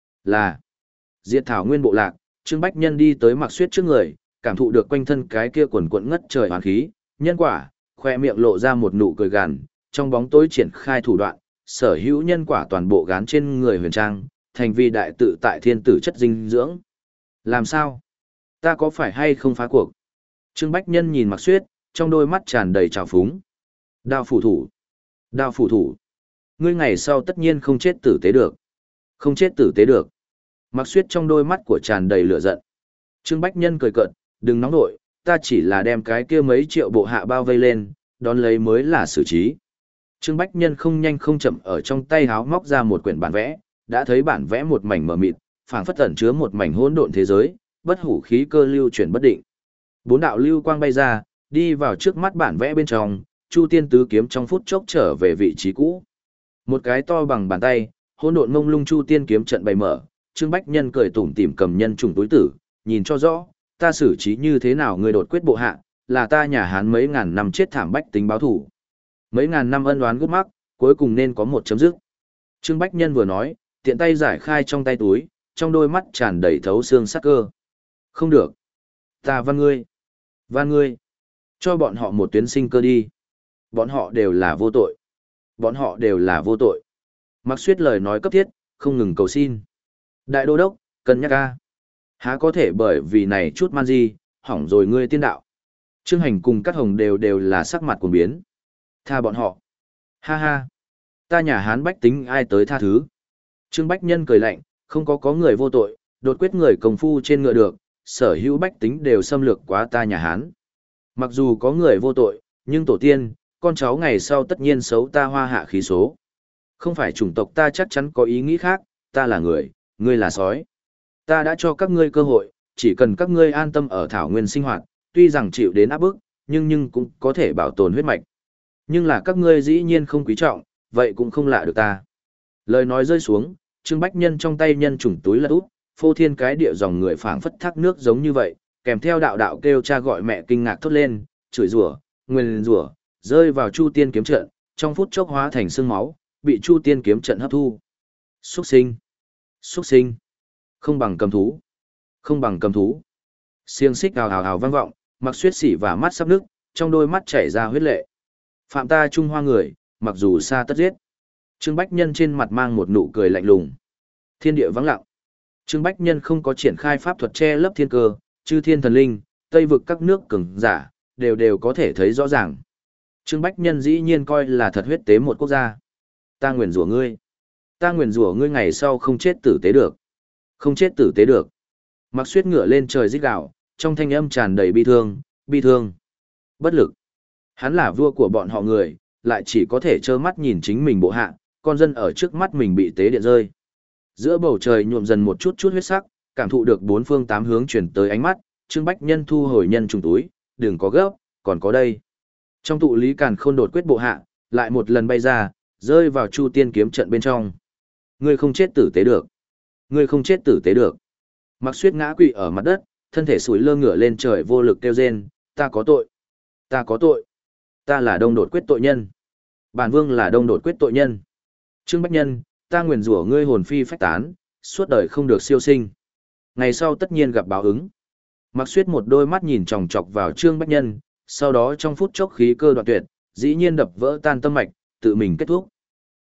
Là. Diệt Thảo Nguyên bộ lạc, Trương Bách Nhân đi tới Mặc Xuyết trước người, cảm thụ được quanh thân cái kia quần quận ngất trời hoàn khí, nhân quả, khoe miệng lộ ra một nụ cười gằn, trong bóng tối triển khai thủ đoạn, sở hữu nhân quả toàn bộ gán trên người huyền trang, thành vi đại tự tại thiên tử chất dinh dưỡng. Làm sao? Ta có phải hay không phá cuộc? Trương Bách Nhân nhìn Mặc Xuyết, trong đôi mắt tràn đầy trào phúng. Đao phủ thủ. Đao phủ thủ. Ngươi ngày sau tất nhiên không chết tử tế được. Không chết tử tế được. Mặc Xuyết trong đôi mắt của tràn đầy lửa giận. Trương Bách Nhân cười cợt, đừng nóng nội, ta chỉ là đem cái kia mấy triệu bộ hạ bao vây lên, đón lấy mới là xử trí. Trương Bách Nhân không nhanh không chậm ở trong tay háo móc ra một quyển bản vẽ, đã thấy bản vẽ một mảnh mờ mịt, phảng phất ẩn chứa một mảnh hỗn độn thế giới, bất hủ khí cơ lưu chuyển bất định. Bốn đạo lưu quang bay ra, đi vào trước mắt bản vẽ bên trong, Chu Tiên tứ kiếm trong phút chốc trở về vị trí cũ. Một cái to bằng bàn tay, hỗn độn mông lung Chu Tiên kiếm trận bày mở, Trương Bách Nhân cười tủm tỉm cầm nhân trùng túi tử, nhìn cho rõ, ta xử trí như thế nào người đột quyết bộ hạ, là ta nhà Hán mấy ngàn năm chết thảm bách tính báo thủ. Mấy ngàn năm ân oán gút mắc, cuối cùng nên có một chấm dứt. Trương Bách Nhân vừa nói, tiện tay giải khai trong tay túi, trong đôi mắt tràn đầy thấu xương sắc cơ. Không được. Ta van ngươi. Van ngươi. Cho bọn họ một tuyến sinh cơ đi. Bọn họ đều là vô tội. Bọn họ đều là vô tội. Mặc Xuyết lời nói cấp thiết, không ngừng cầu xin. Đại đô đốc, cân nhắc ca. Há có thể bởi vì này chút man di, hỏng rồi ngươi tiên đạo. Trương Hành cùng các hồng đều đều là sắc mặt cuồng biến. Tha bọn họ. Ha ha. Ta nhà Hán bách tính ai tới tha thứ. Trương Bách Nhân cười lạnh, không có có người vô tội, đột quyết người công phu trên ngựa được, sở hữu bách tính đều xâm lược quá ta nhà Hán. Mặc dù có người vô tội, nhưng tổ tiên, con cháu ngày sau tất nhiên xấu ta hoa hạ khí số. Không phải chủng tộc ta chắc chắn có ý nghĩ khác, ta là người, ngươi là sói. Ta đã cho các ngươi cơ hội, chỉ cần các ngươi an tâm ở thảo nguyên sinh hoạt, tuy rằng chịu đến áp bức, nhưng nhưng cũng có thể bảo tồn huyết mạch. Nhưng là các ngươi dĩ nhiên không quý trọng, vậy cũng không lạ được ta. Lời nói rơi xuống, Trương Bách Nhân trong tay nhân chủng túi lật úp, phô thiên cái địa dòng người phảng phất thác nước giống như vậy, kèm theo đạo đạo kêu cha gọi mẹ kinh ngạc thốt lên, chửi rủa, nguyên rủa, rơi vào Chu Tiên kiếm trận, trong phút chốc hóa thành xương máu, bị Chu Tiên kiếm trận hấp thu. Xuất sinh, xuất sinh, không bằng cầm thú, không bằng cầm thú. Xiềng xích hào hào hào vang vọng, Mặc Xuyết xỉ và mắt sắp nước, trong đôi mắt chảy ra huyết lệ. Phạm ta Trung Hoa người, mặc dù xa tất giết. Trương Bách Nhân trên mặt mang một nụ cười lạnh lùng. Thiên địa vắng lặng. Trương Bách Nhân không có triển khai pháp thuật che lấp thiên cơ, chư thiên thần linh, Tây vực các nước cường giả, đều đều có thể thấy rõ ràng. Trương Bách Nhân dĩ nhiên coi là thật huyết tế một quốc gia. Ta nguyền rủa ngươi. Ta nguyền rủa ngươi ngày sau không chết tử tế được. Không chết tử tế được. Mặc Xuyết ngựa lên trời rít gào, trong thanh âm tràn đầy bi thương, bi thương, bất lực. Hắn là vua của bọn họ người, lại chỉ có thể trơ mắt nhìn chính mình bộ hạ, con dân ở trước mắt mình bị tế điện rơi. Giữa bầu trời nhuộm dần một chút chút huyết sắc, cảm thụ được bốn phương tám hướng chuyển tới ánh mắt, Trương Bách Nhân thu hồi nhân trùng túi, đừng có gấp, còn có đây. Trong tụ lý càn khôn đột quyết bộ hạ, lại một lần bay ra, rơi vào Chu Tiên kiếm trận bên trong. Ngươi không chết tử tế được. Ngươi không chết tử tế được. Mặc Xuyết ngã quỵ ở mặt đất, thân thể sủi lơ ngửa lên trời vô lực kêu rên, ta có tội. Ta có tội. Ta là đông đột quyết tội nhân. Bản vương là đông đột quyết tội nhân. Trương Bách Nhân, ta nguyền rủa ngươi hồn phi phách tán, suốt đời không được siêu sinh. Ngày sau tất nhiên gặp báo ứng. Mặc Xuyết một đôi mắt nhìn chòng chọc vào Trương Bách Nhân, sau đó trong phút chốc khí cơ đoạn tuyệt, dĩ nhiên đập vỡ tan tâm mạch, tự mình kết thúc.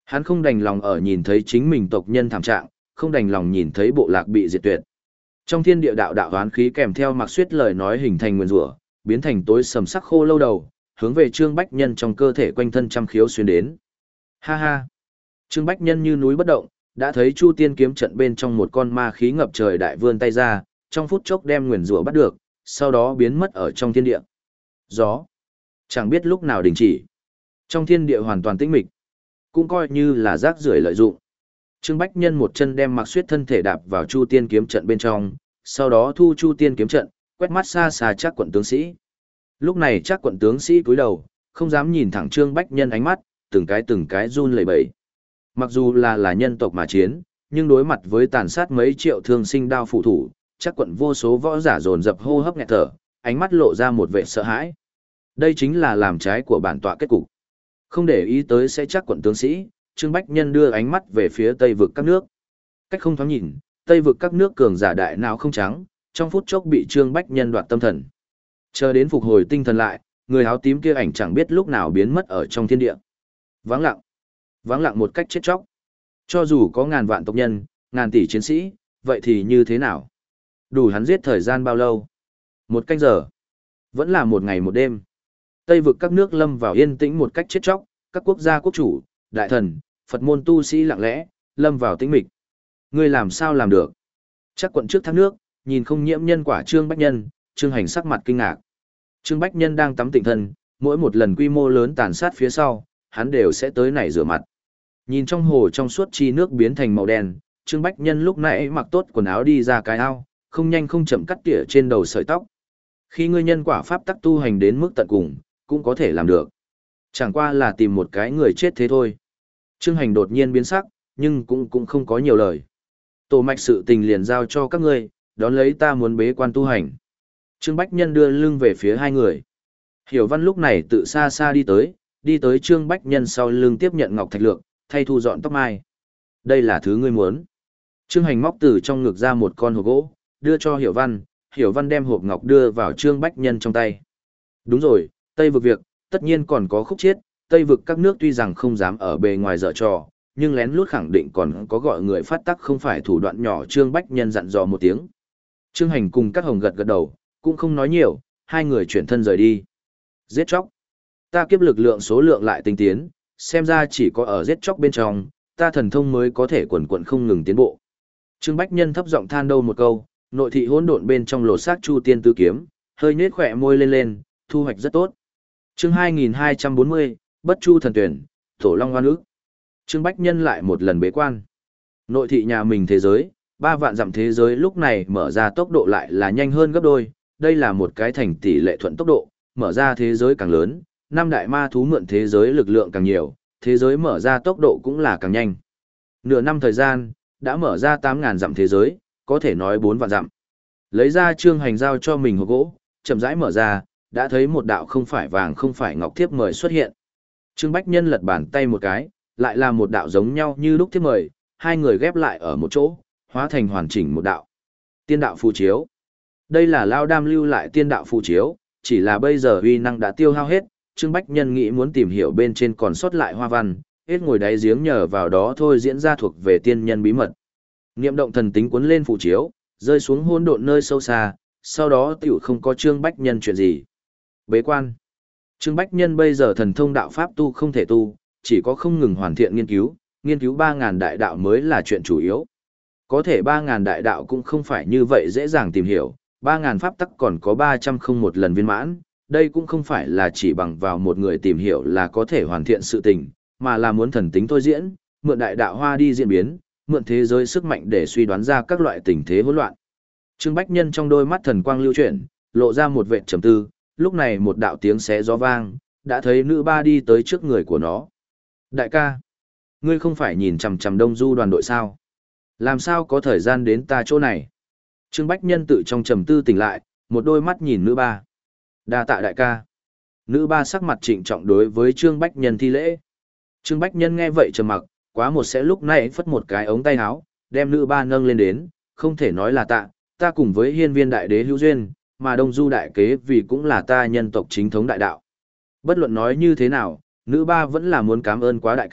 Hắn không đành lòng ở nhìn thấy chính mình tộc nhân thảm trạng, không đành lòng nhìn thấy bộ lạc bị diệt tuyệt. Trong thiên địa đạo đạo hoán khí kèm theo Mạc Xuyết lời nói hình thành nguyên rủa, biến thành tối sầm sắc khô lâu đầu, hướng về Trương Bách Nhân trong cơ thể quanh thân trăm khiếu xuyên đến. Ha ha. Trương Bách Nhân như núi bất động, đã thấy Chu Tiên kiếm trận bên trong một con ma khí ngập trời đại vươn tay ra, trong phút chốc đem nguyên rủa bắt được, sau đó biến mất ở trong thiên địa. Gió. Chẳng biết lúc nào đình chỉ. Trong thiên địa hoàn toàn tĩnh mịch, cũng coi như là rác rưởi lợi dụng. Trương Bách Nhân một chân đem Mạc Xuyết thân thể đạp vào Chu Tiên kiếm trận bên trong, sau đó thu Chu Tiên kiếm trận, quét mắt xa xa Trác quận tướng sĩ. Lúc này Trác quận tướng sĩ cúi đầu, không dám nhìn thẳng Trương Bách Nhân ánh mắt, từng cái từng cái run lẩy bẩy. Mặc dù là là nhân tộc mà chiến, nhưng đối mặt với tàn sát mấy triệu thương sinh đao phụ thủ, Trác quận vô số võ giả dồn dập hô hấp nghẹt thở, ánh mắt lộ ra một vẻ sợ hãi. Đây chính là làm trái của bản tọa kết cục. Không để ý tới sẽ Trác quận tướng sĩ, Trương Bách Nhân đưa ánh mắt về phía Tây vực các nước. Cách không thoáng nhìn, Tây vực các nước cường giả đại nào không trắng, trong phút chốc bị Trương Bách Nhân đoạt tâm thần. Chờ đến phục hồi tinh thần lại, người áo tím kia ảnh chẳng biết lúc nào biến mất ở trong thiên địa. Vắng lặng. Vắng lặng một cách chết chóc. Cho dù có ngàn vạn tộc nhân, ngàn tỷ chiến sĩ, vậy thì như thế nào? Đủ hắn giết thời gian bao lâu? Một canh giờ. Vẫn là một ngày một đêm. Tây vực các nước lâm vào yên tĩnh một cách chết chóc, các quốc gia quốc chủ, đại thần, Phật môn tu sĩ lặng lẽ, lâm vào tĩnh mịch. Ngươi làm sao làm được? Chắc quận trước thác nước, nhìn không nhiễm nhân quả Trương Bách Nhân, Trương Hành sắc mặt kinh ngạc. Trương Bách Nhân đang tắm tịnh thân, mỗi một lần quy mô lớn tàn sát phía sau, hắn đều sẽ tới này rửa mặt. Nhìn trong hồ trong suốt chi nước biến thành màu đen, Trương Bách Nhân lúc nãy mặc tốt quần áo đi ra cái ao, không nhanh không chậm cắt tỉa trên đầu sợi tóc. Khi ngươi nhân quả pháp tắc tu hành đến mức tận cùng, cũng có thể làm được. Chẳng qua là tìm một cái người chết thế thôi. Trương Hành đột nhiên biến sắc, nhưng cũng cũng không có nhiều lời. Tổ mạch sự tình liền giao cho các ngươi, đón lấy ta muốn bế quan tu hành. Trương Bách Nhân đưa lưng về phía hai người. Hiểu Văn lúc này tự xa xa đi tới, đi tới Trương Bách Nhân sau lưng tiếp nhận ngọc thạch lược, thay thu dọn tóc mai. Đây là thứ ngươi muốn. Trương Hành móc từ trong ngực ra một con hộp gỗ, đưa cho Hiểu Văn, Hiểu Văn đem hộp ngọc đưa vào Trương Bách Nhân trong tay. Đúng rồi, Tây vực việc, tất nhiên còn có khúc chiết, Tây vực các nước tuy rằng không dám ở bề ngoài dở trò, nhưng lén lút khẳng định còn có gọi người phát tắc không phải thủ đoạn nhỏ. Trương Bách Nhân dặn dò một tiếng. Trương Hành cùng các hồng gật gật đầu, cũng không nói nhiều, hai người chuyển thân rời đi. Giết chóc. Ta kiếp lực lượng số lượng lại tinh tiến, xem ra chỉ có ở giết chóc bên trong, ta thần thông mới có thể quần quần không ngừng tiến bộ. Trương Bách Nhân thấp giọng than đâu một câu, nội thị hỗn độn bên trong lột xác Chu Tiên tứ kiếm, hơi nhếch khỏe môi lên lên, thu hoạch rất tốt. Chương hai nghìn hai trăm bốn mươi, Bất Chu thần tuyển, Tổ Long Oan ức. Trương Bách Nhân lại một lần bế quan. Nội thị nhà mình thế giới, ba vạn dặm thế giới lúc này mở ra tốc độ lại là nhanh hơn gấp đôi, đây là một cái thành tỷ lệ thuận tốc độ, mở ra thế giới càng lớn, năm đại ma thú mượn thế giới lực lượng càng nhiều, thế giới mở ra tốc độ cũng là càng nhanh. Nửa năm thời gian, đã mở ra tám ngàn dặm thế giới, có thể nói bốn vạn dặm. Lấy ra Trương Hành giao cho mình hộp gỗ, chậm rãi mở ra, đã thấy một đạo không phải vàng không phải ngọc thiếp mời xuất hiện. Trương Bách Nhân lật bàn tay một cái, lại là một đạo giống nhau như lúc thiếp mời, hai người ghép lại ở một chỗ, hóa thành hoàn chỉnh một đạo. Tiên đạo phù chiếu. Đây là Lao Đam lưu lại tiên đạo phù chiếu, chỉ là bây giờ uy năng đã tiêu hao hết, Trương Bách Nhân nghĩ muốn tìm hiểu bên trên còn sót lại hoa văn, hết ngồi đáy giếng nhờ vào đó thôi diễn ra thuộc về tiên nhân bí mật. Niệm động thần tính cuốn lên phù chiếu, rơi xuống hỗn độn nơi sâu xa, sau đó tiểu không có Trương Bách Nhân chuyện gì. Bế quan. Trương Bách Nhân bây giờ thần thông đạo pháp tu không thể tu, chỉ có không ngừng hoàn thiện nghiên cứu, nghiên cứu ba ngàn đại đạo mới là chuyện chủ yếu. Có thể ba ngàn đại đạo cũng không phải như vậy dễ dàng tìm hiểu, ba ngàn pháp tắc còn có ba trăm không một lần viên mãn, đây cũng không phải là chỉ bằng vào một người tìm hiểu là có thể hoàn thiện sự tình, mà là muốn thần tính thôi diễn, mượn đại đạo hoa đi diễn biến, mượn thế giới sức mạnh để suy đoán ra các loại tình thế hỗn loạn. Trương Bách Nhân trong đôi mắt thần quang lưu chuyển, lộ ra một vệt trầm tư, lúc này một đạo tiếng xé gió vang, đã thấy nữ ba đi tới trước người của nó. Đại ca, ngươi không phải nhìn chằm chằm Đông Du đoàn đội sao? Làm sao có thời gian đến ta chỗ này? Trương Bách Nhân tự trong trầm tư tỉnh lại, một đôi mắt nhìn nữ ba. Đa tạ đại ca. Nữ ba sắc mặt trịnh trọng đối với Trương Bách Nhân thi lễ. Trương Bách Nhân nghe vậy trầm mặc, quá một sẽ lúc này phất một cái ống tay áo, đem nữ ba nâng lên đến, không thể nói là tạ, ta cùng với hiên viên đại đế hữu duyên, mà Đông Du đại kế vì cũng là ta nhân tộc chính thống đại đạo. Bất luận nói như thế nào, nữ ba vẫn là muốn cảm ơn quá đại ca,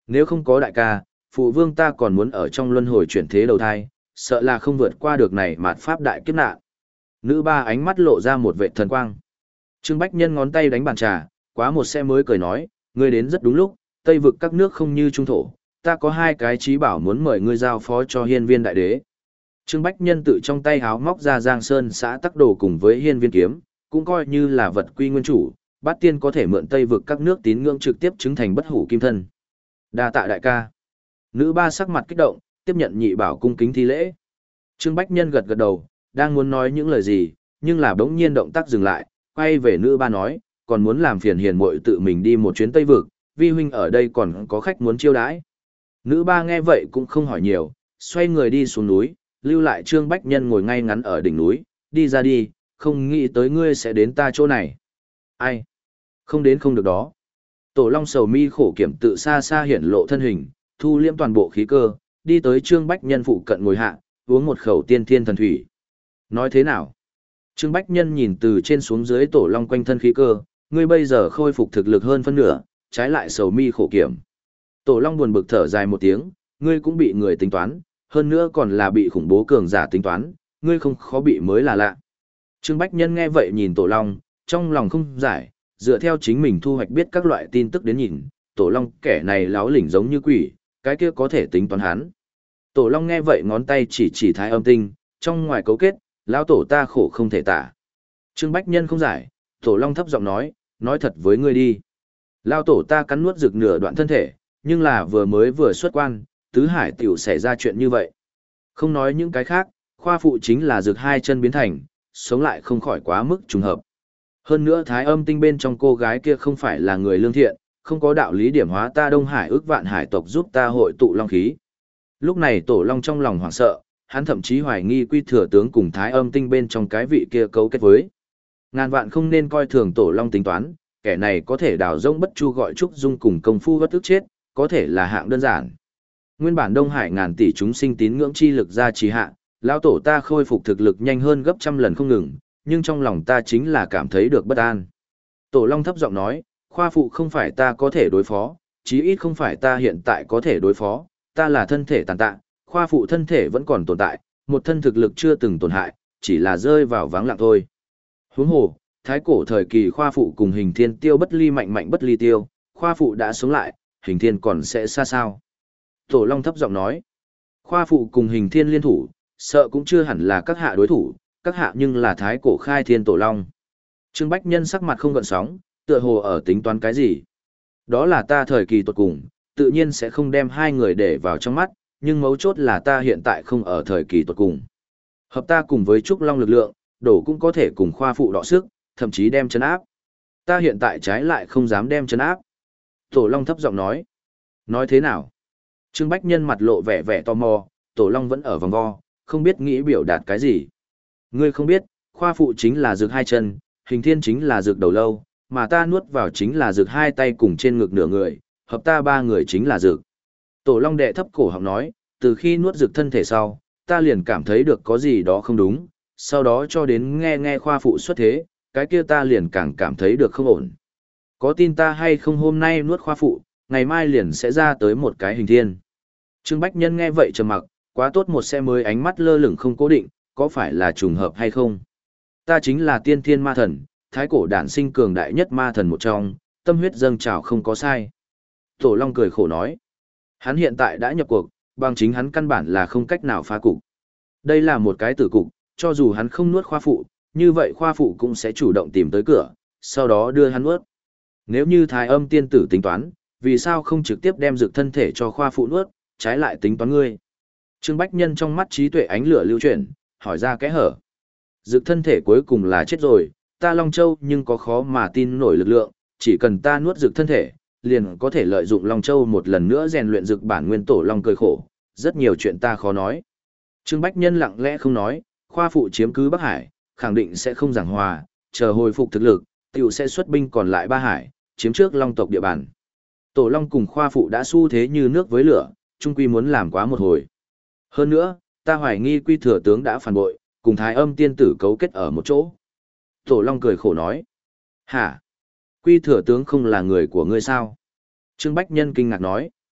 Nếu không có đại ca, phụ vương ta còn muốn ở trong luân hồi chuyển thế đầu thai, sợ là không vượt qua được này mạt pháp đại kiếp nạn. Nữ ba ánh mắt lộ ra một vệt thần quang. Trương Bách Nhân ngón tay đánh bàn trà, quá một xe mới cười nói, ngươi đến rất đúng lúc, Tây vực các nước không như trung thổ, ta có hai cái trí bảo muốn mời ngươi giao phó cho hiên viên đại đế. Trương Bách Nhân tự trong tay háo móc ra Giang Sơn xã tắc đồ cùng với hiên viên kiếm, cũng coi như là vật quy nguyên chủ, bát tiên có thể mượn Tây vực các nước tín ngưỡng trực tiếp chứng thành bất hủ kim thân. Đa tạ đại ca. Nữ ba sắc mặt kích động, tiếp nhận nhị bảo cung kính thi lễ. Trương Bách Nhân gật gật đầu, đang muốn nói những lời gì, nhưng là bỗng nhiên động tác dừng lại, quay về nữ ba nói, còn muốn làm phiền hiền muội tự mình đi một chuyến Tây vực, vi huynh ở đây còn có khách muốn chiêu đãi. Nữ ba nghe vậy cũng không hỏi nhiều, xoay người đi xuống núi, lưu lại Trương Bách Nhân ngồi ngay ngắn ở đỉnh núi, đi ra đi, không nghĩ tới ngươi sẽ đến ta chỗ này. Ai? Không đến không được đó. Tổ Long sầu mi khổ kiểm tự xa xa hiển lộ thân hình, thu liễm toàn bộ khí cơ, đi tới Trương Bách Nhân phụ cận ngồi hạ, uống một khẩu tiên thiên thần thủy. Nói thế nào? Trương Bách Nhân nhìn từ trên xuống dưới Tổ Long quanh thân khí cơ, ngươi bây giờ khôi phục thực lực hơn phân nửa, trái lại sầu mi khổ kiểm. Tổ Long buồn bực thở dài một tiếng, ngươi cũng bị người tính toán, hơn nữa còn là bị khủng bố cường giả tính toán, ngươi không khó bị mới là lạ. Trương Bách Nhân nghe vậy nhìn Tổ Long, trong lòng không giải, dựa theo chính mình thu hoạch biết các loại tin tức đến nhìn, Tổ Long kẻ này láo lỉnh giống như quỷ, cái kia có thể tính toán hắn. Tổ Long nghe vậy ngón tay chỉ chỉ Thái Âm Tinh, trong ngoài cấu kết, lão tổ ta khổ không thể tả. Trương Bách Nhân không giải, Tổ Long thấp giọng nói, nói thật với ngươi đi. Lão tổ ta cắn nuốt rực nửa đoạn thân thể, nhưng là vừa mới vừa xuất quan, tứ hải tiểu xảy ra chuyện như vậy. Không nói những cái khác, khoa phụ chính là rực hai chân biến thành, sống lại không khỏi quá mức trùng hợp. Hơn nữa Thái Âm Tinh bên trong cô gái kia không phải là người lương thiện, không có đạo lý điểm hóa ta Đông Hải ước vạn hải tộc giúp ta hội tụ long khí. Lúc này Tổ Long trong lòng hoảng sợ, hắn thậm chí hoài nghi Quy Thừa tướng cùng Thái Âm Tinh bên trong cái vị kia cấu kết với. Ngàn vạn không nên coi thường Tổ Long tính toán, kẻ này có thể đào rông bất chu gọi trúc dung cùng công phu bất tức chết, có thể là hạng đơn giản. Nguyên bản Đông Hải ngàn tỷ chúng sinh tín ngưỡng chi lực ra trì hạ, lão tổ ta khôi phục thực lực nhanh hơn gấp trăm lần không ngừng, nhưng trong lòng ta chính là cảm thấy được bất an. Tổ Long thấp giọng nói, khoa phụ không phải ta có thể đối phó, chí ít không phải ta hiện tại có thể đối phó, ta là thân thể tàn tạ, khoa phụ thân thể vẫn còn tồn tại, một thân thực lực chưa từng tổn hại, chỉ là rơi vào vắng lặng thôi. Huống hồ, thái cổ thời kỳ khoa phụ cùng hình thiên tiêu bất ly mạnh mạnh bất ly tiêu, khoa phụ đã sống lại, hình thiên còn sẽ xa sao. Tổ Long thấp giọng nói, khoa phụ cùng hình thiên liên thủ, sợ cũng chưa hẳn là các hạ đối thủ, các hạ nhưng là thái cổ khai thiên Tổ Long. Trương Bách Nhân sắc mặt không gợn sóng, tựa hồ ở tính toán cái gì. Đó là ta thời kỳ tuột cùng, tự nhiên sẽ không đem hai người để vào trong mắt, nhưng mấu chốt là ta hiện tại không ở thời kỳ tuột cùng. Hợp ta cùng với Trúc Long lực lượng, đổ cũng có thể cùng khoa phụ đọ sức, thậm chí đem chấn áp. Ta hiện tại trái lại không dám đem chấn áp. Tổ Long thấp giọng nói. Nói thế nào? Trương Bách Nhân mặt lộ vẻ vẻ tò mò, Tổ Long vẫn ở vòng vo, không biết nghĩ biểu đạt cái gì. Ngươi không biết, khoa phụ chính là rực hai chân, hình thiên chính là rực đầu lâu, mà ta nuốt vào chính là rực hai tay cùng trên ngực nửa người, hợp ta ba người chính là rực. Tổ Long đệ thấp cổ họng nói, từ khi nuốt rực thân thể sau, ta liền cảm thấy được có gì đó không đúng, sau đó cho đến nghe nghe khoa phụ xuất thế, cái kia ta liền càng cảm thấy được không ổn. Có tin ta hay không hôm nay nuốt khoa phụ, ngày mai liền sẽ ra tới một cái hình thiên. Trương Bách Nhân nghe vậy trầm mặc, quá tốt một xe mới ánh mắt lơ lửng không cố định, có phải là trùng hợp hay không? Ta chính là tiên thiên ma thần, thái cổ đản sinh cường đại nhất ma thần một trong, tâm huyết dâng trào không có sai. Tổ Long cười khổ nói, hắn hiện tại đã nhập cuộc, bằng chính hắn căn bản là không cách nào phá cục. Đây là một cái tử cục, cho dù hắn không nuốt khoa phụ, như vậy khoa phụ cũng sẽ chủ động tìm tới cửa, sau đó đưa hắn nuốt. Nếu như Thái Âm tiên tử tính toán, vì sao không trực tiếp đem dược thân thể cho khoa phụ nuốt, trái lại tính toán ngươi? Trương Bách Nhân trong mắt trí tuệ ánh lửa lưu chuyển, hỏi ra kẽ hở. Dược thân thể cuối cùng là chết rồi, ta Long Châu nhưng có khó mà tin nổi lực lượng, chỉ cần ta nuốt dược thân thể, liền có thể lợi dụng Long Châu một lần nữa rèn luyện dược bản nguyên tổ Long cười khổ, rất nhiều chuyện ta khó nói. Trương Bách Nhân lặng lẽ không nói, khoa phụ chiếm cứ Bắc Hải, khẳng định sẽ không giảng hòa, chờ hồi phục thực lực, tiểu sẽ xuất binh còn lại Ba Hải, chiếm trước Long tộc địa bàn. Tổ Long cùng khoa phụ đã xu thế như nước với lửa, chung quy muốn làm quá một hồi. Hơn nữa, ta hoài nghi Quy Thừa tướng đã phản bội, cùng Thái Âm tiên tử cấu kết ở một chỗ. Tổ Long cười khổ nói. Hả? Quy Thừa tướng không là người của ngươi sao? Trương Bách Nhân kinh ngạc nói.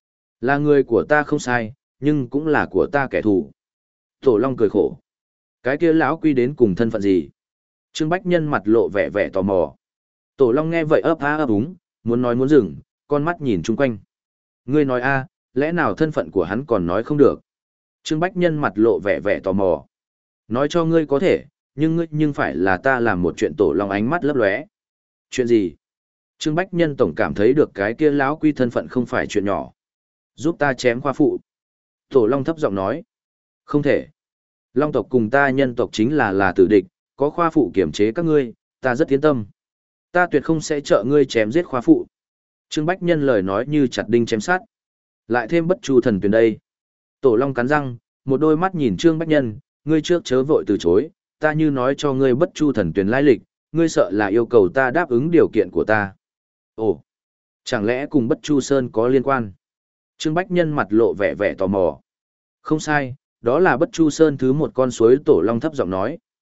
Là người của ta không sai, nhưng cũng là của ta kẻ thù. Tổ Long cười khổ. Cái kia lão quy đến cùng thân phận gì? Trương Bách Nhân mặt lộ vẻ vẻ tò mò. Tổ Long nghe vậy ấp á ấp úng, muốn nói muốn dừng, con mắt nhìn chung quanh. Ngươi nói a, lẽ nào thân phận của hắn còn nói không được? Trương Bách Nhân mặt lộ vẻ vẻ tò mò. Nói cho ngươi có thể, nhưng ngươi nhưng phải là ta làm một chuyện. Tổ Long ánh mắt lấp lóe. Chuyện gì? Trương Bách Nhân tổng cảm thấy được cái kia lão quy thân phận không phải chuyện nhỏ. Giúp ta chém khoa phụ. Tổ Long thấp giọng nói. Không thể. Long tộc cùng ta nhân tộc chính là là tử địch, có khoa phụ kiểm chế các ngươi, ta rất yên tâm. Ta tuyệt không sẽ trợ ngươi chém giết khoa phụ. Trương Bách Nhân lời nói như chặt đinh chém sát. Lại thêm bất chu thần tuyền đây. Tổ Long cắn răng, một đôi mắt nhìn Trương Bách Nhân, ngươi trước chớ vội từ chối, ta như nói cho ngươi bất chu thần tuyền lai lịch, ngươi sợ là yêu cầu ta đáp ứng điều kiện của ta. Ồ, chẳng lẽ cùng bất chu sơn có liên quan? Trương Bách Nhân mặt lộ vẻ vẻ tò mò. Không sai, đó là bất chu sơn thứ một con suối. Tổ Long thấp giọng nói,